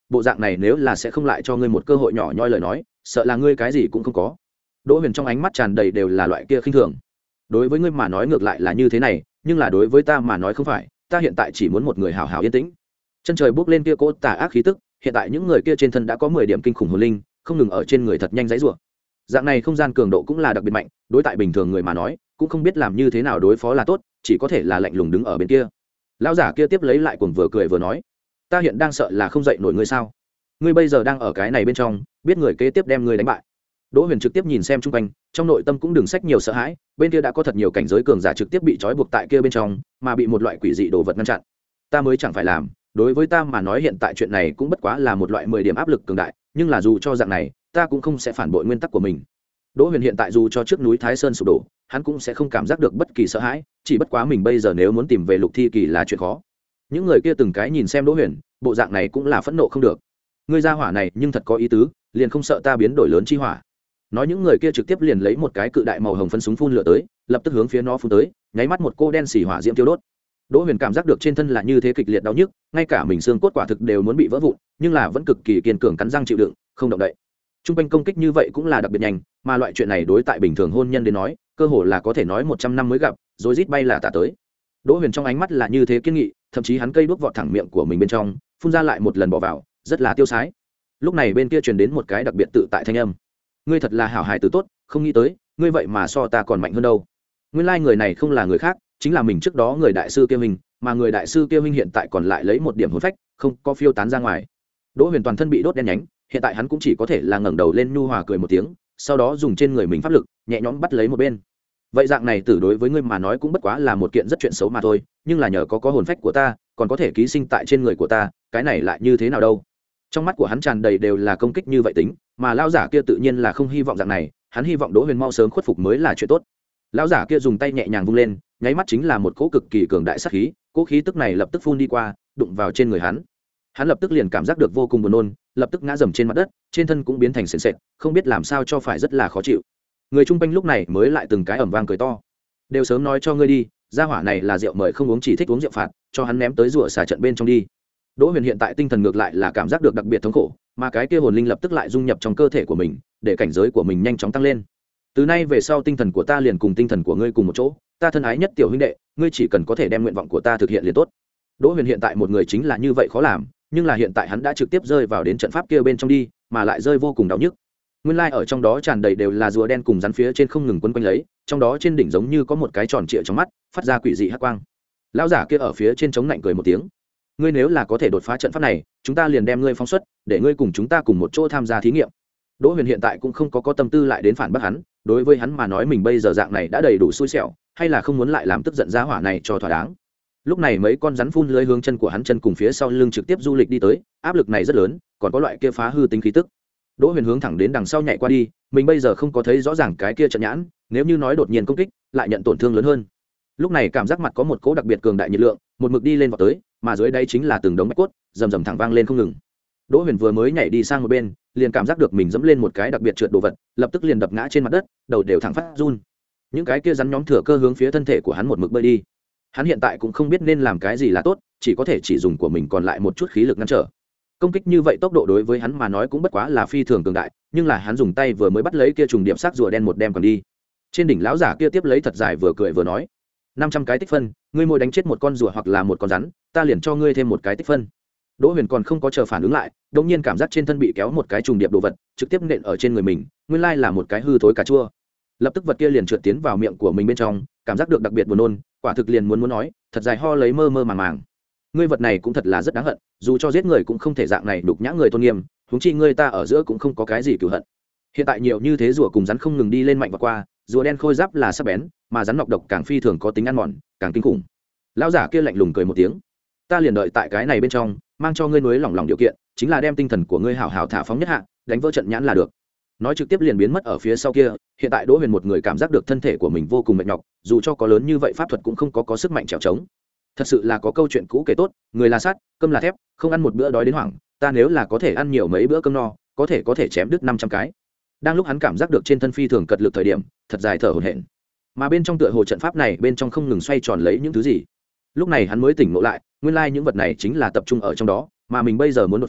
bộ dạng này nếu là sẽ không lại cho ngươi một cơ hội nhỏ nhoi lời nói sợ là ngươi cái gì cũng không có. Đỗ Huyền trong ánh mắt tràn đầy đều là loại kia khinh thường. Đối với ngươi mà nói ngược lại là như thế này, nhưng là đối với ta mà nói không phải, ta hiện tại chỉ muốn một người hào hào yên tĩnh. Chân trời bước lên kia cỗ tà ác khí tức, hiện tại những người kia trên thân đã có mười điểm kinh khủng hồn linh, không ngừng ở trên người thật nhanh dãy rủa. Dạng này không gian cường độ cũng là đặc biệt mạnh, đối tại bình thường người mà nói, cũng không biết làm như thế nào đối phó là tốt, chỉ có thể là lạnh lùng đứng ở bên kia. Lão giả kia tiếp lấy lại cuồng vừa cười vừa nói, ta hiện đang sợ là không dậy nổi ngươi sao? Ngươi bây giờ đang ở cái này bên trong, biết người kế tiếp đem ngươi đánh bại. Đỗ Huyền trực tiếp nhìn xem chung quanh, trong nội tâm cũng đừng sách nhiều sợ hãi, bên kia đã có thật nhiều cảnh giới cường giả trực tiếp bị trói buộc tại kia bên trong, mà bị một loại quỷ dị đồ vật ngăn chặn. Ta mới chẳng phải làm, đối với ta mà nói hiện tại chuyện này cũng bất quá là một loại mười điểm áp lực cường đại, nhưng là dù cho dạng này, ta cũng không sẽ phản bội nguyên tắc của mình. Đỗ Huyền hiện tại dù cho trước núi Thái Sơn sụp đổ, hắn cũng sẽ không cảm giác được bất kỳ sợ hãi, chỉ bất quá mình bây giờ nếu muốn tìm về Lục Thi Kỳ là chuyện khó. Những người kia từng cái nhìn xem Đỗ Huyền, bộ dạng này cũng là phẫn nộ không được. Ngươi gia hỏa này nhưng thật có ý tứ, liền không sợ ta biến đổi lớn chi hỏa. Nói những người kia trực tiếp liền lấy một cái cự đại màu hồng phấn súng phun lửa tới, lập tức hướng phía nó phun tới, nháy mắt một cô đen xì hỏa diễm tiêu đốt. Đỗ Huyền cảm giác được trên thân là như thế kịch liệt đau nhức, ngay cả mình xương cốt quả thực đều muốn bị vỡ vụn, nhưng là vẫn cực kỳ kiên cường cắn răng chịu đựng, không động đậy. Trung quanh công kích như vậy cũng là đặc biệt nhanh, mà loại chuyện này đối tại bình thường hôn nhân đến nói, cơ hồ là có thể nói một trăm năm mới gặp, rồi rít bay là tả tới. Đỗ Huyền trong ánh mắt là như thế kiên nghị, thậm chí hắn cây đuốc vọt thẳng miệng của mình bên trong, phun ra lại một lần bỏ vào, rất là tiêu sái. Lúc này bên kia truyền đến một cái đặc biệt tự tại thanh âm. Ngươi thật là hảo hài tử tốt, không nghĩ tới, ngươi vậy mà so ta còn mạnh hơn đâu. Nguyên lai người này không là người khác, chính là mình trước đó người đại sư kia mình, mà người đại sư kia minh hiện tại còn lại lấy một điểm hồn phách, không có phiêu tán ra ngoài. Đỗ Huyền toàn thân bị đốt đen nhánh, hiện tại hắn cũng chỉ có thể là ngẩng đầu lên nhu hòa cười một tiếng, sau đó dùng trên người mình pháp lực nhẹ nhõm bắt lấy một bên. Vậy dạng này tử đối với ngươi mà nói cũng bất quá là một kiện rất chuyện xấu mà thôi, nhưng là nhờ có có hồn phách của ta, còn có thể ký sinh tại trên người của ta, cái này lại như thế nào đâu? Trong mắt của hắn tràn đầy đều là công kích như vậy tính, mà lão giả kia tự nhiên là không hy vọng dạng này, hắn hy vọng Đỗ Huyền mau sớm khuất phục mới là chuyện tốt. Lão giả kia dùng tay nhẹ nhàng vung lên, nháy mắt chính là một cỗ cực kỳ cường đại sát khí, cỗ khí tức này lập tức phun đi qua, đụng vào trên người hắn. Hắn lập tức liền cảm giác được vô cùng buồn nôn, lập tức ngã dầm trên mặt đất, trên thân cũng biến thành sền sệt, không biết làm sao cho phải rất là khó chịu. Người chung quanh lúc này mới lại từng cái ầm vang cười to. Đều sớm nói cho ngươi đi, gia hỏa này là rượu mời không uống, chỉ thích uống rượu phạt, cho hắn ném tới rủa xả trận bên trong đi. Đỗ Huyền hiện tại tinh thần ngược lại là cảm giác được đặc biệt thống khổ, mà cái kia hồn linh lập tức lại dung nhập trong cơ thể của mình, để cảnh giới của mình nhanh chóng tăng lên. Từ nay về sau tinh thần của ta liền cùng tinh thần của ngươi cùng một chỗ, ta thân ái nhất tiểu huynh đệ, ngươi chỉ cần có thể đem nguyện vọng của ta thực hiện liền tốt. Đỗ Huyền hiện tại một người chính là như vậy khó làm, nhưng là hiện tại hắn đã trực tiếp rơi vào đến trận pháp kia bên trong đi, mà lại rơi vô cùng đau nhức. Nguyên lai like ở trong đó tràn đầy đều là rùa đen cùng rắn phía trên không ngừng quấn quanh lấy, trong đó trên đỉnh giống như có một cái tròn trịa trong mắt, phát ra quỷ dị hắc quang. Lão giả kia ở phía trên chống lạnh cười một tiếng. Ngươi nếu là có thể đột phá trận pháp này, chúng ta liền đem ngươi phóng xuất, để ngươi cùng chúng ta cùng một chỗ tham gia thí nghiệm. Đỗ Huyền hiện tại cũng không có có tâm tư lại đến phản bác hắn, đối với hắn mà nói mình bây giờ dạng này đã đầy đủ xui xẻo, hay là không muốn lại làm tức giận gia hỏa này cho thỏa đáng. Lúc này mấy con rắn phun lưới hướng chân của hắn chân cùng phía sau lưng trực tiếp du lịch đi tới, áp lực này rất lớn, còn có loại kia phá hư tính khí tức. Đỗ Huyền hướng thẳng đến đằng sau nhảy qua đi, mình bây giờ không có thấy rõ ràng cái kia trận nhãn, nếu như nói đột nhiên công kích, lại nhận tổn thương lớn hơn. Lúc này cảm giác mặt có một cỗ đặc biệt cường đại nhiệt lượng, một mực đi lên vào tới, mà dưới đây chính là từng đống bạch cốt, rầm rầm thẳng vang lên không ngừng. Đỗ Huyền vừa mới nhảy đi sang một bên, liền cảm giác được mình dẫm lên một cái đặc biệt trượt đồ vật, lập tức liền đập ngã trên mặt đất, đầu đều thẳng phát run. Những cái kia rắn nhóm thừa cơ hướng phía thân thể của hắn một mực bơi đi. Hắn hiện tại cũng không biết nên làm cái gì là tốt, chỉ có thể chỉ dùng của mình còn lại một chút khí lực ngăn trở. Công kích như vậy tốc độ đối với hắn mà nói cũng bất quá là phi thường cường đại, nhưng là hắn dùng tay vừa mới bắt lấy kia trùng điệp sắc rùa đen một đem còn đi. Trên đỉnh lão giả kia tiếp lấy thật dài vừa cười vừa nói, năm trăm cái tích phân, ngươi mỗi đánh chết một con rùa hoặc là một con rắn, ta liền cho ngươi thêm một cái tích phân. Đỗ Huyền còn không có chờ phản ứng lại, đột nhiên cảm giác trên thân bị kéo một cái trùng điệp đồ vật, trực tiếp nện ở trên người mình, nguyên lai là một cái hư thối cà chua. Lập tức vật kia liền trượt tiến vào miệng của mình bên trong, cảm giác được đặc biệt buồn nôn, quả thực liền muốn muốn nói, thật dài ho lấy mơ mơ màng màng. Ngươi vật này cũng thật là rất đáng hận, dù cho giết người cũng không thể dạng này đục nhã người tôn nghiêm, huống chi ngươi ta ở giữa cũng không có cái gì cừu hận. Hiện tại nhiều như thế rùa cùng rắn không ngừng đi lên mạnh và qua, rùa đen khôi giáp là sắc bén, mà rắn nọc độc càng phi thường có tính ăn mòn, càng kinh khủng. Lão giả kia lạnh lùng cười một tiếng, ta liền đợi tại cái này bên trong, mang cho ngươi núi lỏng lỏng điều kiện, chính là đem tinh thần của ngươi hảo hảo thả phóng nhất hạ, đánh vỡ trận nhãn là được. Nói trực tiếp liền biến mất ở phía sau kia. Hiện tại Đỗ Huyền một người cảm giác được thân thể của mình vô cùng mệt nhọc, dù cho có lớn như vậy pháp thuật cũng không có có sức mạnh trèo trống. Thật sự là có câu chuyện cũ kể tốt, người là sắt, cơm là thép, không ăn một bữa đói đến hoảng, ta nếu là có thể ăn nhiều mấy bữa cơm no, có thể có thể chém đứt năm trăm cái. Đang lúc hắn cảm giác được trên thân phi thường cật lực thời điểm, thật dài thở hổn hển. Mà bên trong tựa hồ trận pháp này bên trong không ngừng xoay tròn lấy những thứ gì. Lúc này hắn mới tỉnh ngộ lại, nguyên lai những vật này chính là tập trung ở trong đó, mà mình bây giờ muốn đột phá,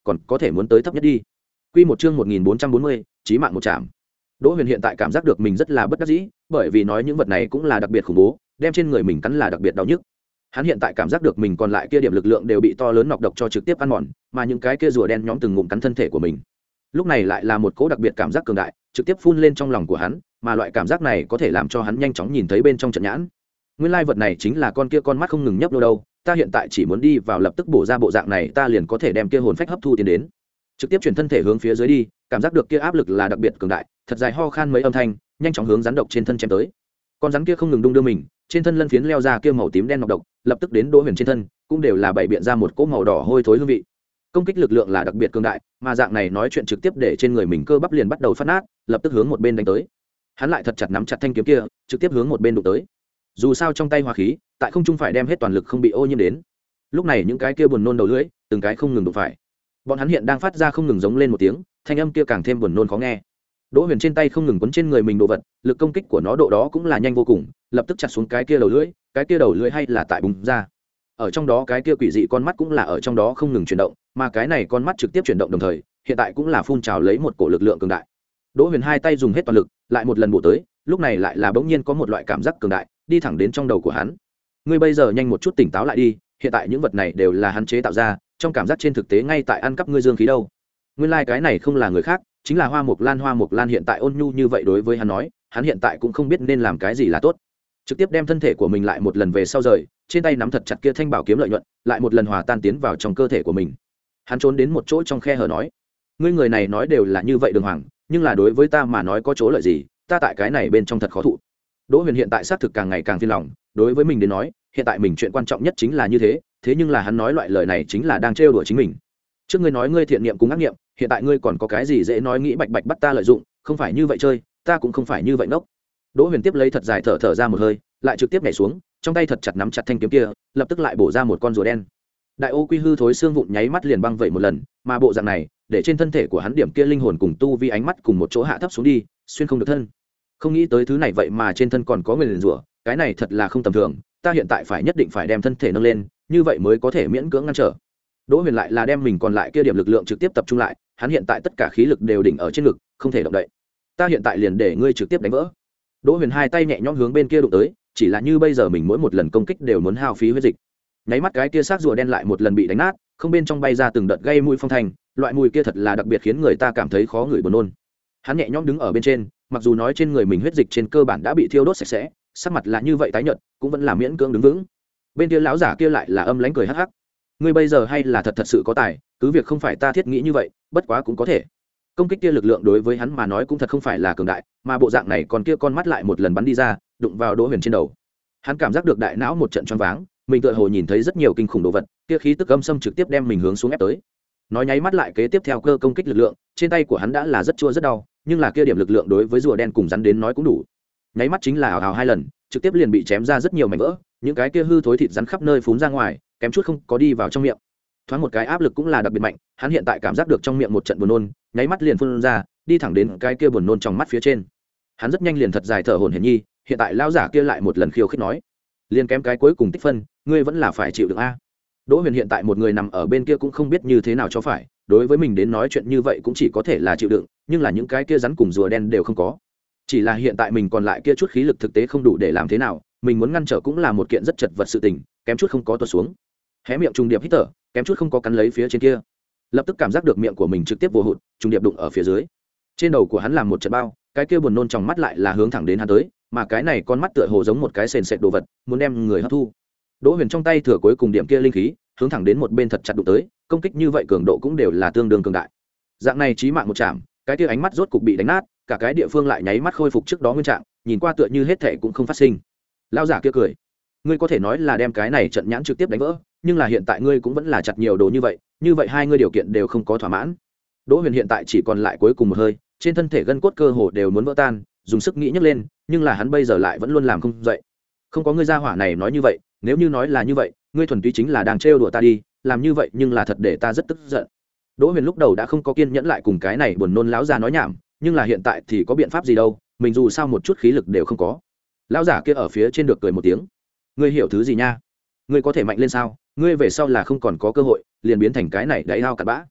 còn có thể muốn tới thấp nhất đi. Quy một chương một nghìn bốn trăm bốn mươi, chí mạng một chạm. Đỗ Huyền hiện tại cảm giác được mình rất là bất đắc dĩ, bởi vì nói những vật này cũng là đặc biệt khủng bố, đem trên người mình cắn là đặc biệt đau nhức. Hắn hiện tại cảm giác được mình còn lại kia điểm lực lượng đều bị to lớn nọc độc cho trực tiếp ăn mòn, mà những cái kia rùa đen nhóm từng ngụm cắn thân thể của mình. Lúc này lại là một cỗ đặc biệt cảm giác cường đại, trực tiếp phun lên trong lòng của hắn, mà loại cảm giác này có thể làm cho hắn nhanh chóng nhìn thấy bên trong trận nhãn. Nguyên lai vật này chính là con kia con mắt không ngừng nhấp đô đâu, ta hiện tại chỉ muốn đi vào lập tức bổ ra bộ dạng này, ta liền có thể đem kia hồn phách hấp thu tiến đến. Trực tiếp chuyển thân thể hướng phía dưới đi, cảm giác được kia áp lực là đặc biệt cường đại, thật dài ho khan mấy âm thanh, nhanh chóng hướng rắn độc trên thân chém tới. Con rắn kia không ngừng đung đưa mình, trên thân lân phiến leo ra kia màu tím đen nọc độc, lập tức đến Đỗ Huyền trên thân, cũng đều là bảy biện ra một cỗ màu đỏ hôi thối hương vị. Công kích lực lượng là đặc biệt cường đại, mà dạng này nói chuyện trực tiếp để trên người mình cơ bắp liền bắt đầu phát nát, lập tức hướng một bên đánh tới. Hắn lại thật chặt nắm chặt thanh kiếm kia, trực tiếp hướng một bên đụng tới. Dù sao trong tay hỏa khí, tại không trung phải đem hết toàn lực không bị ô nhiễm đến. Lúc này những cái kia buồn nôn đầu lưỡi, từng cái không ngừng đụng phải. Bọn hắn hiện đang phát ra không ngừng giống lên một tiếng, thanh âm kia càng thêm buồn nôn khó nghe. Đỗ Huyền trên tay không ngừng quấn trên người mình đồ vật, lực công kích của nó độ đó cũng là nhanh vô cùng, lập tức chặt xuống cái kia đầu lưỡi, cái kia đầu lưỡi hay là tại bùng ra. Ở trong đó cái kia quỷ dị con mắt cũng là ở trong đó không ngừng chuyển động, mà cái này con mắt trực tiếp chuyển động đồng thời, hiện tại cũng là phun trào lấy một cổ lực lượng cường đại. Đỗ Huyền hai tay dùng hết toàn lực, lại một lần bổ tới, lúc này lại là bỗng nhiên có một loại cảm giác cường đại, đi thẳng đến trong đầu của hắn. Ngươi bây giờ nhanh một chút tỉnh táo lại đi, hiện tại những vật này đều là hắn chế tạo ra, trong cảm giác trên thực tế ngay tại ăn cắp ngươi dương khí đâu. Nguyên lai like cái này không là người khác, chính là Hoa Mộc Lan. Hoa Mộc Lan hiện tại ôn nhu như vậy đối với hắn nói, hắn hiện tại cũng không biết nên làm cái gì là tốt. Trực tiếp đem thân thể của mình lại một lần về sau rời, trên tay nắm thật chặt kia thanh bảo kiếm lợi nhuận, lại một lần hòa tan tiến vào trong cơ thể của mình. Hắn trốn đến một chỗ trong khe hở nói, ngươi người này nói đều là như vậy đường hoàng, nhưng là đối với ta mà nói có chỗ lợi gì, ta tại cái này bên trong thật khó thụ. Đỗ Huyền hiện tại xác thực càng ngày càng phiền lòng, đối với mình đến nói, hiện tại mình chuyện quan trọng nhất chính là như thế, thế nhưng là hắn nói loại lời này chính là đang trêu đùa chính mình. Trước ngươi nói ngươi thiện niệm cùng ác niệm, hiện tại ngươi còn có cái gì dễ nói nghĩ bạch bạch bắt ta lợi dụng, không phải như vậy chơi, ta cũng không phải như vậy ngốc. Đỗ Huyền tiếp lấy thật dài thở thở ra một hơi, lại trực tiếp nhảy xuống, trong tay thật chặt nắm chặt thanh kiếm kia, lập tức lại bổ ra một con rùa đen. Đại ô quy hư thối xương vụn nháy mắt liền băng vậy một lần, mà bộ dạng này, để trên thân thể của hắn điểm kia linh hồn cùng tu vi ánh mắt cùng một chỗ hạ thấp xuống đi, xuyên không được thân. Không nghĩ tới thứ này vậy mà trên thân còn có nguyền rủa, cái này thật là không tầm thường, ta hiện tại phải nhất định phải đem thân thể nâng lên, như vậy mới có thể miễn cưỡng ngăn trở. Đỗ Huyền lại là đem mình còn lại kia điểm lực lượng trực tiếp tập trung lại, hắn hiện tại tất cả khí lực đều đỉnh ở trên ngực, không thể động đậy. Ta hiện tại liền để ngươi trực tiếp đánh vỡ. Đỗ Huyền hai tay nhẹ nhõm hướng bên kia đụng tới, chỉ là như bây giờ mình mỗi một lần công kích đều muốn hao phí huyết dịch. Nháy mắt cái kia xác rùa đen lại một lần bị đánh nát, không bên trong bay ra từng đợt gây mùi phong thành, loại mùi kia thật là đặc biệt khiến người ta cảm thấy khó ngửi buồn nôn. Hắn nhẹ nhõm đứng ở bên trên, mặc dù nói trên người mình huyết dịch trên cơ bản đã bị thiêu đốt sạch sẽ, sắc mặt là như vậy tái nhợt, cũng vẫn là miễn cưỡng đứng vững. Bên kia lão giả kia lại là âm lãnh cười hắc hắc. Ngươi bây giờ hay là thật thật sự có tài, cứ việc không phải ta thiết nghĩ như vậy, bất quá cũng có thể. Công kích kia lực lượng đối với hắn mà nói cũng thật không phải là cường đại, mà bộ dạng này còn kia con mắt lại một lần bắn đi ra, đụng vào Đỗ Huyền trên đầu. Hắn cảm giác được đại não một trận choáng váng, mình tựa hồ nhìn thấy rất nhiều kinh khủng đồ vật, kia khí tức âm xâm trực tiếp đem mình hướng xuống ép tới. Nói nháy mắt lại kế tiếp theo cơ công kích lực lượng, trên tay của hắn đã là rất chua rất đau, nhưng là kia điểm lực lượng đối với rùa đen cùng rắn đến nói cũng đủ. Nháy mắt chính là ào ào hai lần, trực tiếp liền bị chém ra rất nhiều mảnh vỡ, những cái kia hư thối thịt rắn khắp nơi phún ra ngoài, kém chút không có đi vào trong miệng. Thoáng một cái áp lực cũng là đặc biệt mạnh, hắn hiện tại cảm giác được trong miệng một trận buồn nôn, nháy mắt liền phun ra, đi thẳng đến cái kia buồn nôn trong mắt phía trên. Hắn rất nhanh liền thật dài thở hổn hển nhi, hiện tại lão giả kia lại một lần khiêu khích nói, liền kém cái cuối cùng tích phân, ngươi vẫn là phải chịu đựng a. Đỗ Huyền hiện tại một người nằm ở bên kia cũng không biết như thế nào cho phải, đối với mình đến nói chuyện như vậy cũng chỉ có thể là chịu đựng, nhưng là những cái kia rắn cùng rùa đen đều không có. Chỉ là hiện tại mình còn lại kia chút khí lực thực tế không đủ để làm thế nào, mình muốn ngăn trở cũng là một kiện rất chật vật sự tình, kém chút không có tuột xuống. Hé miệng trùng điệp hít thở, kém chút không có cắn lấy phía trên kia. Lập tức cảm giác được miệng của mình trực tiếp vô hụt, trùng điệp đụng ở phía dưới. Trên đầu của hắn làm một trận bao, cái kia buồn nôn trong mắt lại là hướng thẳng đến hắn tới, mà cái này con mắt tựa hồ giống một cái sền sệt đồ vật, muốn đem người hấp thu. Đỗ Huyền trong tay thừa cuối cùng điểm kia linh khí, hướng thẳng đến một bên thật chặt đụng tới, công kích như vậy cường độ cũng đều là tương đương cường đại. Dạng này chí mạng một chạm, cái kia ánh mắt rốt cục bị đánh nát, cả cái địa phương lại nháy mắt khôi phục trước đó nguyên trạng, nhìn qua tựa như hết thảy cũng không phát sinh. Lão giả kia cười, ngươi có thể nói là đem cái này trận nhãn trực tiếp đánh vỡ, nhưng là hiện tại ngươi cũng vẫn là chặt nhiều đồ như vậy, như vậy hai ngươi điều kiện đều không có thỏa mãn. Đỗ Huyền hiện tại chỉ còn lại cuối cùng một hơi, trên thân thể gân cốt cơ hồ đều muốn vỡ tan, dùng sức nghĩ nhấc lên, nhưng là hắn bây giờ lại vẫn luôn làm không dậy. Không có ngươi gia hỏa này nói như vậy, nếu như nói là như vậy, ngươi thuần túy chính là đang trêu đùa ta đi, làm như vậy nhưng là thật để ta rất tức giận. Đỗ Huyền lúc đầu đã không có kiên nhẫn lại cùng cái này buồn nôn lão già nói nhảm, nhưng là hiện tại thì có biện pháp gì đâu, mình dù sao một chút khí lực đều không có. Lão giả kia ở phía trên được cười một tiếng, ngươi hiểu thứ gì nha? Ngươi có thể mạnh lên sao? Ngươi về sau là không còn có cơ hội, liền biến thành cái này đáy ao cặn bã.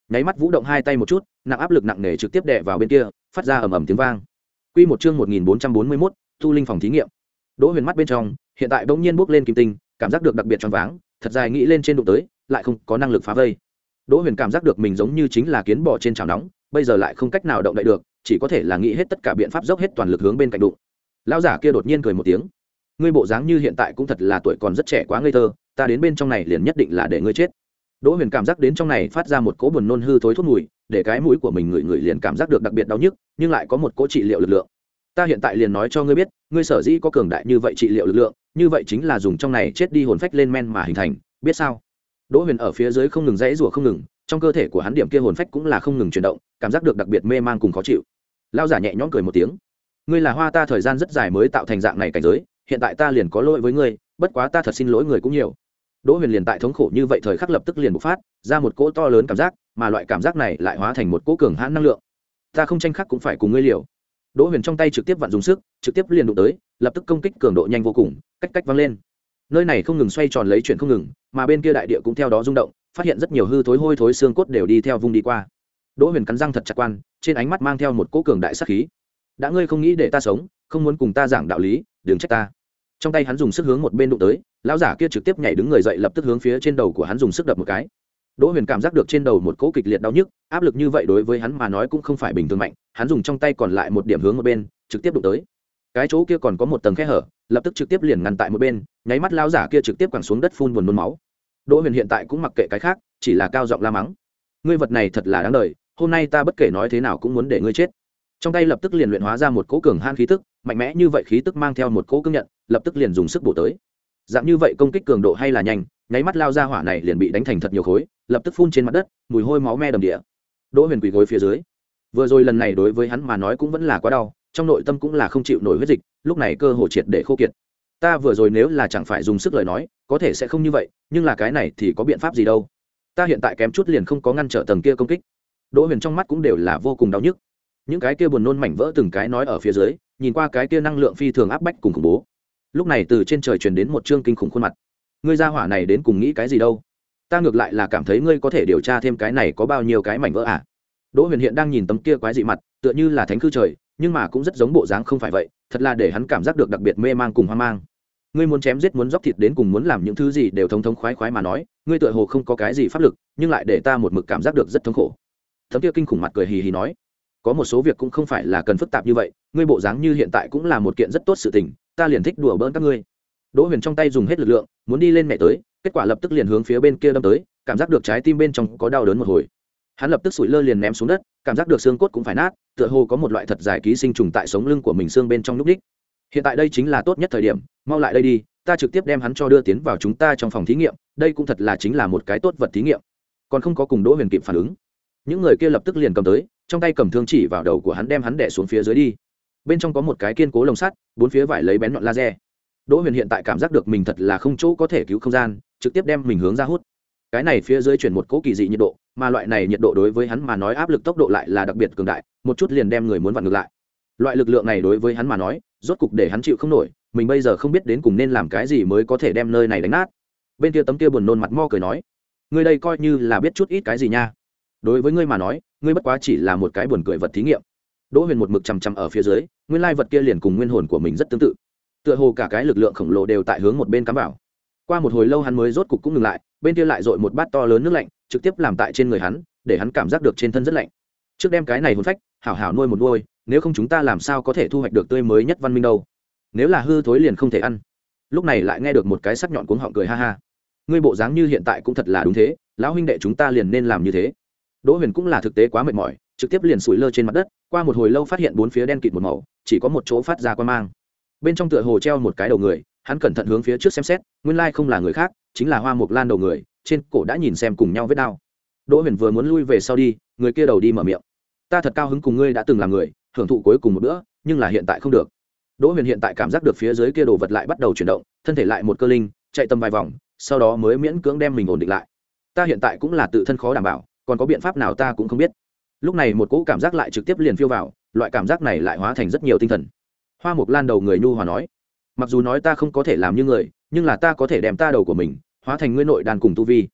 nháy mắt vũ động hai tay một chút, nặng áp lực nặng nề trực tiếp đè vào bên kia, phát ra ầm ầm tiếng vang. Quy một chương một nghìn bốn trăm bốn mươi mốt, tu linh phòng thí nghiệm. Đỗ Huyền mắt bên trong hiện tại bỗng nhiên bốc lên kim tinh, cảm giác được đặc biệt choáng váng, thật dài nghĩ lên trên đụng tới, lại không có năng lực phá vây. Đỗ Huyền cảm giác được mình giống như chính là kiến bò trên chảo nóng, bây giờ lại không cách nào động đậy được, chỉ có thể là nghĩ hết tất cả biện pháp dốc hết toàn lực hướng bên cạnh đụng. Lão giả kia đột nhiên cười một tiếng, ngươi bộ dáng như hiện tại cũng thật là tuổi còn rất trẻ quá ngây thơ, ta đến bên trong này liền nhất định là để ngươi chết. Đỗ Huyền cảm giác đến trong này phát ra một cỗ buồn nôn hư thối thuốc mùi, để cái mũi của mình ngửi ngửi liền cảm giác được đặc biệt đau nhức, nhưng lại có một cỗ trị liệu lực lượng. Ta hiện tại liền nói cho ngươi biết, ngươi sở dĩ có cường đại như vậy trị liệu lực lượng, như vậy chính là dùng trong này chết đi hồn phách lên men mà hình thành, biết sao? Đỗ Huyền ở phía dưới không ngừng dãy rủa không ngừng, trong cơ thể của hắn điểm kia hồn phách cũng là không ngừng chuyển động, cảm giác được đặc biệt mê man cùng khó chịu. Lão giả nhẹ nhõm cười một tiếng, ngươi là hoa ta thời gian rất dài mới tạo thành dạng này cảnh giới, hiện tại ta liền có lỗi với ngươi, bất quá ta thật xin lỗi người cũng nhiều. Đỗ Huyền liền tại thống khổ như vậy thời khắc lập tức liền bộc phát ra một cỗ to lớn cảm giác, mà loại cảm giác này lại hóa thành một cỗ cường hãn năng lượng. Ta không tranh khắc cũng phải cùng ngươi liều. Đỗ Huyền trong tay trực tiếp vặn dùng sức, trực tiếp liền đụng tới, lập tức công kích cường độ nhanh vô cùng, cách cách vang lên. Nơi này không ngừng xoay tròn lấy chuyển không ngừng, mà bên kia đại địa cũng theo đó rung động, phát hiện rất nhiều hư thối hôi thối xương cốt đều đi theo vung đi qua. Đỗ Huyền cắn răng thật chặt quan, trên ánh mắt mang theo một cỗ cường đại sát khí. Đã ngươi không nghĩ để ta sống, không muốn cùng ta giảng đạo lý, đừng trách ta. Trong tay hắn dùng sức hướng một bên đụng tới, lão giả kia trực tiếp nhảy đứng người dậy, lập tức hướng phía trên đầu của hắn dùng sức đập một cái. Đỗ Huyền cảm giác được trên đầu một cỗ kịch liệt đau nhức, áp lực như vậy đối với hắn mà nói cũng không phải bình thường mạnh, hắn dùng trong tay còn lại một điểm hướng một bên, trực tiếp đụng tới. Cái chỗ kia còn có một tầng khe hở, lập tức trực tiếp liền ngăn tại một bên, nháy mắt lão giả kia trực tiếp quẳng xuống đất phun buồn nôn máu. Đỗ Huyền hiện tại cũng mặc kệ cái khác, chỉ là cao giọng la mắng: "Ngươi vật này thật là đáng đời, hôm nay ta bất kể nói thế nào cũng muốn để ngươi chết." Trong tay lập tức liền luyện hóa ra một cỗ cường han khí tức, mạnh mẽ như vậy khí tức mang theo một cỗ cứng nhận, lập tức liền dùng sức bổ tới. Dạng như vậy công kích cường độ hay là nhanh, nháy mắt lao ra hỏa này liền bị đánh thành thật nhiều khối, lập tức phun trên mặt đất, mùi hôi máu me đầm địa. Đỗ Huyền quỳ gối phía dưới. Vừa rồi lần này đối với hắn mà nói cũng vẫn là quá đau, trong nội tâm cũng là không chịu nổi huyết dịch, lúc này cơ hồ triệt để khô kiệt. Ta vừa rồi nếu là chẳng phải dùng sức lời nói, có thể sẽ không như vậy, nhưng là cái này thì có biện pháp gì đâu? Ta hiện tại kém chút liền không có ngăn trở tầng kia công kích. Đỗ Huyền trong mắt cũng đều là vô cùng đau nhức. Những cái kia buồn nôn mảnh vỡ từng cái nói ở phía dưới, nhìn qua cái kia năng lượng phi thường áp bách cùng khủng bố. Lúc này từ trên trời truyền đến một trương kinh khủng khuôn mặt. Ngươi gia hỏa này đến cùng nghĩ cái gì đâu? Ta ngược lại là cảm thấy ngươi có thể điều tra thêm cái này có bao nhiêu cái mảnh vỡ à? Đỗ Huyền hiện đang nhìn tấm kia quái dị mặt, tựa như là thánh khư trời, nhưng mà cũng rất giống bộ dáng không phải vậy, thật là để hắn cảm giác được đặc biệt mê mang cùng hoang mang. Ngươi muốn chém giết muốn dốc thịt đến cùng muốn làm những thứ gì đều thống thống khoái khoái mà nói, ngươi tựa hồ không có cái gì pháp lực, nhưng lại để ta một mực cảm giác được rất thống khổ. Tấm kia kinh khủng mặt cười hì hì nói, có một số việc cũng không phải là cần phức tạp như vậy, ngươi bộ dáng như hiện tại cũng là một kiện rất tốt sự tình, ta liền thích đùa bỡn các ngươi. Đỗ Huyền trong tay dùng hết lực lượng, muốn đi lên mẹ tới, kết quả lập tức liền hướng phía bên kia đâm tới, cảm giác được trái tim bên trong có đau đớn một hồi. Hắn lập tức sủi lơ liền ném xuống đất, cảm giác được xương cốt cũng phải nát, tựa hồ có một loại thật dài ký sinh trùng tại sống lưng của mình xương bên trong lúc đích. Hiện tại đây chính là tốt nhất thời điểm, mau lại đây đi, ta trực tiếp đem hắn cho đưa tiến vào chúng ta trong phòng thí nghiệm, đây cũng thật là chính là một cái tốt vật thí nghiệm. Còn không có cùng Đỗ Huyền kịp phản ứng, những người kia lập tức liền cầm tới, trong tay cầm thương chỉ vào đầu của hắn đem hắn đè xuống phía dưới đi. Bên trong có một cái kiên cố lồng sắt, bốn phía vải lấy bén nhọn laser. Đỗ Huyền hiện tại cảm giác được mình thật là không chỗ có thể cứu không gian, trực tiếp đem mình hướng ra hút. Cái này phía dưới chuyển một cỗ kỳ dị nhiệt độ, mà loại này nhiệt độ đối với hắn mà nói áp lực tốc độ lại là đặc biệt cường đại, một chút liền đem người muốn vặn ngược lại. Loại lực lượng này đối với hắn mà nói, rốt cục để hắn chịu không nổi, mình bây giờ không biết đến cùng nên làm cái gì mới có thể đem nơi này đánh nát. Bên kia tấm kia buồn nôn mặt mo cười nói, ngươi đây coi như là biết chút ít cái gì nha. Đối với ngươi mà nói, ngươi bất quá chỉ là một cái buồn cười vật thí nghiệm. Đỗ Huyền một mực chằm chằm ở phía dưới, nguyên lai vật kia liền cùng nguyên hồn của mình rất tương tự, tựa hồ cả cái lực lượng khổng lồ đều tại hướng một bên cắm vào. Qua một hồi lâu hắn mới rốt cục cũng ngừng lại, bên kia lại dội một bát to lớn nước lạnh, trực tiếp làm tại trên người hắn, để hắn cảm giác được trên thân rất lạnh. Trước đem cái này hồn phách hảo hảo nuôi một nuôi, nếu không chúng ta làm sao có thể thu hoạch được tươi mới nhất văn minh đâu? Nếu là hư thối liền không thể ăn. Lúc này lại nghe được một cái sắc nhọn cuống họng cười ha ha. Ngươi bộ dáng như hiện tại cũng thật là đúng thế, lão huynh đệ chúng ta liền nên làm như thế. Đỗ Huyền cũng là thực tế quá mệt mỏi, trực tiếp liền sủi lơ trên mặt đất, qua một hồi lâu phát hiện bốn phía đen kịt một màu, chỉ có một chỗ phát ra quang mang. Bên trong tựa hồ treo một cái đầu người, hắn cẩn thận hướng phía trước xem xét, nguyên lai không là người khác, chính là Hoa Mộc Lan đầu người, trên cổ đã nhìn xem cùng nhau vết đao. Đỗ Huyền vừa muốn lui về sau đi, người kia đầu đi mở miệng. Ta thật cao hứng cùng ngươi đã từng là người, hưởng thụ cuối cùng một bữa, nhưng là hiện tại không được. Đỗ Huyền hiện tại cảm giác được phía dưới kia đồ vật lại bắt đầu chuyển động, thân thể lại một cơ linh, chạy tầm vài vòng, sau đó mới miễn cưỡng đem mình ổn định lại. Ta hiện tại cũng là tự thân khó đảm bảo, còn có biện pháp nào ta cũng không biết. Lúc này một cỗ cảm giác lại trực tiếp liền phiêu vào, loại cảm giác này lại hóa thành rất nhiều tinh thần. Hoa Mộc Lan đầu người nhu hòa nói, mặc dù nói ta không có thể làm như người, nhưng là ta có thể đem ta đầu của mình hóa thành ngươi nội đàn cùng tu vi.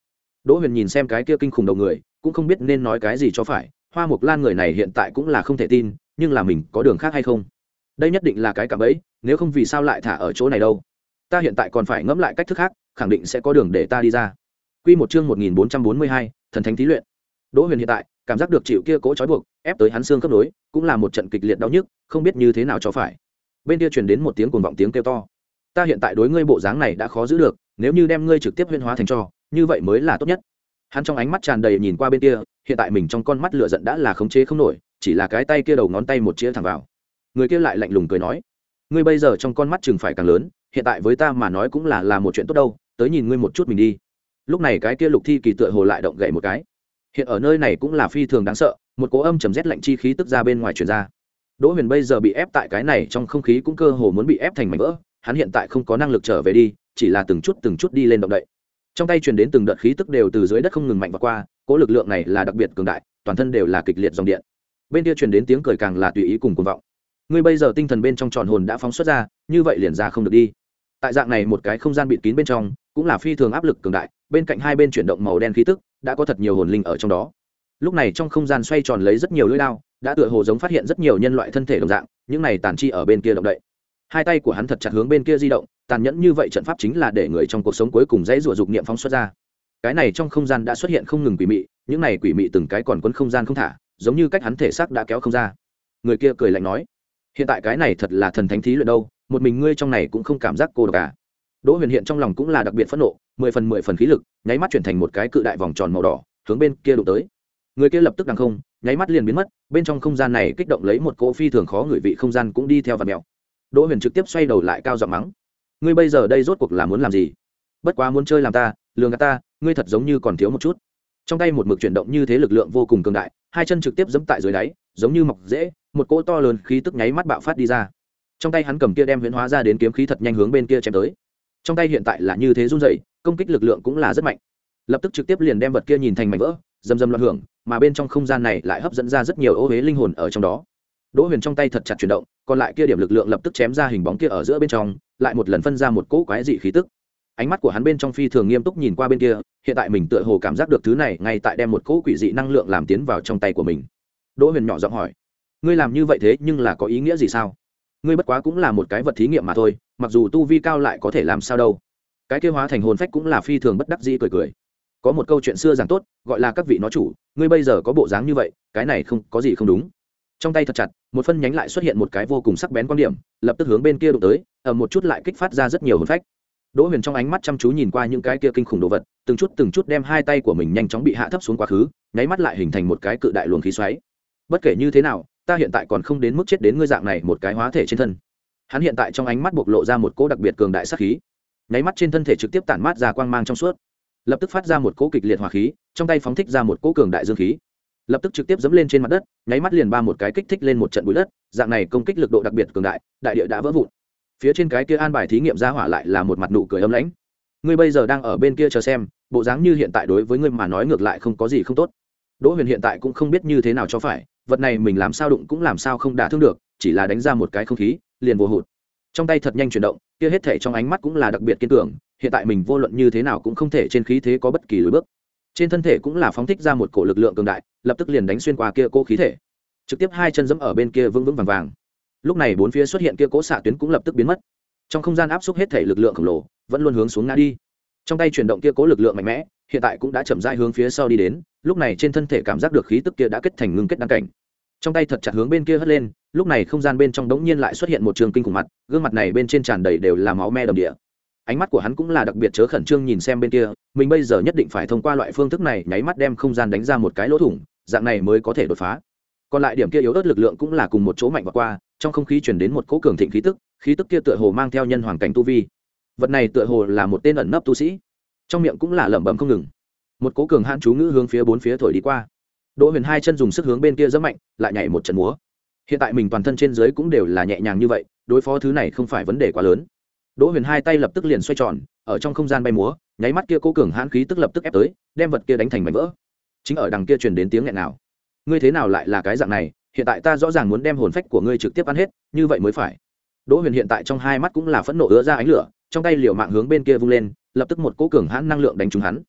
Đỗ Huyền nhìn xem cái kia kinh khủng đầu người, cũng không biết nên nói cái gì cho phải. Hoa Mộc Lan người này hiện tại cũng là không thể tin, nhưng là mình có đường khác hay không? Đây nhất định là cái cạm bẫy, nếu không vì sao lại thả ở chỗ này đâu? Ta hiện tại còn phải ngẫm lại cách thức khác, khẳng định sẽ có đường để ta đi ra. Quy một chương một nghìn bốn trăm bốn mươi hai, thần thánh thí luyện. Đỗ Huyền hiện tại cảm giác được chịu kia cố trói buộc, ép tới hắn xương khớp nối, cũng là một trận kịch liệt đau nhức, không biết như thế nào cho phải. Bên kia truyền đến một tiếng cuồng vọng tiếng kêu to. Ta hiện tại đối ngươi bộ dáng này đã khó giữ được, nếu như đem ngươi trực tiếp huyễn hóa thành tro, như vậy mới là tốt nhất. Hắn trong ánh mắt tràn đầy nhìn qua bên kia, hiện tại mình trong con mắt lửa giận đã là khống chế không nổi, chỉ là cái tay kia đầu ngón tay một chĩa thẳng vào. Người kia lại lạnh lùng cười nói, ngươi bây giờ trong con mắt chừng phải càng lớn, hiện tại với ta mà nói cũng là là một chuyện tốt đâu, tới nhìn ngươi một chút mình đi. Lúc này cái kia Lục Thi Kỳ tựa hồ lại động gậy một cái. Hiện ở nơi này cũng là phi thường đáng sợ, một cỗ âm trầm rét lạnh chi khí tức ra bên ngoài truyền ra. Đỗ Huyền bây giờ bị ép tại cái này trong không khí cũng cơ hồ muốn bị ép thành mảnh vỡ, hắn hiện tại không có năng lực trở về đi, chỉ là từng chút từng chút đi lên động đậy. Trong tay truyền đến từng đợt khí tức đều từ dưới đất không ngừng mạnh vọt qua, cỗ lực lượng này là đặc biệt cường đại, toàn thân đều là kịch liệt dòng điện. Bên kia truyền đến tiếng cười càng là tùy ý cùng cuồng vọng. Ngươi bây giờ tinh thần bên trong tròn hồn đã phóng xuất ra, như vậy liền ra không được đi. Tại dạng này một cái không gian bịt kín bên trong, cũng là phi thường áp lực cường đại, bên cạnh hai bên chuyển động màu đen khí tức, đã có thật nhiều hồn linh ở trong đó. Lúc này trong không gian xoay tròn lấy rất nhiều lưỡi đao, đã tựa hồ giống phát hiện rất nhiều nhân loại thân thể đồng dạng, những này tàn chi ở bên kia động đậy. Hai tay của hắn thật chặt hướng bên kia di động, tàn nhẫn như vậy trận pháp chính là để người trong cuộc sống cuối cùng dễ rủa dục niệm phóng xuất ra. Cái này trong không gian đã xuất hiện không ngừng quỷ mị, những này quỷ mị từng cái còn quấn không gian không thả, giống như cách hắn thể xác đã kéo không ra. Người kia cười lạnh nói, hiện tại cái này thật là thần thánh thí luyện đâu, một mình ngươi trong này cũng không cảm giác cô độc cả. Đỗ Huyền hiện trong lòng cũng là đặc biệt phẫn nộ, mười phần mười phần khí lực, nháy mắt chuyển thành một cái cự đại vòng tròn màu đỏ, hướng bên kia đụng tới. Người kia lập tức đằng không, nháy mắt liền biến mất, bên trong không gian này kích động lấy một cỗ phi thường khó người vị không gian cũng đi theo vặn mèo. Đỗ Huyền trực tiếp xoay đầu lại cao giọng mắng, ngươi bây giờ đây rốt cuộc là muốn làm gì? Bất quá muốn chơi làm ta, lường gạt ta, ngươi thật giống như còn thiếu một chút. Trong tay một mực chuyển động như thế lực lượng vô cùng cường đại, hai chân trực tiếp giẫm tại dưới đáy, giống như mọc rễ, một cỗ to lớn khí tức nháy mắt bạo phát đi ra. Trong tay hắn cầm kia đem huyễn hóa ra đến kiếm khí thật nhanh hướng bên kia chém tới. Trong tay hiện tại là như thế run rẩy, công kích lực lượng cũng là rất mạnh. Lập tức trực tiếp liền đem vật kia nhìn thành mảnh vỡ, rầm rầm loạn hưởng, mà bên trong không gian này lại hấp dẫn ra rất nhiều ô uế linh hồn ở trong đó. Đỗ Huyền trong tay thật chặt chuyển động, còn lại kia điểm lực lượng lập tức chém ra hình bóng kia ở giữa bên trong, lại một lần phân ra một cỗ quái dị khí tức. Ánh mắt của hắn bên trong phi thường nghiêm túc nhìn qua bên kia, hiện tại mình tựa hồ cảm giác được thứ này ngay tại đem một cỗ quỷ dị năng lượng làm tiến vào trong tay của mình. Đỗ Huyền nhỏ giọng hỏi, ngươi làm như vậy thế nhưng là có ý nghĩa gì sao? Ngươi bất quá cũng là một cái vật thí nghiệm mà thôi, mặc dù tu vi cao lại có thể làm sao đâu. Cái kia hóa thành hồn phách cũng là phi thường bất đắc dĩ cười cười. Có một câu chuyện xưa giảng tốt, gọi là các vị nó chủ, ngươi bây giờ có bộ dáng như vậy, cái này không có gì không đúng. Trong tay thật chặt, một phân nhánh lại xuất hiện một cái vô cùng sắc bén quan điểm, lập tức hướng bên kia đụng tới, ở một chút lại kích phát ra rất nhiều hồn phách. Đỗ Huyền trong ánh mắt chăm chú nhìn qua những cái kia kinh khủng đồ vật, từng chút từng chút đem hai tay của mình nhanh chóng bị hạ thấp xuống quá khứ, nháy mắt lại hình thành một cái cự đại luồng khí xoáy. Bất kể như thế nào, ta hiện tại còn không đến mức chết đến ngươi dạng này một cái hóa thể trên thân. Hắn hiện tại trong ánh mắt bộc lộ ra một cỗ đặc biệt cường đại sát khí, nháy mắt trên thân thể trực tiếp tản mát ra quang mang trong suốt, lập tức phát ra một cỗ kịch liệt hỏa khí, trong tay phóng thích ra một cỗ cường đại dương khí, lập tức trực tiếp dẫm lên trên mặt đất, nháy mắt liền ba một cái kích thích lên một trận bụi đất, dạng này công kích lực độ đặc biệt cường đại, đại địa đã vỡ vụn. Phía trên cái kia an bài thí nghiệm ra hỏa lại là một mặt nụ cười âm lãnh, ngươi bây giờ đang ở bên kia chờ xem, bộ dáng như hiện tại đối với ngươi mà nói ngược lại không có gì không tốt. Đỗ Huyền hiện tại cũng không biết như thế nào cho phải, vật này mình làm sao đụng cũng làm sao không đả thương được, chỉ là đánh ra một cái không khí liền vô hụt. Trong tay thật nhanh chuyển động, kia hết thể trong ánh mắt cũng là đặc biệt kiên cường, hiện tại mình vô luận như thế nào cũng không thể trên khí thế có bất kỳ lùi bước. Trên thân thể cũng là phóng thích ra một cổ lực lượng cường đại, lập tức liền đánh xuyên qua kia cô khí thể, trực tiếp hai chân giẫm ở bên kia vững vững vàng vàng. Lúc này bốn phía xuất hiện kia cố xạ tuyến cũng lập tức biến mất, trong không gian áp xúc hết thể lực lượng khổng lồ vẫn luôn hướng xuống ngã đi. Trong tay chuyển động kia cố lực lượng mạnh mẽ, hiện tại cũng đã chậm rãi hướng phía sau đi đến, lúc này trên thân thể cảm giác được khí tức kia đã kết thành ngưng kết đan cảnh. Trong tay thật chặt hướng bên kia hất lên, lúc này không gian bên trong đống nhiên lại xuất hiện một trường kinh khủng mặt, gương mặt này bên trên tràn đầy đều là máu me đầm địa. Ánh mắt của hắn cũng là đặc biệt chớ khẩn trương nhìn xem bên kia, mình bây giờ nhất định phải thông qua loại phương thức này nháy mắt đem không gian đánh ra một cái lỗ thủng, dạng này mới có thể đột phá. Còn lại điểm kia yếu ớt lực lượng cũng là cùng một chỗ mạnh vượt qua, trong không khí truyền đến một cỗ cường thịnh khí tức, khí tức kia tựa hồ mang theo nhân hoàng cảnh tu vi. Vật này tựa hồ là một tên ẩn nấp tu sĩ, trong miệng cũng là lẩm bẩm không ngừng. Một cỗ cường hãn chú ngữ hướng phía bốn phía thổi đi qua. Đỗ Huyền hai chân dùng sức hướng bên kia giẫm mạnh, lại nhảy một trận múa. Hiện tại mình toàn thân trên dưới cũng đều là nhẹ nhàng như vậy, đối phó thứ này không phải vấn đề quá lớn. Đỗ Huyền hai tay lập tức liền xoay tròn, ở trong không gian bay múa, nháy mắt kia cố cường hãn khí tức lập tức ép tới, đem vật kia đánh thành mảnh vỡ. Chính ở đằng kia truyền đến tiếng nghẹn nào. Ngươi thế nào lại là cái dạng này, hiện tại ta rõ ràng muốn đem hồn phách của ngươi trực tiếp ăn hết, như vậy mới phải. Đỗ Huyền hiện tại trong hai mắt cũng là phẫn nộ ứa ra ánh lửa, trong tay liều mạng hướng bên kia vung lên, lập tức một cỗ cường hãn năng lượng đánh trúng hắn.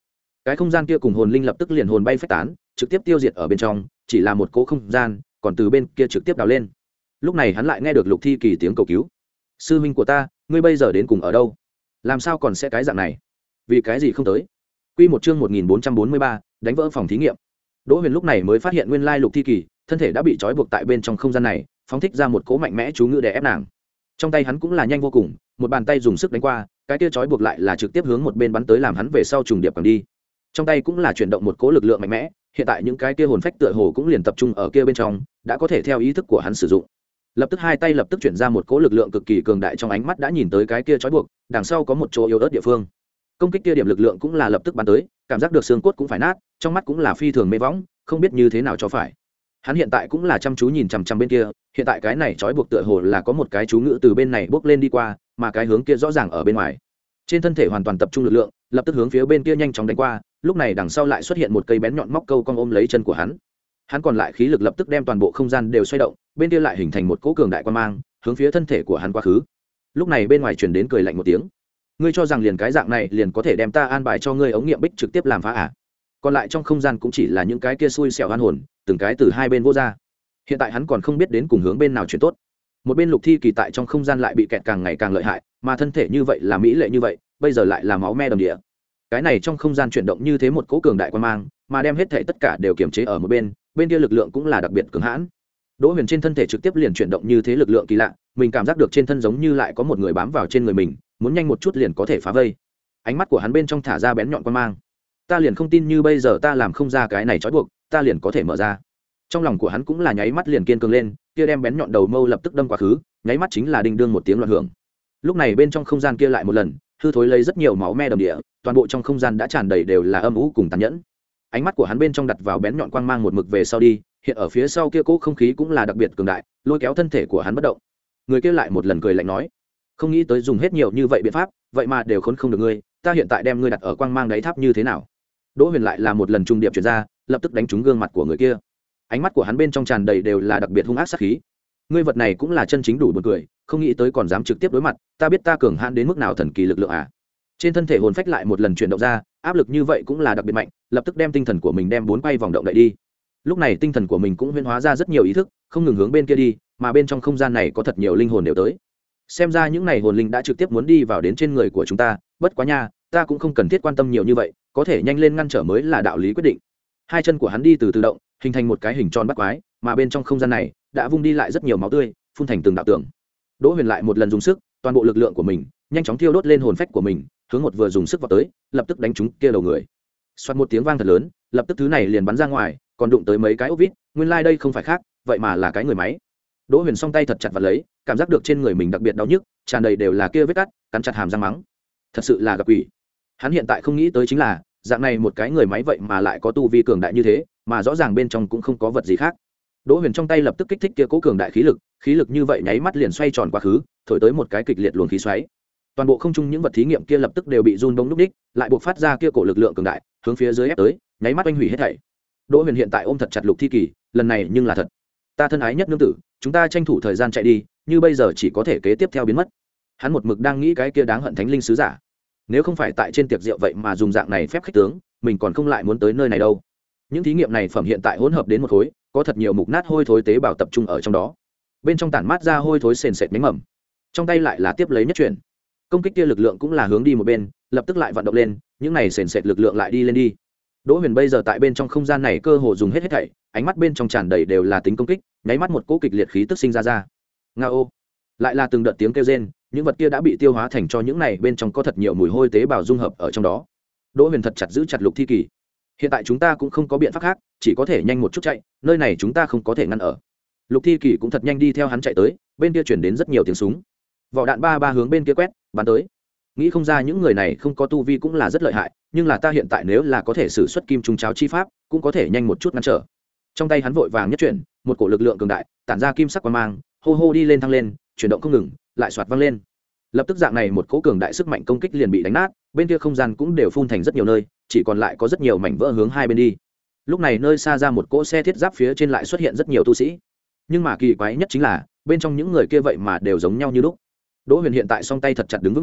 cái không gian kia cùng hồn linh lập tức liền hồn bay phách tán, trực tiếp tiêu diệt ở bên trong, chỉ là một cỗ không gian, còn từ bên kia trực tiếp đào lên. Lúc này hắn lại nghe được Lục Thi Kỳ tiếng cầu cứu. Sư huynh của ta, ngươi bây giờ đến cùng ở đâu? Làm sao còn sẽ cái dạng này? Vì cái gì không tới? Quy một chương một nghìn bốn trăm bốn mươi ba, đánh vỡ phòng thí nghiệm. Đỗ Huyền lúc này mới phát hiện nguyên lai Lục Thi Kỳ thân thể đã bị trói buộc tại bên trong không gian này, phóng thích ra một cỗ mạnh mẽ chú ngữ để ép nàng. Trong tay hắn cũng là nhanh vô cùng, một bàn tay dùng sức đánh qua, cái kia trói buộc lại là trực tiếp hướng một bên bắn tới làm hắn về sau trùng điệp càng đi. Trong tay cũng là chuyển động một cỗ lực lượng mạnh mẽ, hiện tại những cái kia hồn phách tựa hồ cũng liền tập trung ở kia bên trong, đã có thể theo ý thức của hắn sử dụng. Lập tức hai tay lập tức chuyển ra một cỗ lực lượng cực kỳ cường đại, trong ánh mắt đã nhìn tới cái kia trói buộc, đằng sau có một chỗ yếu ớt địa phương. Công kích kia điểm lực lượng cũng là lập tức bắn tới, cảm giác được xương cốt cũng phải nát, trong mắt cũng là phi thường mê võng, không biết như thế nào cho phải. Hắn hiện tại cũng là chăm chú nhìn chằm chằm bên kia, hiện tại cái này trói buộc tựa hồ là có một cái chú ngữ từ bên này bước lên đi qua, mà cái hướng kia rõ ràng ở bên ngoài. Trên thân thể hoàn toàn tập trung lực lượng, lập tức hướng phía bên kia nhanh chóng đánh qua, lúc này đằng sau lại xuất hiện một cây bén nhọn móc câu cong ôm lấy chân của hắn. Hắn còn lại khí lực lập tức đem toàn bộ không gian đều xoay động, bên kia lại hình thành một cỗ cường đại quan mang, hướng phía thân thể của hắn quá khứ. Lúc này bên ngoài truyền đến cười lạnh một tiếng. Ngươi cho rằng liền cái dạng này liền có thể đem ta an bài cho ngươi ống nghiệm bích trực tiếp làm phá à? Còn lại trong không gian cũng chỉ là những cái kia xui xẻo oan hồn, từng cái từ hai bên vô ra. Hiện tại hắn còn không biết đến cùng hướng bên nào chuyển tốt. Một bên Lục Thi Kỳ tại trong không gian lại bị kẹt càng ngày càng lợi hại, mà thân thể như vậy là mỹ lệ như vậy, bây giờ lại là máu me đầm địa. Cái này trong không gian chuyển động như thế một cỗ cường đại quan mang, mà đem hết thể tất cả đều kiềm chế ở một bên, bên kia lực lượng cũng là đặc biệt cường hãn. Đỗ Huyền trên thân thể trực tiếp liền chuyển động như thế lực lượng kỳ lạ, mình cảm giác được trên thân giống như lại có một người bám vào trên người mình, muốn nhanh một chút liền có thể phá vây. Ánh mắt của hắn bên trong thả ra bén nhọn quan mang. Ta liền không tin như bây giờ ta làm không ra cái này trói buộc, ta liền có thể mở ra. Trong lòng của hắn cũng là nháy mắt liền kiên cường lên, kia đem bén nhọn đầu mâu lập tức đâm quá khứ, nháy mắt chính là đinh đương một tiếng loạn hưởng. Lúc này bên trong không gian kia lại một lần hư thối lấy rất nhiều máu me đầm địa, toàn bộ trong không gian đã tràn đầy đều là âm u cùng tàn nhẫn. Ánh mắt của hắn bên trong đặt vào bén nhọn quang mang một mực về sau đi, hiện ở phía sau kia cỗ không khí cũng là đặc biệt cường đại, lôi kéo thân thể của hắn bất động. Người kia lại một lần cười lạnh nói, không nghĩ tới dùng hết nhiều như vậy biện pháp, vậy mà đều khốn không được ngươi, ta hiện tại đem ngươi đặt ở quang mang đáy tháp như thế nào? Đỗ Huyền lại là một lần trung điệp chuyển ra, lập tức đánh trúng gương mặt của người kia. Ánh mắt của hắn bên trong tràn đầy đều là đặc biệt hung ác sát khí. Ngươi vật này cũng là chân chính đủ buồn cười, không nghĩ tới còn dám trực tiếp đối mặt, ta biết ta cường hãn đến mức nào thần kỳ lực lượng à? Trên thân thể hồn phách lại một lần chuyển động ra, áp lực như vậy cũng là đặc biệt mạnh, lập tức đem tinh thần của mình đem bốn quay vòng động đậy đi. Lúc này tinh thần của mình cũng huyễn hóa ra rất nhiều ý thức, không ngừng hướng bên kia đi, mà bên trong không gian này có thật nhiều linh hồn đều tới. Xem ra những này hồn linh đã trực tiếp muốn đi vào đến trên người của chúng ta, bất quá nha, ta cũng không cần thiết quan tâm nhiều như vậy, có thể nhanh lên ngăn trở mới là đạo lý quyết định. Hai chân của hắn đi từ từ động, hình thành một cái hình tròn bắt quái, mà bên trong không gian này đã vung đi lại rất nhiều máu tươi, phun thành từng đạo tường. Đỗ Huyền lại một lần dùng sức, toàn bộ lực lượng của mình nhanh chóng thiêu đốt lên hồn phách của mình, hướng một vừa dùng sức vào tới, lập tức đánh trúng kia đầu người. Xoạt một tiếng vang thật lớn, lập tức thứ này liền bắn ra ngoài, còn đụng tới mấy cái ốc vít, nguyên lai like đây không phải khác, vậy mà là cái người máy. Đỗ Huyền song tay thật chặt vặt lấy, cảm giác được trên người mình đặc biệt đau nhức, tràn đầy đều là kia vết cắt, cắn chặt hàm răng mắng. Thật sự là gặp quỷ. Hắn hiện tại không nghĩ tới chính là, dạng này một cái người máy vậy mà lại có tu vi cường đại như thế, mà rõ ràng bên trong cũng không có vật gì khác. Đỗ Huyền trong tay lập tức kích thích kia cố cường đại khí lực, khí lực như vậy nháy mắt liền xoay tròn quá khứ, thổi tới một cái kịch liệt luồng khí xoáy. Toàn bộ không trung những vật thí nghiệm kia lập tức đều bị run bông núc đích, lại buộc phát ra kia cổ lực lượng cường đại, hướng phía dưới ép tới, nháy mắt oanh hủy hết thảy. Đỗ Huyền hiện tại ôm thật chặt Lục Thi Kỳ, lần này nhưng là thật. Ta thân ái nhất nương tử, chúng ta tranh thủ thời gian chạy đi, như bây giờ chỉ có thể kế tiếp theo biến mất. Hắn một mực đang nghĩ cái kia đáng hận thánh linh sứ giả. Nếu không phải tại trên tiệc rượu vậy mà dùng dạng này phép khích tướng, mình còn không lại muốn tới nơi này đâu. Những thí nghiệm này phẩm hiện tại hỗn hợp đến một khối, có thật nhiều mục nát hôi thối tế bào tập trung ở trong đó. Bên trong tản mát ra hôi thối sền sệt nhánh mầm. Trong tay lại là tiếp lấy nhất chuyển. Công kích kia lực lượng cũng là hướng đi một bên, lập tức lại vận động lên, những này sền sệt lực lượng lại đi lên đi. Đỗ Huyền bây giờ tại bên trong không gian này cơ hồ dùng hết hết thảy, ánh mắt bên trong tràn đầy đều là tính công kích, nháy mắt một cỗ kịch liệt khí tức sinh ra ra. Ngao, lại là từng đợt tiếng kêu rên, những vật kia đã bị tiêu hóa thành cho những này bên trong có thật nhiều mùi hôi tế bào dung hợp ở trong đó. Đỗ Huyền thật chặt giữ chặt Lục Thi Kỳ. Hiện tại chúng ta cũng không có biện pháp khác, chỉ có thể nhanh một chút chạy, nơi này chúng ta không có thể ngăn ở. Lục Thi Kỳ cũng thật nhanh đi theo hắn chạy tới, bên kia chuyển đến rất nhiều tiếng súng. Vỏ đạn ba ba hướng bên kia quét, bắn tới. Nghĩ không ra những người này không có tu vi cũng là rất lợi hại, nhưng là ta hiện tại nếu là có thể sử xuất kim trung cháo chi pháp, cũng có thể nhanh một chút ngăn trở. Trong tay hắn vội vàng nhất chuyển, một cổ lực lượng cường đại, tản ra kim sắc quang mang, hô hô đi lên thăng lên, chuyển động không ngừng, lại xoạt văng lên. Lập tức dạng này một cỗ cường đại sức mạnh công kích liền bị đánh nát, bên kia không gian cũng đều phun thành rất nhiều nơi, chỉ còn lại có rất nhiều mảnh vỡ hướng hai bên đi. Lúc này nơi xa ra một cỗ xe thiết giáp phía trên lại xuất hiện rất nhiều tu sĩ, nhưng mà kỳ quái nhất chính là bên trong những người kia vậy mà đều giống nhau như lúc. Đỗ Huyền hiện tại song tay thật chặt đứng vững mình,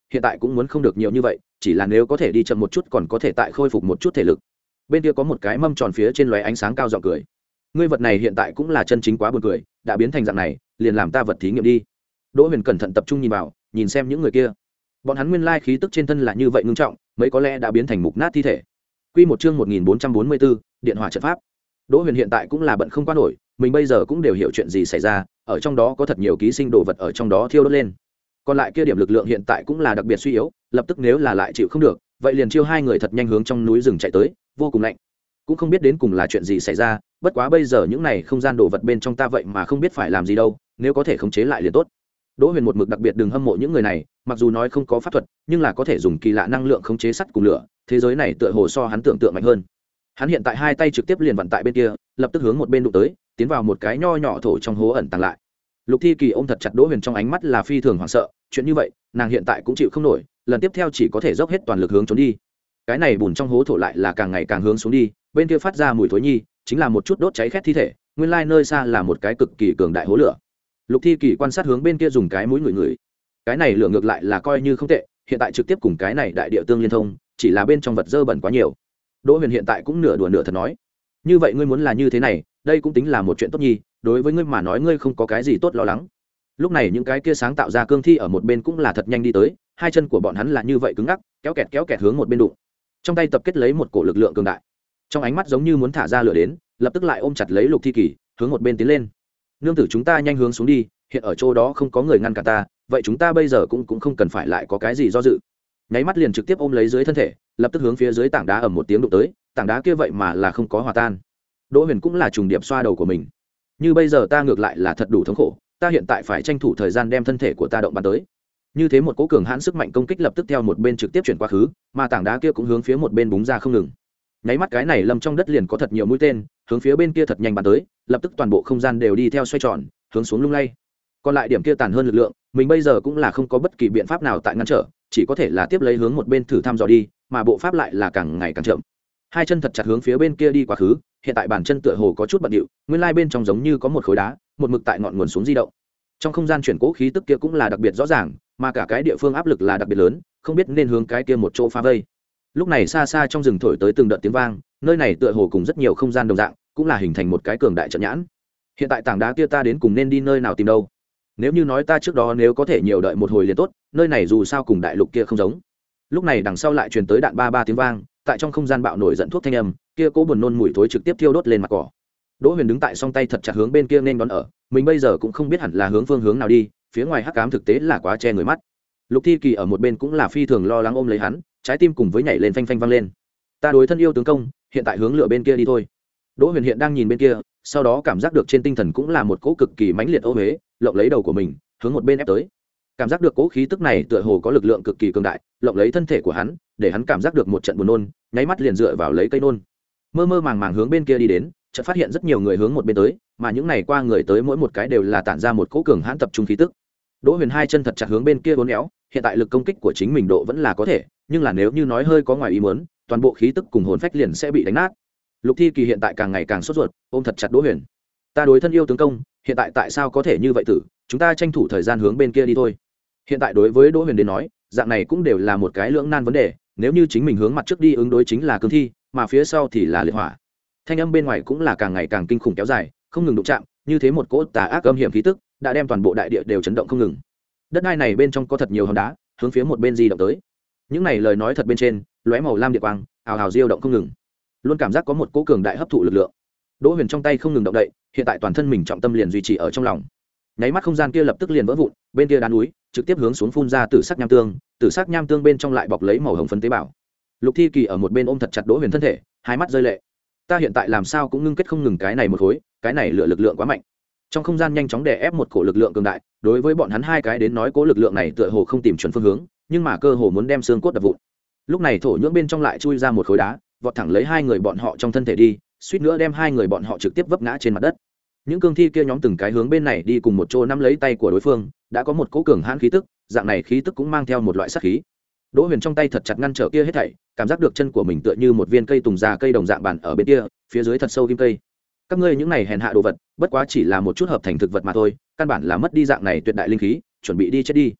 hiện tại cũng muốn không được nhiều như vậy, chỉ là nếu có thể đi chậm một chút còn có thể tại khôi phục một chút thể lực. Bên kia có một cái mâm tròn phía trên lóe ánh sáng cao giọng cười. Ngươi vật này hiện tại cũng là chân chính quá buồn cười, đã biến thành dạng này, liền làm ta vật thí nghiệm đi. Đỗ Huyền cẩn thận tập trung nhìn vào, nhìn xem những người kia. Bọn hắn nguyên lai khí tức trên thân là như vậy ngưng trọng, mấy có lẽ đã biến thành mục nát thi thể. Quy một chương một nghìn bốn trăm bốn mươi bốn, điện hỏa trận pháp. Đỗ Huyền hiện tại cũng là bận không qua nổi, mình bây giờ cũng đều hiểu chuyện gì xảy ra, ở trong đó có thật nhiều ký sinh đồ vật ở trong đó thiêu đốt lên. Còn lại kia điểm lực lượng hiện tại cũng là đặc biệt suy yếu, lập tức nếu là lại chịu không được, vậy liền chiêu hai người thật nhanh hướng trong núi rừng chạy tới, vô cùng lạnh. Cũng không biết đến cùng là chuyện gì xảy ra, bất quá bây giờ những này không gian đồ vật bên trong ta vậy mà không biết phải làm gì đâu, nếu có thể khống chế lại liền tốt. Đỗ Huyền một mực đặc biệt đừng hâm mộ những người này, mặc dù nói không có pháp thuật, nhưng là có thể dùng kỳ lạ năng lượng khống chế sắt cùng lửa, thế giới này tựa hồ so hắn tưởng tượng mạnh hơn. Hắn hiện tại hai tay trực tiếp liền vặn tại bên kia, lập tức hướng một bên đụng tới, tiến vào một cái nho nhỏ thổ trong hố ẩn tàng lại. Lục Thi Kỳ ôm thật chặt Đỗ Huyền, trong ánh mắt là phi thường hoảng sợ, chuyện như vậy, nàng hiện tại cũng chịu không nổi, lần tiếp theo chỉ có thể dốc hết toàn lực hướng trốn đi. Cái này bùn trong hố thổ lại là càng ngày càng hướng xuống đi, bên kia phát ra mùi thối nhi, chính là một chút đốt cháy khét thi thể, nguyên lai nơi xa là một cái cực kỳ cường đại hố lửa. Lục Thi Kỳ quan sát hướng bên kia dùng cái mũi ngửi ngửi. Cái này lửa ngược lại là coi như không tệ, hiện tại trực tiếp cùng cái này đại địa tương liên thông, chỉ là bên trong vật dơ bẩn quá nhiều. Đỗ Huyền hiện tại cũng nửa đùa nửa thật nói, như vậy ngươi muốn là như thế này, đây cũng tính là một chuyện tốt nhi, đối với ngươi mà nói ngươi không có cái gì tốt lo lắng. Lúc này những cái kia sáng tạo ra cương thi ở một bên cũng là thật nhanh đi tới, hai chân của bọn hắn là như vậy cứng ngắc, kéo kẹt kéo kẹt hướng một bên đụng. Trong tay tập kết lấy một cổ lực lượng cường đại, trong ánh mắt giống như muốn thả ra lửa đến, lập tức lại ôm chặt lấy Lục Thi Kỳ, hướng một bên tiến lên. Nương tử, chúng ta nhanh hướng xuống đi, hiện ở chỗ đó không có người ngăn cản ta, vậy chúng ta bây giờ cũng cũng không cần phải lại có cái gì do dự. Nháy mắt liền trực tiếp ôm lấy dưới thân thể, lập tức hướng phía dưới tảng đá ầm một tiếng đụng tới, tảng đá kia vậy mà là không có hòa tan. Đỗ Huyền cũng là trùng điệp xoa đầu của mình. Như bây giờ ta ngược lại là thật đủ thống khổ, ta hiện tại phải tranh thủ thời gian đem thân thể của ta động bắn tới. Như thế một cỗ cường hãn sức mạnh công kích lập tức theo một bên trực tiếp chuyển qua khứ, mà tảng đá kia cũng hướng phía một bên búng ra không ngừng. Nháy mắt cái này lâm trong đất liền có thật nhiều mũi tên, hướng phía bên kia thật nhanh bắn tới, lập tức toàn bộ không gian đều đi theo xoay tròn, hướng xuống lung lay. Còn lại điểm kia tàn hơn lực lượng, mình bây giờ cũng là không có bất kỳ biện pháp nào tại ngăn trở, chỉ có thể là tiếp lấy hướng một bên thử thăm dò đi, mà bộ pháp lại là càng ngày càng chậm. Hai chân thật chặt hướng phía bên kia đi quá khứ, hiện tại bàn chân tựa hồ có chút bận điệu, nguyên lai bên trong giống như có một khối đá, một mực tại ngọn nguồn xuống di động. Trong không gian chuyển cố khí tức kia cũng là đặc biệt rõ ràng, mà cả cái địa phương áp lực là đặc biệt lớn, không biết nên hướng cái kia một chỗ phá vây. Lúc này xa xa trong rừng thổi tới từng đợt tiếng vang, nơi này tựa hồ cùng rất nhiều không gian đồng dạng, cũng là hình thành một cái cường đại trận nhãn. Hiện tại tảng đá kia ta đến cùng nên đi nơi nào tìm đâu? Nếu như nói ta trước đó nếu có thể nhiều đợi một hồi liền tốt, nơi này dù sao cùng đại lục kia không giống. Lúc này đằng sau lại truyền tới đạn ba ba tiếng vang, tại trong không gian bạo nổi giận thuốc thanh âm, kia cố buồn nôn mùi thối trực tiếp thiêu đốt lên mặt cỏ. Đỗ Huyền đứng tại song tay thật chặt hướng bên kia nên đón ở, mình bây giờ cũng không biết hẳn là hướng phương hướng nào đi, phía ngoài hắc ám thực tế là quá che người mắt. Lục Thi Kỳ ở một bên cũng là phi thường lo lắng ôm lấy hắn, trái tim cùng với nhảy lên phanh phanh vang lên. Ta đối thân yêu tướng công, hiện tại hướng lửa bên kia đi thôi. Đỗ Huyền hiện đang nhìn bên kia, sau đó cảm giác được trên tinh thần cũng là một cỗ cực kỳ mãnh liệt ô huế, lộng lấy đầu của mình, hướng một bên ép tới. Cảm giác được cỗ khí tức này tựa hồ có lực lượng cực kỳ cường đại, lộng lấy thân thể của hắn, để hắn cảm giác được một trận buồn nôn, nháy mắt liền dựa vào lấy cây nôn. Mơ mơ màng màng hướng bên kia đi đến, chợt phát hiện rất nhiều người hướng một bên tới, mà những này qua người tới mỗi một cái đều là tản ra một cỗ cường hãn tập trung khí tức. Đỗ Huyền hai chân thật chặt hướng bên kia uốn éo, hiện tại lực công kích của chính mình độ vẫn là có thể, nhưng là nếu như nói hơi có ngoài ý muốn, toàn bộ khí tức cùng hồn phách liền sẽ bị đánh nát. Lục Thi Kỳ hiện tại càng ngày càng sốt ruột, ôm thật chặt Đỗ Huyền. Ta đối thân yêu tướng công, hiện tại tại sao có thể như vậy tử, chúng ta tranh thủ thời gian hướng bên kia đi thôi. Hiện tại đối với Đỗ Huyền đến nói, dạng này cũng đều là một cái lưỡng nan vấn đề, nếu như chính mình hướng mặt trước đi ứng đối chính là cương thi, mà phía sau thì là liệt hỏa. Thanh âm bên ngoài cũng là càng ngày càng kinh khủng kéo dài, không ngừng đụng chạm, như thế một cỗ tà ác âm hiểm khí tức, đã đem toàn bộ đại địa đều chấn động không ngừng. Đất đai này bên trong có thật nhiều hòn đá, hướng phía một bên di động tới. Những này lời nói thật bên trên, lóe màu lam điện quang, ào ào diêu động không ngừng. Luôn cảm giác có một cỗ cường đại hấp thụ lực lượng. Đỗ Huyền trong tay không ngừng động đậy, hiện tại toàn thân mình trọng tâm liền duy trì ở trong lòng. Nháy mắt không gian kia lập tức liền vỡ vụn, bên kia đá núi trực tiếp hướng xuống phun ra tử sắc nham tương, tử sắc nham tương bên trong lại bọc lấy màu hồng phấn tế bào. Lục Thi Kỳ ở một bên ôm thật chặt Đỗ Huyền thân thể, hai mắt rơi lệ. Ta hiện tại làm sao cũng ngưng kết không ngừng cái này một khối, cái này lựa lực lượng quá mạnh. Trong không gian nhanh chóng đè ép một cổ lực lượng cường đại, đối với bọn hắn hai cái đến nói cố lực lượng này tựa hồ không tìm chuẩn phương hướng, nhưng mà cơ hồ muốn đem xương cốt đập vụn. Lúc này thổ nhưỡng bên trong lại chui ra một khối đá, vọt thẳng lấy hai người bọn họ trong thân thể đi, suýt nữa đem hai người bọn họ trực tiếp vấp ngã trên mặt đất. Những cương thi kia nhóm từng cái hướng bên này đi cùng một chỗ nắm lấy tay của đối phương, đã có một cỗ cường hãn khí tức, dạng này khí tức cũng mang theo một loại sát khí. Đỗ Huyền trong tay thật chặt ngăn trở kia hết thảy, cảm giác được chân của mình tựa như một viên cây tùng già cây đồng dạng bản ở bên kia, phía dưới thật sâu kim cây. Các ngươi những này hèn hạ đồ vật, bất quá chỉ là một chút hợp thành thực vật mà thôi, căn bản là mất đi dạng này tuyệt đại linh khí, chuẩn bị đi chết đi.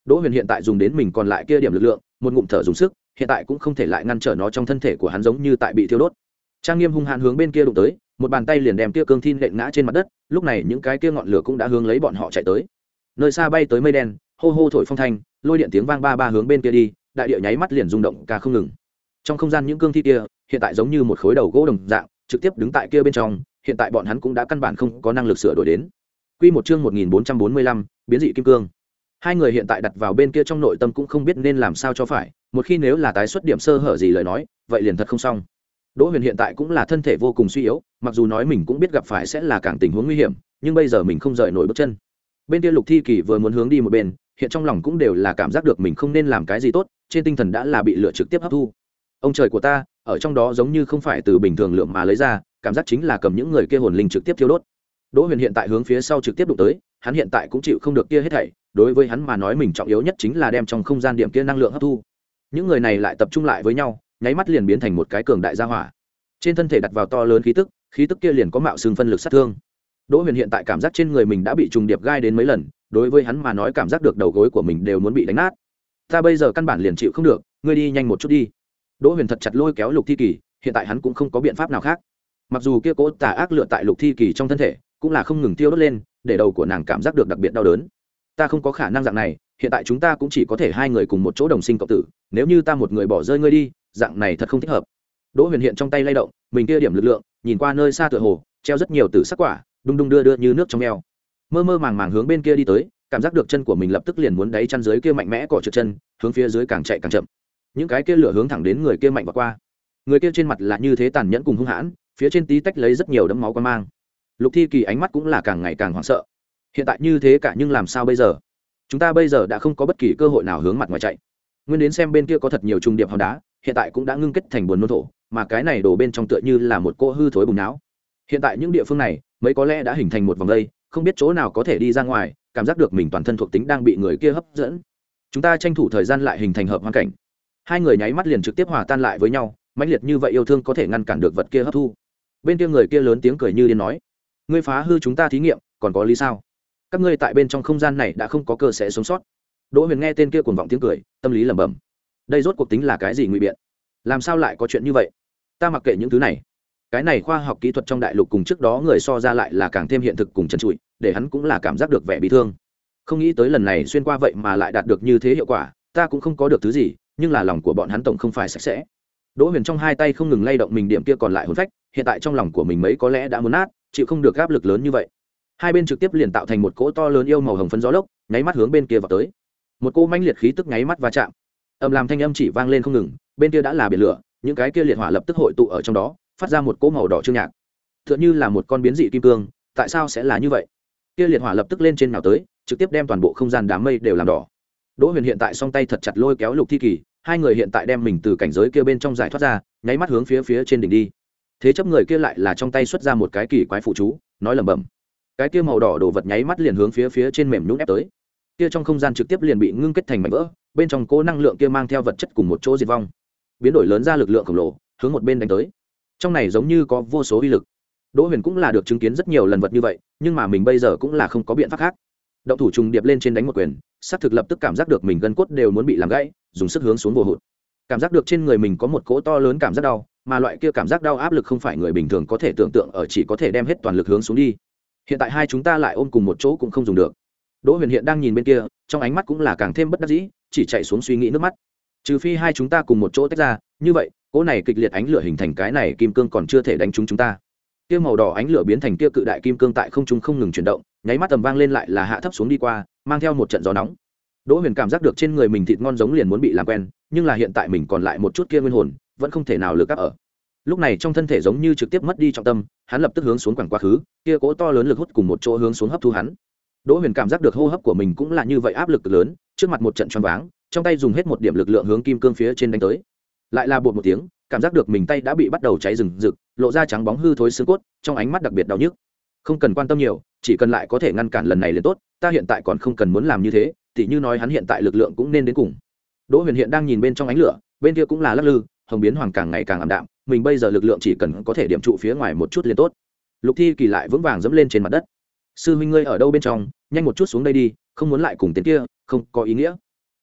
Đỗ Huyền hiện tại dùng đến mình còn lại kia điểm lực lượng, một ngụm thở dùng sức, hiện tại cũng không thể lại ngăn trở nó trong thân thể của hắn giống như tại bị thiêu đốt. Trang Nghiêm hung hãn hướng bên kia đụng tới, một bàn tay liền đem kia cương thiên đệm ngã trên mặt đất, lúc này những cái kia ngọn lửa cũng đã hướng lấy bọn họ chạy tới. Nơi xa bay tới mây đen, hô hô thổi phong thanh, lôi điện tiếng vang ba ba hướng bên kia đi, đại địa nháy mắt liền rung động ca không ngừng. Trong không gian những cương thi kia, hiện tại giống như một khối đầu gỗ đồng dạng, trực tiếp đứng tại kia bên trong, hiện tại bọn hắn cũng đã căn bản không có năng lực sửa đổi đến. Quy một chương một nghìn bốn trăm bốn mươi lăm, biến dị kim cương. Hai người hiện tại đặt vào bên kia trong nội tâm cũng không biết nên làm sao cho phải, một khi nếu là tái xuất điểm sơ hở gì lời nói, vậy liền thật không xong. Đỗ Huyền hiện tại cũng là thân thể vô cùng suy yếu, mặc dù nói mình cũng biết gặp phải sẽ là càng tình huống nguy hiểm, nhưng bây giờ mình không rời nổi bước chân. Bên kia Lục Thi Kỳ vừa muốn hướng đi một bên, hiện trong lòng cũng đều là cảm giác được mình không nên làm cái gì tốt, trên tinh thần đã là bị lửa trực tiếp hấp thu. Ông trời của ta, ở trong đó giống như không phải từ bình thường lượng mà lấy ra, cảm giác chính là cầm những người kia hồn linh trực tiếp thiêu đốt. Đỗ Huyền hiện tại hướng phía sau trực tiếp đụng tới, hắn hiện tại cũng chịu không được kia hết thảy, đối với hắn mà nói mình trọng yếu nhất chính là đem trong không gian điểm kia năng lượng hấp thu. Những người này lại tập trung lại với nhau, nháy mắt liền biến thành một cái cường đại gia hỏa. Trên thân thể đặt vào to lớn khí tức, khí tức kia liền có mạo xương phân lực sát thương. Đỗ Huyền hiện tại cảm giác trên người mình đã bị trùng điệp gai đến mấy lần, đối với hắn mà nói cảm giác được đầu gối của mình đều muốn bị đánh nát. Ta bây giờ căn bản liền chịu không được, ngươi đi nhanh một chút đi. Đỗ Huyền thật chặt lôi kéo Lục Thi Kỳ, hiện tại hắn cũng không có biện pháp nào khác. Mặc dù kia cố tà ác lửa tại Lục Thi Kỳ trong thân thể, cũng là không ngừng tiêu đốt lên, để đầu của nàng cảm giác được đặc biệt đau đớn. Ta không có khả năng dạng này, hiện tại chúng ta cũng chỉ có thể hai người cùng một chỗ đồng sinh cộng tử, nếu như ta một người bỏ rơi ngươi đi, dạng này thật không thích hợp. Đỗ Huyền hiện trong tay lay động, mình kia điểm lực lượng, nhìn qua nơi xa tựa hồ treo rất nhiều tử sắc quả, đung đung đưa đưa như nước trong eo. Mơ mơ màng màng hướng bên kia đi tới, cảm giác được chân của mình lập tức liền muốn đáy chân dưới kia mạnh mẽ cọ trượt chân, hướng phía dưới càng chạy càng chậm. Những cái kia lửa hướng thẳng đến người kia mạnh vào qua. Người kia trên mặt là như thế tàn nhẫn cùng hung hãn, phía trên tí tách lấy rất nhiều đấm máu quan mang. Lục Thi Kỳ ánh mắt cũng là càng ngày càng hoảng sợ. Hiện tại như thế cả nhưng làm sao bây giờ? Chúng ta bây giờ đã không có bất kỳ cơ hội nào hướng mặt ngoài chạy. Nguyên đến xem bên kia có thật nhiều trùng điệp hòn đá, hiện tại cũng đã ngưng kết thành buồn nôn thổ, mà cái này đổ bên trong tựa như là một cỗ hư thối bùn não. Hiện tại những địa phương này, mấy có lẽ đã hình thành một vòng dây, không biết chỗ nào có thể đi ra ngoài, cảm giác được mình toàn thân thuộc tính đang bị người kia hấp dẫn. Chúng ta tranh thủ thời gian lại hình thành hợp hoàn cảnh. Hai người nháy mắt liền trực tiếp hòa tan lại với nhau, mãnh liệt như vậy yêu thương có thể ngăn cản được vật kia hấp thu. Bên kia người kia lớn tiếng cười như điên nói: "Ngươi phá hư chúng ta thí nghiệm, còn có lý sao? Các ngươi tại bên trong không gian này đã không có cơ sẽ sống sót." Đỗ Huyền nghe tên kia cuồng vọng tiếng cười, tâm lý lẩm bẩm: đây rốt cuộc tính là cái gì ngụy biện? Làm sao lại có chuyện như vậy? Ta mặc kệ những thứ này. Cái này khoa học kỹ thuật trong đại lục cùng trước đó người so ra lại là càng thêm hiện thực cùng trần trụi, để hắn cũng là cảm giác được vẻ bị thương. Không nghĩ tới lần này xuyên qua vậy mà lại đạt được như thế hiệu quả, ta cũng không có được thứ gì, nhưng là lòng của bọn hắn tổng không phải sạch sẽ. Đỗ Huyền trong hai tay không ngừng lay động mình điểm kia còn lại hồn phách, hiện tại trong lòng của mình mấy có lẽ đã muốn nát, chịu không được áp lực lớn như vậy. Hai bên trực tiếp liền tạo thành một cỗ to lớn yêu màu hồng phấn gió lốc, nháy mắt hướng bên kia vào tới. Một cỗ mãnh liệt khí tức nháy mắt va chạm. Ầm làm thanh âm chỉ vang lên không ngừng, bên kia đã là biển lửa, những cái kia liệt hỏa lập tức hội tụ ở trong đó, phát ra một cỗ màu đỏ trương nhạc. Tựa như là một con biến dị kim cương, tại sao sẽ là như vậy? Kia liệt hỏa lập tức lên trên nào tới, trực tiếp đem toàn bộ không gian đám mây đều làm đỏ. Đỗ Huyền hiện tại song tay thật chặt lôi kéo Lục Thi Kỳ, hai người hiện tại đem mình từ cảnh giới kia bên trong giải thoát ra, nháy mắt hướng phía phía trên đỉnh đi. Thế chấp người kia lại là trong tay xuất ra một cái kỳ quái phụ chú, nói lẩm bẩm. Cái kia màu đỏ đồ vật nháy mắt liền hướng phía phía trên mềm nhũn ép tới. Kia trong không gian trực tiếp liền bị ngưng kết thành mảnh vỡ, bên trong cố năng lượng kia mang theo vật chất cùng một chỗ diệt vong. Biến đổi lớn ra lực lượng khổng lồ, hướng một bên đánh tới. Trong này giống như có vô số uy lực. Đỗ Huyền cũng là được chứng kiến rất nhiều lần vật như vậy, nhưng mà mình bây giờ cũng là không có biện pháp khác. Động thủ trùng điệp lên trên đánh một quyền, sát thực lập tức cảm giác được mình gân cốt đều muốn bị làm gãy, dùng sức hướng xuống vồ hụt. Cảm giác được trên người mình có một cỗ to lớn cảm giác đau, mà loại kia cảm giác đau áp lực không phải người bình thường có thể tưởng tượng, ở chỉ có thể đem hết toàn lực hướng xuống đi. Hiện tại hai chúng ta lại ôm cùng một chỗ cũng không dùng được. Đỗ Huyền hiện đang nhìn bên kia, trong ánh mắt cũng là càng thêm bất đắc dĩ, chỉ chạy xuống suy nghĩ nước mắt. Trừ phi hai chúng ta cùng một chỗ tách ra, như vậy, cỗ này kịch liệt ánh lửa hình thành cái này kim cương còn chưa thể đánh trúng chúng ta. Kia màu đỏ ánh lửa biến thành kia cự đại kim cương tại không trung không ngừng chuyển động, nháy mắt tầm vang lên lại là hạ thấp xuống đi qua, mang theo một trận gió nóng. Đỗ Huyền cảm giác được trên người mình thịt ngon giống liền muốn bị làm quen, nhưng là hiện tại mình còn lại một chút kia nguyên hồn, vẫn không thể nào lực áp ở. Lúc này trong thân thể giống như trực tiếp mất đi trọng tâm, hắn lập tức hướng xuống quẳng quá khứ, kia cỗ to lớn lực hút cùng một chỗ hướng xuống hấp thu hắn. Đỗ Huyền cảm giác được hô hấp của mình cũng là như vậy áp lực lớn, trước mặt một trận choáng váng, trong tay dùng hết một điểm lực lượng hướng kim cương phía trên đánh tới. Lại là bột một tiếng, cảm giác được mình tay đã bị bắt đầu cháy rừng rực, lộ ra trắng bóng hư thối xương cốt, trong ánh mắt đặc biệt đau nhức. Không cần quan tâm nhiều, chỉ cần lại có thể ngăn cản lần này liền tốt, ta hiện tại còn không cần muốn làm như thế, tỉ như nói hắn hiện tại lực lượng cũng nên đến cùng. Đỗ Huyền hiện đang nhìn bên trong ánh lửa, bên kia cũng là lắc lư, hồng biến hoàng càng ngày càng ảm đạm, mình bây giờ lực lượng chỉ cần có thể điểm trụ phía ngoài một chút liền tốt. Lục Thi Kỳ lại vững vàng dẫm lên trên mặt đất. Sư huynh ngươi ở đâu bên trong, nhanh một chút xuống đây đi, không muốn lại cùng tên kia, không có ý nghĩa.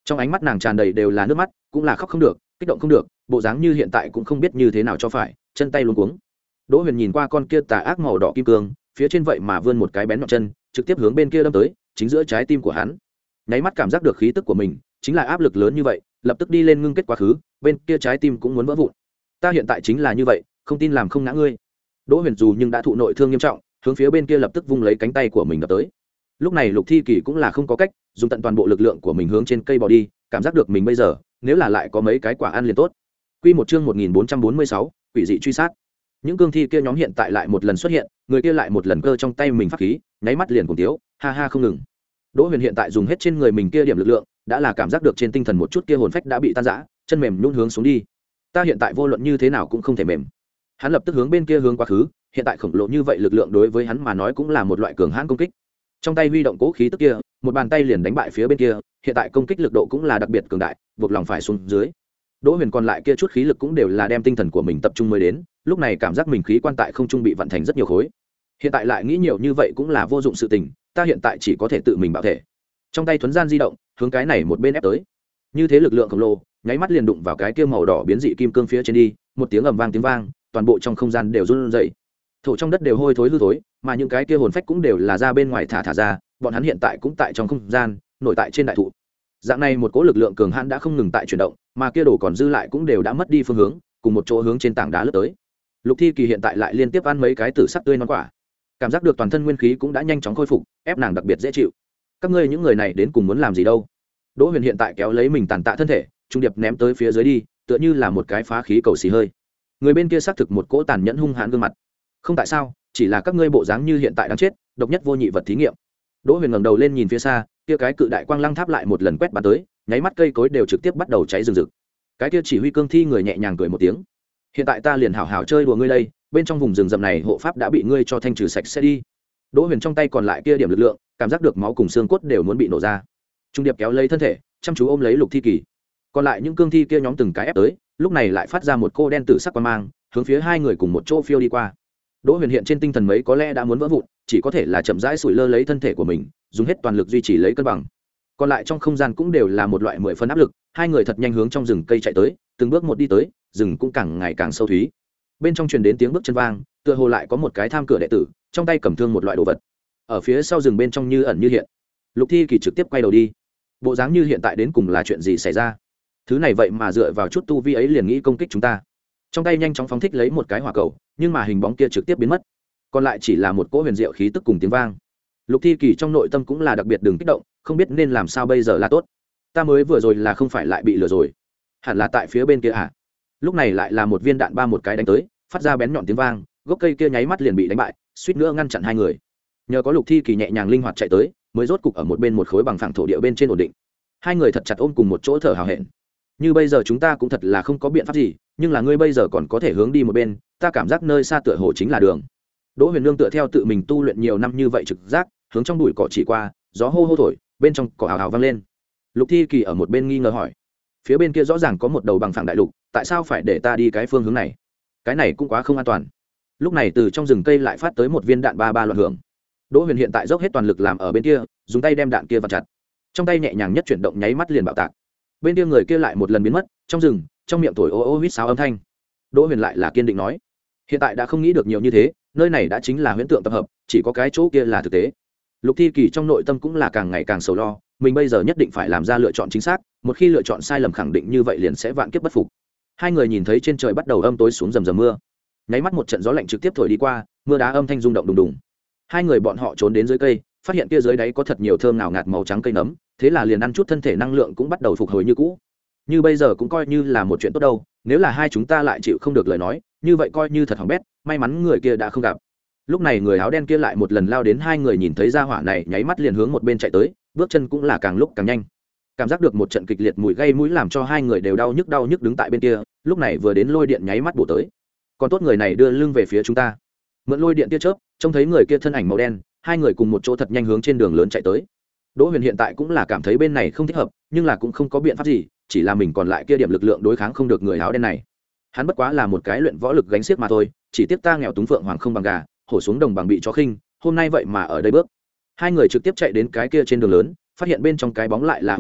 trong ánh mắt nàng tràn đầy đều là nước mắt, cũng là khóc không được, kích động không được, bộ dáng như hiện tại cũng không biết như thế nào cho phải, chân tay luống cuống. Đỗ Huyền nhìn qua con kia tà ác màu đỏ kim cương, phía trên vậy mà vươn một cái bén nhọn chân, trực tiếp hướng bên kia đâm tới, chính giữa trái tim của hắn. Nháy mắt cảm giác được khí tức của mình, chính là áp lực lớn như vậy, lập tức đi lên ngưng kết quá khứ, bên kia trái tim cũng muốn vỡ vụn. Ta hiện tại chính là như vậy, không tin làm không ngã ngươi. Đỗ Huyền dù nhưng đã thụ nội thương nghiêm trọng, hướng phía bên kia lập tức vung lấy cánh tay của mình đập tới. Lúc này Lục Thi Kỳ cũng là không có cách, dùng tận toàn bộ lực lượng của mình hướng trên cây bò đi, cảm giác được mình bây giờ, nếu là lại có mấy cái quả ăn liền tốt. Quy một chương một nghìn bốn trăm bốn mươi sáu, quỷ dị truy sát. Những cương thi kia nhóm hiện tại lại một lần xuất hiện, người kia lại một lần cơ trong tay mình pháp khí, nháy mắt liền cùng tiếu, ha ha không ngừng. Đỗ Huyền hiện tại dùng hết trên người mình kia điểm lực lượng, đã là cảm giác được trên tinh thần một chút kia hồn phách đã bị tan rã, chân mềm nhũn hướng xuống đi. Ta hiện tại vô luận như thế nào cũng không thể mềm. Hắn lập tức hướng bên kia hướng quá khứ, hiện tại khổng lồ như vậy lực lượng đối với hắn mà nói cũng là một loại cường hãn công kích. Trong tay huy động cố khí tức kia, một bàn tay liền đánh bại phía bên kia, hiện tại công kích lực độ cũng là đặc biệt cường đại, buộc lòng phải xuống dưới. Đỗ Huyền còn lại kia chút khí lực cũng đều là đem tinh thần của mình tập trung mới đến, lúc này cảm giác mình khí quan tại không trung bị vận thành rất nhiều khối. Hiện tại lại nghĩ nhiều như vậy cũng là vô dụng sự tình, ta hiện tại chỉ có thể tự mình bảo thể. Trong tay thuấn gian di động, hướng cái này một bên ép tới. Như thế lực lượng khổng lồ, nháy mắt liền đụng vào cái kia màu đỏ biến dị kim cương phía trên đi, một tiếng ầm vang tiếng vang, toàn bộ trong không gian đều run rẩy. Thổ trong đất đều hôi thối hư thối, mà những cái kia hồn phách cũng đều là ra bên ngoài thả thả ra, bọn hắn hiện tại cũng tại trong không gian, nổi tại trên đại thụ. Dạng này một cỗ lực lượng cường hãn đã không ngừng tại chuyển động, mà kia đồ còn dư lại cũng đều đã mất đi phương hướng, cùng một chỗ hướng trên tảng đá lướt tới. Lục Thi Kỳ hiện tại lại liên tiếp ăn mấy cái tử sắc tươi non quả, cảm giác được toàn thân nguyên khí cũng đã nhanh chóng khôi phục, ép nàng đặc biệt dễ chịu. Các ngươi những người này đến cùng muốn làm gì đâu? Đỗ Huyền hiện tại kéo lấy mình tàn tạ thân thể, trung điệp ném tới phía dưới đi, tựa như là một cái phá khí cầu xì hơi. Người bên kia xác thực một cỗ tàn nhẫn hung hãn gương mặt. Không tại sao, chỉ là các ngươi bộ dáng như hiện tại đang chết, độc nhất vô nhị vật thí nghiệm. Đỗ Huyền ngẩng đầu lên nhìn phía xa, kia cái cự đại quang lăng tháp lại một lần quét bắn tới, nháy mắt cây cối đều trực tiếp bắt đầu cháy rừng rực. Cái kia chỉ huy cương thi người nhẹ nhàng cười một tiếng. Hiện tại ta liền hảo hảo chơi đùa ngươi đây, bên trong vùng rừng rậm này hộ pháp đã bị ngươi cho thanh trừ sạch sẽ đi. Đỗ Huyền trong tay còn lại kia điểm lực lượng, cảm giác được máu cùng xương cốt đều muốn bị nổ ra. Trung điệp kéo lấy thân thể, chăm chú ôm lấy Lục Thi Kỳ. Còn lại những cương thi kia nhóm từng cái ép tới, lúc này lại phát ra một cô đen tử sắc quang mang, hướng phía hai người cùng một chỗ phiêu đi qua. Đỗ Huyền hiện trên tinh thần mấy có lẽ đã muốn vỡ vụn, chỉ có thể là chậm rãi sủi lơ lấy thân thể của mình, dùng hết toàn lực duy trì lấy cân bằng. Còn lại trong không gian cũng đều là một loại mười phân áp lực, hai người thật nhanh hướng trong rừng cây chạy tới, từng bước một đi tới, rừng cũng càng ngày càng sâu thúy. Bên trong truyền đến tiếng bước chân vang, tựa hồ lại có một cái tham cửa đệ tử, trong tay cầm thương một loại đồ vật. Ở phía sau rừng bên trong như ẩn như hiện. Lục Thi Kỳ trực tiếp quay đầu đi. Bộ dáng như hiện tại đến cùng là chuyện gì xảy ra? Thứ này vậy mà dựa vào chút tu vi ấy liền nghĩ công kích chúng ta. Trong tay nhanh chóng phóng thích lấy một cái hỏa cầu, nhưng mà hình bóng kia trực tiếp biến mất. Còn lại chỉ là một cỗ huyền diệu khí tức cùng tiếng vang. Lục Thi Kỳ trong nội tâm cũng là đặc biệt đừng kích động, không biết nên làm sao bây giờ là tốt. Ta mới vừa rồi là không phải lại bị lừa rồi? Hẳn là tại phía bên kia à? Lúc này lại là một viên đạn ba một cái đánh tới, phát ra bén nhọn tiếng vang, gốc cây kia nháy mắt liền bị đánh bại, suýt nữa ngăn chặn hai người. Nhờ có Lục Thi Kỳ nhẹ nhàng linh hoạt chạy tới, mới rốt cục ở một bên một khối bằng phẳng thổ địa bên trên ổn định. Hai người thật chặt ôm cùng một chỗ thở hào hẹn. Như bây giờ chúng ta cũng thật là không có biện pháp gì, nhưng là ngươi bây giờ còn có thể hướng đi một bên, ta cảm giác nơi xa tựa hồ chính là đường. Đỗ Huyền Nương tựa theo tự mình tu luyện nhiều năm như vậy trực giác, hướng trong bụi cỏ chỉ qua, gió hô hô thổi, bên trong cỏ ào ào vang lên. Lục Thi Kỳ ở một bên nghi ngờ hỏi, phía bên kia rõ ràng có một đầu bằng phẳng đại lục, tại sao phải để ta đi cái phương hướng này? Cái này cũng quá không an toàn. Lúc này từ trong rừng cây lại phát tới một viên đạn ba ba loạn hưởng. Đỗ Huyền hiện tại dốc hết toàn lực làm ở bên kia, dùng tay đem đạn kia vặn chặt. Trong tay nhẹ nhàng nhất chuyển động nháy mắt liền bạo tạc. Bên kia người kia lại một lần biến mất, trong rừng, trong miệng thổi ô ô huýt sáo âm thanh. Đỗ Huyền lại là kiên định nói, hiện tại đã không nghĩ được nhiều như thế, nơi này đã chính là huyễn tượng tập hợp, chỉ có cái chỗ kia là thực tế. Lục Thi Kỳ trong nội tâm cũng là càng ngày càng sầu lo, mình bây giờ nhất định phải làm ra lựa chọn chính xác, một khi lựa chọn sai lầm khẳng định như vậy liền sẽ vạn kiếp bất phục. Hai người nhìn thấy trên trời bắt đầu âm tối xuống rầm rầm mưa, nháy mắt một trận gió lạnh trực tiếp thổi đi qua, mưa đá âm thanh rung động đùng đùng. Hai người bọn họ trốn đến dưới cây, phát hiện kia dưới đáy có thật nhiều thơm nào ngạt màu trắng cây nấm, thế là liền ăn chút thân thể năng lượng cũng bắt đầu phục hồi như cũ. Như bây giờ cũng coi như là một chuyện tốt đâu, nếu là hai chúng ta lại chịu không được lời nói, như vậy coi như thật hỏng bét, may mắn người kia đã không gặp. Lúc này người áo đen kia lại một lần lao đến, hai người nhìn thấy ra hỏa này nháy mắt liền hướng một bên chạy tới, bước chân cũng là càng lúc càng nhanh. Cảm giác được một trận kịch liệt mùi gây mũi làm cho hai người đều đau nhức đau nhức đứng tại bên kia, lúc này vừa đến lôi điện nháy mắt bổ tới. Còn tốt người này đưa lưng về phía chúng ta. Mượn lôi điện tia chớp, trông thấy người kia thân ảnh màu đen, hai người cùng một chỗ thật nhanh hướng trên đường lớn chạy tới. Đỗ Huyền hiện tại cũng là cảm thấy bên này không thích hợp, nhưng là cũng không có biện pháp gì, chỉ là mình còn lại kia điểm lực lượng đối kháng không được người áo đen này. Hắn bất quá là một cái luyện võ lực gánh xiếc mà thôi, chỉ tiếc ta nghèo túng phượng hoàng không bằng gà, hổ xuống đồng bằng bị chó khinh, hôm nay vậy mà ở đây bước. Hai người trực tiếp chạy đến cái kia trên đường lớn, phát hiện bên trong cái bóng lại là Hứa Lượng,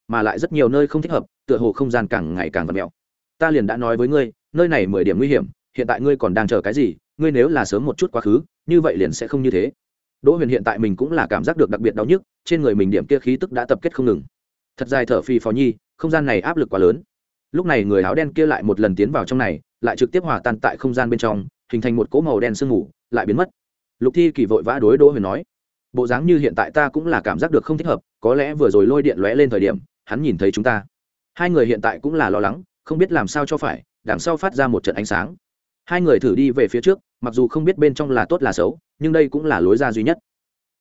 mà lại rất nhiều nơi không thích hợp, tựa hồ không gian càng ngày càng vặn mèo. Ta liền đã nói với ngươi, nơi này mười điểm nguy hiểm, hiện tại ngươi còn đang chờ cái gì? Ngươi nếu là sớm một chút quá khứ, như vậy liền sẽ không như thế. Đỗ Huyền hiện tại mình cũng là cảm giác được đặc biệt đau nhức, trên người mình điểm kia khí tức đã tập kết không ngừng. Thật dài thở phì phò nhi, không gian này áp lực quá lớn. Lúc này người áo đen kia lại một lần tiến vào trong này, lại trực tiếp hòa tan tại không gian bên trong, hình thành một cỗ màu đen sương mù, lại biến mất. Lục Thi Kỳ vội vã đối Đỗ Huyền nói, bộ dáng như hiện tại ta cũng là cảm giác được không thích hợp, có lẽ vừa rồi lôi điện lóe lên thời điểm, hắn nhìn thấy chúng ta. Hai người hiện tại cũng là lo lắng, không biết làm sao cho phải, đằng sau phát ra một trận ánh sáng. Hai người thử đi về phía trước, mặc dù không biết bên trong là tốt là xấu, nhưng đây cũng là lối ra duy nhất.